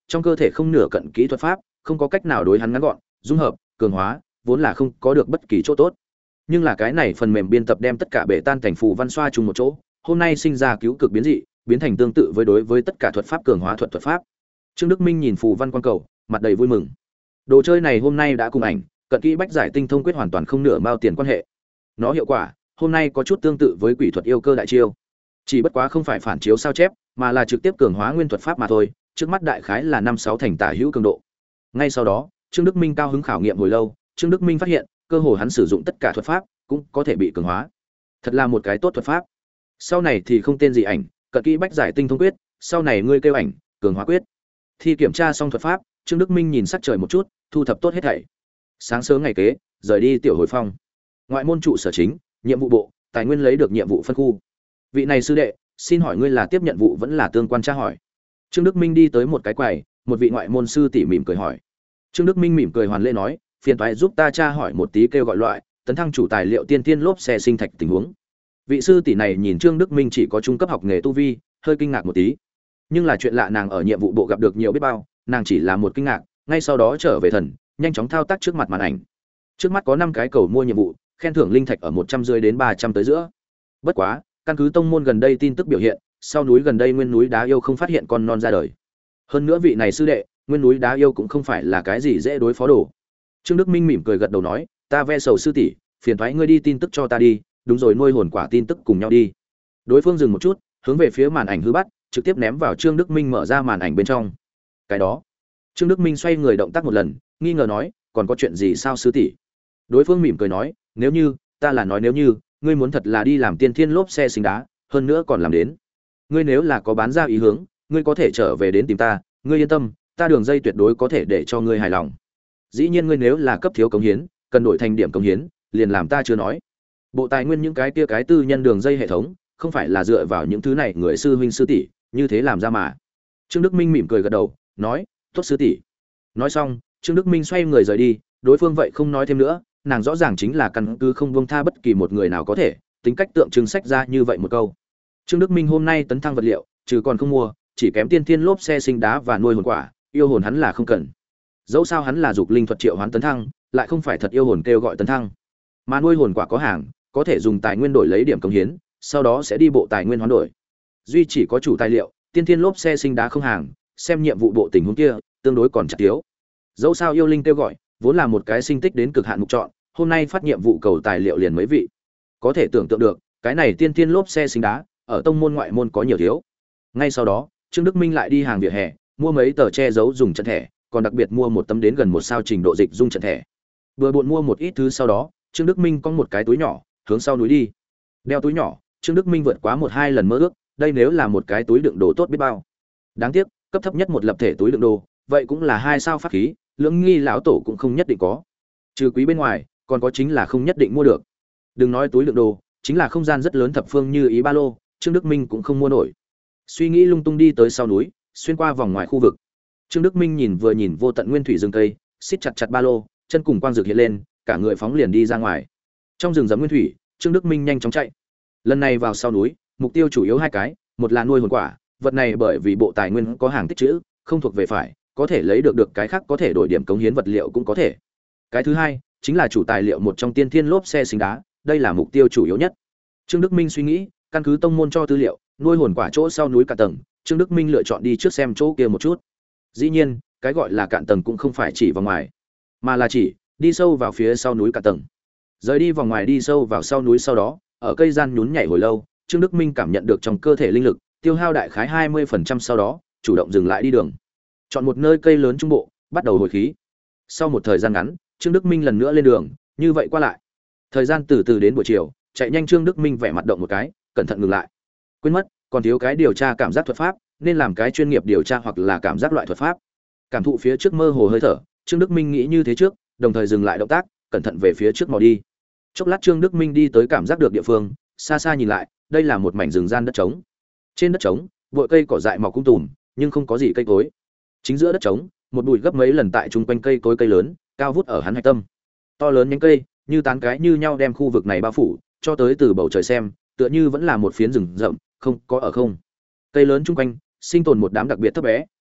trong cơ thể không nửa cận kỹ thuật pháp, không có cách nào đối hắn ngắn gọn, dung hợp, cường hóa, vốn là không có được bất kỳ chỗ tốt. Nhưng là cái này phần mềm biên tập đem tất cả bể tan thành phù văn xoa chung một chỗ, hôm nay sinh ra cứu cực biến dị, biến thành tương tự với đối với tất cả thuật pháp cường hóa thuật thuật pháp. Trương Đức Minh nhìn phù văn quan cầu, mặt đầy vui mừng. Đồ chơi này hôm nay đã cùng ảnh, cận kỹ bách giải tinh thông quyết hoàn toàn không nửa mao tiền quan hệ. Nó hiệu quả, hôm nay có chút tương tự với quỷ thuật yêu cơ đại chiêu. Chỉ bất quá không phải phản chiếu sao chép, mà là trực tiếp cường hóa nguyên thuật pháp mà thôi, trước mắt đại khái là năm sáu thành tả hữu cường độ. Ngay sau đó, Trương Đức Minh cao hứng khảo nghiệm hồi lâu, Trương Đức Minh phát hiện, cơ hồ hắn sử dụng tất cả thuật pháp cũng có thể bị cường hóa. Thật là một cái tốt thuật pháp. Sau này thì không tên gì ảnh, cận kỹ bách giải tinh thông quyết, sau này ngươi kêu ảnh, cường hóa quyết. Thi kiểm tra xong thuật pháp, Trương Đức Minh nhìn sắc trời một chút, thu thập tốt hết thảy. Sáng sớm ngày kế, rời đi tiểu hồi phong. Ngoại môn trụ sở chính, nhiệm vụ bộ, tài nguyên lấy được nhiệm vụ phân khu. Vị này sư đệ, xin hỏi ngươi là tiếp nhận vụ vẫn là tương quan tra hỏi? Trương Đức Minh đi tới một cái quầy, một vị ngoại môn sư tỷ mỉm cười hỏi. Trương Đức Minh mỉm cười hoàn lễ nói, phiền toái giúp ta tra hỏi một tí kêu gọi loại, tấn thăng chủ tài liệu tiên tiên lốp xe sinh thạch tình huống. Vị sư tỷ này nhìn Trương Đức Minh chỉ có trung cấp học nghề tu vi, hơi kinh ngạc một tí. Nhưng là chuyện lạ nàng ở nhiệm vụ bộ gặp được nhiều biết bao, nàng chỉ là một kinh ngạc, ngay sau đó trở về thần, nhanh chóng thao tác trước mặt màn ảnh. Trước mắt có năm cái cầu mua nhiệm vụ, khen thưởng linh thạch ở một trăm rưỡi đến ba trăm tới giữa. Bất quá, căn cứ tông môn gần đây tin tức biểu hiện, sau núi gần đây nguyên núi đá yêu không phát hiện con non ra đời. Hơn nữa vị này sư đệ, nguyên núi đá yêu cũng không phải là cái gì dễ đối phó đồ. Trương Đức Minh mỉm cười gật đầu nói, ta ve sầu sư tỷ, phiền thoái ngươi đi tin tức cho ta đi, đúng rồi nuôi hồn quả tin tức cùng nhau đi. Đối phương dừng một chút, hướng về phía màn ảnh hư bắt, trực tiếp ném vào Trương Đức Minh mở ra màn ảnh bên trong. Cái đó. Trương Đức Minh xoay người động tác một lần, nghi ngờ nói, còn có chuyện gì sao sư tỷ? Đối phương mỉm cười nói, nếu như, ta là nói nếu như, ngươi muốn thật là đi làm tiên thiên lốp xe sinh đá, hơn nữa còn làm đến. Ngươi nếu là có bán ra ý hướng, ngươi có thể trở về đến tìm ta, ngươi yên tâm, ta đường dây tuyệt đối có thể để cho ngươi hài lòng. Dĩ nhiên ngươi nếu là cấp thiếu cống hiến, cần đổi thành điểm cống hiến, liền làm ta chưa nói. Bộ tài nguyên những cái kia cái tư nhân đường dây hệ thống, không phải là dựa vào những thứ này người sư huynh sư tỷ, như thế làm ra mà. Trương Đức Minh mỉm cười gật đầu, nói, tốt sư tỷ. Nói xong, Trương Đức Minh xoay người rời đi, đối phương vậy không nói thêm nữa, nàng rõ ràng chính là căn cứ không buông tha bất kỳ một người nào có thể, tính cách tượng trưng sách ra như vậy một câu. Trương Đức Minh hôm nay tấn thăng vật liệu, trừ còn không mua, chỉ kém tiên thiên lốp xe sinh đá và nuôi hồn quả, yêu hồn hắn là không cần. Dẫu sao hắn là dục linh thuật triệu hoán tấn thăng, lại không phải thật yêu hồn kêu gọi tấn thăng. Mà nuôi hồn quả có hàng, có thể dùng tài nguyên đổi lấy điểm công hiến, sau đó sẽ đi bộ tài nguyên hoán đổi. Duy chỉ có chủ tài liệu, tiên thiên lốp xe sinh đá không hàng, xem nhiệm vụ bộ tình huống kia, tương đối còn chặt thiếu. Dẫu sao yêu linh kêu gọi, vốn là một cái sinh tích đến cực hạn mục chọn, hôm nay phát nhiệm vụ cầu tài liệu liền mấy vị. Có thể tưởng tượng được, cái này tiên thiên lốp xe sinh đá, ở tông môn ngoại môn có nhiều thiếu. Ngay sau đó, Trương Đức Minh lại đi hàng vỉa hè, mua mấy tờ che giấu dùng trận thẻ, còn đặc biệt mua một tấm đến gần một sao trình độ dịch dung trận thẻ. Vừa bộn mua một ít thứ sau đó, Trương Đức Minh có một cái túi nhỏ, hướng sau núi đi. Đeo túi nhỏ, Trương Đức Minh vượt quá một hai lần mơ ước, đây nếu là một cái túi đựng đồ tốt biết bao. Đáng tiếc, cấp thấp nhất một lập thể túi đựng đồ, vậy cũng là hai sao pháp khí, lưỡng nghi lão tổ cũng không nhất định có. Trừ quý bên ngoài, còn có chính là không nhất định mua được. Đừng nói túi đựng đồ, chính là không gian rất lớn thập phương như ý ba lô, Trương Đức Minh cũng không mua nổi. Suy nghĩ lung tung đi tới sau núi, xuyên qua vòng ngoài khu vực. Trương Đức Minh nhìn vừa nhìn vô tận nguyên thủy rừng cây, siết chặt chặt ba lô, chân cùng quang dược hiện lên, cả người phóng liền đi ra ngoài. Trong rừng rậm nguyên thủy, Trương Đức Minh nhanh chóng chạy. Lần này vào sau núi, mục tiêu chủ yếu hai cái, một là nuôi hồn quả, vật này bởi vì bộ tài nguyên có hàng tích trữ, không thuộc về phải, có thể lấy được được cái khác có thể đổi điểm cống hiến vật liệu cũng có thể. Cái thứ hai, chính là chủ tài liệu một trong tiên thiên lốp xe sinh đá, đây là mục tiêu chủ yếu nhất. Trương Đức Minh suy nghĩ, căn cứ tông môn cho tư liệu, nuôi hồn quả chỗ sau núi cả tầng, Trương Đức Minh lựa chọn đi trước xem chỗ kia một chút. Dĩ nhiên, cái gọi là cạn tầng cũng không phải chỉ vào ngoài, mà là chỉ đi sâu vào phía sau núi cạn tầng. Rời đi vòng ngoài đi sâu vào sau núi sau đó, ở cây gian nhún nhảy hồi lâu, Trương Đức Minh cảm nhận được trong cơ thể linh lực tiêu hao đại khái hai mươi phần trăm sau đó, chủ động dừng lại đi đường. Chọn một nơi cây lớn trung bộ, bắt đầu hồi khí. Sau một thời gian ngắn, Trương Đức Minh lần nữa lên đường, như vậy qua lại. Thời gian từ từ đến buổi chiều, chạy nhanh Trương Đức Minh vẻ mặt động một cái, cẩn thận ngừng lại. Quên mất, còn thiếu cái điều tra cảm giác thuật pháp, nên làm cái chuyên nghiệp điều tra hoặc là cảm giác loại thuật pháp. Cảm thụ phía trước mơ hồ hơi thở, Trương Đức Minh nghĩ như thế trước, đồng thời dừng lại động tác, cẩn thận về phía trước mò đi. Chốc lát Trương Đức Minh đi tới cảm giác được địa phương, xa xa nhìn lại, đây là một mảnh rừng gian đất trống. Trên đất trống, bụi cây cỏ dại mọc um tùm, nhưng không có gì cây cối. Chính giữa đất trống, một bụi gấp mấy lần tại trung quanh cây cối cây lớn, cao vút ở hắn hạch tâm. To lớn nhánh cây, như tán cái như nhau đem khu vực này bao phủ, cho tới từ bầu trời xem, tựa như vẫn là một phiến rừng rậm, không có ở không. Cây lớn chung quanh, sinh tồn một đám đặc biệt thấp bé,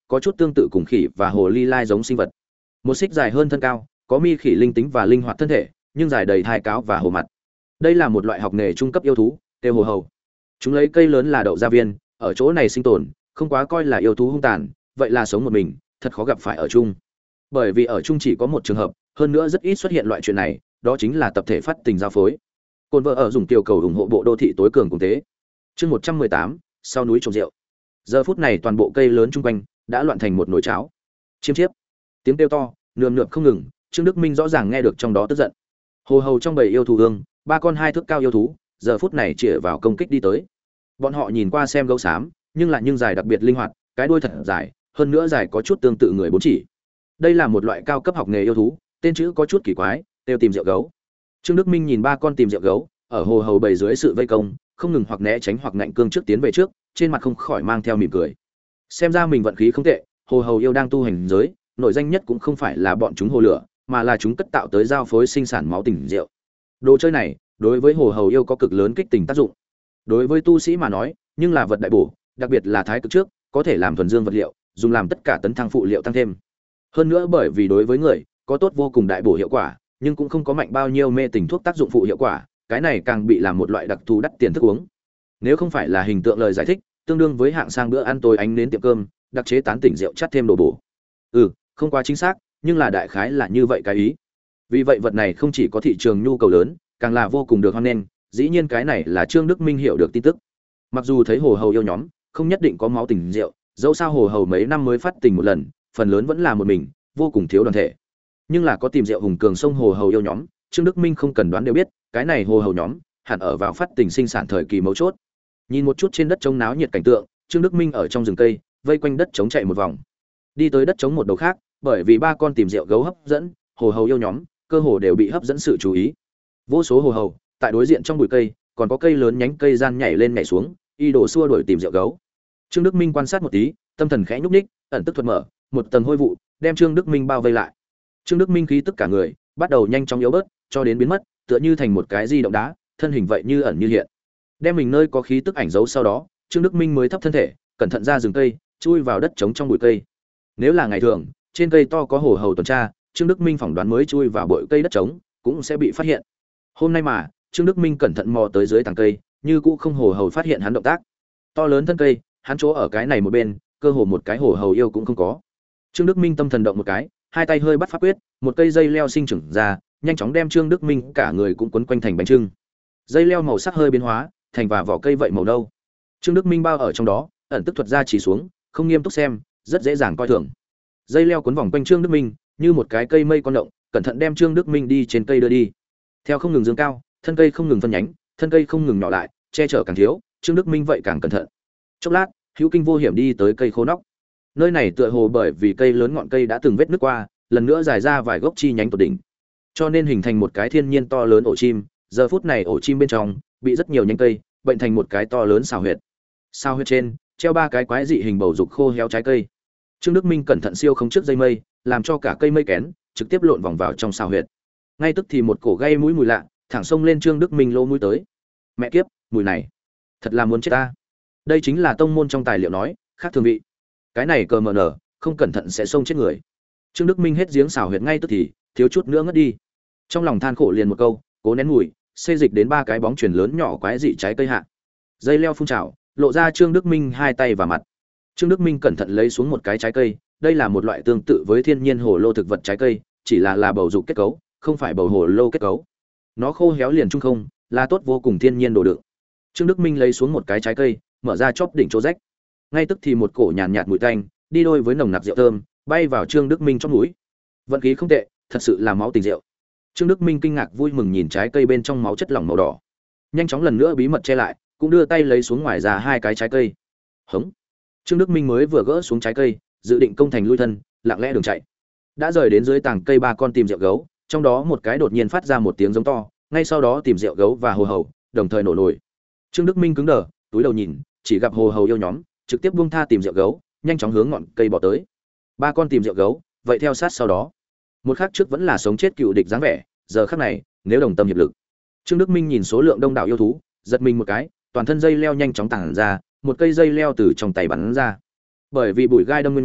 có chút tương tự cùng khỉ và hồ ly lai giống sinh vật. Một xích dài hơn thân cao, có mi khỉ linh tính và linh hoạt thân thể, nhưng dài đầy thai cáo và hồ mặt. Đây là một loại học nghề trung cấp yêu thú, tiêu hồ hầu. Chúng lấy cây lớn là đậu gia viên, ở chỗ này sinh tồn, không quá coi là yêu thú hung tàn, vậy là sống một mình, thật khó gặp phải ở chung. Bởi vì ở chung chỉ có một trường hợp, hơn nữa rất ít xuất hiện loại chuyện này, đó chính là tập thể phát tình giao phối. Côn vợ ở dùng tiểu cầu ủng hộ bộ đô thị tối cường cùng thế. Chương một trăm mười tám, sau núi trồng rượu. Giờ phút này toàn bộ cây lớn chung quanh đã loạn thành một nồi cháo. Chiêm chiếp, tiếng kêu to, nườm nượp không ngừng, Trương Đức Minh rõ ràng nghe được trong đó tức giận. Hồ hầu trong bầy yêu thú hương, ba con hai thước cao yêu thú, giờ phút này chĩa vào công kích đi tới. Bọn họ nhìn qua xem gấu xám, nhưng lại nhưng dài đặc biệt linh hoạt, cái đuôi thật dài, hơn nữa dài có chút tương tự người bốn chỉ. Đây là một loại cao cấp học nghề yêu thú, tên chữ có chút kỳ quái, tiêu tìm rượu gấu. Trương Đức Minh nhìn ba con tìm rượu gấu, ở hồ hầu bầy dưới sự vây công, không ngừng hoặc né tránh hoặc ngạnh cương trước tiến về trước, trên mặt không khỏi mang theo mỉm cười. Xem ra mình vận khí không tệ, hồ hầu yêu đang tu hành giới, nổi danh nhất cũng không phải là bọn chúng hồ lửa, mà là chúng cất tạo tới giao phối sinh sản máu tình rượu. Đồ chơi này, đối với hồ hầu yêu có cực lớn kích tình tác dụng. Đối với tu sĩ mà nói, nhưng là vật đại bổ, đặc biệt là thái cực trước, có thể làm thuần dương vật liệu, dùng làm tất cả tấn thăng phụ liệu tăng thêm. Hơn nữa bởi vì đối với người, có tốt vô cùng đại bổ hiệu quả, nhưng cũng không có mạnh bao nhiêu mê tình thuốc tác dụng phụ hiệu quả, cái này càng bị làm một loại đặc thù đắt tiền thức uống. Nếu không phải là hình tượng lời giải thích, tương đương với hạng sang bữa ăn tối ánh đến tiệm cơm, đặc chế tán tỉnh rượu chắt thêm đồ bổ. Ừ, không quá chính xác, nhưng là đại khái là như vậy cái ý. Vì vậy vật này không chỉ có thị trường nhu cầu lớn, càng là vô cùng được hoan nghênh, dĩ nhiên cái này là Trương Đức Minh hiểu được tin tức. Mặc dù thấy hồ hầu yêu nhóm, không nhất định có máu tình rượu, dẫu sao hồ hầu mấy năm mới phát tình một lần, phần lớn vẫn là một mình, vô cùng thiếu đoàn thể. Nhưng là có tìm rượu hùng cường sông hồ hầu yêu nhóm, Trương Đức Minh không cần đoán đều biết, cái này hồ hầu nhóm hẳn ở vào phát tình sinh sản thời kỳ mấu chốt. Nhìn một chút trên đất trống náo nhiệt cảnh tượng, Trương Đức Minh ở trong rừng cây, vây quanh đất trống chạy một vòng. Đi tới đất trống một đầu khác, bởi vì ba con tìm rượu gấu hấp dẫn, hồ hầu yêu nhóm, cơ hồ đều bị hấp dẫn sự chú ý. Vô số hồ hầu, tại đối diện trong bụi cây, còn có cây lớn nhánh cây gian nhảy lên nhảy xuống, y đổ xua đuổi tìm rượu gấu. Trương Đức Minh quan sát một tí, tâm thần khẽ nhúc nhích, ẩn tức thuật mở, một tầng hôi vụ đem Trương Đức Minh bao vây lại. Trương Đức Minh khí tức cả người bắt đầu nhanh chóng yếu bớt, cho đến biến mất, tựa như thành một cái di động đá, thân hình vậy như ẩn như hiện. Đem mình nơi có khí tức ảnh dấu sau đó, Trương Đức Minh mới thấp thân thể, cẩn thận ra rừng cây, chui vào đất trống trong bụi cây. Nếu là ngày thường, trên cây to có hồ hầu tuần tra, Trương Đức Minh phỏng đoán mới chui vào bụi cây đất trống, cũng sẽ bị phát hiện. Hôm nay mà, Trương Đức Minh cẩn thận mò tới dưới tàng cây, như cũ không hồ hầu phát hiện hắn động tác. To lớn thân cây, hắn chỗ ở cái này một bên, cơ hồ một cái hồ hầu yêu cũng không có. Trương Đức Minh tâm thần động một cái, hai tay hơi bắt pháp quyết, một cây dây leo sinh trưởng ra, nhanh chóng đem Trương Đức Minh cả người cũng quấn quanh thành bánh trưng. Dây leo màu sắc hơi biến hóa, thành và vỏ cây vậy màu nâu. Trương Đức Minh bao ở trong đó, ẩn tức thuật ra chỉ xuống, không nghiêm túc xem, rất dễ dàng coi thường. Dây leo cuốn vòng quanh Trương Đức Minh, như một cái cây mây con động, cẩn thận đem Trương Đức Minh đi trên cây đưa đi. Theo không ngừng dương cao, thân cây không ngừng phân nhánh, thân cây không ngừng nhỏ lại, che chở càng thiếu, Trương Đức Minh vậy càng cẩn thận. Chốc lát, hữu kinh vô hiểm đi tới cây khô nóc. Nơi này tựa hồ bởi vì cây lớn ngọn cây đã từng vết nứt qua, lần nữa dài ra vài gốc chi nhánh tột đỉnh, cho nên hình thành một cái thiên nhiên to lớn ổ chim. Giờ phút này ổ chim bên trong bị rất nhiều nhánh cây bệnh thành một cái to lớn xào huyệt. Xào huyệt trên treo ba cái quái dị hình bầu dục khô héo trái cây. Trương Đức Minh cẩn thận siêu không trước dây mây, làm cho cả cây mây kén trực tiếp lộn vòng vào trong xào huyệt. Ngay tức thì một cổ gây mũi mùi lạ thẳng xông lên Trương Đức Minh lỗ mũi tới. Mẹ kiếp, mùi này thật là muốn chết ta. Đây chính là tông môn trong tài liệu nói khác thường vị, cái này cờ mờ nở không cẩn thận sẽ xông chết người. Trương Đức Minh hết giếng xào huyệt ngay tức thì thiếu chút nữa ngất đi, trong lòng than khổ liền một câu, cố nén mùi, xê dịch đến ba cái bóng chuyền lớn nhỏ quái dị trái cây hạ. Dây leo phun trào, lộ ra Trương Đức Minh hai tay và mặt. Trương Đức Minh cẩn thận lấy xuống một cái trái cây, đây là một loại tương tự với thiên nhiên hồ lô thực vật trái cây, chỉ là là bầu dục kết cấu, không phải bầu hồ lô kết cấu. Nó khô héo liền trung không, là tốt vô cùng thiên nhiên đồ đựng. Trương Đức Minh lấy xuống một cái trái cây, mở ra chóp đỉnh chỗ rách. Ngay tức thì một cổ nhàn nhạt mùi tanh, đi đôi với nồng nặc rượu thơm, bay vào Trương Đức Minh trong mũi. Vận khí không tệ, thật sự là máu tình rượu. Trương Đức Minh kinh ngạc vui mừng nhìn trái cây bên trong máu chất lỏng màu đỏ, nhanh chóng lần nữa bí mật che lại, cũng đưa tay lấy xuống ngoài ra hai cái trái cây. Hống. Trương Đức Minh mới vừa gỡ xuống trái cây, dự định công thành lui thân, lặng lẽ đường chạy. Đã rời đến dưới tảng cây ba con tìm rượu gấu, trong đó một cái đột nhiên phát ra một tiếng giống to, ngay sau đó tìm rượu gấu và hồ hầu đồng thời nổ nổi. Trương Đức Minh cứng đờ, túi đầu nhìn, chỉ gặp hồ hầu yêu nhóm trực tiếp buông tha tìm rượu gấu, nhanh chóng hướng ngọn cây bỏ tới. Ba con tìm rượu gấu, vậy theo sát sau đó. Một khắc trước vẫn là sống chết cựu địch dáng vẻ, giờ khắc này, nếu đồng tâm hiệp lực. Trương Đức Minh nhìn số lượng đông đảo yêu thú, giật mình một cái, toàn thân dây leo nhanh chóng tản ra, một cây dây leo từ trong tay bắn ra. Bởi vì bụi gai đâm nguyên nhân,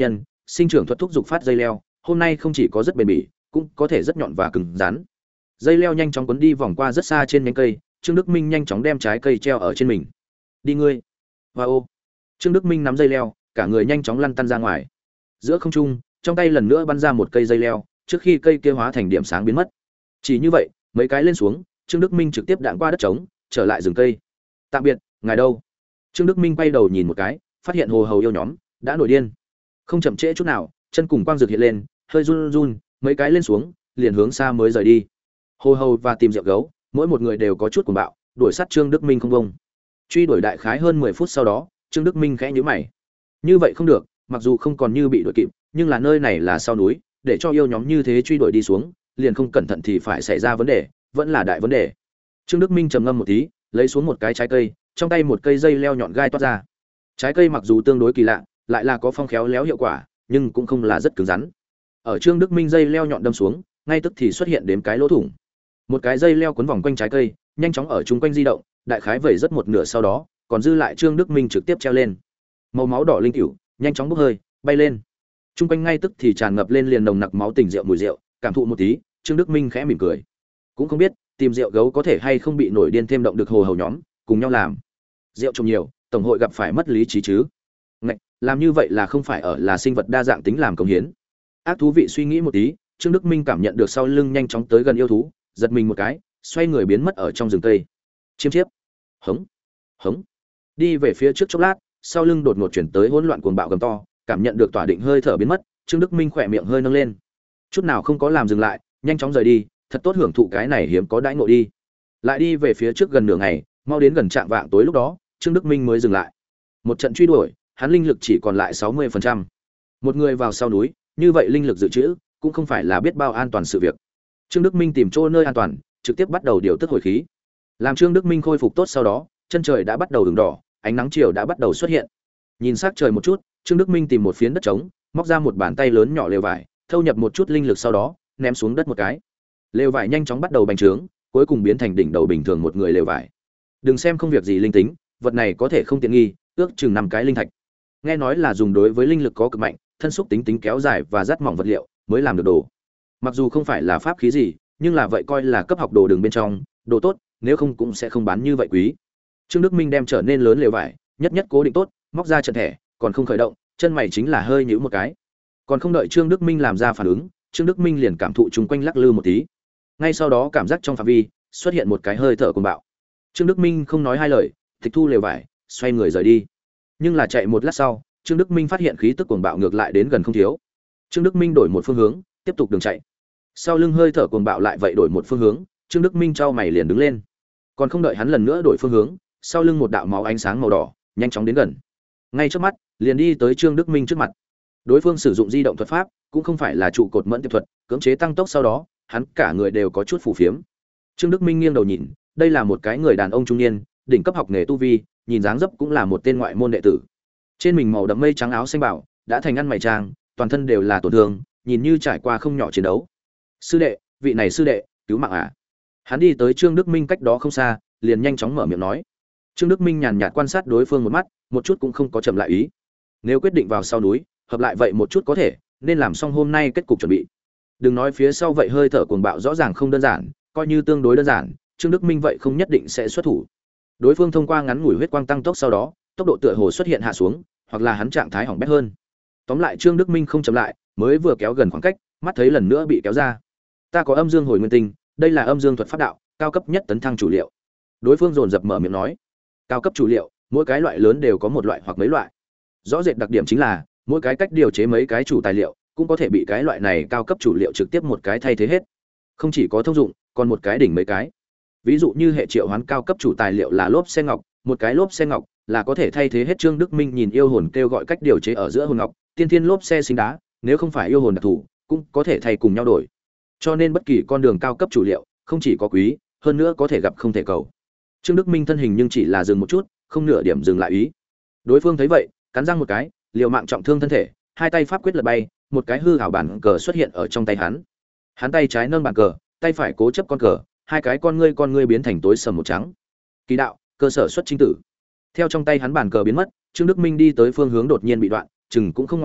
sinh trưởng thuật thúc dục phát dây leo, hôm nay không chỉ có rất bền bỉ, cũng có thể rất nhọn và cứng rắn. Dây leo nhanh chóng quấn đi vòng qua rất xa trên nhánh cây, Trương Đức Minh nhanh chóng đem trái cây treo ở trên mình. Đi ngươi. Wow. Trương Đức Minh nắm dây leo, cả người nhanh chóng lăn tăn ra ngoài. Giữa không trung, trong tay lần nữa bắn ra một cây dây leo, trước khi cây kia hóa thành điểm sáng biến mất. Chỉ như vậy, mấy cái lên xuống, Trương Đức Minh trực tiếp đạn qua đất trống, trở lại rừng cây. Tạm biệt, ngài đâu? Trương Đức Minh quay đầu nhìn một cái, phát hiện hồ hầu yêu nhóm đã nổi điên. Không chậm trễ chút nào, chân cùng quang dược hiện lên, hơi run run, mấy cái lên xuống, liền hướng xa mới rời đi. Hồ hầu và tìm rượu gấu, mỗi một người đều có chút cuồng bạo, đuổi sát Trương Đức Minh không bông. Truy đuổi đại khái hơn mười phút sau đó, Trương Đức Minh khẽ nhíu mày. Như vậy không được, mặc dù không còn như bị đuổi kịp, nhưng là nơi này là sau núi, để cho yêu nhóm như thế truy đuổi đi xuống, liền không cẩn thận thì phải xảy ra vấn đề, vẫn là đại vấn đề. Trương Đức Minh trầm ngâm một tí, lấy xuống một cái trái cây, trong tay một cây dây leo nhọn gai toát ra. Trái cây mặc dù tương đối kỳ lạ, lại là có phong khéo léo hiệu quả, nhưng cũng không là rất cứng rắn. Ở Trương Đức Minh dây leo nhọn đâm xuống, ngay tức thì xuất hiện đếm cái lỗ thủng. Một cái dây leo quấn vòng quanh trái cây, nhanh chóng ở chung quanh di động, đại khái vẩy rất một nửa sau đó, còn dư lại Trương Đức Minh trực tiếp treo lên. Màu máu đỏ linh cữu, nhanh chóng bốc hơi, bay lên. Chung quanh ngay tức thì tràn ngập lên liền nồng nặc máu tình rượu mùi rượu, cảm thụ một tí, Trương Đức Minh khẽ mỉm cười. Cũng không biết, tìm rượu gấu có thể hay không bị nổi điên thêm động được hồ hầu nhóm, cùng nhau làm. Rượu trồng nhiều, tổng hội gặp phải mất lý trí chứ. Ngạch, làm như vậy là không phải ở là sinh vật đa dạng tính làm công hiến. Ác thú vị suy nghĩ một tí, Trương Đức Minh cảm nhận được sau lưng nhanh chóng tới gần yêu thú, giật mình một cái, xoay người biến mất ở trong rừng cây. Chiêm chiếp, hống, hống. Đi về phía trước chốc lát, sau lưng đột ngột chuyển tới hỗn loạn cuồng bạo gầm to, cảm nhận được tỏa định hơi thở biến mất, Trương Đức Minh khỏe miệng hơi nâng lên. Chút nào không có làm dừng lại, nhanh chóng rời đi, thật tốt hưởng thụ cái này hiếm có đãi ngộ đi. Lại đi về phía trước gần nửa ngày, mau đến gần trạng vạng tối lúc đó, Trương Đức Minh mới dừng lại. Một trận truy đuổi, hắn linh lực chỉ còn lại sáu mươi phần trăm. Một người vào sau núi, như vậy linh lực dự trữ cũng không phải là biết bao an toàn sự việc. Trương Đức Minh tìm chỗ nơi an toàn, trực tiếp bắt đầu điều tức hồi khí. Làm Trương Đức Minh khôi phục tốt sau đó, chân trời đã bắt đầu ửng đỏ, ánh nắng chiều đã bắt đầu xuất hiện. Nhìn sắc trời một chút, Trương Đức Minh tìm một phiến đất trống, móc ra một bàn tay lớn nhỏ lều vải, thâu nhập một chút linh lực sau đó, ném xuống đất một cái. Lều vải nhanh chóng bắt đầu bành trướng, cuối cùng biến thành đỉnh đầu bình thường một người lều vải. Đừng xem không việc gì linh tính, vật này có thể không tiện nghi, ước chừng năm cái linh thạch. Nghe nói là dùng đối với linh lực có cực mạnh, thân xúc tính tính kéo dài và rất mỏng vật liệu mới làm được đồ. Mặc dù không phải là pháp khí gì, nhưng là vậy coi là cấp học đồ đường bên trong, đồ tốt, nếu không cũng sẽ không bán như vậy quý. Trương Đức Minh đem trở nên lớn lều vải, nhất nhất cố định tốt, móc ra trận thẻ, còn không khởi động, chân mày chính là hơi nhíu một cái. Còn không đợi Trương Đức Minh làm ra phản ứng, Trương Đức Minh liền cảm thụ chung quanh lắc lư một tí. Ngay sau đó cảm giác trong phạm vi xuất hiện một cái hơi thở cuồng bạo. Trương Đức Minh không nói hai lời, tịch thu lều vải, xoay người rời đi. Nhưng là chạy một lát sau, Trương Đức Minh phát hiện khí tức cuồng bạo ngược lại đến gần không thiếu. Trương Đức Minh đổi một phương hướng, tiếp tục đường chạy. Sau lưng hơi thở cuồng bạo lại vậy đổi một phương hướng, Trương Đức Minh chau mày liền đứng lên. Còn không đợi hắn lần nữa đổi phương hướng, sau lưng một đạo máu ánh sáng màu đỏ nhanh chóng đến gần. Ngay trước mắt, liền đi tới Trương Đức Minh trước mặt. Đối phương sử dụng di động thuật pháp, cũng không phải là trụ cột mẫn tiệp thuật, cưỡng chế tăng tốc sau đó, hắn cả người đều có chút phù phiếm. Trương Đức Minh nghiêng đầu nhìn, đây là một cái người đàn ông trung niên, đỉnh cấp học nghề tu vi, nhìn dáng dấp cũng là một tên ngoại môn đệ tử. Trên mình màu đậm mây trắng áo xanh bảo, đã thành ăn mày trang, toàn thân đều là tổn thương, nhìn như trải qua không nhỏ chiến đấu. Sư đệ, vị này sư đệ, cứu mạng à? Hắn đi tới Trương Đức Minh cách đó không xa, liền nhanh chóng mở miệng nói. Trương Đức Minh nhàn nhạt quan sát đối phương một mắt, một chút cũng không có chậm lại ý. Nếu quyết định vào sau núi, hợp lại vậy một chút có thể, nên làm xong hôm nay kết cục chuẩn bị. Đừng nói phía sau vậy hơi thở cuồng bạo rõ ràng không đơn giản, coi như tương đối đơn giản, Trương Đức Minh vậy không nhất định sẽ xuất thủ. Đối phương thông qua ngắn ngủi huyết quang tăng tốc sau đó, tốc độ tựa hồ xuất hiện hạ xuống, hoặc là hắn trạng thái hỏng bét hơn. Tóm lại Trương Đức Minh không chậm lại, mới vừa kéo gần khoảng cách, mắt thấy lần nữa bị kéo ra. Ta có âm dương hồi nguyên tinh, đây là âm dương thuật pháp đạo, cao cấp nhất tấn thăng chủ liệu. Đối phương dồn dập mở miệng nói. Cao cấp chủ liệu, mỗi cái loại lớn đều có một loại hoặc mấy loại. Rõ rệt đặc điểm chính là, mỗi cái cách điều chế mấy cái chủ tài liệu, cũng có thể bị cái loại này cao cấp chủ liệu trực tiếp một cái thay thế hết. Không chỉ có thông dụng, còn một cái đỉnh mấy cái. Ví dụ như hệ triệu hoán cao cấp chủ tài liệu là lốp xe ngọc, một cái lốp xe ngọc là có thể thay thế hết. Trương Đức Minh nhìn yêu hồn kêu gọi cách điều chế ở giữa hồn ngọc, tiên thiên lốp xe sinh đá, nếu không phải yêu hồn đặc thù, cũng có thể thay cùng nhau đổi. Cho nên bất kỳ con đường cao cấp chủ liệu, không chỉ có quý, hơn nữa có thể gặp không thể cầu. Trương Đức Minh thân hình nhưng chỉ là dừng một chút, không nửa điểm dừng lại ý. Đối phương thấy vậy, cắn răng một cái, liều mạng trọng thương thân thể, hai tay pháp quyết lật bay, một cái hư ảo bản cờ xuất hiện ở trong tay hắn. Hắn tay trái nâng bản cờ, tay phải cố chấp con cờ, hai cái con ngươi con ngươi biến thành tối sầm một trắng. Kỳ đạo, cơ sở xuất chính tử. Theo trong tay hắn bản cờ biến mất, Trương Đức Minh đi tới phương hướng đột nhiên bị đoạn, chừng cũng không ngoại lệ,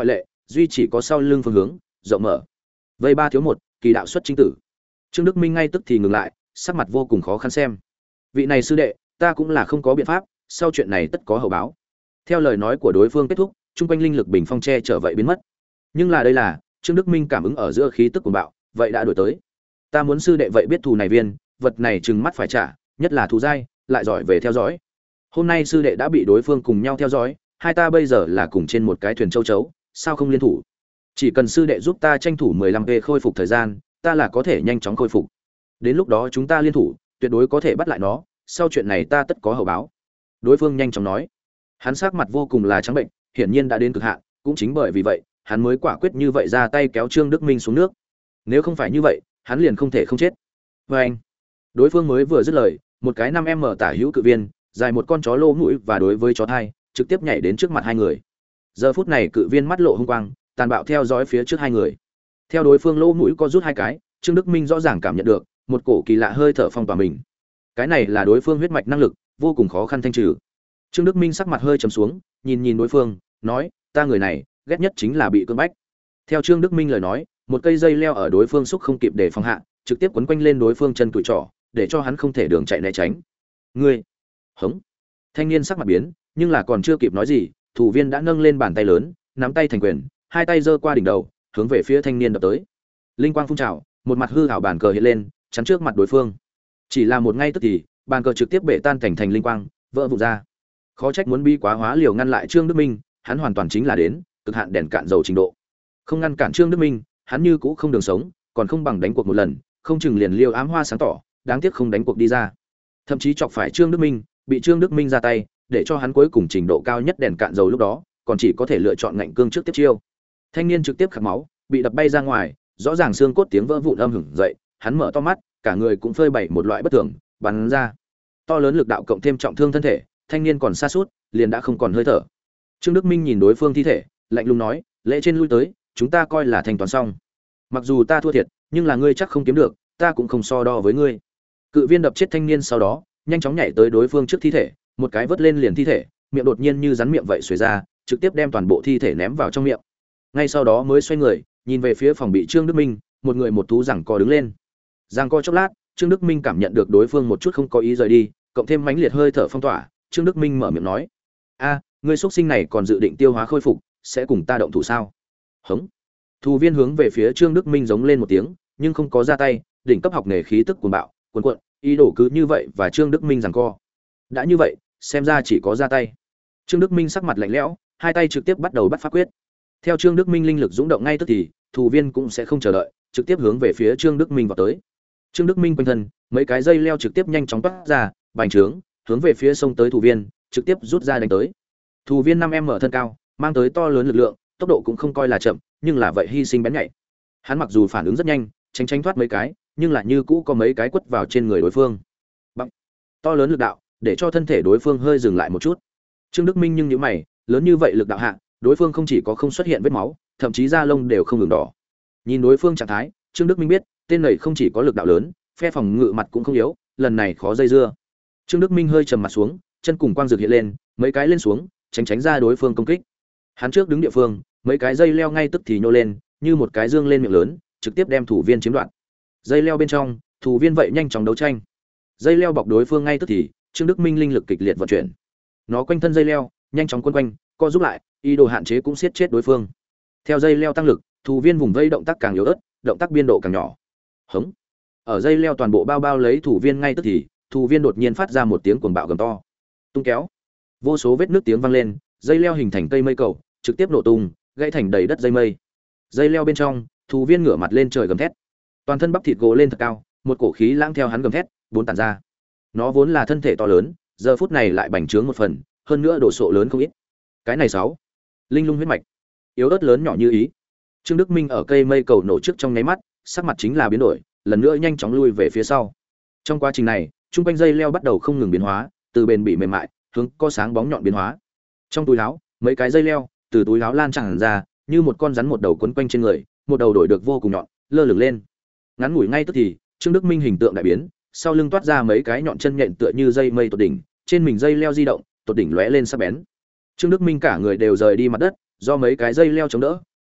duy chỉ có sau lưng phương hướng rộng mở. Vây ba thiếu một, kỳ đạo xuất chính tử. Trương Đức Minh ngay tức thì ngừng lại, sắc mặt vô cùng khó khăn xem. Vị này sư đệ, ta cũng là không có biện pháp, sau chuyện này tất có hậu báo. Theo lời nói của đối phương kết thúc, trung quanh linh lực bình phong che trở vậy biến mất. Nhưng là đây là, Trương Đức Minh cảm ứng ở giữa khí tức của bạo, vậy đã đổi tới. Ta muốn sư đệ vậy biết thù này viên, vật này trừng mắt phải trả, nhất là thù dai, lại giỏi về theo dõi. Hôm nay sư đệ đã bị đối phương cùng nhau theo dõi, hai ta bây giờ là cùng trên một cái thuyền châu chấu, sao không liên thủ? Chỉ cần sư đệ giúp ta tranh thủ mười lăm p khôi phục thời gian, ta là có thể nhanh chóng khôi phục. Đến lúc đó chúng ta liên thủ, tuyệt đối có thể bắt lại nó, sau chuyện này ta tất có hậu báo. Đối phương nhanh chóng nói. Hắn sắc mặt vô cùng là trắng bệnh, hiển nhiên đã đến cực hạn, cũng chính bởi vì vậy, hắn mới quả quyết như vậy ra tay kéo Trương Đức Minh xuống nước. Nếu không phải như vậy, hắn liền không thể không chết. Và anh, đối phương mới vừa dứt lời, một cái năm m tả hữu cự viên, dài một con chó lô mũi và đối với chó thai, trực tiếp nhảy đến trước mặt hai người. Giờ phút này cự viên mắt lộ hung quang, tàn bạo theo dõi phía trước hai người. Theo đối phương lô mũi có rút hai cái, Trương Đức Minh rõ ràng cảm nhận được một cổ kỳ lạ hơi thở phong tỏa mình. Cái này là đối phương huyết mạch năng lực, vô cùng khó khăn thanh trừ. Trương Đức Minh sắc mặt hơi trầm xuống, nhìn nhìn đối phương, nói, ta người này, ghét nhất chính là bị cưỡng bách. Theo Trương Đức Minh lời nói, một cây dây leo ở đối phương xúc không kịp để phòng hạ, trực tiếp quấn quanh lên đối phương chân cùi trỏ, để cho hắn không thể đường chạy né tránh. Ngươi, hống! Thanh niên sắc mặt biến, nhưng là còn chưa kịp nói gì, thủ viên đã nâng lên bàn tay lớn, nắm tay thành quyền, hai tay giơ qua đỉnh đầu, hướng về phía thanh niên đập tới. Linh quang phun trào, một mặt hư ảo bàn cờ hiện lên, chắn trước mặt đối phương. Chỉ là một ngay tức thì, bàn cờ trực tiếp bể tan thành thành linh quang, vỡ vụn ra. Khó trách muốn bi quá hóa liều ngăn lại Trương Đức Minh, hắn hoàn toàn chính là đến cực hạn đèn cạn dầu trình độ. Không ngăn cản Trương Đức Minh, hắn như cũ không đường sống, còn không bằng đánh cuộc một lần, không chừng liền liêu ám hoa sáng tỏ, đáng tiếc không đánh cuộc đi ra. Thậm chí chọc phải Trương Đức Minh, bị Trương Đức Minh ra tay, để cho hắn cuối cùng trình độ cao nhất đèn cạn dầu lúc đó, còn chỉ có thể lựa chọn ngạnh cương trước tiếp chiêu. Thanh niên trực tiếp khạc máu, bị đập bay ra ngoài, rõ ràng xương cốt tiếng vỡ vụn âm hưởng dậy, hắn mở to mắt, cả người cũng phơi bày một loại bất thường, bắn ra. To lớn lực đạo cộng thêm trọng thương thân thể, thanh niên còn sa sút, liền đã không còn hơi thở. Trương Đức Minh nhìn đối phương thi thể, lạnh lùng nói, lễ trên lui tới, chúng ta coi là thành toàn xong. Mặc dù ta thua thiệt, nhưng là ngươi chắc không kiếm được, ta cũng không so đo với ngươi. Cự viên đập chết thanh niên sau đó, nhanh chóng nhảy tới đối phương trước thi thể, một cái vớt lên liền thi thể, miệng đột nhiên như rắn miệng vậy xuề ra, trực tiếp đem toàn bộ thi thể ném vào trong miệng. Ngay sau đó mới xoay người, nhìn về phía phòng bị Trương Đức Minh, một người một thú giằng co đứng lên. Giằng co chốc lát, Trương Đức Minh cảm nhận được đối phương một chút không có ý rời đi, cộng thêm mãnh liệt hơi thở phong tỏa, Trương Đức Minh mở miệng nói: "A, ngươi xuất sinh này còn dự định tiêu hóa khôi phục, sẽ cùng ta động thủ sao?" Hống. Thù viên hướng về phía Trương Đức Minh giống lên một tiếng, nhưng không có ra tay, đỉnh cấp học nghề khí tức cuồng bạo, cuồn cuộn, ý đồ cứ như vậy và Trương Đức Minh giằng co. Đã như vậy, xem ra chỉ có ra tay. Trương Đức Minh sắc mặt lạnh lẽo, hai tay trực tiếp bắt đầu bắt pháp quyết. Theo Trương Đức Minh linh lực dũng động ngay tức thì, thủ viên cũng sẽ không chờ đợi, trực tiếp hướng về phía Trương Đức Minh vào tới. Trương Đức Minh quanh thân, mấy cái dây leo trực tiếp nhanh chóng toát ra, bành trướng, hướng về phía sông tới thủ viên, trực tiếp rút ra đánh tới. Thủ viên năm m thân cao, mang tới to lớn lực lượng, tốc độ cũng không coi là chậm, nhưng là vậy hy sinh bén nhạy. Hắn mặc dù phản ứng rất nhanh, tránh tránh thoát mấy cái, nhưng lại như cũ có mấy cái quất vào trên người đối phương. Bằng to lớn lực đạo, để cho thân thể đối phương hơi dừng lại một chút. Trương Đức Minh nhưng nhíu mày, lớn như vậy lực đạo hạ, đối phương không chỉ có không xuất hiện vết máu, thậm chí da lông đều không ửng đỏ. Nhìn đối phương trạng thái, Trương Đức Minh biết, tên này không chỉ có lực đạo lớn, phe phòng ngự mặt cũng không yếu, lần này khó dây dưa. Trương Đức Minh hơi trầm mặt xuống, chân cùng quang dược hiện lên, mấy cái lên xuống, tránh tránh ra đối phương công kích. Hắn trước đứng địa phương, mấy cái dây leo ngay tức thì nhô lên, như một cái dương lên miệng lớn, trực tiếp đem thủ viên chiếm đoạt. Dây leo bên trong, thủ viên vậy nhanh chóng đấu tranh. Dây leo bọc đối phương ngay tức thì, Trương Đức Minh linh lực kịch liệt vận chuyển. Nó quanh thân dây leo, nhanh chóng quấn quanh, co giúp lại, ý đồ hạn chế cũng siết chết đối phương. Theo dây leo tăng lực, thủ viên vùng vây động tác càng yếu ớt, động tác biên độ càng nhỏ. Hống. Ở dây leo toàn bộ bao bao lấy thủ viên ngay tức thì, thủ viên đột nhiên phát ra một tiếng cuồng bạo gầm to. Tung kéo. Vô số vết nước tiếng vang lên, dây leo hình thành cây mây cầu, trực tiếp nổ tung, gãy thành đầy đất dây mây. Dây leo bên trong, thủ viên ngửa mặt lên trời gầm thét. Toàn thân bắp thịt gồ lên thật cao, một cổ khí lãng theo hắn gầm thét, bốn tản ra. Nó vốn là thân thể to lớn, giờ phút này lại bành trướng một phần, hơn nữa độ sộ lớn không ít. Cái này sáu, linh lung huyết mạch, yếu ớt lớn nhỏ như ý. Trương Đức Minh ở cây mây cầu nổ trước trong nháy mắt, sắc mặt chính là biến đổi, lần nữa nhanh chóng lui về phía sau. Trong quá trình này, trung quanh dây leo bắt đầu không ngừng biến hóa, từ bền bỉ mềm mại, hướng có sáng bóng nhọn biến hóa. Trong túi áo, mấy cái dây leo từ túi áo lan tràn ra, như một con rắn một đầu quấn quanh trên người, một đầu đổi được vô cùng nhọn, lơ lửng lên. Ngắn ngủi ngay tức thì, Trương Đức Minh hình tượng đại biến, sau lưng toát ra mấy cái nhọn chân nhện tựa như dây mây tột đỉnh, trên mình dây leo di động, tột đỉnh lóe lên sắc bén. Trương Đức Minh cả người đều rời đi mặt đất, do mấy cái dây leo chống đỡ,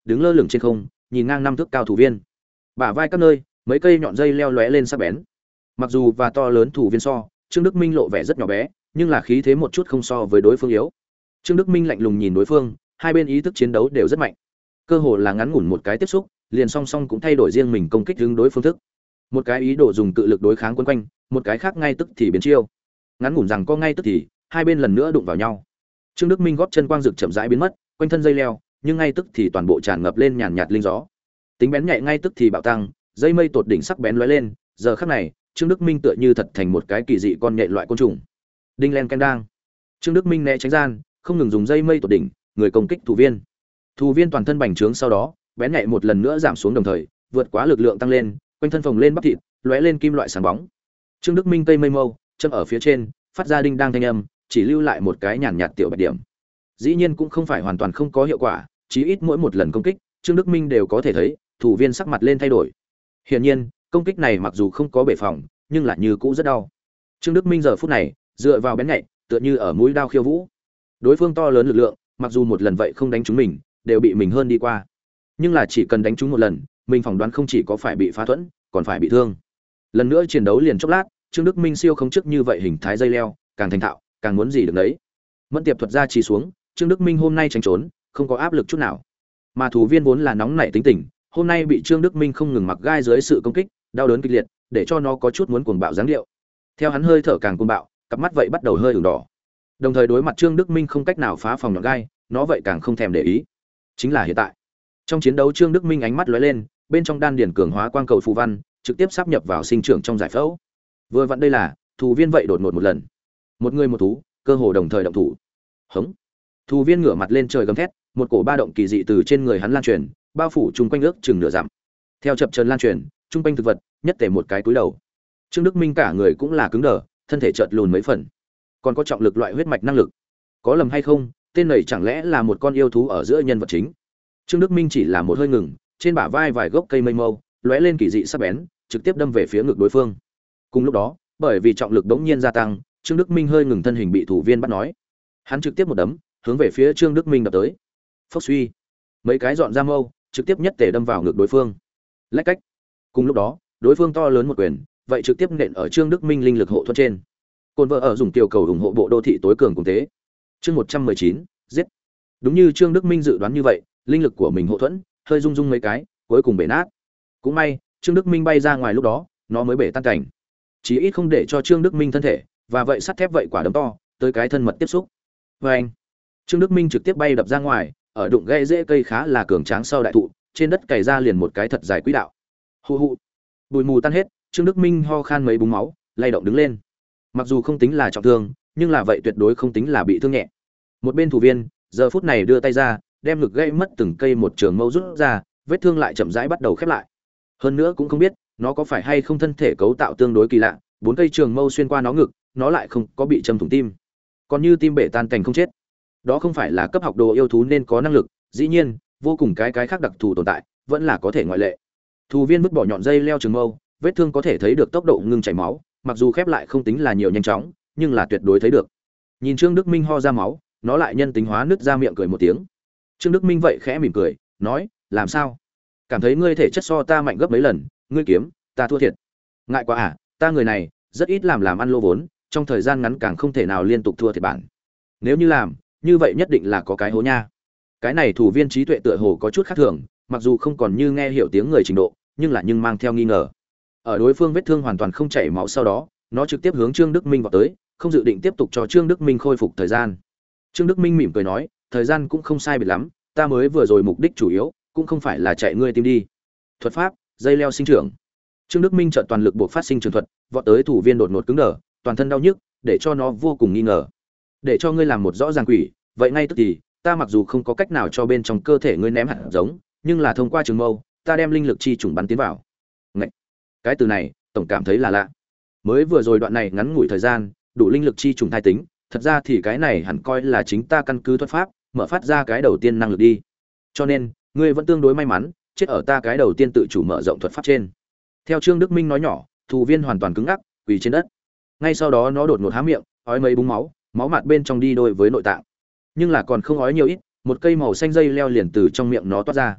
đứng lơ lửng trên không, nhìn ngang năm thước cao thủ viên. Bả vai các nơi, mấy cây nhọn dây leo lóe lên sắc bén. Mặc dù và to lớn thủ viên so, Trương Đức Minh lộ vẻ rất nhỏ bé, nhưng là khí thế một chút không so với đối phương yếu. Trương Đức Minh lạnh lùng nhìn đối phương, hai bên ý thức chiến đấu đều rất mạnh. Cơ hồ là ngắn ngủn một cái tiếp xúc, liền song song cũng thay đổi riêng mình công kích hướng đối phương thức. Một cái ý đồ dùng cự lực đối kháng quấn quanh, một cái khác ngay tức thì biến chiêu. Ngắn ngủn rằng có ngay tức thì, hai bên lần nữa đụng vào nhau. Trương Đức Minh góp chân quang dực chậm rãi biến mất, quanh thân dây leo, nhưng ngay tức thì toàn bộ tràn ngập lên nhàn nhạt linh gió. Tính bén nhạy ngay tức thì bạo tăng, dây mây tột đỉnh sắc bén lóe lên, giờ khắc này, Trương Đức Minh tựa như thật thành một cái kỳ dị con nhện loại côn trùng. Đinh len ken đang. Trương Đức Minh né tránh gian, không ngừng dùng dây mây tột đỉnh, người công kích thủ viên. Thủ viên toàn thân bành trướng sau đó, bén nhạy một lần nữa giảm xuống đồng thời, vượt quá lực lượng tăng lên, quanh thân phồng lên bắp thịt, lóe lên kim loại sáng bóng. Trương Đức Minh cây mây mâu, châm ở phía trên, phát ra đinh đang thanh âm, chỉ lưu lại một cái nhàn nhạt tiểu bạch điểm. Dĩ nhiên cũng không phải hoàn toàn không có hiệu quả, chí ít mỗi một lần công kích, Trương Đức Minh đều có thể thấy, thủ viên sắc mặt lên thay đổi. Hiển nhiên, công kích này mặc dù không có bể phòng, nhưng lại như cũ rất đau. Trương Đức Minh giờ phút này, dựa vào bén nhạy, tựa như ở mũi đao khiêu vũ. Đối phương to lớn lực lượng, mặc dù một lần vậy không đánh trúng mình, đều bị mình hơn đi qua. Nhưng là chỉ cần đánh trúng một lần, mình phỏng đoán không chỉ có phải bị phá thuẫn, còn phải bị thương. Lần nữa chiến đấu liền chốc lát, Trương Đức Minh siêu không trước như vậy hình thái dây leo, càng thành thạo, càng muốn gì được đấy. Mẫn tiệp thuật ra chỉ xuống, Trương Đức Minh hôm nay tránh trốn, không có áp lực chút nào. Mà thủ viên vốn là nóng nảy tính tình, hôm nay bị Trương Đức Minh không ngừng mặc gai dưới sự công kích, đau đớn kịch liệt, để cho nó có chút muốn cuồng bạo dáng điệu. Theo hắn hơi thở càng cuồng bạo, cặp mắt vậy bắt đầu hơi ửng đỏ. Đồng thời đối mặt Trương Đức Minh không cách nào phá phòng nhọn gai, nó vậy càng không thèm để ý. Chính là hiện tại. Trong chiến đấu Trương Đức Minh ánh mắt lóe lên, bên trong đan điển cường hóa quang cầu phù văn, trực tiếp sáp nhập vào sinh trưởng trong giải phẫu. Vừa vặn đây là, thủ viên vậy đột ngột một lần. Một người một thú, cơ hồ đồng thời động thủ. Hống. Thủ viên ngửa mặt lên trời gầm thét, một cổ ba động kỳ dị từ trên người hắn lan truyền, bao phủ chung quanh ước chừng nửa dặm. Theo chập chờn lan truyền, chung quanh thực vật, nhất tề một cái cúi đầu. Trương Đức Minh cả người cũng là cứng đờ, thân thể chợt lùn mấy phần. Còn có trọng lực loại huyết mạch năng lực. Có lầm hay không, tên này chẳng lẽ là một con yêu thú ở giữa nhân vật chính? Trương Đức Minh chỉ là một hơi ngừng, trên bả vai vài gốc cây mây mâu, lóe lên kỳ dị sắc bén, trực tiếp đâm về phía ngực đối phương. Cùng lúc đó, bởi vì trọng lực bỗng nhiên gia tăng, Trương Đức Minh hơi ngừng thân hình bị thủ viên bắt nói. Hắn trực tiếp một đấm, hướng về phía Trương Đức Minh đập tới. Phốc suy, mấy cái dọn ra mâu, trực tiếp nhất tề đâm vào ngực đối phương. Lách cách. Cùng lúc đó, đối phương to lớn một quyền, vậy trực tiếp nện ở Trương Đức Minh linh lực hộ thuẫn trên. Côn vợ ở dùng tiểu cầu ủng hộ bộ đô thị tối cường cùng thế. Chương một trăm mười chín, giết. Đúng như Trương Đức Minh dự đoán như vậy, linh lực của mình hộ thuẫn hơi rung rung mấy cái, cuối cùng bể nát. Cũng may, Trương Đức Minh bay ra ngoài lúc đó, nó mới bể tan cảnh. Chí ít không để cho Trương Đức Minh thân thể, và vậy sắt thép vậy quả đấm to, tới cái thân mật tiếp xúc. Và anh, Trương Đức Minh trực tiếp bay đập ra ngoài, ở đụng gãy rễ cây khá là cường tráng sau đại thụ, trên đất cày ra liền một cái thật dài quỹ đạo. Hù hù. Bụi mù tan hết, Trương Đức Minh ho khan mấy búng máu, lay động đứng lên. Mặc dù không tính là trọng thương, nhưng là vậy tuyệt đối không tính là bị thương nhẹ. Một bên thủ viên, giờ phút này đưa tay ra, đem ngực gãy mất từng cây một trường mâu rút ra, vết thương lại chậm rãi bắt đầu khép lại. Hơn nữa cũng không biết, nó có phải hay không thân thể cấu tạo tương đối kỳ lạ, bốn cây trường mâu xuyên qua nó ngực, nó lại không có bị châm thủng tim. Còn như tim bể tan cảnh không chết, đó không phải là cấp học đồ yêu thú nên có năng lực, dĩ nhiên, vô cùng cái cái khác đặc thù tồn tại, vẫn là có thể ngoại lệ. Thủ viên vứt bỏ nhọn dây leo trường mâu, vết thương có thể thấy được tốc độ ngưng chảy máu, mặc dù khép lại không tính là nhiều nhanh chóng, nhưng là tuyệt đối thấy được. Nhìn Trương Đức Minh ho ra máu, nó lại nhân tính hóa nứt ra miệng cười một tiếng. Trương Đức Minh vậy khẽ mỉm cười, nói, làm sao? Cảm thấy ngươi thể chất so ta mạnh gấp mấy lần, ngươi kiếm, ta thua thiệt. Ngại quá à, ta người này rất ít làm làm ăn lô vốn, trong thời gian ngắn càng không thể nào liên tục thua thiệt bản. Nếu như làm, như vậy nhất định là có cái hố nha. Cái này thủ viên trí tuệ tựa hồ có chút khác thường, mặc dù không còn như nghe hiểu tiếng người trình độ, nhưng là nhưng mang theo nghi ngờ. Ở đối phương vết thương hoàn toàn không chảy máu sau đó, nó trực tiếp hướng Trương Đức Minh vào tới, không dự định tiếp tục cho Trương Đức Minh khôi phục thời gian. Trương Đức Minh mỉm cười nói, thời gian cũng không sai biệt lắm, ta mới vừa rồi mục đích chủ yếu cũng không phải là chạy ngươi tim đi. Thuật pháp, dây leo sinh trưởng. Trương Đức Minh chợt toàn lực buộc phát sinh trường thuật, vọt tới thủ viên đột ngột cứng đờ, toàn thân đau nhức, để cho nó vô cùng nghi ngờ. Để cho ngươi làm một rõ ràng quỷ, vậy ngay tức thì, ta mặc dù không có cách nào cho bên trong cơ thể ngươi ném hạt giống, nhưng là thông qua trường mâu, ta đem linh lực chi trùng bắn tiến vào. Ngậy. Cái từ này, tổng cảm thấy là lạ. Mới vừa rồi đoạn này ngắn ngủi thời gian, đủ linh lực chi trùng thai tính, thật ra thì cái này hẳn coi là chính ta căn cứ thuật pháp, mở phát ra cái đầu tiên năng lực đi. Cho nên, ngươi vẫn tương đối may mắn, chết ở ta cái đầu tiên tự chủ mở rộng thuật pháp trên. Theo Trương Đức Minh nói nhỏ, thủ viên hoàn toàn cứng ngắc, quỳ trên đất. Ngay sau đó nó đột ngột há miệng, ói mấy búng máu, máu mặt bên trong đi đôi với nội tạng. Nhưng là còn không ói nhiều ít, một cây màu xanh dây leo liền từ trong miệng nó toát ra.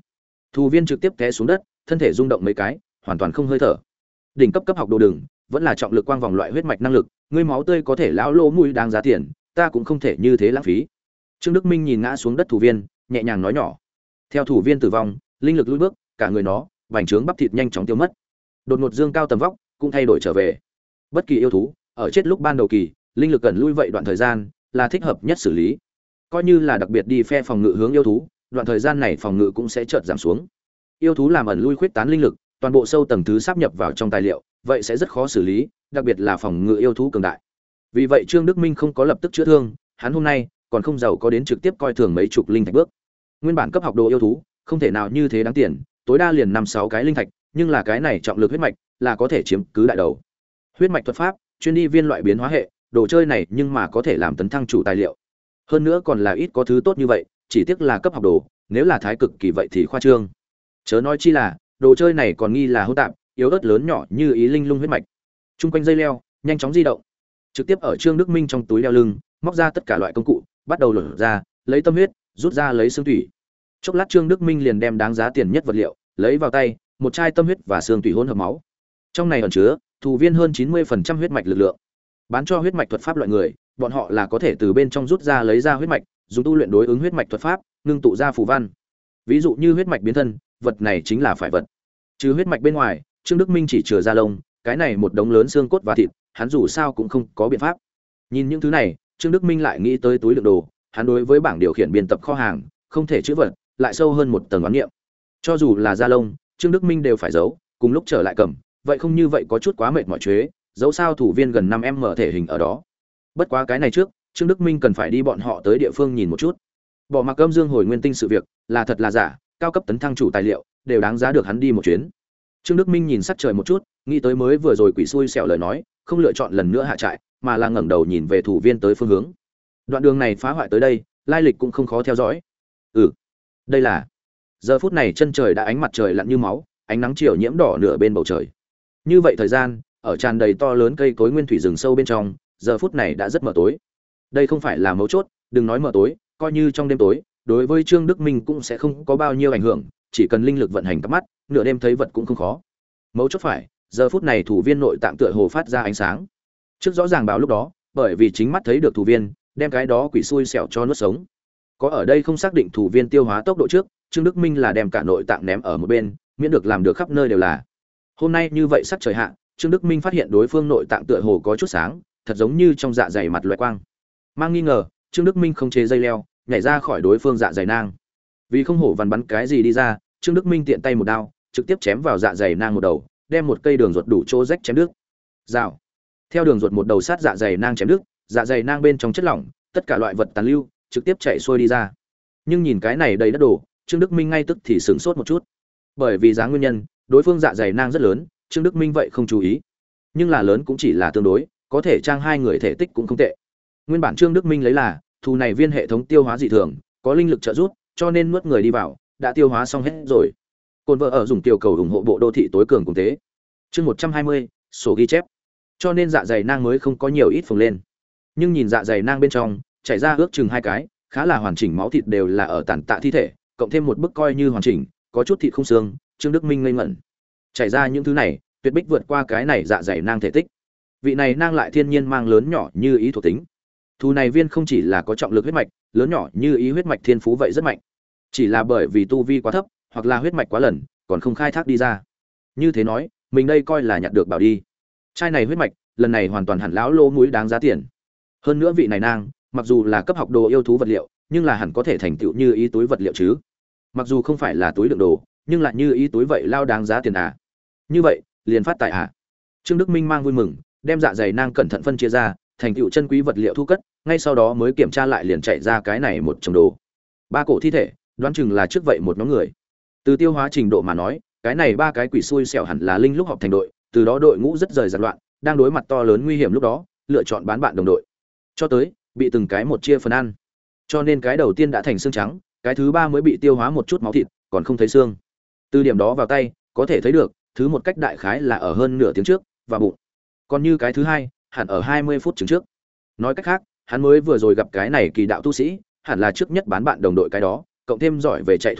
Thủ viên trực tiếp té xuống đất, thân thể rung động mấy cái, hoàn toàn không hơi thở. Đỉnh cấp cấp học đồ đường, vẫn là trọng lực quang vòng loại huyết mạch năng lực, ngươi máu tươi có thể lão lỗ mũi đáng giá tiền, ta cũng không thể như thế lãng phí. Trương Đức Minh nhìn ngã xuống đất thủ viên, nhẹ nhàng nói nhỏ. Theo thủ viên tử vong, linh lực lùi bước, cả người nó, vành trướng bắp thịt nhanh chóng tiêu mất. Đột ngột dương cao tầm vóc, cũng thay đổi trở về. Bất kỳ yêu thú, ở chết lúc ban đầu kỳ, linh lực cần lui vậy đoạn thời gian, là thích hợp nhất xử lý. Coi như là đặc biệt đi phe phòng ngự hướng yêu thú, đoạn thời gian này phòng ngự cũng sẽ chợt giảm xuống. Yêu thú làm ẩn lui khuyết tán linh lực, toàn bộ sâu tầng thứ sáp nhập vào trong tài liệu, vậy sẽ rất khó xử lý, đặc biệt là phòng ngự yêu thú cường đại. Vì vậy Trương Đức Minh không có lập tức chữa thương, hắn hôm nay còn không giàu có đến trực tiếp coi thường mấy chục linh thạch bước. Nguyên bản cấp học đồ yêu thú, không thể nào như thế đáng tiền, tối đa liền năm sáu cái linh thạch, nhưng là cái này trọng lực huyết mạch, là có thể chiếm cứ đại đầu. Huyết mạch thuật pháp, chuyên đi viên loại biến hóa hệ, đồ chơi này nhưng mà có thể làm tấn thăng chủ tài liệu. Hơn nữa còn là ít có thứ tốt như vậy, chỉ tiếc là cấp học đồ, nếu là thái cực kỳ vậy thì khoa trương. Chớ nói chi là, đồ chơi này còn nghi là hỗn tạp, yếu ớt lớn nhỏ như ý linh lung huyết mạch. Trung quanh dây leo, nhanh chóng di động. Trực tiếp ở Trương Đức Minh trong túi đeo lưng, móc ra tất cả loại công cụ, bắt đầu lột ra, lấy tâm huyết, rút ra lấy xương tủy. Chốc lát Trương Đức Minh liền đem đáng giá tiền nhất vật liệu, lấy vào tay, một chai tâm huyết và xương tủy hỗn hợp máu. Trong này ẩn chứa thủ viên hơn chín mươi phần trăm huyết mạch lực lượng. Bán cho huyết mạch thuật pháp loại người, bọn họ là có thể từ bên trong rút ra lấy ra huyết mạch, dùng tu luyện đối ứng huyết mạch thuật pháp, ngưng tụ ra phù văn. Ví dụ như huyết mạch biến thân, vật này chính là phải vật. Trừ huyết mạch bên ngoài, Trương Đức Minh chỉ chừa da lông, cái này một đống lớn xương cốt và thịt, hắn dù sao cũng không có biện pháp. Nhìn những thứ này, Trương Đức Minh lại nghĩ tới túi đựng đồ, hắn đối với bảng điều khiển biên tập kho hàng, không thể chữ vật, lại sâu hơn một tầng oán niệm. Cho dù là da lông, Trương Đức Minh đều phải giấu, cùng lúc trở lại cầm, vậy không như vậy có chút quá mệt mỏi chế, dẫu sao thủ viên gần năm em mở thể hình ở đó. Bất quá cái này trước, Trương Đức Minh cần phải đi bọn họ tới địa phương nhìn một chút. Bỏ mặc âm dương hồi nguyên tinh sự việc, là thật là giả, cao cấp tấn thăng chủ tài liệu, đều đáng giá được hắn đi một chuyến. Trương Đức Minh nhìn sắc trời một chút, nghĩ tới mới vừa rồi quỷ xui xẻo lời nói, không lựa chọn lần nữa hạ trại, mà là ngẩng đầu nhìn về thủ viên tới phương hướng. Đoạn đường này phá hoại tới đây, lai lịch cũng không khó theo dõi. Ừ, đây là. Giờ phút này chân trời đã ánh mặt trời lặn như máu, ánh nắng chiều nhiễm đỏ nửa bên bầu trời. Như vậy thời gian, ở tràn đầy to lớn cây cối nguyên thủy rừng sâu bên trong, giờ phút này đã rất mờ tối. Đây không phải là mấu chốt, đừng nói mờ tối, coi như trong đêm tối, đối với Trương Đức Minh cũng sẽ không có bao nhiêu ảnh hưởng, chỉ cần linh lực vận hành cặp mắt, nửa đêm thấy vật cũng không khó. Mấu chốt phải, giờ phút này thủ viên nội tạng tựa hồ phát ra ánh sáng. Trước rõ ràng báo lúc đó, bởi vì chính mắt thấy được thủ viên, đem cái đó quỷ xui xẻo cho nuốt sống. Có ở đây không xác định thủ viên tiêu hóa tốc độ trước, Trương Đức Minh là đem cả nội tạng ném ở một bên, miễn được làm được khắp nơi đều là. Hôm nay như vậy sắc trời hạ, Trương Đức Minh phát hiện đối phương nội tạng tựa hồ có chút sáng, thật giống như trong dạ dày mặt loại quang. Mang nghi ngờ, Trương Đức Minh không chế dây leo, nhảy ra khỏi đối phương dạ dày nang. Vì không hổ vằn bắn cái gì đi ra, Trương Đức Minh tiện tay một đao, trực tiếp chém vào dạ dày nang một đầu, đem một cây đường ruột đủ chỗ rách chém đứt. Rào. Theo đường ruột một đầu sát dạ dày nang chém đứt, dạ dày nang bên trong chất lỏng, tất cả loại vật tàn lưu trực tiếp chảy xuôi đi ra. Nhưng nhìn cái này đầy đất đổ, Trương Đức Minh ngay tức thì sửng sốt một chút. Bởi vì giá nguyên nhân, đối phương dạ dày nang rất lớn, Trương Đức Minh vậy không chú ý. Nhưng là lớn cũng chỉ là tương đối, có thể trang hai người thể tích cũng không tệ. Nguyên bản Trương Đức Minh lấy là, thù này viên hệ thống tiêu hóa dị thường, có linh lực trợ giúp, cho nên nuốt người đi vào, đã tiêu hóa xong hết rồi. Côn vợ ở dùng tiểu cầu ủng hộ bộ đô thị tối cường cùng thế. Chương một trăm hai mươi, sổ ghi chép. Cho nên dạ dày nang mới không có nhiều ít phồng lên. Nhưng nhìn dạ dày nang bên trong, chảy ra ước chừng hai cái, khá là hoàn chỉnh máu thịt đều là ở tàn tạ thi thể, cộng thêm một bức coi như hoàn chỉnh, có chút thịt không xương, Trương Đức Minh ngây ngẩn. Chảy ra những thứ này, tuyệt bích vượt qua cái này dạ dày nang thể tích. Vị này nang lại thiên nhiên mang lớn nhỏ như ý thuộc tính. Thù này viên không chỉ là có trọng lực huyết mạch, lớn nhỏ như ý huyết mạch thiên phú vậy rất mạnh. Chỉ là bởi vì tu vi quá thấp, hoặc là huyết mạch quá lần, còn không khai thác đi ra. Như thế nói, mình đây coi là nhặt được bảo đi. Trai này huyết mạch, lần này hoàn toàn hẳn lão lô mũi đáng giá tiền. Hơn nữa vị này nang, mặc dù là cấp học đồ yêu thú vật liệu, nhưng là hẳn có thể thành tựu như ý túi vật liệu chứ. Mặc dù không phải là túi đựng đồ, nhưng lại như ý túi vậy lao đáng giá tiền à. Như vậy, liền phát tại à. Trương Đức Minh mang vui mừng, đem dạ dày nang cẩn thận phân chia ra, thành tựu chân quý vật liệu thu cất, ngay sau đó mới kiểm tra lại liền chạy ra cái này một chồng đồ. Ba cổ thi thể, đoán chừng là trước vậy một nhóm người. Từ tiêu hóa trình độ mà nói, cái này ba cái quỷ xui xẻo hẳn là linh lúc họp thành đội, từ đó đội ngũ rất rời giặc loạn, đang đối mặt to lớn nguy hiểm lúc đó, lựa chọn bán bạn đồng đội. Cho tới, bị từng cái một chia phần ăn. Cho nên cái đầu tiên đã thành xương trắng, cái thứ ba mới bị tiêu hóa một chút máu thịt, còn không thấy xương. Từ điểm đó vào tay, có thể thấy được, thứ một cách đại khái là ở hơn nửa tiếng trước, và bụng. Còn như cái thứ hai, hẳn ở hai mươi phút trước. Nói cách khác, hắn mới vừa rồi gặp cái này kỳ đạo tu sĩ, hẳn là trước nhất bán bạn đồng đội cái đó, cộng thêm giỏi về chạy thoát thân,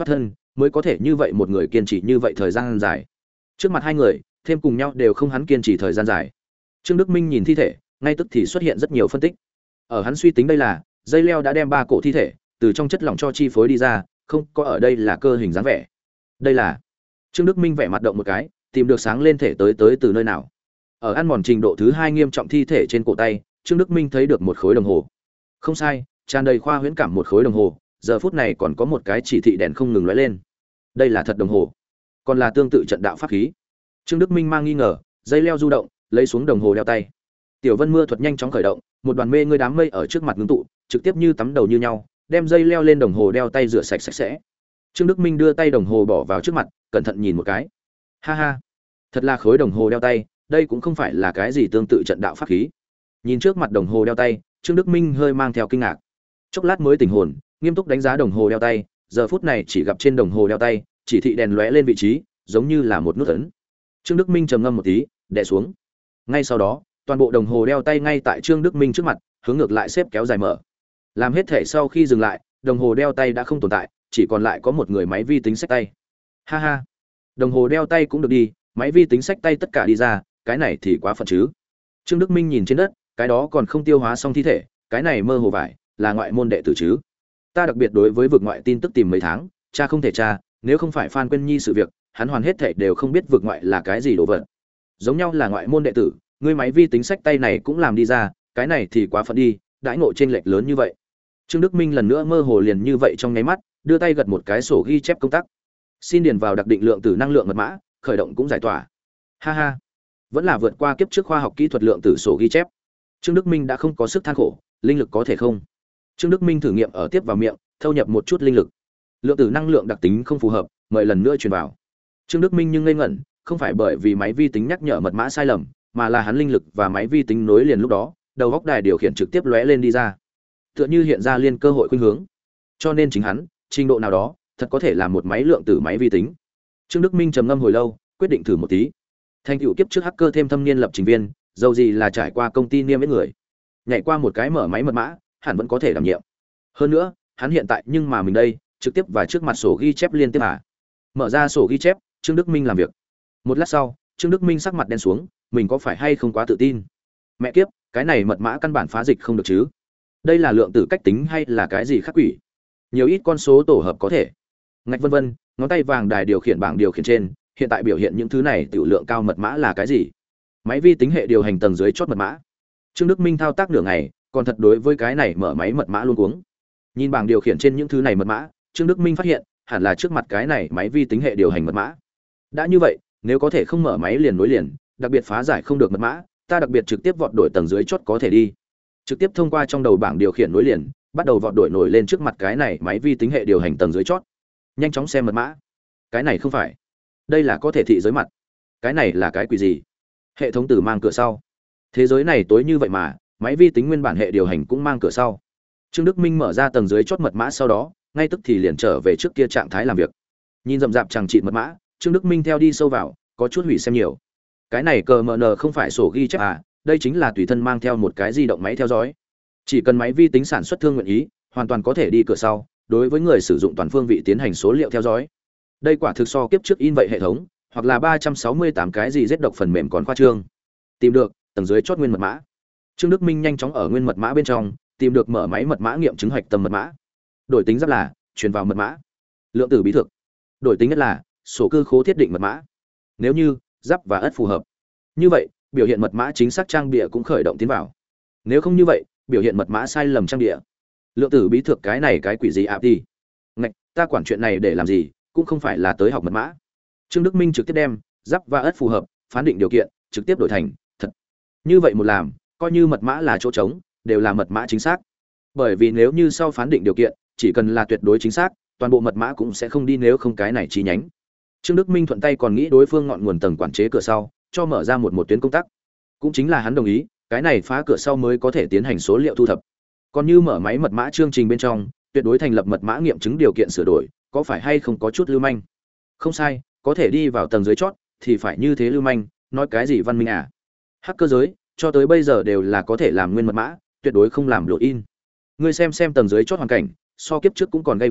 mới có thể như vậy một người kiên trì như vậy thời gian dài. Trước mặt hai người, thêm cùng nhau đều không hắn kiên trì thời gian dài. Trương Đức Minh nhìn thi thể, ngay tức thì xuất hiện rất nhiều phân tích. Ở hắn suy tính đây là, dây leo đã đem ba cổ thi thể từ trong chất lỏng cho chi phối đi ra, không có ở đây là cơ hình dáng vẻ. Đây là Trương Đức Minh vẻ mặt động một cái, tìm được sáng lên thể tới tới từ nơi nào. Ở ăn mòn trình độ thứ hai nghiêm trọng thi thể trên cổ tay, Trương Đức Minh thấy được một khối đồng hồ. Không sai, tràn đầy khoa huyễn cảm một khối đồng hồ, giờ phút này còn có một cái chỉ thị đèn không ngừng lóe lên. Đây là thật đồng hồ, còn là tương tự trận đạo pháp khí. Trương Đức Minh mang nghi ngờ, dây leo du động, lấy xuống đồng hồ đeo tay. Tiểu Vân Mưa thuật nhanh chóng khởi động, một đoàn mê ngươi đám mây ở trước mặt ngưng tụ, trực tiếp như tắm đầu như nhau, đem dây leo lên đồng hồ đeo tay rửa sạch sạch sẽ. Trương Đức Minh đưa tay đồng hồ bỏ vào trước mặt, cẩn thận nhìn một cái. Ha ha, thật là khối đồng hồ đeo tay, đây cũng không phải là cái gì tương tự trận đạo pháp khí. Nhìn trước mặt đồng hồ đeo tay, Trương Đức Minh hơi mang theo kinh ngạc. Chốc lát mới tỉnh hồn, nghiêm túc đánh giá đồng hồ đeo tay, giờ phút này chỉ gặp trên đồng hồ đeo tay, chỉ thị đèn lóe lên vị trí, giống như là một nút ấn. Trương Đức Minh trầm ngâm một tí, đè xuống. Ngay sau đó, toàn bộ đồng hồ đeo tay ngay tại Trương Đức Minh trước mặt, hướng ngược lại xếp kéo dài mở. Làm hết thể sau khi dừng lại, đồng hồ đeo tay đã không tồn tại, chỉ còn lại có một người máy vi tính xách tay. Ha ha, đồng hồ đeo tay cũng được đi, máy vi tính xách tay tất cả đi ra, cái này thì quá phận chứ. Trương Đức Minh nhìn trên đất, cái đó còn không tiêu hóa xong thi thể, cái này mơ hồ vải, là ngoại môn đệ tử chứ. Ta đặc biệt đối với vực ngoại tin tức tìm mấy tháng, cha không thể tra, nếu không phải Phan Quyên Nhi sự việc, hắn hoàn hết thảy đều không biết vực ngoại là cái gì đồ vật. Giống nhau là ngoại môn đệ tử, ngươi máy vi tính sách tay này cũng làm đi ra, cái này thì quá phận đi, đãi ngộ chênh lệch lớn như vậy. Trương Đức Minh lần nữa mơ hồ liền như vậy trong nháy mắt, đưa tay gật một cái sổ ghi chép công tác. Xin điền vào đặc định lượng tử năng lượng mật mã, khởi động cũng giải tỏa. Ha ha, vẫn là vượt qua kiếp trước khoa học kỹ thuật lượng tử sổ ghi chép. Trương Đức Minh đã không có sức than khổ, linh lực có thể không? Trương Đức Minh thử nghiệm ở tiếp vào miệng, thâu nhập một chút linh lực. Lượng tử năng lượng đặc tính không phù hợp, mời lần nữa truyền vào. Trương Đức Minh nhưng ngây ngẩn, không phải bởi vì máy vi tính nhắc nhở mật mã sai lầm, mà là hắn linh lực và máy vi tính nối liền lúc đó, đầu góc đài điều khiển trực tiếp lóe lên đi ra. Tựa như hiện ra liên cơ hội khuynh hướng. Cho nên chính hắn, trình độ nào đó, thật có thể là một máy lượng tử máy vi tính. Trương Đức Minh trầm ngâm hồi lâu, quyết định thử một tí. Thành tựu kiếp trước hacker thêm thâm niên lập trình viên, dầu gì là trải qua công ty niêm yết người, nhảy qua một cái mở máy mật mã, hẳn vẫn có thể đảm nhiệm. Hơn nữa, hắn hiện tại nhưng mà mình đây, trực tiếp và trước mặt sổ ghi chép liên tiếp à. Mở ra sổ ghi chép, Trương Đức Minh làm việc. Một lát sau, Trương Đức Minh sắc mặt đen xuống, mình có phải hay không quá tự tin? Mẹ kiếp, cái này mật mã căn bản phá dịch không được chứ? Đây là lượng tử cách tính hay là cái gì khác quỷ? Nhiều ít con số tổ hợp có thể. Ngạch vân vân, ngón tay vàng đài điều khiển bảng điều khiển trên, hiện tại biểu hiện những thứ này tiểu lượng cao mật mã là cái gì? Máy vi tính hệ điều hành tầng dưới chốt mật mã. Trương Đức Minh thao tác nửa ngày, còn thật đối với cái này mở máy mật mã luôn cuống. Nhìn bảng điều khiển trên những thứ này mật mã, Trương Đức Minh phát hiện, hẳn là trước mặt cái này máy vi tính hệ điều hành mật mã. Đã như vậy, nếu có thể không mở máy liền nối liền, đặc biệt phá giải không được mật mã, ta đặc biệt trực tiếp vọt đổi tầng dưới chốt có thể đi. Trực tiếp thông qua trong đầu bảng điều khiển nối liền, bắt đầu vọt đổi nổi lên trước mặt cái này máy vi tính hệ điều hành tầng dưới chốt. Nhanh chóng xem mật mã. Cái này không phải. Đây là có thể thị giới mặt. Cái này là cái quỷ gì? Hệ thống từ mang cửa sau. Thế giới này tối như vậy mà, máy vi tính nguyên bản hệ điều hành cũng mang cửa sau. Trương Đức Minh mở ra tầng dưới chốt mật mã sau đó, ngay tức thì liền trở về trước kia trạng thái làm việc. Nhìn rậm rạp chẳng trị mật mã, Trương Đức Minh theo đi sâu vào, có chút hủy xem nhiều. Cái này cờ mờ nờ không phải sổ ghi chép à, đây chính là tùy thân mang theo một cái di động máy theo dõi. Chỉ cần máy vi tính sản xuất thương nguyện ý, hoàn toàn có thể đi cửa sau, đối với người sử dụng toàn phương vị tiến hành số liệu theo dõi. Đây quả thực so kiếp trước in vậy hệ thống, hoặc là ba trăm sáu mươi tám cái gì giết độc phần mềm còn khoa trương. Tìm được tầng dưới chốt nguyên mật mã. Trương Đức Minh nhanh chóng ở nguyên mật mã bên trong tìm được mở máy mật mã nghiệm chứng hạch tâm mật mã. Đổi tính giáp là truyền vào mật mã. Lượng tử bí thực. Đổi tính nhất là sổ cư khố thiết định mật mã. Nếu như giáp và ất phù hợp, như vậy biểu hiện mật mã chính xác trang bìa cũng khởi động tiến vào. Nếu không như vậy, biểu hiện mật mã sai lầm trang bìa. Lượng tử bí thực cái này cái quỷ gì ạp đi. Ngạch, ta quản chuyện này để làm gì, cũng không phải là tới học mật mã. Trương Đức Minh trực tiếp đem giáp và ất phù hợp, phán định điều kiện, trực tiếp đổi thành thật. Như vậy một làm, coi như mật mã là chỗ trống, đều là mật mã chính xác. Bởi vì nếu như sau phán định điều kiện, chỉ cần là tuyệt đối chính xác, toàn bộ mật mã cũng sẽ không đi nếu không cái này chi nhánh. Trương Đức Minh thuận tay còn nghĩ đối phương ngọn nguồn tầng quản chế cửa sau, cho mở ra một một tuyến công tắc. Cũng chính là hắn đồng ý, cái này phá cửa sau mới có thể tiến hành số liệu thu thập. Còn như mở máy mật mã chương trình bên trong, tuyệt đối thành lập mật mã nghiệm chứng điều kiện sửa đổi, có phải hay không có chút lưu manh? Không sai, có thể đi vào tầng dưới chót thì phải như thế lưu manh, nói cái gì văn minh à? Hacker giới, cho tới bây giờ đều là có thể làm nguyên mật mã, tuyệt đối không làm lộ in. Ngươi xem xem tầng dưới chót hoàn cảnh, so kiếp trước cũng còn gay go,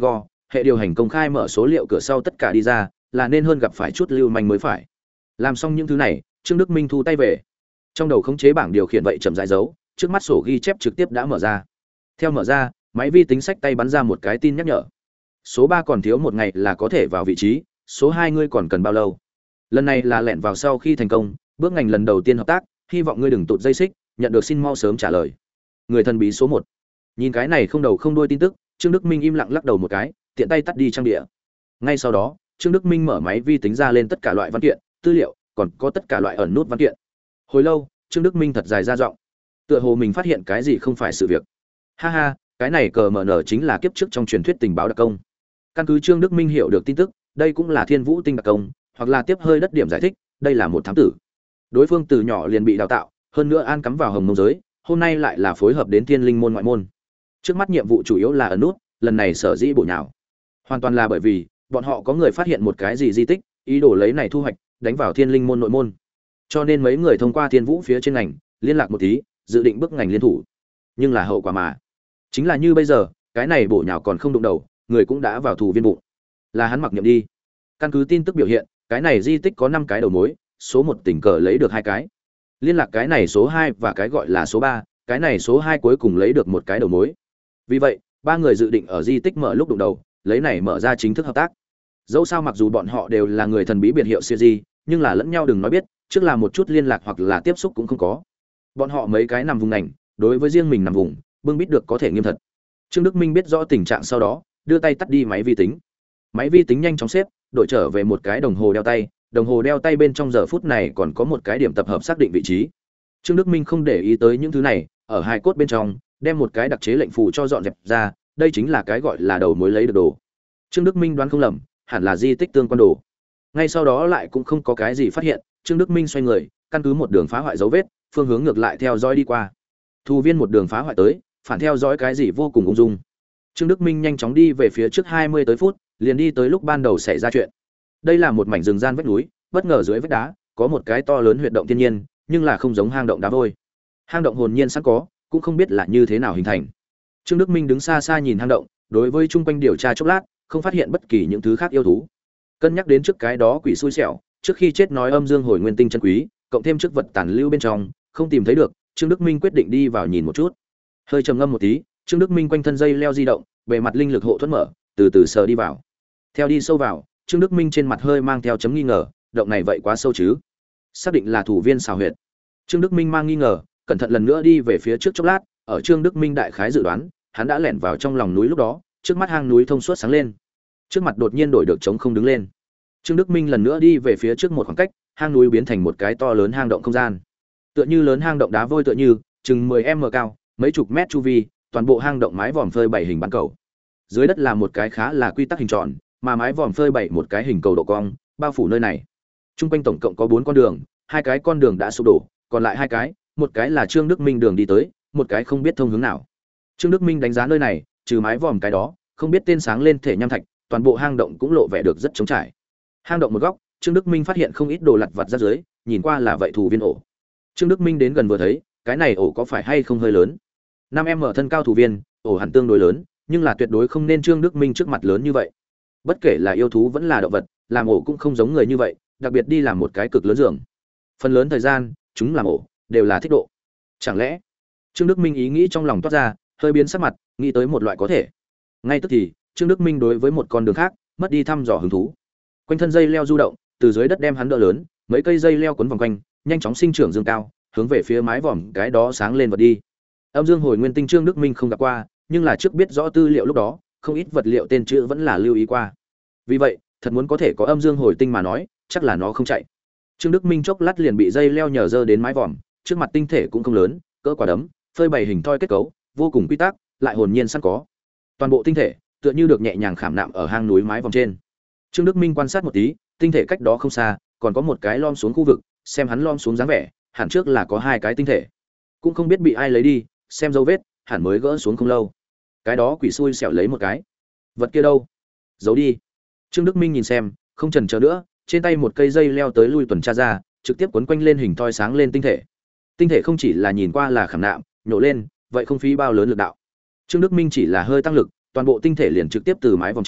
hệ điều hành công khai mở số liệu cửa sau tất cả đi ra, là nên hơn gặp phải chút lưu manh mới phải. Làm xong những thứ này, Trương Đức Minh thu tay về. Trong đầu khống chế bảng điều khiển vậy chậm rãi dấu, trước mắt sổ ghi chép trực tiếp đã mở ra. Theo mở ra, máy vi tính sách tay bắn ra một cái tin nhắc nhở. Số ba còn thiếu một ngày là có thể vào vị trí, số hai ngươi còn cần bao lâu? Lần này là lẻn vào sau khi thành công, bước ngành lần đầu tiên hợp tác, hy vọng ngươi đừng tụt dây xích, nhận được xin mau sớm trả lời. Người thần bí số một. Nhìn cái này không đầu không đuôi tin tức, Trương Đức Minh im lặng lắc đầu một cái, tiện tay tắt đi trang địa. Ngay sau đó, Trương Đức Minh mở máy vi tính ra lên tất cả loại văn kiện, tư liệu, còn có tất cả loại ẩn nút văn kiện. Hồi lâu, Trương Đức Minh thật dài ra giọng, tựa hồ mình phát hiện cái gì không phải sự việc. Ha ha, cái này cờ mở nở chính là kiếp trước trong truyền thuyết tình báo đặc công. Căn cứ Trương Đức Minh hiểu được tin tức, đây cũng là Thiên Vũ tinh đặc công, hoặc là tiếp hơi đất điểm giải thích, đây là một thám tử. Đối phương từ nhỏ liền bị đào tạo, hơn nữa an cắm vào hồng mông giới, hôm nay lại là phối hợp đến Thiên Linh môn ngoại môn. Trước mắt nhiệm vụ chủ yếu là ẩn nút, lần này sở dĩ bổ nhào, hoàn toàn là bởi vì bọn họ có người phát hiện một cái gì di tích, ý đồ lấy này thu hoạch, đánh vào Thiên Linh môn nội môn. Cho nên mấy người thông qua Thiên Vũ phía trên ngành, liên lạc một tí, dự định bước ngành liên thủ. Nhưng là hậu quả mà, chính là như bây giờ, cái này bổ nhào còn không đụng đầu, người cũng đã vào thủ viên bụng. Là hắn mặc nhiệm đi. Căn cứ tin tức biểu hiện, cái này di tích có năm cái đầu mối, số một tình cờ lấy được hai cái. Liên lạc cái này số hai và cái gọi là số ba, cái này số hai cuối cùng lấy được một cái đầu mối. Vì vậy, ba người dự định ở di tích mở lúc đụng đầu, lấy này mở ra chính thức hợp tác. Dẫu sao mặc dù bọn họ đều là người thần bí biệt hiệu siêu di, nhưng là lẫn nhau đừng nói biết, trước là một chút liên lạc hoặc là tiếp xúc cũng không có. Bọn họ mấy cái nằm vùng ngành, đối với riêng mình nằm vùng, bưng bít được có thể nghiêm thật. Trương Đức Minh biết rõ tình trạng sau đó, đưa tay tắt đi máy vi tính. Máy vi tính nhanh chóng xếp, đổi trở về một cái đồng hồ đeo tay, đồng hồ đeo tay bên trong giờ phút này còn có một cái điểm tập hợp xác định vị trí. Trương Đức Minh không để ý tới những thứ này, ở hai cốt bên trong, đem một cái đặc chế lệnh phù cho dọn dẹp ra, đây chính là cái gọi là đầu mối lấy được đồ. Trương Đức Minh đoán không lầm, hẳn là di tích tương quan đồ. Ngay sau đó lại cũng không có cái gì phát hiện, Trương Đức Minh xoay người, căn cứ một đường phá hoại dấu vết, phương hướng ngược lại theo dõi đi qua. Thu viên một đường phá hoại tới, phản theo dõi cái gì vô cùng ung dung. Trương Đức Minh nhanh chóng đi về phía trước hai mươi tới phút, liền đi tới lúc ban đầu xảy ra chuyện. Đây là một mảnh rừng gian vách núi, bất ngờ dưới vách đá có một cái to lớn huyệt động thiên nhiên, nhưng là không giống hang động đá vôi. Hang động hồn nhiên sẵn có, cũng không biết là như thế nào hình thành. Trương Đức Minh đứng xa xa nhìn hang động, đối với chung quanh điều tra chốc lát, không phát hiện bất kỳ những thứ khác yêu thú. Cân nhắc đến trước cái đó quỷ xui xẻo, trước khi chết nói âm dương hồi nguyên tinh chân quý, cộng thêm trước vật tàn lưu bên trong, không tìm thấy được, Trương Đức Minh quyết định đi vào nhìn một chút. Hơi trầm ngâm một tí, Trương Đức Minh quanh thân dây leo di động, bề mặt linh lực hộ thuẫn mở, từ từ sờ đi vào. Theo đi sâu vào, Trương Đức Minh trên mặt hơi mang theo chấm nghi ngờ, động này vậy quá sâu chứ? Xác định là thủ viên xào huyệt. Trương Đức Minh mang nghi ngờ, cẩn thận lần nữa đi về phía trước chốc lát, ở Trương Đức Minh đại khái dự đoán, hắn đã lẻn vào trong lòng núi lúc đó, trước mắt hang núi thông suốt sáng lên. Trước mặt đột nhiên đổi được trống không đứng lên. Trương Đức Minh lần nữa đi về phía trước một khoảng cách, hang núi biến thành một cái to lớn hang động không gian. Tựa như lớn hang động đá vôi tựa như, chừng mười mét cao, mấy chục mét chu vi, toàn bộ hang động mái vòm phơi bảy hình bán cầu. Dưới đất là một cái khá là quy tắc hình tròn, mà mái vòm phơi bảy một cái hình cầu độ cong, bao phủ nơi này. Trung quanh tổng cộng có bốn con đường, hai cái con đường đã sụp đổ, còn lại hai cái, một cái là Trương Đức Minh đường đi tới, một cái không biết thông hướng nào. Trương Đức Minh đánh giá nơi này, trừ mái vòm cái đó, không biết tên sáng lên thể nham thạch, toàn bộ hang động cũng lộ vẻ được rất trống trải. Hang động một góc, Trương Đức Minh phát hiện không ít đồ lặt vặt ra dưới, nhìn qua là vậy thủ viên ổ. Trương Đức Minh đến gần vừa thấy, cái này ổ có phải hay không hơi lớn. năm em mở thân cao thủ viên, ổ hẳn tương đối lớn, nhưng là tuyệt đối không nên Trương Đức Minh trước mặt lớn như vậy. Bất kể là yêu thú vẫn là động vật, làm ổ cũng không giống người như vậy, đặc biệt đi làm một cái cực lớn giường. Phần lớn thời gian, chúng làm ổ đều là thích độ. Chẳng lẽ? Trương Đức Minh ý nghĩ trong lòng toát ra, hơi biến sắc mặt, nghĩ tới một loại có thể. Ngay tức thì, Trương Đức Minh đối với một con đường khác, mất đi thăm dò hứng thú. Quanh thân dây leo du động, từ dưới đất đem hắn đỡ lớn, mấy cây dây leo quấn vòng quanh, nhanh chóng sinh trưởng dương cao, hướng về phía mái vòm cái đó sáng lên vật đi. Âm dương hồi nguyên tinh Trương Đức Minh không gặp qua, nhưng là trước biết rõ tư liệu lúc đó, không ít vật liệu tên chữ vẫn là lưu ý qua. Vì vậy, thật muốn có thể có âm dương hồi tinh mà nói, chắc là nó không chạy. Trương Đức Minh chốc lát liền bị dây leo nhờ dơ đến mái vòm, trước mặt tinh thể cũng không lớn, cỡ quả đấm, phơi bày hình thoi kết cấu, vô cùng quy tắc, lại hồn nhiên sẵn có. Toàn bộ tinh thể tựa như được nhẹ nhàng khảm nạm ở hang núi mái vòm trên. Trương Đức Minh quan sát một tí, tinh thể cách đó không xa, còn có một cái lom xuống khu vực, xem hắn lom xuống dáng vẻ, hẳn trước là có hai cái tinh thể. Cũng không biết bị ai lấy đi, xem dấu vết, hẳn mới gỡ xuống không lâu. Cái đó quỷ xui xẻo lấy một cái. Vật kia đâu? Giấu đi. Trương Đức Minh nhìn xem, không chần chờ nữa, trên tay một cây dây leo tới lui tuần tra ra, trực tiếp quấn quanh lên hình thoi sáng lên tinh thể. Tinh thể không chỉ là nhìn qua là khảm nạm, nhổ lên, vậy không phí bao lớn lực đạo. Trương Đức Minh chỉ là hơi tăng lực, toàn bộ tinh thể liền trực tiếp từ mái vòng trên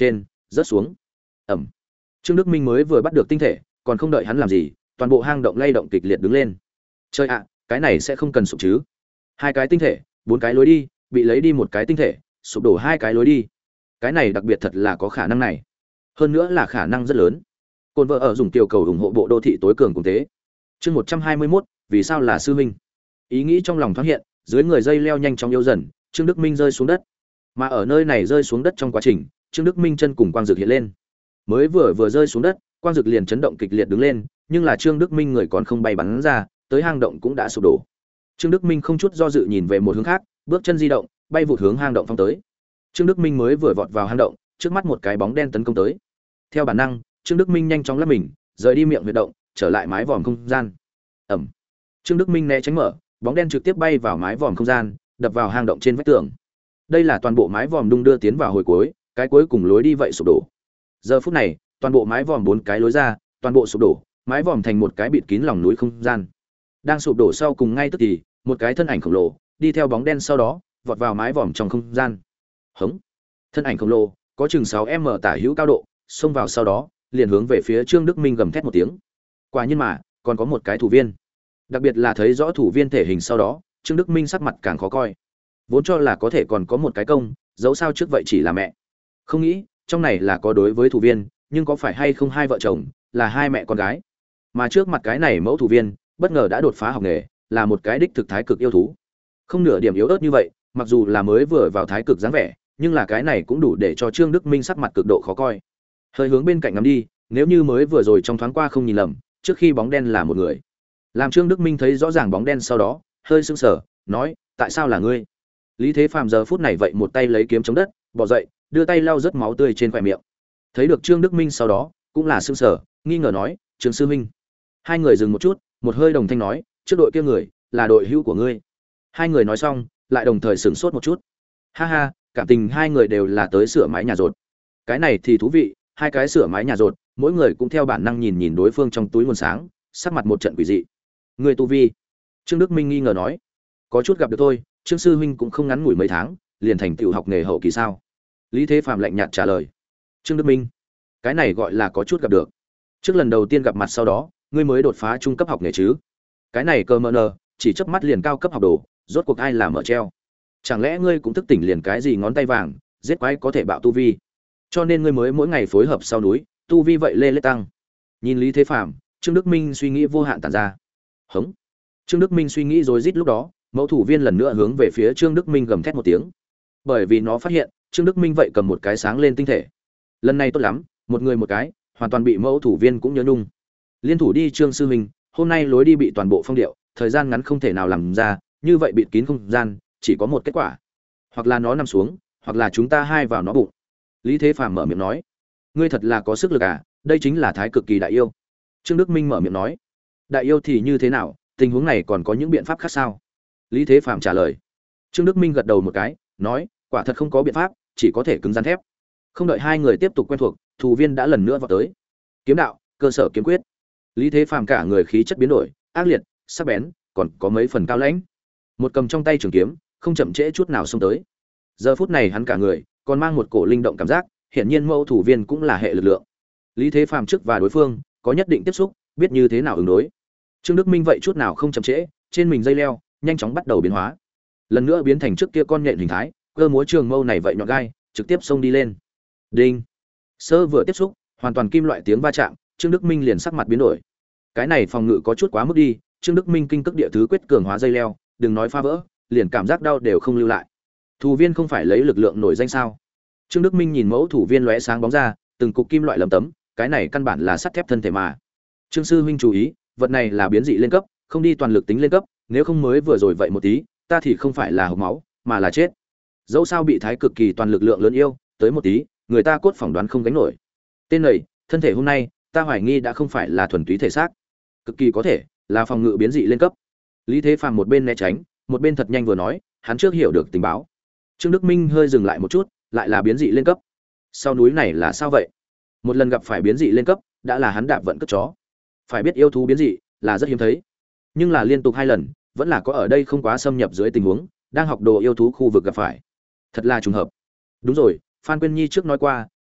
rớt xuống. Ẩm. Trương Đức Minh mới vừa bắt được tinh thể, còn không đợi hắn làm gì, toàn bộ hang động lay động kịch liệt đứng lên. Chơi ạ, cái này sẽ không cần sụp chứ? Hai cái tinh thể, bốn cái lối đi, bị lấy đi một cái tinh thể, sụp đổ hai cái lối đi. Cái này đặc biệt thật là có khả năng này. Hơn nữa là khả năng rất lớn. Côn vợ ở dùng tiểu cầu ủng hộ bộ đô thị tối cường cùng thế. Chương một trăm hai mươi mốt, vì sao là sư huynh? Ý nghĩ trong lòng thoáng hiện, dưới người dây leo nhanh chóng yếu dần, Trương Đức Minh rơi xuống đất. Mà ở nơi này rơi xuống đất trong quá trình, Trương Đức Minh chân cùng quang dược hiện lên. Mới vừa vừa rơi xuống đất, quang dược liền chấn động kịch liệt đứng lên, nhưng là Trương Đức Minh người còn không bay bắn ra, tới hang động cũng đã sụp đổ. Trương Đức Minh không chút do dự nhìn về một hướng khác, bước chân di động, bay vụt hướng hang động phong tới. Trương Đức Minh mới vừa vọt vào hang động, trước mắt một cái bóng đen tấn công tới. Theo bản năng, Trương Đức Minh nhanh chóng lắp mình, rời đi miệng huyệt động, trở lại mái vòm không gian. Ẩm. Trương Đức Minh né tránh mở, bóng đen trực tiếp bay vào mái vòm không gian, đập vào hang động trên vách tường. Đây là toàn bộ mái vòm đung đưa tiến vào hồi cuối, cái cuối cùng lối đi vậy sụp đổ. Giờ phút này, toàn bộ mái vòm bốn cái lối ra, toàn bộ sụp đổ, mái vòm thành một cái bịt kín lòng núi không gian. Đang sụp đổ sau cùng ngay tức thì, một cái thân ảnh khổng lồ đi theo bóng đen sau đó, vọt vào mái vòm trong không gian. Hống. Thân ảnh khổng lồ có chừng sáu mét tả hữu cao độ, xông vào sau đó, liền hướng về phía Trương Đức Minh gầm thét một tiếng. Quả nhiên mà, còn có một cái thủ viên. Đặc biệt là thấy rõ thủ viên thể hình sau đó, Trương Đức Minh sắc mặt càng khó coi. Vốn cho là có thể còn có một cái công, dẫu sao trước vậy chỉ là mẹ. Không nghĩ, trong này là có đối với thủ viên, nhưng có phải hay không hai vợ chồng, là hai mẹ con gái. Mà trước mặt cái này mẫu thủ viên, bất ngờ đã đột phá học nghề, là một cái đích thực thái cực yêu thú. Không nửa điểm yếu ớt như vậy, mặc dù là mới vừa vào thái cực dáng vẻ, nhưng là cái này cũng đủ để cho Trương Đức Minh sắc mặt cực độ khó coi. Hơi hướng bên cạnh ngắm đi, nếu như mới vừa rồi trong thoáng qua không nhìn lầm, trước khi bóng đen là một người. Làm Trương Đức Minh thấy rõ ràng bóng đen sau đó, hơi sững sờ, nói, tại sao là ngươi? Lý Thế Phàm giờ phút này vậy một tay lấy kiếm chống đất, bò dậy, đưa tay lau rớt máu tươi trên khóe miệng. Thấy được Trương Đức Minh sau đó, cũng là sững sờ, nghi ngờ nói, Trương sư huynh. Hai người dừng một chút, một hơi đồng thanh nói, trước đội kia người, là đội hữu của ngươi. Hai người nói xong, lại đồng thời sửng sốt một chút. Ha ha, cảm tình hai người đều là tới sửa mái nhà rột. Cái này thì thú vị, hai cái sửa mái nhà rột, mỗi người cũng theo bản năng nhìn nhìn đối phương trong túi nguồn sáng, sắc mặt một trận quỷ dị. Người tu vi? Trương Đức Minh nghi ngờ nói. Có chút gặp được thôi, Trương sư huynh cũng không ngắn ngủi mấy tháng, liền thành tựu học nghề hậu kỳ sao? Lý Thế Phàm lạnh nhạt trả lời. Trương Đức Minh, cái này gọi là có chút gặp được. Trước lần đầu tiên gặp mặt sau đó, ngươi mới đột phá trung cấp học nghề chứ? Cái này cơ mờ nờ, chỉ chớp mắt liền cao cấp học đồ, rốt cuộc ai làm mở treo? Chẳng lẽ ngươi cũng thức tỉnh liền cái gì ngón tay vàng, giết quái có thể bạo tu vi? Cho nên ngươi mới mỗi ngày phối hợp sau núi, tu vi vậy lê lết tăng. Nhìn Lý Thế Phàm, Trương Đức Minh suy nghĩ vô hạn tản ra. Hống. Trương Đức Minh suy nghĩ rối rít lúc đó, mẫu thủ viên lần nữa hướng về phía Trương Đức Minh gầm thét một tiếng. Bởi vì nó phát hiện, Trương Đức Minh vậy cầm một cái sáng lên tinh thể. Lần này tốt lắm, một người một cái, hoàn toàn bị mẫu thủ viên cũng nhớ nung. Liên thủ đi Trương sư huynh, hôm nay lối đi bị toàn bộ phong điệu, thời gian ngắn không thể nào làm ra, như vậy bịt kín không gian, chỉ có một kết quả. Hoặc là nó nằm xuống, hoặc là chúng ta hai vào nó bụng. Lý Thế Phàm mở miệng nói. Ngươi thật là có sức lực à, đây chính là thái cực kỳ đại yêu. Trương Đức Minh mở miệng nói. Đại yêu thì như thế nào, tình huống này còn có những biện pháp khác sao? Lý Thế Phàm trả lời. Trương Đức Minh gật đầu một cái, nói, quả thật không có biện pháp, chỉ có thể cứng rắn thép. Không đợi hai người tiếp tục quen thuộc, thủ viên đã lần nữa vào tới. Kiếm đạo, cơ sở kiếm quyết. Lý Thế Phàm cả người khí chất biến đổi, ác liệt, sắc bén, còn có mấy phần cao lãnh. Một cầm trong tay trường kiếm, không chậm trễ chút nào xông tới. Giờ phút này hắn cả người còn mang một cổ linh động cảm giác, hiển nhiên mẫu thủ viên cũng là hệ lực lượng. Lý Thế Phàm trước và đối phương có nhất định tiếp xúc, biết như thế nào ứng đối. Trương Đức Minh vậy chút nào không chậm trễ, trên mình dây leo nhanh chóng bắt đầu biến hóa. Lần nữa biến thành trước kia con nhện hình thái, cơ múa trường mâu này vậy nhọn gai, trực tiếp xông đi lên. Đinh. Sơ vừa tiếp xúc, hoàn toàn kim loại tiếng va chạm, Trương Đức Minh liền sắc mặt biến đổi. Cái này phòng ngự có chút quá mức đi, Trương Đức Minh kinh cước địa thứ quyết cường hóa dây leo, đừng nói phá vỡ, liền cảm giác đau đều không lưu lại. Thủ viên không phải lấy lực lượng nổi danh sao? Trương Đức Minh nhìn mẫu thủ viên lóe sáng bóng ra, từng cục kim loại lấm tấm, cái này căn bản là sắt thép thân thể mà. Trương sư huynh chú ý, vật này là biến dị lên cấp, không đi toàn lực tính lên cấp, nếu không mới vừa rồi vậy một tí, ta thì không phải là hộc máu, mà là chết. Dẫu sao bị thái cực kỳ toàn lực lượng lớn yêu, tới một tí, người ta cốt phỏng đoán không gánh nổi. Tên này, thân thể hôm nay, ta hoài nghi đã không phải là thuần túy thể xác, cực kỳ có thể là phòng ngự biến dị lên cấp. Lý Thế Phàm một bên né tránh, một bên thật nhanh vừa nói, hắn trước hiểu được tình báo. Trương Đức Minh hơi dừng lại một chút, lại là biến dị lên cấp. Sau núi này là sao vậy? Một lần gặp phải biến dị lên cấp, đã là hắn đạp vận cất chó. Phải biết yêu thú biến dị là rất hiếm thấy, nhưng là liên tục hai lần, vẫn là có ở đây không quá xâm nhập dưới tình huống, đang học đồ yêu thú khu vực gặp phải. Thật là trùng hợp. Đúng rồi, Phan Quyên Nhi trước nói qua,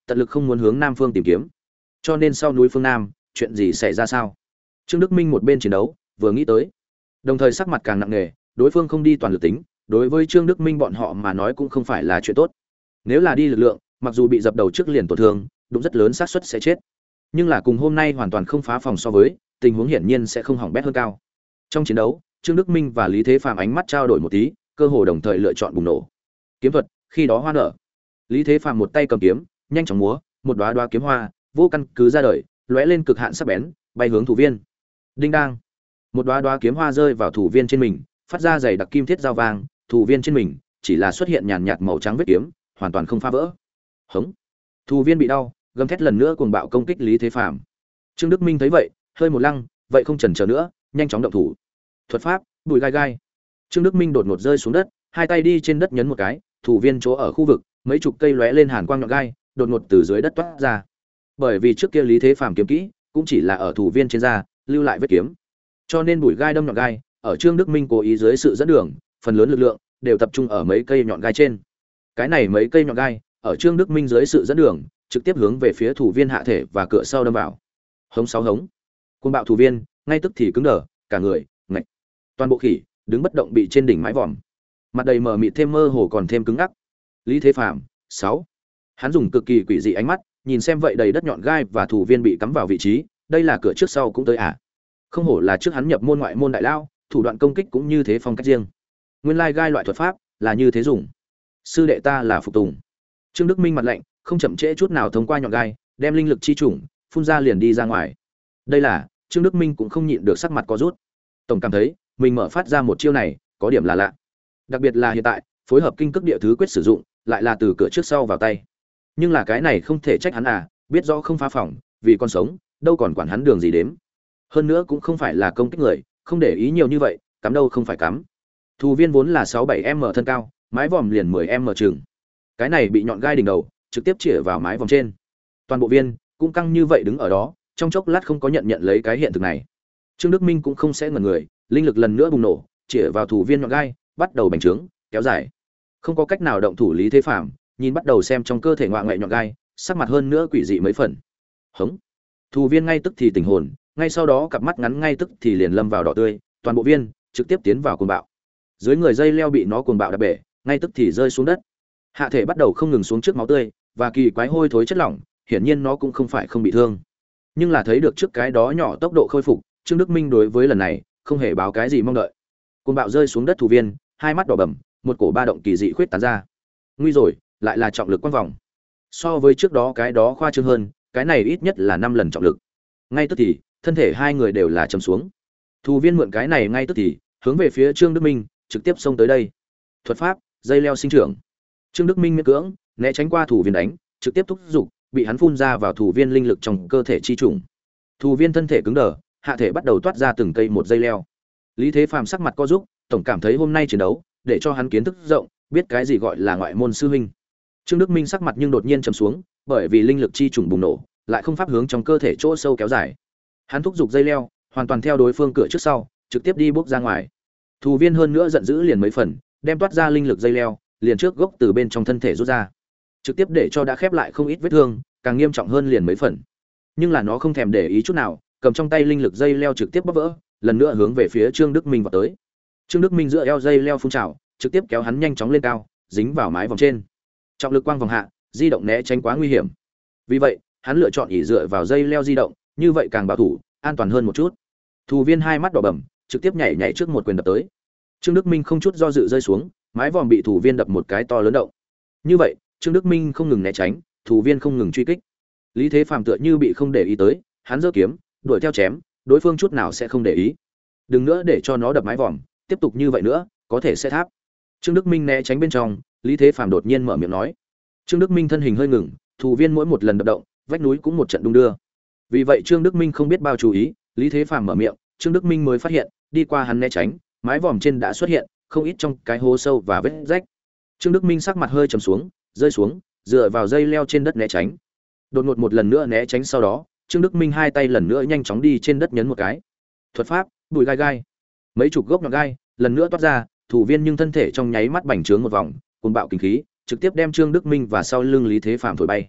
tận lực không muốn hướng nam phương tìm kiếm. Cho nên sau núi phương nam, chuyện gì xảy ra sao? Trương Đức Minh một bên chiến đấu, vừa nghĩ tới, đồng thời sắc mặt càng nặng nề, đối phương không đi toàn lực tính, đối với Trương Đức Minh bọn họ mà nói cũng không phải là chuyện tốt. Nếu là đi lực lượng, mặc dù bị dập đầu trước liền tổn thương, đúng rất lớn xác suất sẽ chết. Nhưng là cùng hôm nay hoàn toàn không phá phòng so với, tình huống hiển nhiên sẽ không hỏng bét hơn cao. Trong chiến đấu, Trương Đức Minh và Lý Thế Phàm ánh mắt trao đổi một tí, cơ hồ đồng thời lựa chọn bùng nổ. Kiếm thuật, khi đó hoa nở. Lý Thế Phàm một tay cầm kiếm, nhanh chóng múa, một đóa đóa kiếm hoa, vô căn cứ ra đời, lóe lên cực hạn sắc bén, bay hướng thủ viên. Đinh đang. Một đóa đóa kiếm hoa rơi vào thủ viên trên mình, phát ra dày đặc kim thiết giao vàng, thủ viên trên mình chỉ là xuất hiện nhàn nhạt màu trắng vết kiếm, hoàn toàn không phá vỡ. Hống. Thủ viên bị đau, gầm thét lần nữa cuồng bạo công kích Lý Thế Phàm. Trương Đức Minh thấy vậy, hơi một lăng, vậy không chần chờ nữa, nhanh chóng động thủ. Thuật pháp, bùi gai gai. Trương Đức Minh đột ngột rơi xuống đất, hai tay đi trên đất nhấn một cái, thủ viên chỗ ở khu vực, mấy chục cây lóe lên hàn quang nhọn gai, đột ngột từ dưới đất toát ra. Bởi vì trước kia Lý Thế Phàm kiếm kỹ, cũng chỉ là ở thủ viên trên da, lưu lại vết kiếm. Cho nên bùi gai đâm nhọn gai, ở Trương Đức Minh cố ý dưới sự dẫn đường, phần lớn lực lượng đều tập trung ở mấy cây nhọn gai trên. Cái này mấy cây nhọn gai, ở Trương Đức Minh dưới sự dẫn đường, trực tiếp hướng về phía thủ viên hạ thể và cửa sau đâm vào. Hống sáu hống. Cuồng bạo thủ viên, ngay tức thì cứng đờ, cả người, ngạch. Toàn bộ khỉ, đứng bất động bị trên đỉnh mái vòm. Mặt đầy mờ mịt thêm mơ hồ còn thêm cứng ngắc. Lý Thế Phàm, sáu. Hắn dùng cực kỳ quỷ dị ánh mắt, nhìn xem vậy đầy đất nhọn gai và thủ viên bị cắm vào vị trí, đây là cửa trước sau cũng tới à? Không hổ là trước hắn nhập môn ngoại môn đại lao, thủ đoạn công kích cũng như thế phong cách riêng. Nguyên lai gai loại thuật pháp là như thế dùng. Sư đệ ta là phục tùng. Trương Đức Minh mặt lạnh, không chậm trễ chút nào thông qua nhọn gai, đem linh lực chi chủng phun ra liền đi ra ngoài. Đây là, Trương Đức Minh cũng không nhịn được sắc mặt có rút. Tổng cảm thấy, mình mở phát ra một chiêu này, có điểm là lạ. Đặc biệt là hiện tại, phối hợp kinh cước địa thứ quyết sử dụng, lại là từ cửa trước sau vào tay. Nhưng là cái này không thể trách hắn à, biết rõ không phá phòng, vì con sống, đâu còn quản hắn đường gì đếm. Hơn nữa cũng không phải là công kích người, không để ý nhiều như vậy, cắm đâu không phải cắm. Thủ viên vốn là sáu bảy m thân cao, mái vòm liền mười m chừng. Cái này bị nhọn gai đỉnh đầu, trực tiếp chĩa vào mái vòm trên. Toàn bộ viên cũng căng như vậy đứng ở đó, trong chốc lát không có nhận nhận lấy cái hiện thực này. Trương Đức Minh cũng không sẽ ngẩn người, linh lực lần nữa bùng nổ, chĩa vào thủ viên nhọn gai, bắt đầu bành trướng, kéo dài. Không có cách nào động thủ Lý Thế Phàm, nhìn bắt đầu xem trong cơ thể ngoại ngoại nhọn gai, sắc mặt hơn nữa quỷ dị mấy phần. Hống. Thủ viên ngay tức thì tỉnh hồn, ngay sau đó cặp mắt ngắn ngay tức thì liền lâm vào đỏ tươi, toàn bộ viên trực tiếp tiến vào cuồng bạo. Dưới người dây leo bị nó cuồng bạo đập bể, ngay tức thì rơi xuống đất. Hạ thể bắt đầu không ngừng xuống trước máu tươi và kỳ quái hôi thối chất lỏng, hiển nhiên nó cũng không phải không bị thương. Nhưng là thấy được trước cái đó nhỏ tốc độ khôi phục, Trương Đức Minh đối với lần này không hề báo cái gì mong đợi. Cuồng bạo rơi xuống đất thủ viên, hai mắt đỏ bầm, một cổ ba động kỳ dị khuyết tán ra. Nguy rồi, lại là trọng lực quang vòng. So với trước đó cái đó khoa trương hơn, cái này ít nhất là năm lần trọng lực. Ngay tức thì, thân thể hai người đều là trầm xuống. Thủ viên mượn cái này ngay tức thì, hướng về phía Trương Đức Minh, trực tiếp xông tới đây. Thuật pháp, dây leo sinh trưởng. Trương Đức Minh miễn cưỡng né tránh qua thủ viên đánh, trực tiếp thúc giục, bị hắn phun ra vào thủ viên linh lực trong cơ thể chi trùng. Thủ viên thân thể cứng đờ, hạ thể bắt đầu toát ra từng cây một dây leo. Lý Thế Phàm sắc mặt co rúm, tổng cảm thấy hôm nay chiến đấu, để cho hắn kiến thức rộng, biết cái gì gọi là ngoại môn sư huynh. Trương Đức Minh sắc mặt nhưng đột nhiên trầm xuống, bởi vì linh lực chi trùng bùng nổ, lại không pháp hướng trong cơ thể chỗ sâu kéo dài. Hắn thúc giục dây leo, hoàn toàn theo đối phương cửa trước sau, trực tiếp đi bước ra ngoài. Thủ viên hơn nữa giận dữ liền mấy phần, đem toát ra linh lực dây leo, liền trước gốc từ bên trong thân thể rút ra, trực tiếp để cho đã khép lại không ít vết thương, càng nghiêm trọng hơn liền mấy phần. Nhưng là nó không thèm để ý chút nào, cầm trong tay linh lực dây leo trực tiếp bóp vỡ, lần nữa hướng về phía Trương Đức Minh vào tới. Trương Đức Minh giữa eo dây leo phun trào, trực tiếp kéo hắn nhanh chóng lên cao, dính vào mái vòng trên. Trọng lực quang vòng hạ, di động né tránh quá nguy hiểm. Vì vậy, hắn lựa chọn ỉ dựa vào dây leo di động, như vậy càng bảo thủ, an toàn hơn một chút. Thủ viên hai mắt đỏ bầm, trực tiếp nhảy nhảy trước một quyền đập tới. Trương Đức Minh không chút do dự rơi xuống, mái vòm bị thủ viên đập một cái to lớn động. Như vậy, Trương Đức Minh không ngừng né tránh, thủ viên không ngừng truy kích. Lý Thế Phàm tựa như bị không để ý tới, hắn giơ kiếm, đuổi theo chém, đối phương chút nào sẽ không để ý. Đừng nữa để cho nó đập mái vòm, tiếp tục như vậy nữa, có thể sẽ tháp. Trương Đức Minh né tránh bên trong, Lý Thế Phàm đột nhiên mở miệng nói. Trương Đức Minh thân hình hơi ngừng, thủ viên mỗi một lần đập động, vách núi cũng một trận đung đưa. Vì vậy Trương Đức Minh không biết bao chú ý, Lý Thế Phàm mở miệng, Trương Đức Minh mới phát hiện, đi qua hắn né tránh, mái vòm trên đã xuất hiện không ít trong cái hố sâu và vết rách. Trương Đức Minh sắc mặt hơi trầm xuống, rơi xuống, dựa vào dây leo trên đất né tránh. Đột ngột một lần nữa né tránh sau đó, Trương Đức Minh hai tay lần nữa nhanh chóng đi trên đất nhấn một cái. Thuật pháp, bùi gai gai. Mấy chục gốc nhọn gai lần nữa toát ra, thủ viên nhưng thân thể trong nháy mắt bành trướng một vòng, cuồng bạo kinh khí, trực tiếp đem Trương Đức Minh và sau lưng Lý Thế Phàm thổi bay.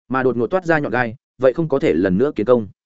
mà đột ngột toát ra nhọn gai vậy không có thể lần nữa kiến công.